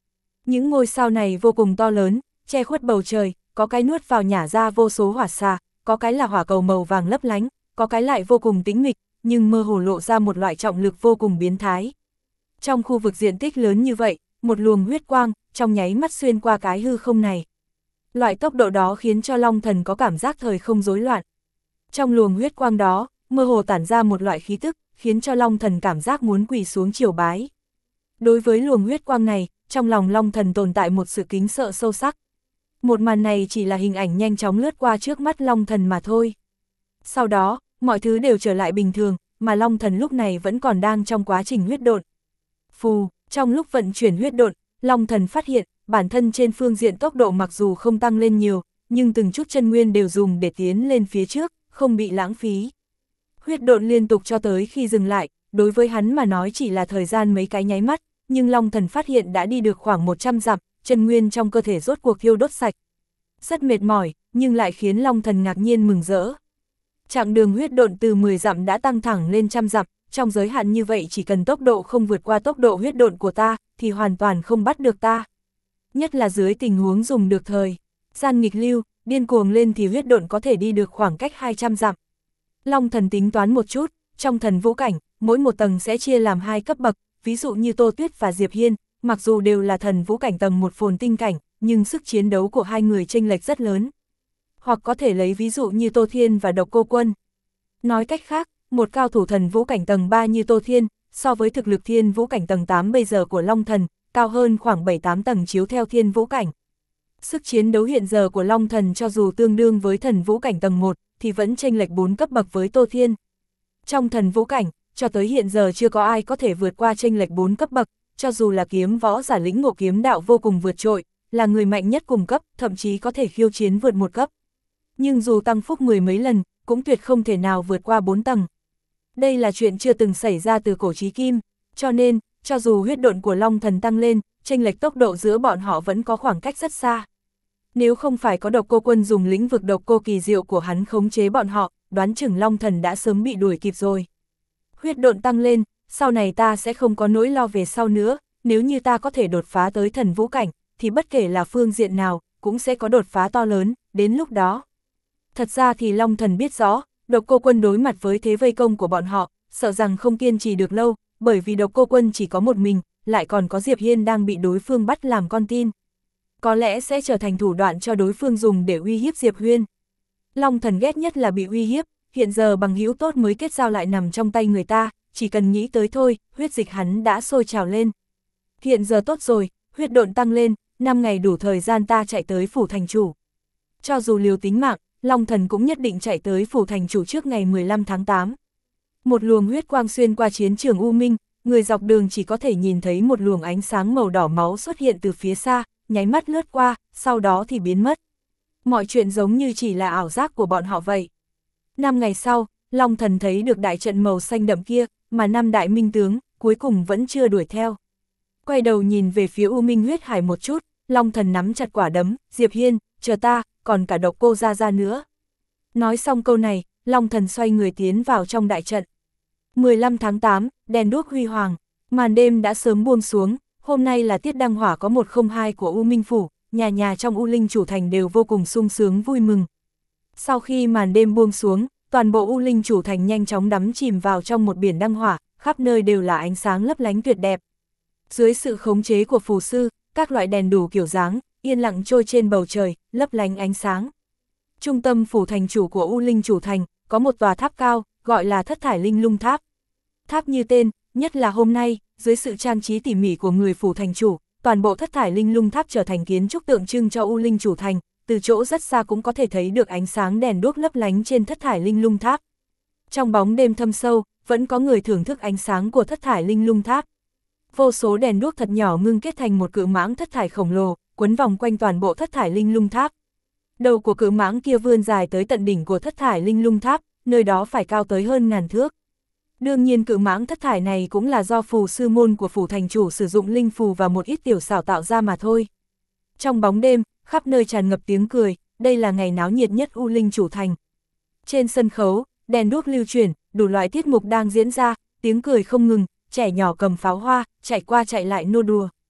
Những ngôi sao này vô cùng to lớn, che khuất bầu trời, có cái nuốt vào nhả ra vô số hỏa xà, có cái là hỏa cầu màu vàng lấp lánh, có cái lại vô cùng tĩnh mịch, nhưng mơ hồ lộ ra một loại trọng lực vô cùng biến thái. Trong khu vực diện tích lớn như vậy, một luồng huyết quang, trong nháy mắt xuyên qua cái hư không này. Loại tốc độ đó khiến cho Long Thần có cảm giác thời không rối loạn. Trong luồng huyết quang đó, mơ hồ tản ra một loại khí tức, khiến cho Long Thần cảm giác muốn quỳ xuống triều bái. Đối với luồng huyết quang này, trong lòng Long Thần tồn tại một sự kính sợ sâu sắc. Một màn này chỉ là hình ảnh nhanh chóng lướt qua trước mắt Long Thần mà thôi. Sau đó, mọi thứ đều trở lại bình thường, mà Long Thần lúc này vẫn còn đang trong quá trình huyết độn. Phù, trong lúc vận chuyển huyết độn, Long Thần phát hiện, bản thân trên phương diện tốc độ mặc dù không tăng lên nhiều, nhưng từng chút chân nguyên đều dùng để tiến lên phía trước, không bị lãng phí. Huyết độn liên tục cho tới khi dừng lại, đối với hắn mà nói chỉ là thời gian mấy cái nháy mắt, nhưng Long Thần phát hiện đã đi được khoảng một trăm dặm, chân nguyên trong cơ thể rốt cuộc thiêu đốt sạch. Rất mệt mỏi, nhưng lại khiến Long Thần ngạc nhiên mừng rỡ. Chặng đường huyết độn từ mười dặm đã tăng thẳng lên trăm dặm, trong giới hạn như vậy chỉ cần tốc độ không vượt qua tốc độ huyết độn của ta, thì hoàn toàn không bắt được ta. Nhất là dưới tình huống dùng được thời gian nghịch lưu, điên cuồng lên thì huyết độn có thể đi được khoảng cách hai trăm dặm. Long Thần tính toán một chút, trong thần vũ cảnh, mỗi một tầng sẽ chia làm hai cấp bậc, ví dụ như Tô Tuyết và Diệp Hiên, mặc dù đều là thần vũ cảnh tầng một phồn tinh cảnh, nhưng sức chiến đấu của hai người chênh lệch rất lớn. Hoặc có thể lấy ví dụ như Tô Thiên và Độc Cô Quân. Nói cách khác, một cao thủ thần vũ cảnh tầng ba như Tô Thiên, so với thực lực thiên vũ cảnh tầng tám bây giờ của Long Thần, cao hơn khoảng bảy tám tầng chiếu theo thiên vũ cảnh. Sức chiến đấu hiện giờ của Long Thần cho dù tương đương với thần vũ cảnh tầng một, thì vẫn chênh lệch bốn cấp bậc với Tô Thiên. Trong thần vũ cảnh, cho tới hiện giờ chưa có ai có thể vượt qua chênh lệch bốn cấp bậc, cho dù là kiếm võ giả lĩnh ngộ kiếm đạo vô cùng vượt trội, là người mạnh nhất cùng cấp, thậm chí có thể khiêu chiến vượt một cấp. Nhưng dù tăng phúc mười mấy lần, cũng tuyệt không thể nào vượt qua bốn tầng. Đây là chuyện chưa từng xảy ra từ cổ chí kim, cho nên, cho dù huyết độn của Long Thần tăng lên, chênh lệch tốc độ giữa bọn họ vẫn có khoảng cách rất xa. Nếu không phải có Độc Cô Quân dùng lĩnh vực độc cô kỳ diệu của hắn khống chế bọn họ, đoán chừng Long Thần đã sớm bị đuổi kịp rồi. Huyết độn tăng lên, sau này ta sẽ không có nỗi lo về sau nữa, nếu như ta có thể đột phá tới thần vũ cảnh, thì bất kể là phương diện nào, cũng sẽ có đột phá to lớn, đến lúc đó. Thật ra thì Long Thần biết rõ, Độc Cô Quân đối mặt với thế vây công của bọn họ, sợ rằng không kiên trì được lâu, bởi vì Độc Cô Quân chỉ có một mình, lại còn có Diệp Hiên đang bị đối phương bắt làm con tin. Có lẽ sẽ trở thành thủ đoạn cho đối phương dùng để uy hiếp Diệp Huyên. Long Thần ghét nhất là bị uy hiếp, hiện giờ bằng hữu tốt mới kết giao lại nằm trong tay người ta, chỉ cần nghĩ tới thôi, huyết dịch hắn đã sôi trào lên. Hiện giờ tốt rồi, huyết độn tăng lên, năm ngày đủ thời gian ta chạy tới phủ thành chủ. Cho dù liều tính mạng, Long Thần cũng nhất định chạy tới phủ thành chủ trước ngày mười lăm tháng tám. Một luồng huyết quang xuyên qua chiến trường U Minh, người dọc đường chỉ có thể nhìn thấy một luồng ánh sáng màu đỏ máu xuất hiện từ phía xa, nháy mắt lướt qua, sau đó thì biến mất. Mọi chuyện giống như chỉ là ảo giác của bọn họ vậy. Năm ngày sau, Long Thần thấy được đại trận màu xanh đậm kia, mà năm đại minh tướng, cuối cùng vẫn chưa đuổi theo. Quay đầu nhìn về phía U Minh huyết hải một chút, Long Thần nắm chặt quả đấm, Diệp Hiên, chờ ta, còn cả Độc Cô Gia Gia nữa. Nói xong câu này, Long Thần xoay người tiến vào trong đại trận. mười lăm tháng tám, đèn đuốc huy hoàng, màn đêm đã sớm buông xuống, hôm nay là tiết đăng hỏa có một không hai của U Minh Phủ, nhà nhà trong U Linh Chủ Thành đều vô cùng sung sướng vui mừng. Sau khi màn đêm buông xuống, toàn bộ U Linh Chủ Thành nhanh chóng đắm chìm vào trong một biển đăng hỏa, khắp nơi đều là ánh sáng lấp lánh tuyệt đẹp. Dưới sự khống chế của phù sư, các loại đèn đủ kiểu dáng, yên lặng trôi trên bầu trời, lấp lánh ánh sáng. Trung tâm phủ thành chủ của U Linh Chủ Thành, có một tòa tháp cao, gọi là Thất Thải Linh Lung Tháp. Tháp như tên, nhất là hôm nay, dưới sự trang trí tỉ mỉ của người phủ thành chủ, toàn bộ Thất Thải Linh Lung Tháp trở thành kiến trúc tượng trưng cho U Linh Chủ Thành, từ chỗ rất xa cũng có thể thấy được ánh sáng đèn đuốc lấp lánh trên Thất Thải Linh Lung Tháp. Trong bóng đêm thâm sâu, vẫn có người thưởng thức ánh sáng của Thất Thải Linh Lung Tháp. Vô số đèn đuốc thật nhỏ ngưng kết thành một cự mãng thất thải khổng lồ, quấn vòng quanh toàn bộ Thất Thải Linh Lung Tháp. Đầu của cự mãng kia vươn dài tới tận đỉnh của Thất Thải Linh Lung Tháp, nơi đó phải cao tới hơn ngàn thước. Đương nhiên cự mãng thất thải này cũng là do phù sư môn của phủ thành chủ sử dụng linh phù và một ít tiểu xảo tạo ra mà thôi. Trong bóng đêm, khắp nơi tràn ngập tiếng cười, đây là ngày náo nhiệt nhất U Linh Chủ Thành. Trên sân khấu, đèn đuốc lưu chuyển, đủ loại tiết mục đang diễn ra, tiếng cười không ngừng, trẻ nhỏ cầm pháo hoa, chạy qua chạy lại nô đùa.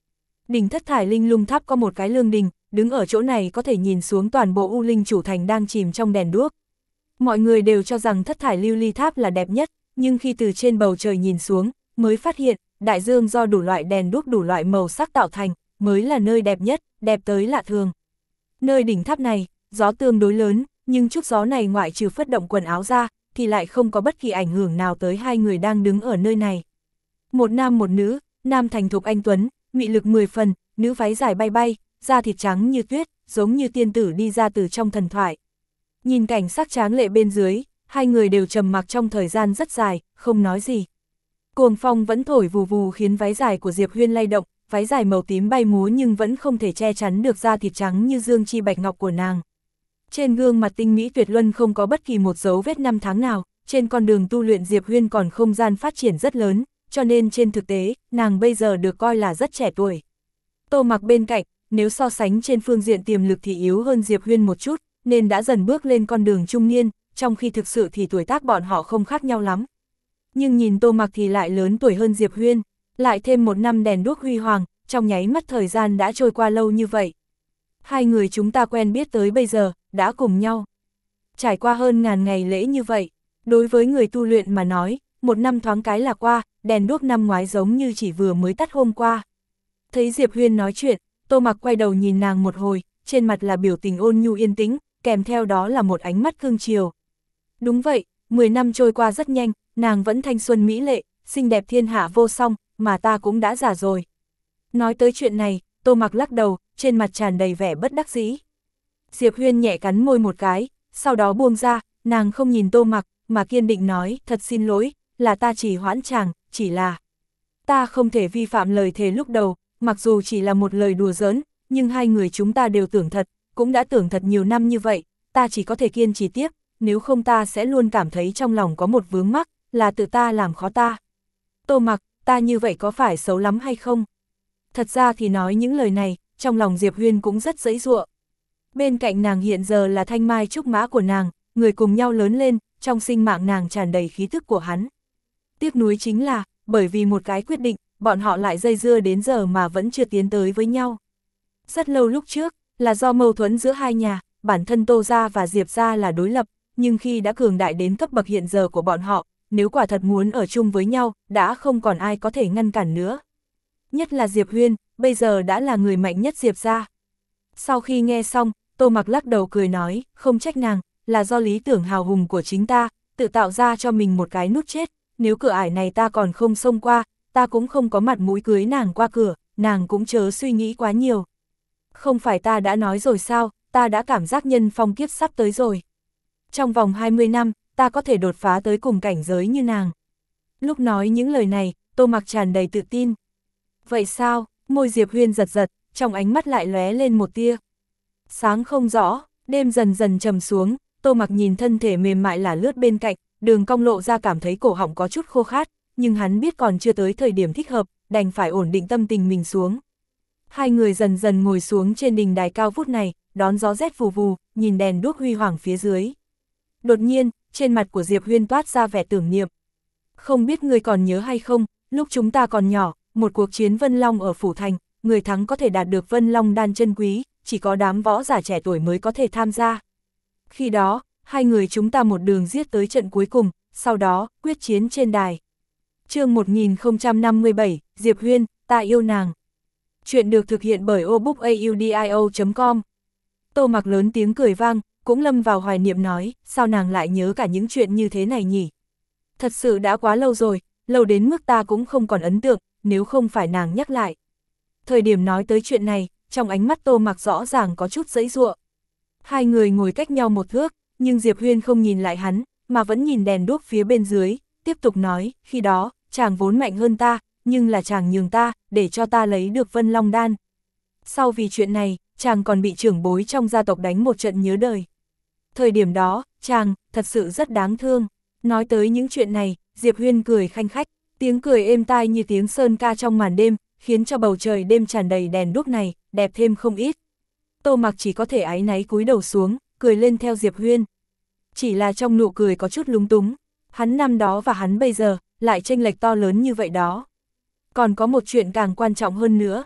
Đỉnh Thất Thải Linh Lung Tháp có một cái lương đình, đứng ở chỗ này có thể nhìn xuống toàn bộ U Linh Chủ Thành đang chìm trong đèn đuốc. Mọi người đều cho rằng Thất Thải Lưu Ly Tháp là đẹp nhất, nhưng khi từ trên bầu trời nhìn xuống, mới phát hiện, đại dương do đủ loại đèn đuốc đủ loại màu sắc tạo thành, mới là nơi đẹp nhất, đẹp tới lạ thường. Nơi đỉnh tháp này, gió tương đối lớn, nhưng chút gió này ngoại trừ phất động quần áo ra, thì lại không có bất kỳ ảnh hưởng nào tới hai người đang đứng ở nơi này. Một nam một nữ, nam thành thục anh tuấn, mị lực mười phần, nữ váy dài bay bay, da thịt trắng như tuyết, giống như tiên tử đi ra từ trong thần thoại. Nhìn cảnh sắc tráng lệ bên dưới, hai người đều trầm mặc trong thời gian rất dài, không nói gì. Cuồng phong vẫn thổi vù vù khiến váy dài của Diệp Huyên lay động, váy dài màu tím bay múa nhưng vẫn không thể che chắn được da thịt trắng như dương chi bạch ngọc của nàng. Trên gương mặt tinh mỹ tuyệt luân không có bất kỳ một dấu vết năm tháng nào, trên con đường tu luyện Diệp Huyên còn không gian phát triển rất lớn, cho nên trên thực tế, nàng bây giờ được coi là rất trẻ tuổi. Tô Mặc bên cạnh, nếu so sánh trên phương diện tiềm lực thì yếu hơn Diệp Huyên một chút, nên đã dần bước lên con đường trung niên, trong khi thực sự thì tuổi tác bọn họ không khác nhau lắm. Nhưng nhìn Tô Mặc thì lại lớn tuổi hơn Diệp Huyên, lại thêm một năm đèn đuốc huy hoàng, trong nháy mắt thời gian đã trôi qua lâu như vậy. Hai người chúng ta quen biết tới bây giờ, đã cùng nhau. Trải qua hơn ngàn ngày lễ như vậy, đối với người tu luyện mà nói, một năm thoáng cái là qua, đèn đuốc năm ngoái giống như chỉ vừa mới tắt hôm qua. Thấy Diệp Huyên nói chuyện, Tô Mặc quay đầu nhìn nàng một hồi, trên mặt là biểu tình ôn nhu yên tĩnh, kèm theo đó là một ánh mắt cương chiều. Đúng vậy, mười năm trôi qua rất nhanh, nàng vẫn thanh xuân mỹ lệ, xinh đẹp thiên hạ vô song, mà ta cũng đã già rồi. Nói tới chuyện này, Tô Mặc lắc đầu, trên mặt tràn đầy vẻ bất đắc dĩ. Diệp Huyên nhẹ cắn môi một cái, sau đó buông ra, nàng không nhìn Tô Mặc, mà kiên định nói, thật xin lỗi, là ta chỉ hoãn chàng, chỉ là ta không thể vi phạm lời thề lúc đầu, mặc dù chỉ là một lời đùa giỡn, nhưng hai người chúng ta đều tưởng thật, cũng đã tưởng thật nhiều năm như vậy, ta chỉ có thể kiên trì tiếp, nếu không ta sẽ luôn cảm thấy trong lòng có một vướng mắc, là tự ta làm khó ta. Tô Mặc, ta như vậy có phải xấu lắm hay không? Thật ra thì nói những lời này, trong lòng Diệp Huyên cũng rất dãy dụa. Bên cạnh nàng hiện giờ là thanh mai trúc mã của nàng, người cùng nhau lớn lên, trong sinh mạng nàng tràn đầy khí thức của hắn. Tiếc nuối chính là, bởi vì một cái quyết định, bọn họ lại dây dưa đến giờ mà vẫn chưa tiến tới với nhau. Rất lâu lúc trước, là do mâu thuẫn giữa hai nhà, bản thân Tô gia và Diệp gia là đối lập, nhưng khi đã cường đại đến cấp bậc hiện giờ của bọn họ, nếu quả thật muốn ở chung với nhau, đã không còn ai có thể ngăn cản nữa. Nhất là Diệp Huyên, bây giờ đã là người mạnh nhất Diệp gia. Sau khi nghe xong, Tô Mặc lắc đầu cười nói, không trách nàng, là do lý tưởng hào hùng của chính ta, tự tạo ra cho mình một cái nút chết, nếu cửa ải này ta còn không xông qua, ta cũng không có mặt mũi cưới nàng qua cửa, nàng cũng chớ suy nghĩ quá nhiều. Không phải ta đã nói rồi sao, ta đã cảm giác nhân phong kiếp sắp tới rồi. Trong vòng hai mươi năm, ta có thể đột phá tới cùng cảnh giới như nàng. Lúc nói những lời này, Tô Mặc tràn đầy tự tin. Vậy sao? Môi Diệp Huyên giật giật, trong ánh mắt lại lóe lên một tia. Sáng không rõ, đêm dần dần trầm xuống, Tô Mặc nhìn thân thể mềm mại là lướt bên cạnh, đường cong lộ ra cảm thấy cổ họng có chút khô khát, nhưng hắn biết còn chưa tới thời điểm thích hợp, đành phải ổn định tâm tình mình xuống. Hai người dần dần ngồi xuống trên đỉnh đài cao vút này, đón gió rét vù vù, nhìn đèn đuốc huy hoàng phía dưới. Đột nhiên, trên mặt của Diệp Huyên toát ra vẻ tưởng niệm. Không biết người còn nhớ hay không, lúc chúng ta còn nhỏ, một cuộc chiến Vân Long ở Phủ Thành, người thắng có thể đạt được Vân Long đan chân quý, chỉ có đám võ giả trẻ tuổi mới có thể tham gia. Khi đó, hai người chúng ta một đường giết tới trận cuối cùng, sau đó, quyết chiến trên đài. Chương một nghìn không trăm năm mươi bảy, Diệp Huyên, ta yêu nàng. Chuyện được thực hiện bởi obookaudio chấm com. Tô Mặc lớn tiếng cười vang, cũng lâm vào hoài niệm nói, sao nàng lại nhớ cả những chuyện như thế này nhỉ? Thật sự đã quá lâu rồi, lâu đến mức ta cũng không còn ấn tượng, nếu không phải nàng nhắc lại. Thời điểm nói tới chuyện này, trong ánh mắt Tô Mặc rõ ràng có chút giãy giụa. Hai người ngồi cách nhau một thước, nhưng Diệp Huyên không nhìn lại hắn, mà vẫn nhìn đèn đuốc phía bên dưới, tiếp tục nói, khi đó, chàng vốn mạnh hơn ta, nhưng là chàng nhường ta, để cho ta lấy được Vân Long đan. Sau vì chuyện này, chàng còn bị trưởng bối trong gia tộc đánh một trận nhớ đời. Thời điểm đó, chàng, thật sự rất đáng thương. Nói tới những chuyện này, Diệp Huyên cười khanh khách, tiếng cười êm tai như tiếng sơn ca trong màn đêm, khiến cho bầu trời đêm tràn đầy đèn đuốc này, đẹp thêm không ít. Tô Mặc chỉ có thể áy náy cúi đầu xuống, cười lên theo Diệp Huyên. Chỉ là trong nụ cười có chút lúng túng, hắn năm đó và hắn bây giờ, lại chênh lệch to lớn như vậy đó. Còn có một chuyện càng quan trọng hơn nữa,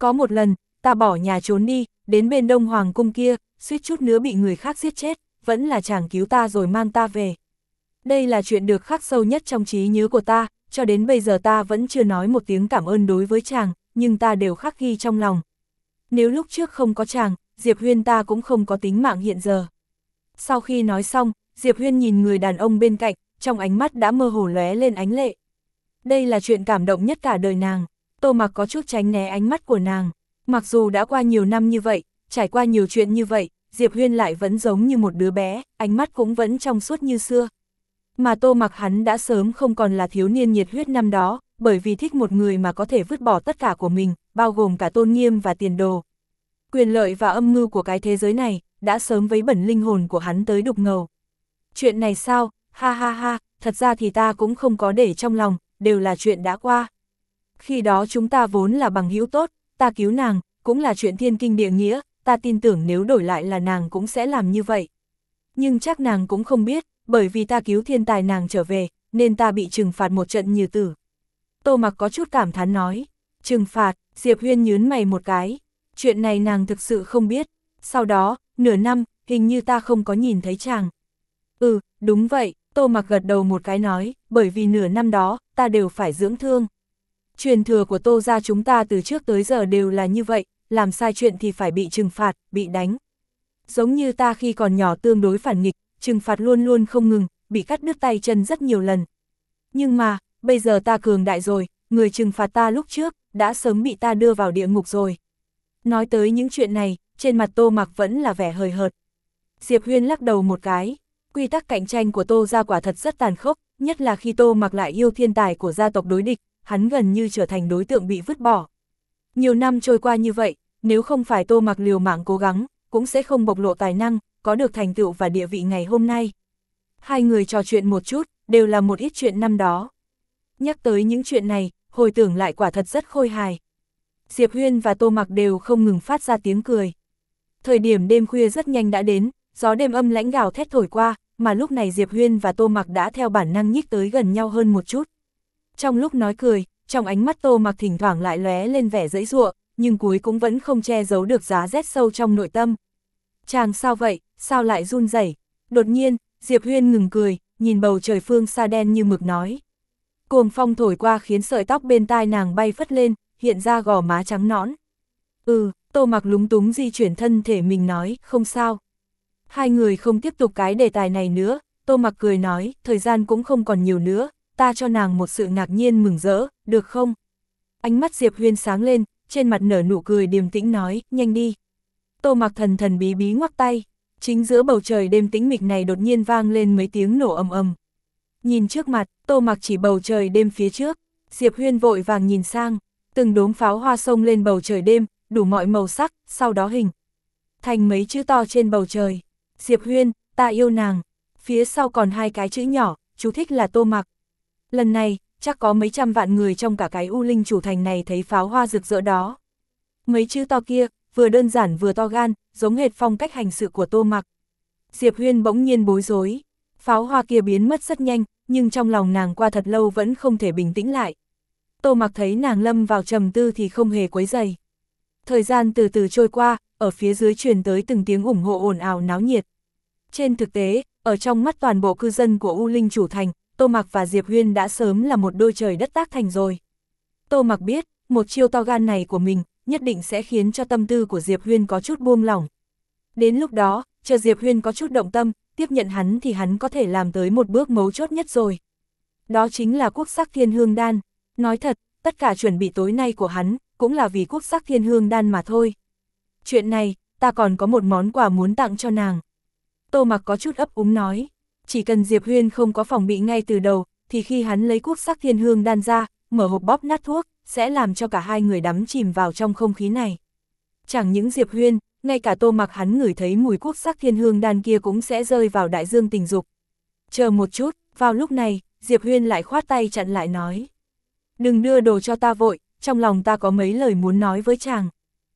Có một lần, ta bỏ nhà trốn đi, đến bên Đông Hoàng cung kia, suýt chút nữa bị người khác giết chết, vẫn là chàng cứu ta rồi mang ta về. Đây là chuyện được khắc sâu nhất trong trí nhớ của ta, cho đến bây giờ ta vẫn chưa nói một tiếng cảm ơn đối với chàng, nhưng ta đều khắc ghi trong lòng. Nếu lúc trước không có chàng, Diệp Huyên ta cũng không có tính mạng hiện giờ. Sau khi nói xong, Diệp Huyên nhìn người đàn ông bên cạnh, trong ánh mắt đã mơ hồ lóe lên ánh lệ. Đây là chuyện cảm động nhất cả đời nàng. Tô Mặc có chút tránh né ánh mắt của nàng. Mặc dù đã qua nhiều năm như vậy, trải qua nhiều chuyện như vậy, Diệp Huyên lại vẫn giống như một đứa bé, ánh mắt cũng vẫn trong suốt như xưa. Mà Tô Mặc hắn đã sớm không còn là thiếu niên nhiệt huyết năm đó, bởi vì thích một người mà có thể vứt bỏ tất cả của mình, bao gồm cả tôn nghiêm và tiền đồ. Quyền lợi và âm mưu của cái thế giới này, đã sớm vấy bẩn linh hồn của hắn tới đục ngầu. Chuyện này sao, ha ha ha, thật ra thì ta cũng không có để trong lòng, đều là chuyện đã qua. Khi đó chúng ta vốn là bằng hữu tốt, ta cứu nàng, cũng là chuyện thiên kinh địa nghĩa, ta tin tưởng nếu đổi lại là nàng cũng sẽ làm như vậy. Nhưng chắc nàng cũng không biết, bởi vì ta cứu thiên tài nàng trở về, nên ta bị trừng phạt một trận như tử. Tô Mặc có chút cảm thán nói, trừng phạt, Diệp Huyên nhướng mày một cái, chuyện này nàng thực sự không biết, sau đó, nửa năm, hình như ta không có nhìn thấy chàng. Ừ, đúng vậy, Tô Mặc gật đầu một cái nói, bởi vì nửa năm đó, ta đều phải dưỡng thương. Truyền thừa của Tô gia chúng ta từ trước tới giờ đều là như vậy, làm sai chuyện thì phải bị trừng phạt, bị đánh. Giống như ta khi còn nhỏ tương đối phản nghịch, trừng phạt luôn luôn không ngừng, bị cắt đứt tay chân rất nhiều lần. Nhưng mà, bây giờ ta cường đại rồi, người trừng phạt ta lúc trước, đã sớm bị ta đưa vào địa ngục rồi. Nói tới những chuyện này, trên mặt Tô Mặc vẫn là vẻ hời hợt. Diệp Huyên lắc đầu một cái, quy tắc cạnh tranh của Tô gia quả thật rất tàn khốc, nhất là khi Tô Mặc lại yêu thiên tài của gia tộc đối địch, hắn gần như trở thành đối tượng bị vứt bỏ. Nhiều năm trôi qua như vậy, nếu không phải Tô Mặc liều mạng cố gắng, cũng sẽ không bộc lộ tài năng, có được thành tựu và địa vị ngày hôm nay. Hai người trò chuyện một chút, đều là một ít chuyện năm đó. Nhắc tới những chuyện này, hồi tưởng lại quả thật rất khôi hài. Diệp Huyên và Tô Mặc đều không ngừng phát ra tiếng cười. Thời điểm đêm khuya rất nhanh đã đến, gió đêm âm lãnh gào thét thổi qua, mà lúc này Diệp Huyên và Tô Mặc đã theo bản năng nhích tới gần nhau hơn một chút. Trong lúc nói cười, trong ánh mắt Tô Mặc thỉnh thoảng lại lóe lên vẻ giãy giụa, nhưng cuối cũng vẫn không che giấu được giá rét sâu trong nội tâm. Chàng sao vậy, sao lại run rẩy? Đột nhiên, Diệp Huyên ngừng cười, nhìn bầu trời phương xa đen như mực nói. Cuồng phong thổi qua khiến sợi tóc bên tai nàng bay phất lên, hiện ra gò má trắng nõn. Ừ, Tô Mặc lúng túng di chuyển thân thể mình nói, không sao. Hai người không tiếp tục cái đề tài này nữa, Tô Mặc cười nói, thời gian cũng không còn nhiều nữa, ta cho nàng một sự ngạc nhiên mừng rỡ, được không? Ánh mắt Diệp Huyên sáng lên, trên mặt nở nụ cười điềm tĩnh nói, nhanh đi. Tô Mặc thần thần bí bí ngoắc tay, chính giữa bầu trời đêm tĩnh mịch này đột nhiên vang lên mấy tiếng nổ ầm ầm. Nhìn trước mặt, Tô Mặc chỉ bầu trời đêm phía trước, Diệp Huyên vội vàng nhìn sang, từng đốm pháo hoa xông lên bầu trời đêm, đủ mọi màu sắc, sau đó hình thành mấy chữ to trên bầu trời. Diệp Huyên, ta yêu nàng. Phía sau còn hai cái chữ nhỏ, chú thích là Tô Mặc. Lần này, chắc có mấy trăm vạn người trong cả cái U Linh chủ thành này thấy pháo hoa rực rỡ đó. Mấy chữ to kia, vừa đơn giản vừa to gan, giống hệt phong cách hành sự của Tô Mặc. Diệp Huyên bỗng nhiên bối rối. Pháo hoa kia biến mất rất nhanh, nhưng trong lòng nàng qua thật lâu vẫn không thể bình tĩnh lại. Tô Mặc thấy nàng lâm vào trầm tư thì không hề quấy rầy. Thời gian từ từ trôi qua, ở phía dưới truyền tới từng tiếng ủng hộ ồn ào náo nhiệt. Trên thực tế, ở trong mắt toàn bộ cư dân của U Linh chủ thành, Tô Mặc và Diệp Huyên đã sớm là một đôi trời đất tác thành rồi. Tô Mặc biết, một chiêu to gan này của mình, nhất định sẽ khiến cho tâm tư của Diệp Huyên có chút buông lỏng. Đến lúc đó, chờ Diệp Huyên có chút động tâm, tiếp nhận hắn thì hắn có thể làm tới một bước mấu chốt nhất rồi. Đó chính là quốc sắc thiên hương đan. Nói thật, tất cả chuẩn bị tối nay của hắn, cũng là vì quốc sắc thiên hương đan mà thôi. Chuyện này, ta còn có một món quà muốn tặng cho nàng. Tô Mặc có chút ấp úng nói, chỉ cần Diệp Huyên không có phòng bị ngay từ đầu, thì khi hắn lấy quốc sắc thiên hương đan ra, mở hộp bóp nát thuốc, sẽ làm cho cả hai người đắm chìm vào trong không khí này. Chẳng những Diệp Huyên, ngay cả Tô Mặc hắn ngửi thấy mùi quốc sắc thiên hương đan kia cũng sẽ rơi vào đại dương tình dục. Chờ một chút, vào lúc này, Diệp Huyên lại khoát tay chặn lại nói. Đừng đưa đồ cho ta vội, trong lòng ta có mấy lời muốn nói với chàng.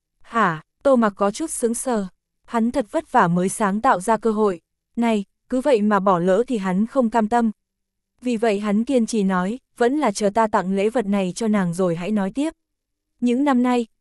Hả, Tô Mặc có chút sững sờ, hắn thật vất vả mới sáng tạo ra cơ hội. Này, cứ vậy mà bỏ lỡ thì hắn không cam tâm. Vì vậy hắn kiên trì nói, vẫn là chờ ta tặng lễ vật này cho nàng rồi hãy nói tiếp. Những năm nay,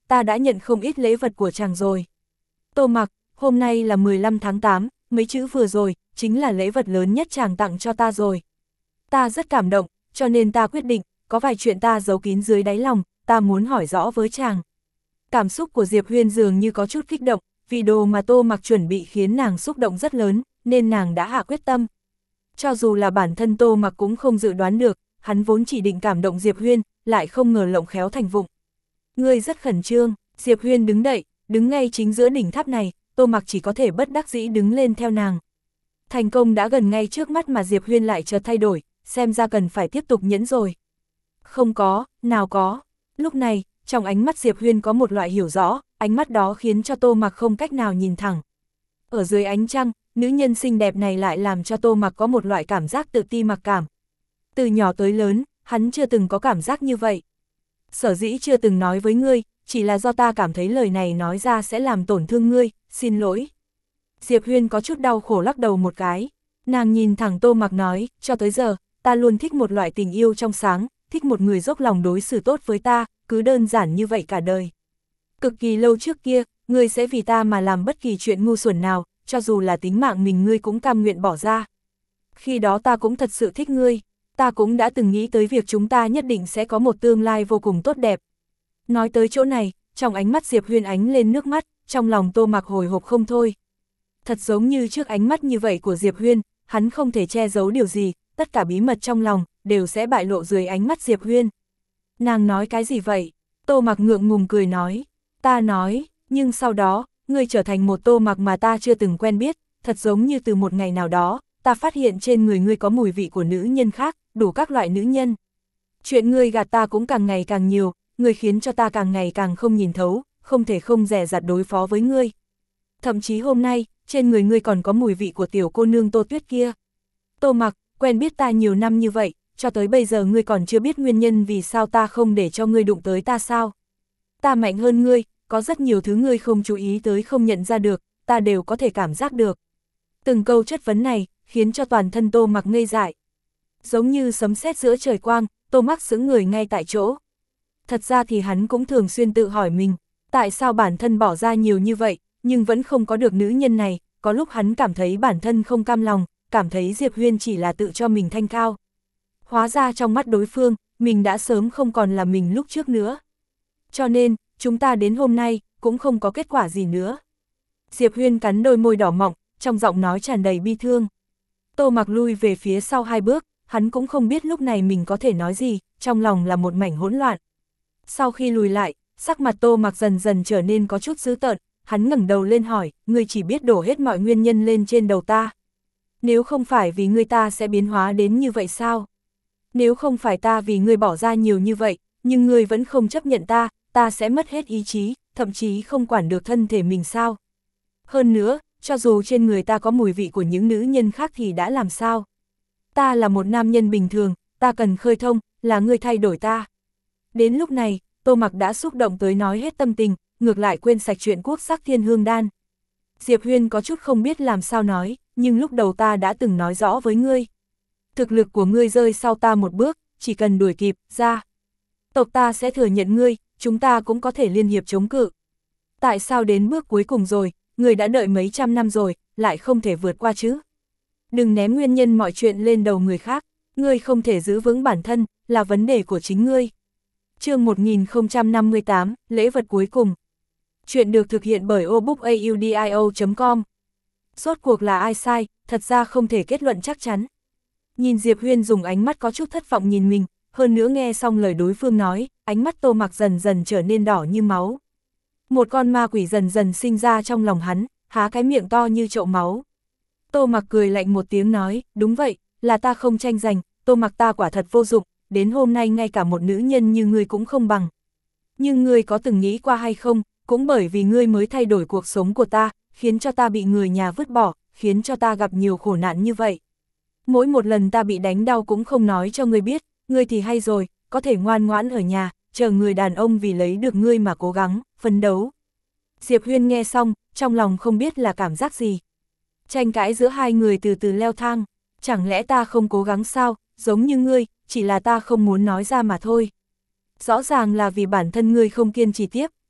ta đã nhận không ít lễ vật của chàng rồi. Tô Mặc, hôm nay là mười lăm tháng tám, mấy chữ vừa rồi, chính là lễ vật lớn nhất chàng tặng cho ta rồi. Ta rất cảm động, cho nên ta quyết định, có vài chuyện ta giấu kín dưới đáy lòng, ta muốn hỏi rõ với chàng. Cảm xúc của Diệp Huyên dường như có chút kích động, vì đồ mà Tô Mặc chuẩn bị khiến nàng xúc động rất lớn, nên nàng đã hạ quyết tâm. Cho dù là bản thân Tô Mặc cũng không dự đoán được, hắn vốn chỉ định cảm động Diệp Huyên, lại không ngờ lộng khéo thành vụng. Ngươi rất khẩn trương. Diệp Huyên đứng đậy, đứng ngay chính giữa đỉnh tháp này, Tô Mặc chỉ có thể bất đắc dĩ đứng lên theo nàng. Thành công đã gần ngay trước mắt mà Diệp Huyên lại chợt thay đổi, xem ra cần phải tiếp tục nhẫn rồi. Không có, nào có. Lúc này, trong ánh mắt Diệp Huyên có một loại hiểu rõ, ánh mắt đó khiến cho Tô Mặc không cách nào nhìn thẳng. Ở dưới ánh trăng, nữ nhân xinh đẹp này lại làm cho Tô Mặc có một loại cảm giác tự ti mặc cảm. Từ nhỏ tới lớn, hắn chưa từng có cảm giác như vậy. Sở dĩ chưa từng nói với ngươi, chỉ là do ta cảm thấy lời này nói ra sẽ làm tổn thương ngươi, xin lỗi. Diệp Huyên có chút đau khổ lắc đầu một cái. Nàng nhìn thẳng Tô Mặc nói, cho tới giờ, ta luôn thích một loại tình yêu trong sáng, thích một người dốc lòng đối xử tốt với ta, cứ đơn giản như vậy cả đời. Cực kỳ lâu trước kia, ngươi sẽ vì ta mà làm bất kỳ chuyện ngu xuẩn nào, cho dù là tính mạng mình ngươi cũng cam nguyện bỏ ra. Khi đó ta cũng thật sự thích ngươi, ta cũng đã từng nghĩ tới việc chúng ta nhất định sẽ có một tương lai vô cùng tốt đẹp. Nói tới chỗ này, trong ánh mắt Diệp Huyên ánh lên nước mắt, trong lòng Tô Mặc hồi hộp không thôi. Thật giống như trước ánh mắt như vậy của Diệp Huyên, hắn không thể che giấu điều gì, tất cả bí mật trong lòng, đều sẽ bại lộ dưới ánh mắt Diệp Huyên. Nàng nói cái gì vậy? Tô Mặc ngượng ngùng cười nói. Ta nói, nhưng sau đó, ngươi trở thành một Tô Mặc mà ta chưa từng quen biết, thật giống như từ một ngày nào đó, ta phát hiện trên người ngươi có mùi vị của nữ nhân khác, đủ các loại nữ nhân. Chuyện ngươi gạt ta cũng càng ngày càng nhiều, ngươi khiến cho ta càng ngày càng không nhìn thấu, không thể không dè dặt đối phó với ngươi. Thậm chí hôm nay, trên người ngươi còn có mùi vị của tiểu cô nương Tô Tuyết kia. Tô Mặc, quen biết ta nhiều năm như vậy, cho tới bây giờ ngươi còn chưa biết nguyên nhân vì sao ta không để cho ngươi đụng tới ta sao? Ta mạnh hơn ngươi, có rất nhiều thứ ngươi không chú ý tới không nhận ra được, ta đều có thể cảm giác được. Từng câu chất vấn này, khiến cho toàn thân Tô Mặc ngây dại. Giống như sấm sét giữa trời quang, Tô Mặc sững người ngay tại chỗ. Thật ra thì hắn cũng thường xuyên tự hỏi mình, tại sao bản thân bỏ ra nhiều như vậy, nhưng vẫn không có được nữ nhân này, có lúc hắn cảm thấy bản thân không cam lòng, cảm thấy Diệp Huyên chỉ là tự cho mình thanh cao. Hóa ra trong mắt đối phương, mình đã sớm không còn là mình lúc trước nữa. Cho nên, chúng ta đến hôm nay, cũng không có kết quả gì nữa. Diệp Huyên cắn đôi môi đỏ mọng, trong giọng nói tràn đầy bi thương. Tô Mặc lui về phía sau hai bước, hắn cũng không biết lúc này mình có thể nói gì, trong lòng là một mảnh hỗn loạn. Sau khi lùi lại, sắc mặt Tô Mặc dần dần trở nên có chút dữ tợn, hắn ngẩng đầu lên hỏi, ngươi chỉ biết đổ hết mọi nguyên nhân lên trên đầu ta. Nếu không phải vì ngươi ta sẽ biến hóa đến như vậy sao? Nếu không phải ta vì ngươi bỏ ra nhiều như vậy, nhưng ngươi vẫn không chấp nhận ta, ta sẽ mất hết ý chí, thậm chí không quản được thân thể mình sao? Hơn nữa, cho dù trên người ta có mùi vị của những nữ nhân khác thì đã làm sao? Ta là một nam nhân bình thường, ta cần khơi thông, là ngươi thay đổi ta. Đến lúc này, Tô Mặc đã xúc động tới nói hết tâm tình, ngược lại quên sạch chuyện quốc sắc thiên hương đan. Diệp Huyên có chút không biết làm sao nói, nhưng lúc đầu ta đã từng nói rõ với ngươi. Thực lực của ngươi rơi sau ta một bước, chỉ cần đuổi kịp, ra. Tộc ta sẽ thừa nhận ngươi, chúng ta cũng có thể liên hiệp chống cự. Tại sao đến bước cuối cùng rồi, ngươi đã đợi mấy trăm năm rồi, lại không thể vượt qua chứ? Đừng ném nguyên nhân mọi chuyện lên đầu người khác, ngươi không thể giữ vững bản thân, là vấn đề của chính ngươi. Chương một nghìn không trăm năm mươi tám, lễ vật cuối cùng. Chuyện được thực hiện bởi obookaudio chấm com. Rốt cuộc là ai sai, thật ra không thể kết luận chắc chắn. Nhìn Diệp Huyên dùng ánh mắt có chút thất vọng nhìn mình, hơn nữa nghe xong lời đối phương nói, ánh mắt Tô Mặc dần dần trở nên đỏ như máu. Một con ma quỷ dần dần sinh ra trong lòng hắn, há cái miệng to như chậu máu. Tô Mặc cười lạnh một tiếng nói, đúng vậy, là ta không tranh giành, Tô Mặc ta quả thật vô dụng, đến hôm nay ngay cả một nữ nhân như ngươi cũng không bằng. Nhưng ngươi có từng nghĩ qua hay không, cũng bởi vì ngươi mới thay đổi cuộc sống của ta, khiến cho ta bị người nhà vứt bỏ, khiến cho ta gặp nhiều khổ nạn như vậy. Mỗi một lần ta bị đánh đau cũng không nói cho ngươi biết, ngươi thì hay rồi, có thể ngoan ngoãn ở nhà, chờ người đàn ông vì lấy được ngươi mà cố gắng, phấn đấu. Diệp Huyên nghe xong, trong lòng không biết là cảm giác gì. Tranh cãi giữa hai người từ từ leo thang, chẳng lẽ ta không cố gắng sao, giống như ngươi, chỉ là ta không muốn nói ra mà thôi. Rõ ràng là vì bản thân ngươi không kiên trì tiếp,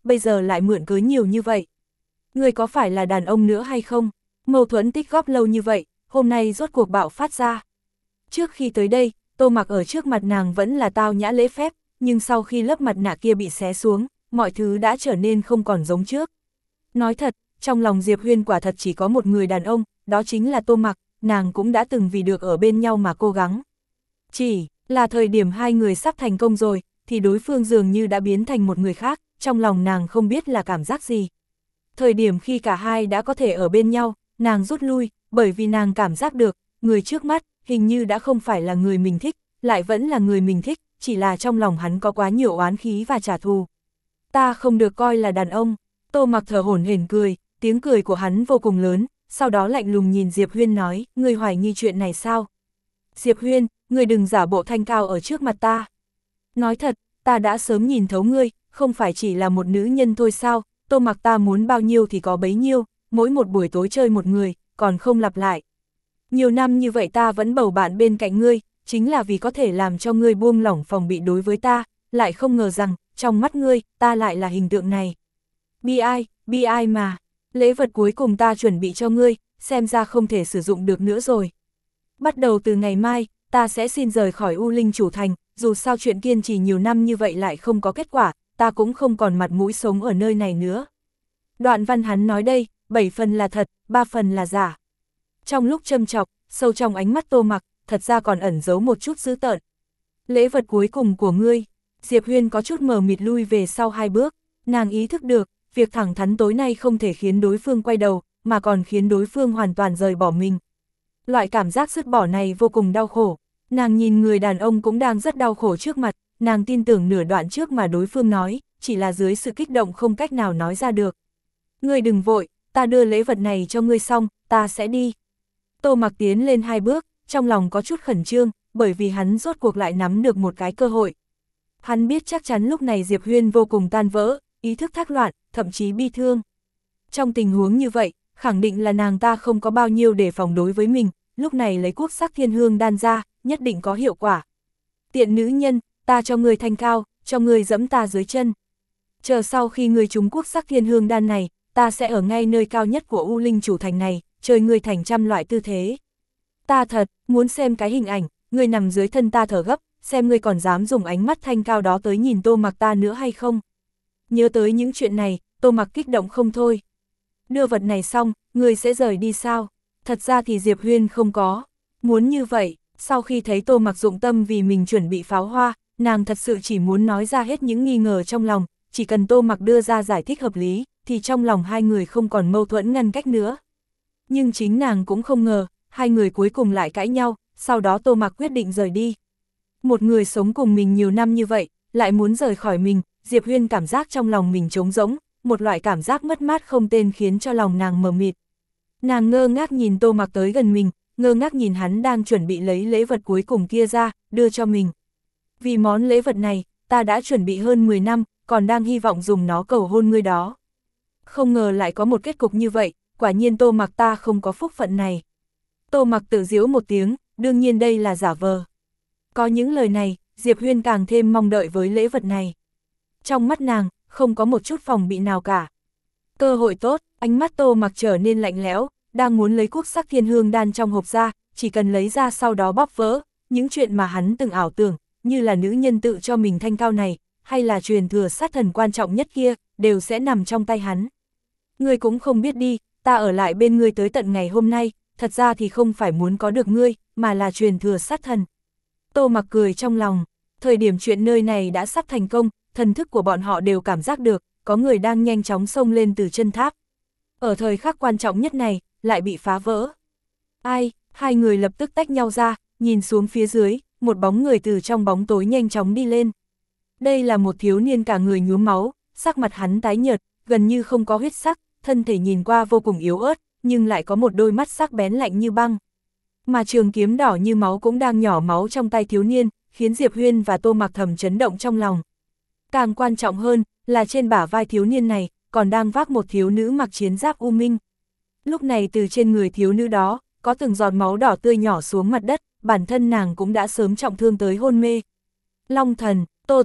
bây giờ lại mượn cớ nhiều như vậy. Ngươi có phải là đàn ông nữa hay không? Mâu thuẫn tích góp lâu như vậy, hôm nay rốt cuộc bạo phát ra. Trước khi tới đây, Tô Mặc ở trước mặt nàng vẫn là tao nhã lễ phép, nhưng sau khi lớp mặt nạ kia bị xé xuống, mọi thứ đã trở nên không còn giống trước. Nói thật, trong lòng Diệp Huyên quả thật chỉ có một người đàn ông, đó chính là Tô Mặc, nàng cũng đã từng vì được ở bên nhau mà cố gắng. Chỉ là thời điểm hai người sắp thành công rồi, thì đối phương dường như đã biến thành một người khác, trong lòng nàng không biết là cảm giác gì. Thời điểm khi cả hai đã có thể ở bên nhau, nàng rút lui, bởi vì nàng cảm giác được, người trước mắt, hình như đã không phải là người mình thích, lại vẫn là người mình thích, chỉ là trong lòng hắn có quá nhiều oán khí và trả thù. Ta không được coi là đàn ông. Tô Mặc thở hổn hển cười, tiếng cười của hắn vô cùng lớn, sau đó lạnh lùng nhìn Diệp Huyên nói, ngươi hoài nghi chuyện này sao? Diệp Huyên, ngươi đừng giả bộ thanh cao ở trước mặt ta. Nói thật, ta đã sớm nhìn thấu ngươi, không phải chỉ là một nữ nhân thôi sao, Tô Mặc ta muốn bao nhiêu thì có bấy nhiêu, mỗi một buổi tối chơi một người, còn không lặp lại. Nhiều năm như vậy ta vẫn bầu bạn bên cạnh ngươi, chính là vì có thể làm cho ngươi buông lỏng phòng bị đối với ta, lại không ngờ rằng, trong mắt ngươi, ta lại là hình tượng này. Bi ai, bi ai mà, lễ vật cuối cùng ta chuẩn bị cho ngươi, xem ra không thể sử dụng được nữa rồi. Bắt đầu từ ngày mai, ta sẽ xin rời khỏi U Linh Chủ Thành, dù sao chuyện kiên trì nhiều năm như vậy lại không có kết quả, ta cũng không còn mặt mũi sống ở nơi này nữa. Đoạn văn hắn nói đây, bảy phần là thật, ba phần là giả. Trong lúc châm chọc, sâu trong ánh mắt Tô Mặc, thật ra còn ẩn giấu một chút dữ tợn. Lễ vật cuối cùng của ngươi, Diệp Huyên có chút mờ mịt lui về sau hai bước, nàng ý thức được, việc thẳng thắn tối nay không thể khiến đối phương quay đầu, mà còn khiến đối phương hoàn toàn rời bỏ mình. Loại cảm giác dứt bỏ này vô cùng đau khổ, nàng nhìn người đàn ông cũng đang rất đau khổ trước mặt, nàng tin tưởng nửa đoạn trước mà đối phương nói, chỉ là dưới sự kích động không cách nào nói ra được. Ngươi đừng vội, ta đưa lễ vật này cho ngươi xong, ta sẽ đi. Tô Mặc tiến lên hai bước, trong lòng có chút khẩn trương, bởi vì hắn rốt cuộc lại nắm được một cái cơ hội. Hắn biết chắc chắn lúc này Diệp Huyên vô cùng tan vỡ, ý thức thác loạn, thậm chí bi thương. Trong tình huống như vậy, khẳng định là nàng ta không có bao nhiêu để phòng đối với mình, lúc này lấy quốc sắc thiên hương đan ra, nhất định có hiệu quả. Tiện nữ nhân, ta cho người thanh cao, cho người dẫm ta dưới chân. Chờ sau khi người trúng quốc sắc thiên hương đan này, ta sẽ ở ngay nơi cao nhất của U Linh Chủ Thành này, chơi người thành trăm loại tư thế. Ta thật, muốn xem cái hình ảnh, người nằm dưới thân ta thở gấp, xem ngươi còn dám dùng ánh mắt thanh cao đó tới nhìn Tô Mặc ta nữa hay không. Nhớ tới những chuyện này, Tô Mặc kích động không thôi. Đưa vật này xong, ngươi sẽ rời đi sao? Thật ra thì Diệp Huyên không có. Muốn như vậy, sau khi thấy Tô Mặc dụng tâm vì mình chuẩn bị pháo hoa, nàng thật sự chỉ muốn nói ra hết những nghi ngờ trong lòng, chỉ cần Tô Mặc đưa ra giải thích hợp lý, thì trong lòng hai người không còn mâu thuẫn ngăn cách nữa. Nhưng chính nàng cũng không ngờ, hai người cuối cùng lại cãi nhau, sau đó Tô Mặc quyết định rời đi. Một người sống cùng mình nhiều năm như vậy, lại muốn rời khỏi mình, Diệp Huyên cảm giác trong lòng mình trống rỗng, một loại cảm giác mất mát không tên khiến cho lòng nàng mờ mịt. Nàng ngơ ngác nhìn Tô Mặc tới gần mình, ngơ ngác nhìn hắn đang chuẩn bị lấy lễ vật cuối cùng kia ra, đưa cho mình. Vì món lễ vật này, ta đã chuẩn bị hơn mười năm, còn đang hy vọng dùng nó cầu hôn ngươi đó. Không ngờ lại có một kết cục như vậy, quả nhiên Tô Mặc ta không có phúc phận này. Tô Mặc tự giễu một tiếng, đương nhiên đây là giả vờ. Có những lời này, Diệp Huyên càng thêm mong đợi với lễ vật này. Trong mắt nàng, không có một chút phòng bị nào cả. Cơ hội tốt, ánh mắt Tô Mặc trở nên lạnh lẽo, đang muốn lấy quốc sắc thiên hương đan trong hộp ra, chỉ cần lấy ra sau đó bóp vỡ, những chuyện mà hắn từng ảo tưởng, như là nữ nhân tự cho mình thanh cao này, hay là truyền thừa sát thần quan trọng nhất kia, đều sẽ nằm trong tay hắn. Ngươi cũng không biết đi, ta ở lại bên ngươi tới tận ngày hôm nay, thật ra thì không phải muốn có được ngươi, mà là truyền thừa sát thần. Tô Mặc cười trong lòng, thời điểm chuyện nơi này đã sắp thành công, thần thức của bọn họ đều cảm giác được, có người đang nhanh chóng xông lên từ chân tháp. Ở thời khắc quan trọng nhất này, lại bị phá vỡ. Ai, hai người lập tức tách nhau ra, nhìn xuống phía dưới, một bóng người từ trong bóng tối nhanh chóng đi lên. Đây là một thiếu niên cả người nhuốm máu, sắc mặt hắn tái nhợt, gần như không có huyết sắc, thân thể nhìn qua vô cùng yếu ớt, nhưng lại có một đôi mắt sắc bén lạnh như băng. Mà trường kiếm đỏ như máu cũng đang nhỏ máu trong tay thiếu niên, khiến Diệp Huyên và Tô Mặc thầm chấn động trong lòng. Càng quan trọng hơn, là trên bả vai thiếu niên này, còn đang vác một thiếu nữ mặc chiến giáp u minh. Lúc này từ trên người thiếu nữ đó, có từng giọt máu đỏ tươi nhỏ xuống mặt đất, bản thân nàng cũng đã sớm trọng thương tới hôn mê. Long thần, Tô Tuyết,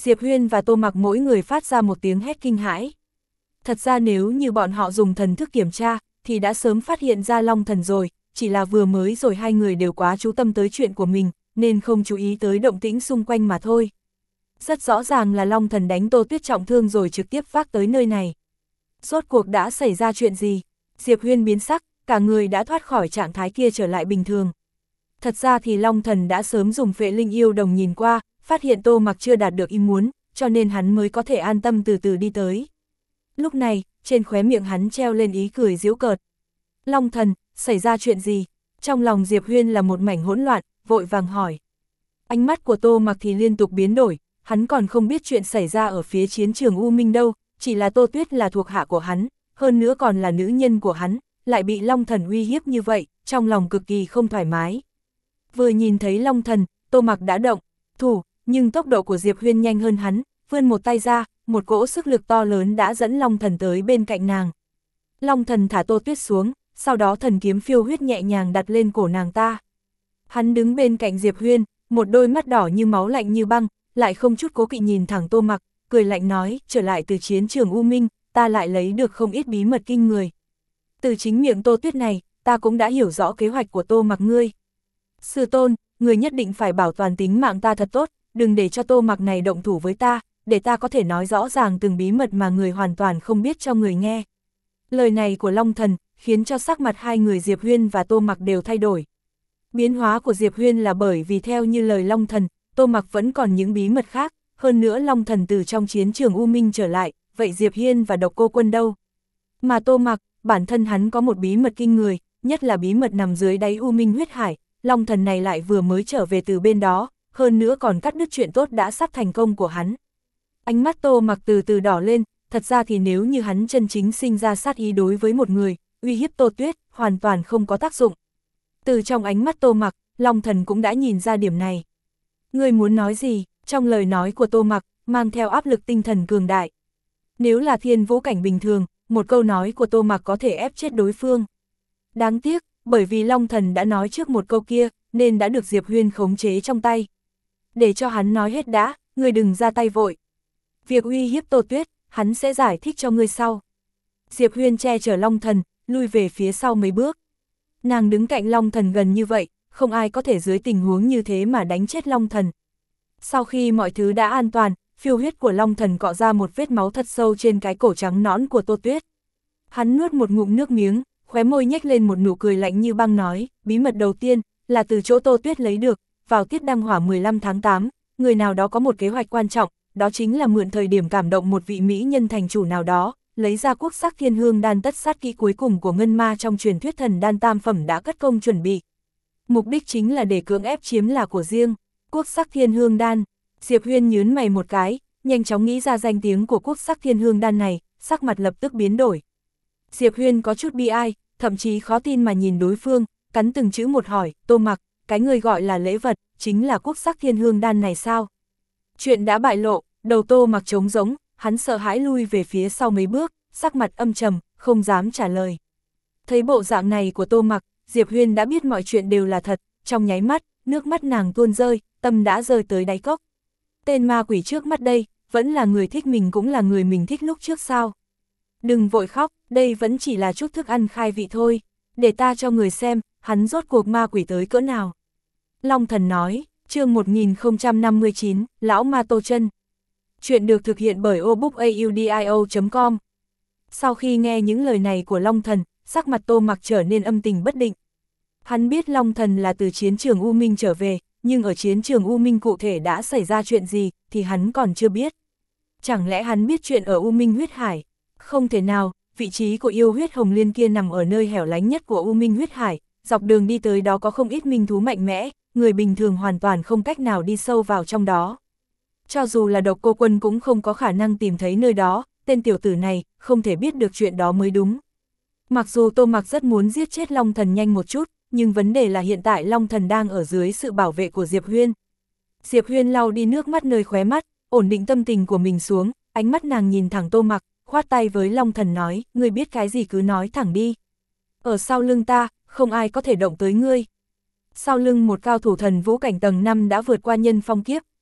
Diệp Huyên và Tô Mặc mỗi người phát ra một tiếng hét kinh hãi. Thật ra nếu như bọn họ dùng thần thức kiểm tra, thì đã sớm phát hiện ra Long Thần rồi, chỉ là vừa mới rồi hai người đều quá chú tâm tới chuyện của mình, nên không chú ý tới động tĩnh xung quanh mà thôi. Rất rõ ràng là Long Thần đánh Tô Tuyết trọng thương rồi trực tiếp vác tới nơi này. Rốt cuộc đã xảy ra chuyện gì? Diệp Huyên biến sắc, cả người đã thoát khỏi trạng thái kia trở lại bình thường. Thật ra thì Long Thần đã sớm dùng phệ linh yêu đồng nhìn qua, phát hiện Tô Mặc chưa đạt được ý muốn, cho nên hắn mới có thể an tâm từ từ đi tới. Lúc này, trên khóe miệng hắn treo lên ý cười giễu cợt. Long Thần, xảy ra chuyện gì? Trong lòng Diệp Huyên là một mảnh hỗn loạn, vội vàng hỏi. Ánh mắt của Tô Mặc thì liên tục biến đổi, hắn còn không biết chuyện xảy ra ở phía chiến trường U Minh đâu, chỉ là Tô Tuyết là thuộc hạ của hắn, hơn nữa còn là nữ nhân của hắn, lại bị Long Thần uy hiếp như vậy, trong lòng cực kỳ không thoải mái. Vừa nhìn thấy Long Thần, Tô Mặc đã động thủ, nhưng tốc độ của Diệp Huyên nhanh hơn hắn, vươn một tay ra, một cỗ sức lực to lớn đã dẫn Long Thần tới bên cạnh nàng. Long Thần thả Tô Tuyết xuống, sau đó thần kiếm phiêu huyết nhẹ nhàng đặt lên cổ nàng ta. Hắn đứng bên cạnh Diệp Huyên, một đôi mắt đỏ như máu lạnh như băng, lại không chút cố kỵ nhìn thẳng Tô Mặc, cười lạnh nói, trở lại từ chiến trường U Minh, ta lại lấy được không ít bí mật kinh người. Từ chính miệng Tô Tuyết này, ta cũng đã hiểu rõ kế hoạch của Tô Mặc ngươi. Sư tôn, người nhất định phải bảo toàn tính mạng ta thật tốt, đừng để cho Tô Mặc này động thủ với ta, để ta có thể nói rõ ràng từng bí mật mà người hoàn toàn không biết cho người nghe. Lời này của Long Thần, khiến cho sắc mặt hai người Diệp Huyên và Tô Mặc đều thay đổi. Biến hóa của Diệp Huyên là bởi vì theo như lời Long Thần, Tô Mặc vẫn còn những bí mật khác, hơn nữa Long Thần từ trong chiến trường U Minh trở lại, vậy Diệp Hiên và Độc Cô Quân đâu? Mà Tô Mặc, bản thân hắn có một bí mật kinh người, nhất là bí mật nằm dưới đáy U Minh huyết hải, Long Thần này lại vừa mới trở về từ bên đó, hơn nữa còn cắt đứt chuyện tốt đã sắp thành công của hắn. Ánh mắt Tô Mặc từ từ đỏ lên, thật ra thì nếu như hắn chân chính sinh ra sát ý đối với một người, uy hiếp Tô Tuyết, hoàn toàn không có tác dụng. Từ trong ánh mắt Tô Mặc, Long Thần cũng đã nhìn ra điểm này. Ngươi muốn nói gì? Trong lời nói của Tô Mặc, mang theo áp lực tinh thần cường đại. Nếu là thiên vũ cảnh bình thường, một câu nói của Tô Mặc có thể ép chết đối phương. Đáng tiếc, bởi vì Long Thần đã nói trước một câu kia, nên đã được Diệp Huyên khống chế trong tay. Để cho hắn nói hết đã, ngươi đừng ra tay vội. Việc uy hiếp Tô Tuyết, hắn sẽ giải thích cho ngươi sau. Diệp Huyên che chở Long Thần, lui về phía sau mấy bước. Nàng đứng cạnh Long Thần gần như vậy, không ai có thể dưới tình huống như thế mà đánh chết Long Thần. Sau khi mọi thứ đã an toàn, phiêu huyết của Long Thần cọ ra một vết máu thật sâu trên cái cổ trắng nõn của Tô Tuyết. Hắn nuốt một ngụm nước miếng, khóe môi nhếch lên một nụ cười lạnh như băng nói, bí mật đầu tiên, là từ chỗ Tô Tuyết lấy được, vào tiết đăng hỏa mười lăm tháng tám, người nào đó có một kế hoạch quan trọng, đó chính là mượn thời điểm cảm động một vị mỹ nhân thành chủ nào đó, lấy ra quốc sắc thiên hương đan tất sát kỹ cuối cùng của ngân ma trong truyền thuyết thần đan tam phẩm đã cất công chuẩn bị. Mục đích chính là để cưỡng ép chiếm là của riêng, quốc sắc thiên hương đan. Diệp Huyên nhướng mày một cái, nhanh chóng nghĩ ra danh tiếng của quốc sắc thiên hương đan này, sắc mặt lập tức biến đổi. Diệp Huyên có chút bi ai, thậm chí khó tin mà nhìn đối phương, cắn từng chữ một hỏi, Tô Mặc, cái người gọi là lễ vật, chính là quốc sắc thiên hương đan này sao? Chuyện đã bại lộ, đầu Tô Mặc trống rỗng, hắn sợ hãi lui về phía sau mấy bước, sắc mặt âm trầm, không dám trả lời. Thấy bộ dạng này của Tô Mặc, Diệp Huyên đã biết mọi chuyện đều là thật, trong nháy mắt, nước mắt nàng tuôn rơi, tâm đã rơi tới đáy cốc. Tên ma quỷ trước mắt đây, vẫn là người thích mình cũng là người mình thích lúc trước sao? Đừng vội khóc, đây vẫn chỉ là chút thức ăn khai vị thôi, để ta cho người xem, hắn rốt cuộc ma quỷ tới cỡ nào. Long Thần nói, chương một nghìn không trăm năm mươi chín, Lão Ma Tô Chân. Chuyện được thực hiện bởi obookaudio chấm com. Sau khi nghe những lời này của Long Thần, sắc mặt Tô Mặc trở nên âm tình bất định. Hắn biết Long Thần là từ chiến trường U Minh trở về, nhưng ở chiến trường U Minh cụ thể đã xảy ra chuyện gì, thì hắn còn chưa biết. Chẳng lẽ hắn biết chuyện ở U Minh huyết hải? Không thể nào, vị trí của yêu huyết hồng liên kia nằm ở nơi hẻo lánh nhất của U Minh huyết hải, dọc đường đi tới đó có không ít minh thú mạnh mẽ, người bình thường hoàn toàn không cách nào đi sâu vào trong đó. Cho dù là Độc Cô Quân cũng không có khả năng tìm thấy nơi đó, tên tiểu tử này không thể biết được chuyện đó mới đúng. Mặc dù Tô Mặc rất muốn giết chết Long Thần nhanh một chút, nhưng vấn đề là hiện tại Long Thần đang ở dưới sự bảo vệ của Diệp Huyên. Diệp Huyên lau đi nước mắt nơi khóe mắt, ổn định tâm tình của mình xuống, ánh mắt nàng nhìn thẳng Tô Mặc, khoát tay với Long Thần nói, ngươi biết cái gì cứ nói thẳng đi. Ở sau lưng ta, không ai có thể động tới ngươi. Sau lưng một cao thủ thần vũ cảnh tầng năm đã vượt qua nhân phong kiếp,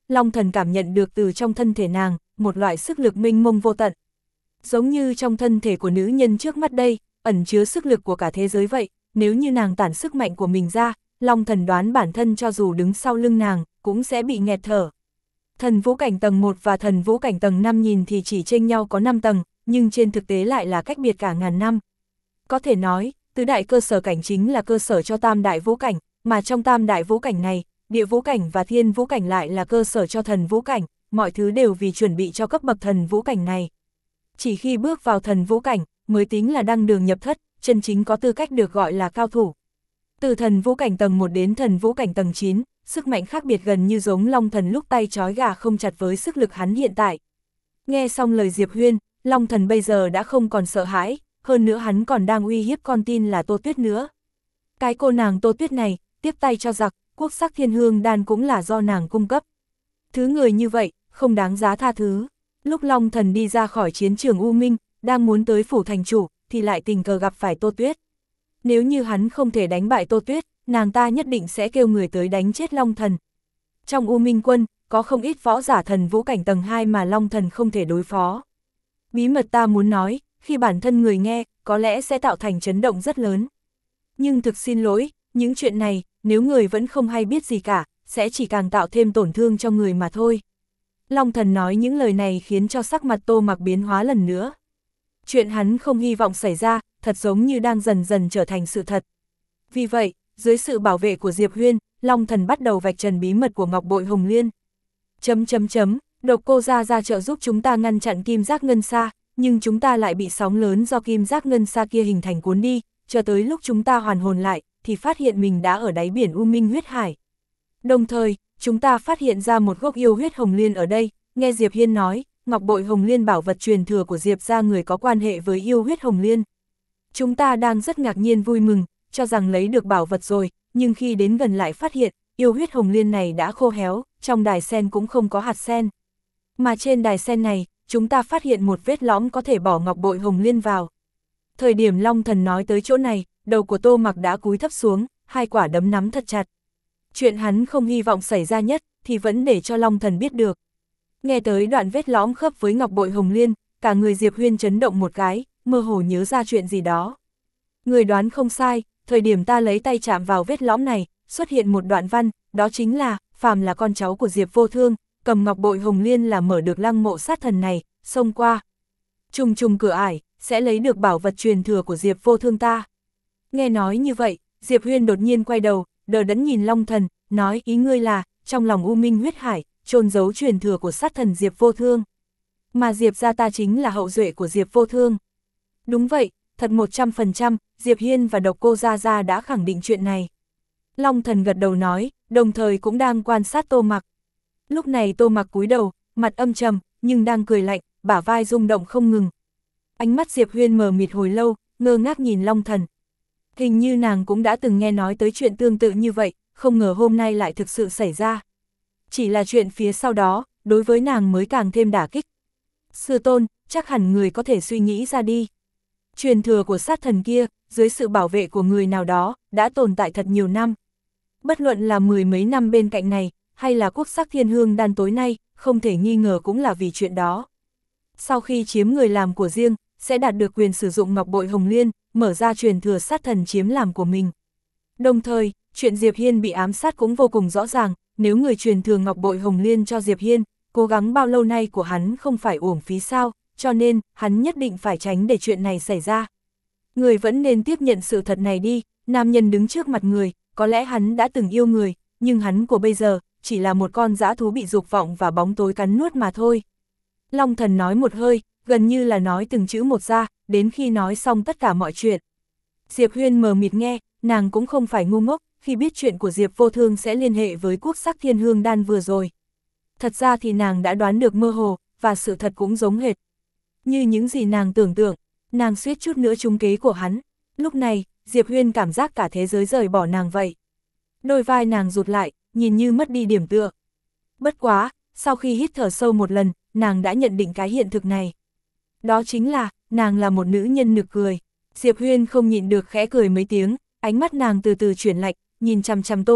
Long Thần cảm nhận được từ trong thân thể nàng, một loại sức lực mênh mông vô tận. Giống như trong thân thể của nữ nhân trước mắt đây, ẩn chứa sức lực của cả thế giới vậy, nếu như nàng tản sức mạnh của mình ra, Long Thần đoán bản thân cho dù đứng sau lưng nàng, cũng sẽ bị nghẹt thở. Thần vũ cảnh tầng một và thần vũ cảnh tầng năm nhìn thì chỉ chênh nhau có năm tầng, nhưng trên thực tế lại là cách biệt cả ngàn năm. Có thể nói, tứ đại cơ sở cảnh chính là cơ sở cho tam đại vũ cảnh, mà trong tam đại vũ cảnh này, địa vũ cảnh và thiên vũ cảnh lại là cơ sở cho thần vũ cảnh, mọi thứ đều vì chuẩn bị cho cấp bậc thần vũ cảnh này. Chỉ khi bước vào thần vũ cảnh, mới tính là đăng đường nhập thất, chân chính có tư cách được gọi là cao thủ. Từ thần vũ cảnh tầng một đến thần vũ cảnh tầng chín, sức mạnh khác biệt gần như giống Long Thần lúc tay trói gà không chặt với sức lực hắn hiện tại. Nghe xong lời Diệp Huyên, Long Thần bây giờ đã không còn sợ hãi, hơn nữa hắn còn đang uy hiếp con tin là Tô Tuyết nữa. Cái cô nàng Tô Tuyết này, tiếp tay cho giặc, quốc sắc thiên hương đan cũng là do nàng cung cấp. Thứ người như vậy, không đáng giá tha thứ. Lúc Long Thần đi ra khỏi chiến trường U Minh, đang muốn tới phủ thành chủ, thì lại tình cờ gặp phải Tô Tuyết. Nếu như hắn không thể đánh bại Tô Tuyết, nàng ta nhất định sẽ kêu người tới đánh chết Long Thần. Trong U Minh quân, có không ít võ giả thần vũ cảnh tầng hai mà Long Thần không thể đối phó. Bí mật ta muốn nói, khi bản thân người nghe, có lẽ sẽ tạo thành chấn động rất lớn. Nhưng thực xin lỗi, những chuyện này, nếu người vẫn không hay biết gì cả, sẽ chỉ càng tạo thêm tổn thương cho người mà thôi. Long Thần nói những lời này khiến cho sắc mặt Tô Mặc biến hóa lần nữa. Chuyện hắn không hy vọng xảy ra, thật giống như đang dần dần trở thành sự thật. Vì vậy, dưới sự bảo vệ của Diệp Huyên, Long Thần bắt đầu vạch trần bí mật của Ngọc Bội Hồng Liên. Chấm chấm chấm, Độc Cô Gia Gia trợ giúp chúng ta ngăn chặn Kim Giác Ngân Sa, nhưng chúng ta lại bị sóng lớn do Kim Giác Ngân Sa kia hình thành cuốn đi, cho tới lúc chúng ta hoàn hồn lại, thì phát hiện mình đã ở đáy biển U Minh huyết hải. Đồng thời, chúng ta phát hiện ra một gốc yêu huyết hồng liên ở đây, nghe Diệp Hiên nói, Ngọc Bội Hồng Liên bảo vật truyền thừa của Diệp gia người có quan hệ với yêu huyết hồng liên. Chúng ta đang rất ngạc nhiên vui mừng, cho rằng lấy được bảo vật rồi, nhưng khi đến gần lại phát hiện, yêu huyết hồng liên này đã khô héo, trong đài sen cũng không có hạt sen. Mà trên đài sen này, chúng ta phát hiện một vết lõm có thể bỏ Ngọc Bội Hồng Liên vào. Thời điểm Long Thần nói tới chỗ này, đầu của Tô Mặc đã cúi thấp xuống, hai quả đấm nắm thật chặt. Chuyện hắn không hy vọng xảy ra nhất, thì vẫn để cho Long Thần biết được. Nghe tới đoạn vết lõm khớp với Ngọc Bội Hồng Liên, cả người Diệp Huyên chấn động một cái, mơ hồ nhớ ra chuyện gì đó. Người đoán không sai, thời điểm ta lấy tay chạm vào vết lõm này, xuất hiện một đoạn văn, đó chính là, phàm là con cháu của Diệp Vô Thương, cầm Ngọc Bội Hồng Liên là mở được lăng mộ sát thần này, xông qua. Trùng trùng cửa ải, sẽ lấy được bảo vật truyền thừa của Diệp Vô Thương ta. Nghe nói như vậy, Diệp Huyên đột nhiên quay đầu, đờ đẫn nhìn Long Thần, nói ý ngươi là, trong lòng U Minh huyết hải, chôn giấu truyền thừa của sát thần Diệp Vô Thương. Mà Diệp gia ta chính là hậu duệ của Diệp Vô Thương. Đúng vậy, thật một trăm phần trăm, Diệp Hiên và Độc Cô Gia Gia đã khẳng định chuyện này. Long Thần gật đầu nói, đồng thời cũng đang quan sát Tô Mặc. Lúc này Tô Mặc cúi đầu, mặt âm trầm, nhưng đang cười lạnh, bả vai rung động không ngừng. Ánh mắt Diệp Huyên mờ mịt hồi lâu, ngơ ngác nhìn Long Thần. Hình như nàng cũng đã từng nghe nói tới chuyện tương tự như vậy, không ngờ hôm nay lại thực sự xảy ra. Chỉ là chuyện phía sau đó, đối với nàng mới càng thêm đả kích. Sư tôn, chắc hẳn người có thể suy nghĩ ra đi. Truyền thừa của sát thần kia, dưới sự bảo vệ của người nào đó, đã tồn tại thật nhiều năm. Bất luận là mười mấy năm bên cạnh này, hay là quốc sắc thiên hương đan tối nay, không thể nghi ngờ cũng là vì chuyện đó. Sau khi chiếm người làm của riêng, sẽ đạt được quyền sử dụng Ngọc Bội Hồng Liên, mở ra truyền thừa sát thần chiếm làm của mình. Đồng thời, chuyện Diệp Hiên bị ám sát cũng vô cùng rõ ràng, nếu người truyền thừa Ngọc Bội Hồng Liên cho Diệp Hiên, cố gắng bao lâu nay của hắn không phải uổng phí sao, cho nên, hắn nhất định phải tránh để chuyện này xảy ra. Người vẫn nên tiếp nhận sự thật này đi, nam nhân đứng trước mặt người, có lẽ hắn đã từng yêu người, nhưng hắn của bây giờ, chỉ là một con dã thú bị dục vọng và bóng tối cắn nuốt mà thôi. Long Thần nói một hơi, gần như là nói từng chữ một ra, đến khi nói xong tất cả mọi chuyện. Diệp Huyên mờ mịt nghe, nàng cũng không phải ngu ngốc, khi biết chuyện của Diệp Vô Thương sẽ liên hệ với quốc sắc thiên hương đan vừa rồi. Thật ra thì nàng đã đoán được mơ hồ, và sự thật cũng giống hệt. Như những gì nàng tưởng tượng, nàng suýt chút nữa trúng kế của hắn. Lúc này, Diệp Huyên cảm giác cả thế giới rời bỏ nàng vậy. Đôi vai nàng rụt lại, nhìn như mất đi điểm tựa. Bất quá, sau khi hít thở sâu một lần, nàng đã nhận định cái hiện thực này. Đó chính là, nàng là một nữ nhân nực cười. Diệp Huyên không nhịn được khẽ cười mấy tiếng, ánh mắt nàng từ từ chuyển lạnh, nhìn chằm chằm Tô Mặc,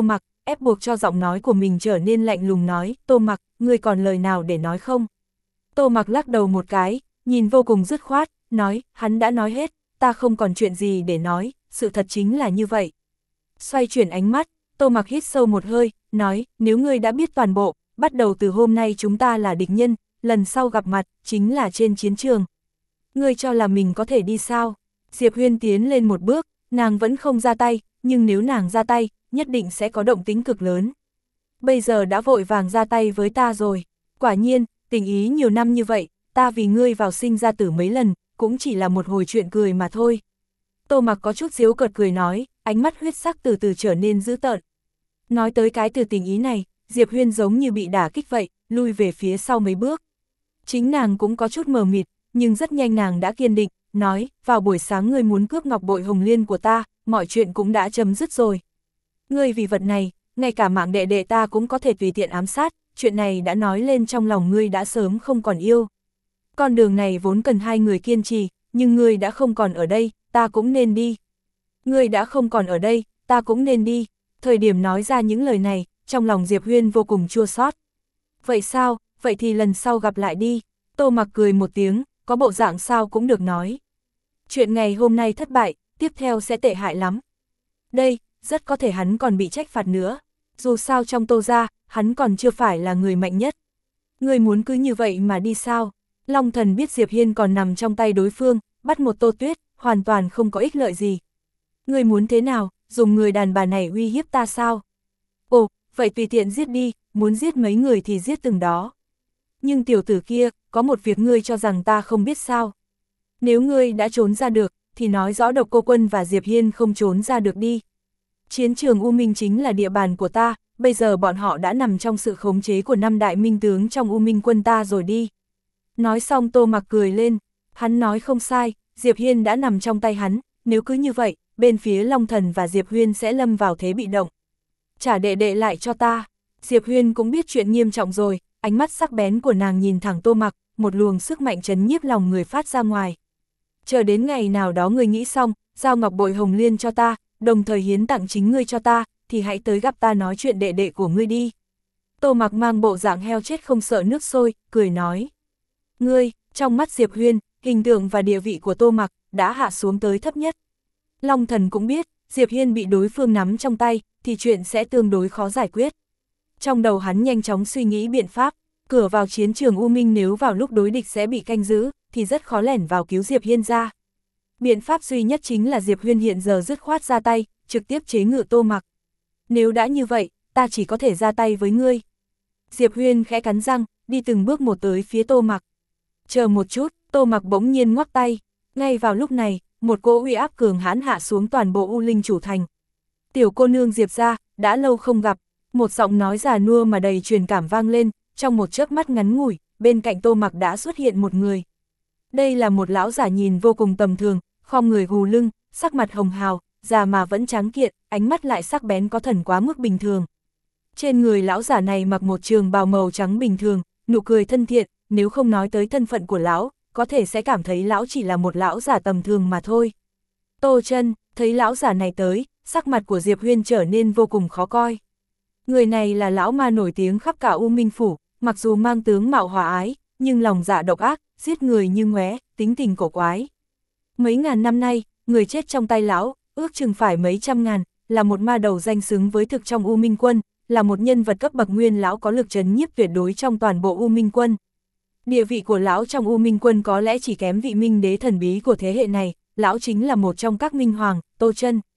ép buộc cho giọng nói của mình trở nên lạnh lùng nói, Tô Mặc, ngươi còn lời nào để nói không? Tô Mặc lắc đầu một cái, nhìn vô cùng dứt khoát, nói, hắn đã nói hết, ta không còn chuyện gì để nói, sự thật chính là như vậy. Xoay chuyển ánh mắt, Tô Mặc hít sâu một hơi, nói, nếu ngươi đã biết toàn bộ, bắt đầu từ hôm nay chúng ta là địch nhân, lần sau gặp mặt, chính là trên chiến trường. Ngươi cho là mình có thể đi sao? Diệp Huyên tiến lên một bước, nàng vẫn không ra tay, nhưng nếu nàng ra tay, nhất định sẽ có động tĩnh cực lớn. Bây giờ đã vội vàng ra tay với ta rồi, quả nhiên, tình ý nhiều năm như vậy, ta vì ngươi vào sinh ra tử mấy lần, cũng chỉ là một hồi chuyện cười mà thôi. Tô Mặc có chút giễu cợt cười nói, ánh mắt huyết sắc từ từ trở nên dữ tợn. Nói tới cái từ tình ý này, Diệp Huyên giống như bị đả kích vậy, lui về phía sau mấy bước. Chính nàng cũng có chút mờ mịt, nhưng rất nhanh nàng đã kiên định, nói, vào buổi sáng ngươi muốn cướp ngọc bội hồng liên của ta, mọi chuyện cũng đã chấm dứt rồi. Ngươi vì vật này, ngay cả mạng đệ đệ ta cũng có thể tùy tiện ám sát, chuyện này đã nói lên trong lòng ngươi đã sớm không còn yêu. Con đường này vốn cần hai người kiên trì, nhưng ngươi đã không còn ở đây, ta cũng nên đi. Ngươi đã không còn ở đây, ta cũng nên đi. Thời điểm nói ra những lời này, trong lòng Diệp Huyên vô cùng chua xót. Vậy sao, vậy thì lần sau gặp lại đi. Tô Mặc cười một tiếng, có bộ dạng sao cũng được nói. Chuyện ngày hôm nay thất bại, tiếp theo sẽ tệ hại lắm. Đây, rất có thể hắn còn bị trách phạt nữa. Dù sao trong Tô gia, hắn còn chưa phải là người mạnh nhất. Ngươi muốn cứ như vậy mà đi sao? Long Thần biết Diệp Hiên còn nằm trong tay đối phương, bắt một Tô Tuyết, hoàn toàn không có ích lợi gì. Ngươi muốn thế nào, dùng người đàn bà này uy hiếp ta sao? Ồ, vậy tùy tiện giết đi, muốn giết mấy người thì giết từng đó. Nhưng tiểu tử kia, có một việc ngươi cho rằng ta không biết sao? Nếu ngươi đã trốn ra được, thì nói rõ Độc Cô Quân và Diệp Hiên không trốn ra được đi. Chiến trường U Minh chính là địa bàn của ta, bây giờ bọn họ đã nằm trong sự khống chế của năm đại minh tướng trong U Minh quân ta rồi đi. Nói xong Tô Mặc cười lên, hắn nói không sai, Diệp Hiên đã nằm trong tay hắn, nếu cứ như vậy, bên phía Long Thần và Diệp Huyên sẽ lâm vào thế bị động. Trả đệ đệ lại cho ta. Diệp Huyên cũng biết chuyện nghiêm trọng rồi, ánh mắt sắc bén của nàng nhìn thẳng Tô Mặc, một luồng sức mạnh trấn nhiếp lòng người phát ra ngoài. Chờ đến ngày nào đó ngươi nghĩ xong, giao ngọc bội hồng liên cho ta, đồng thời hiến tặng chính ngươi cho ta, thì hãy tới gặp ta nói chuyện đệ đệ của ngươi đi. Tô Mặc mang bộ dạng heo chết không sợ nước sôi, cười nói. Ngươi, trong mắt Diệp Huyên, hình tượng và địa vị của Tô Mặc đã hạ xuống tới thấp nhất. Long Thần cũng biết, Diệp Hiên bị đối phương nắm trong tay, thì chuyện sẽ tương đối khó giải quyết. Trong đầu hắn nhanh chóng suy nghĩ biện pháp, cửa vào chiến trường U Minh nếu vào lúc đối địch sẽ bị canh giữ, thì rất khó lẻn vào cứu Diệp Hiên ra. Biện pháp duy nhất chính là Diệp Huyên hiện giờ dứt khoát ra tay, trực tiếp chế ngự Tô Mặc. Nếu đã như vậy, ta chỉ có thể ra tay với ngươi. Diệp Huyên khẽ cắn răng, đi từng bước một tới phía Tô Mặc. Chờ một chút, Tô Mặc bỗng nhiên ngoắc tay. Ngay vào lúc này, một cỗ uy áp cường hãn hạ xuống toàn bộ U Linh chủ thành. Tiểu cô nương Diệp gia, đã lâu không gặp. Một giọng nói già nua mà đầy truyền cảm vang lên, trong một chớp mắt ngắn ngủi, bên cạnh Tô Mặc đã xuất hiện một người. Đây là một lão giả nhìn vô cùng tầm thường, khom người gù lưng, sắc mặt hồng hào, già mà vẫn trắng kiện, ánh mắt lại sắc bén có thần quá mức bình thường. Trên người lão giả này mặc một trường bào màu trắng bình thường, nụ cười thân thiện, nếu không nói tới thân phận của lão, có thể sẽ cảm thấy lão chỉ là một lão giả tầm thường mà thôi. Tô Chân, thấy lão giả này tới, sắc mặt của Diệp Huyên trở nên vô cùng khó coi. Người này là lão ma nổi tiếng khắp cả U Minh Phủ, mặc dù mang tướng mạo hòa ái, nhưng lòng dạ độc ác, giết người như ngoé, tính tình cổ quái. Mấy ngàn năm nay, người chết trong tay lão, ước chừng phải mấy trăm ngàn, là một ma đầu danh xứng với thực trong U Minh Quân, là một nhân vật cấp bậc nguyên lão có lực trấn nhiếp tuyệt đối trong toàn bộ U Minh Quân. Địa vị của lão trong U Minh Quân có lẽ chỉ kém vị minh đế thần bí của thế hệ này, lão chính là một trong các minh hoàng, Tô Chân.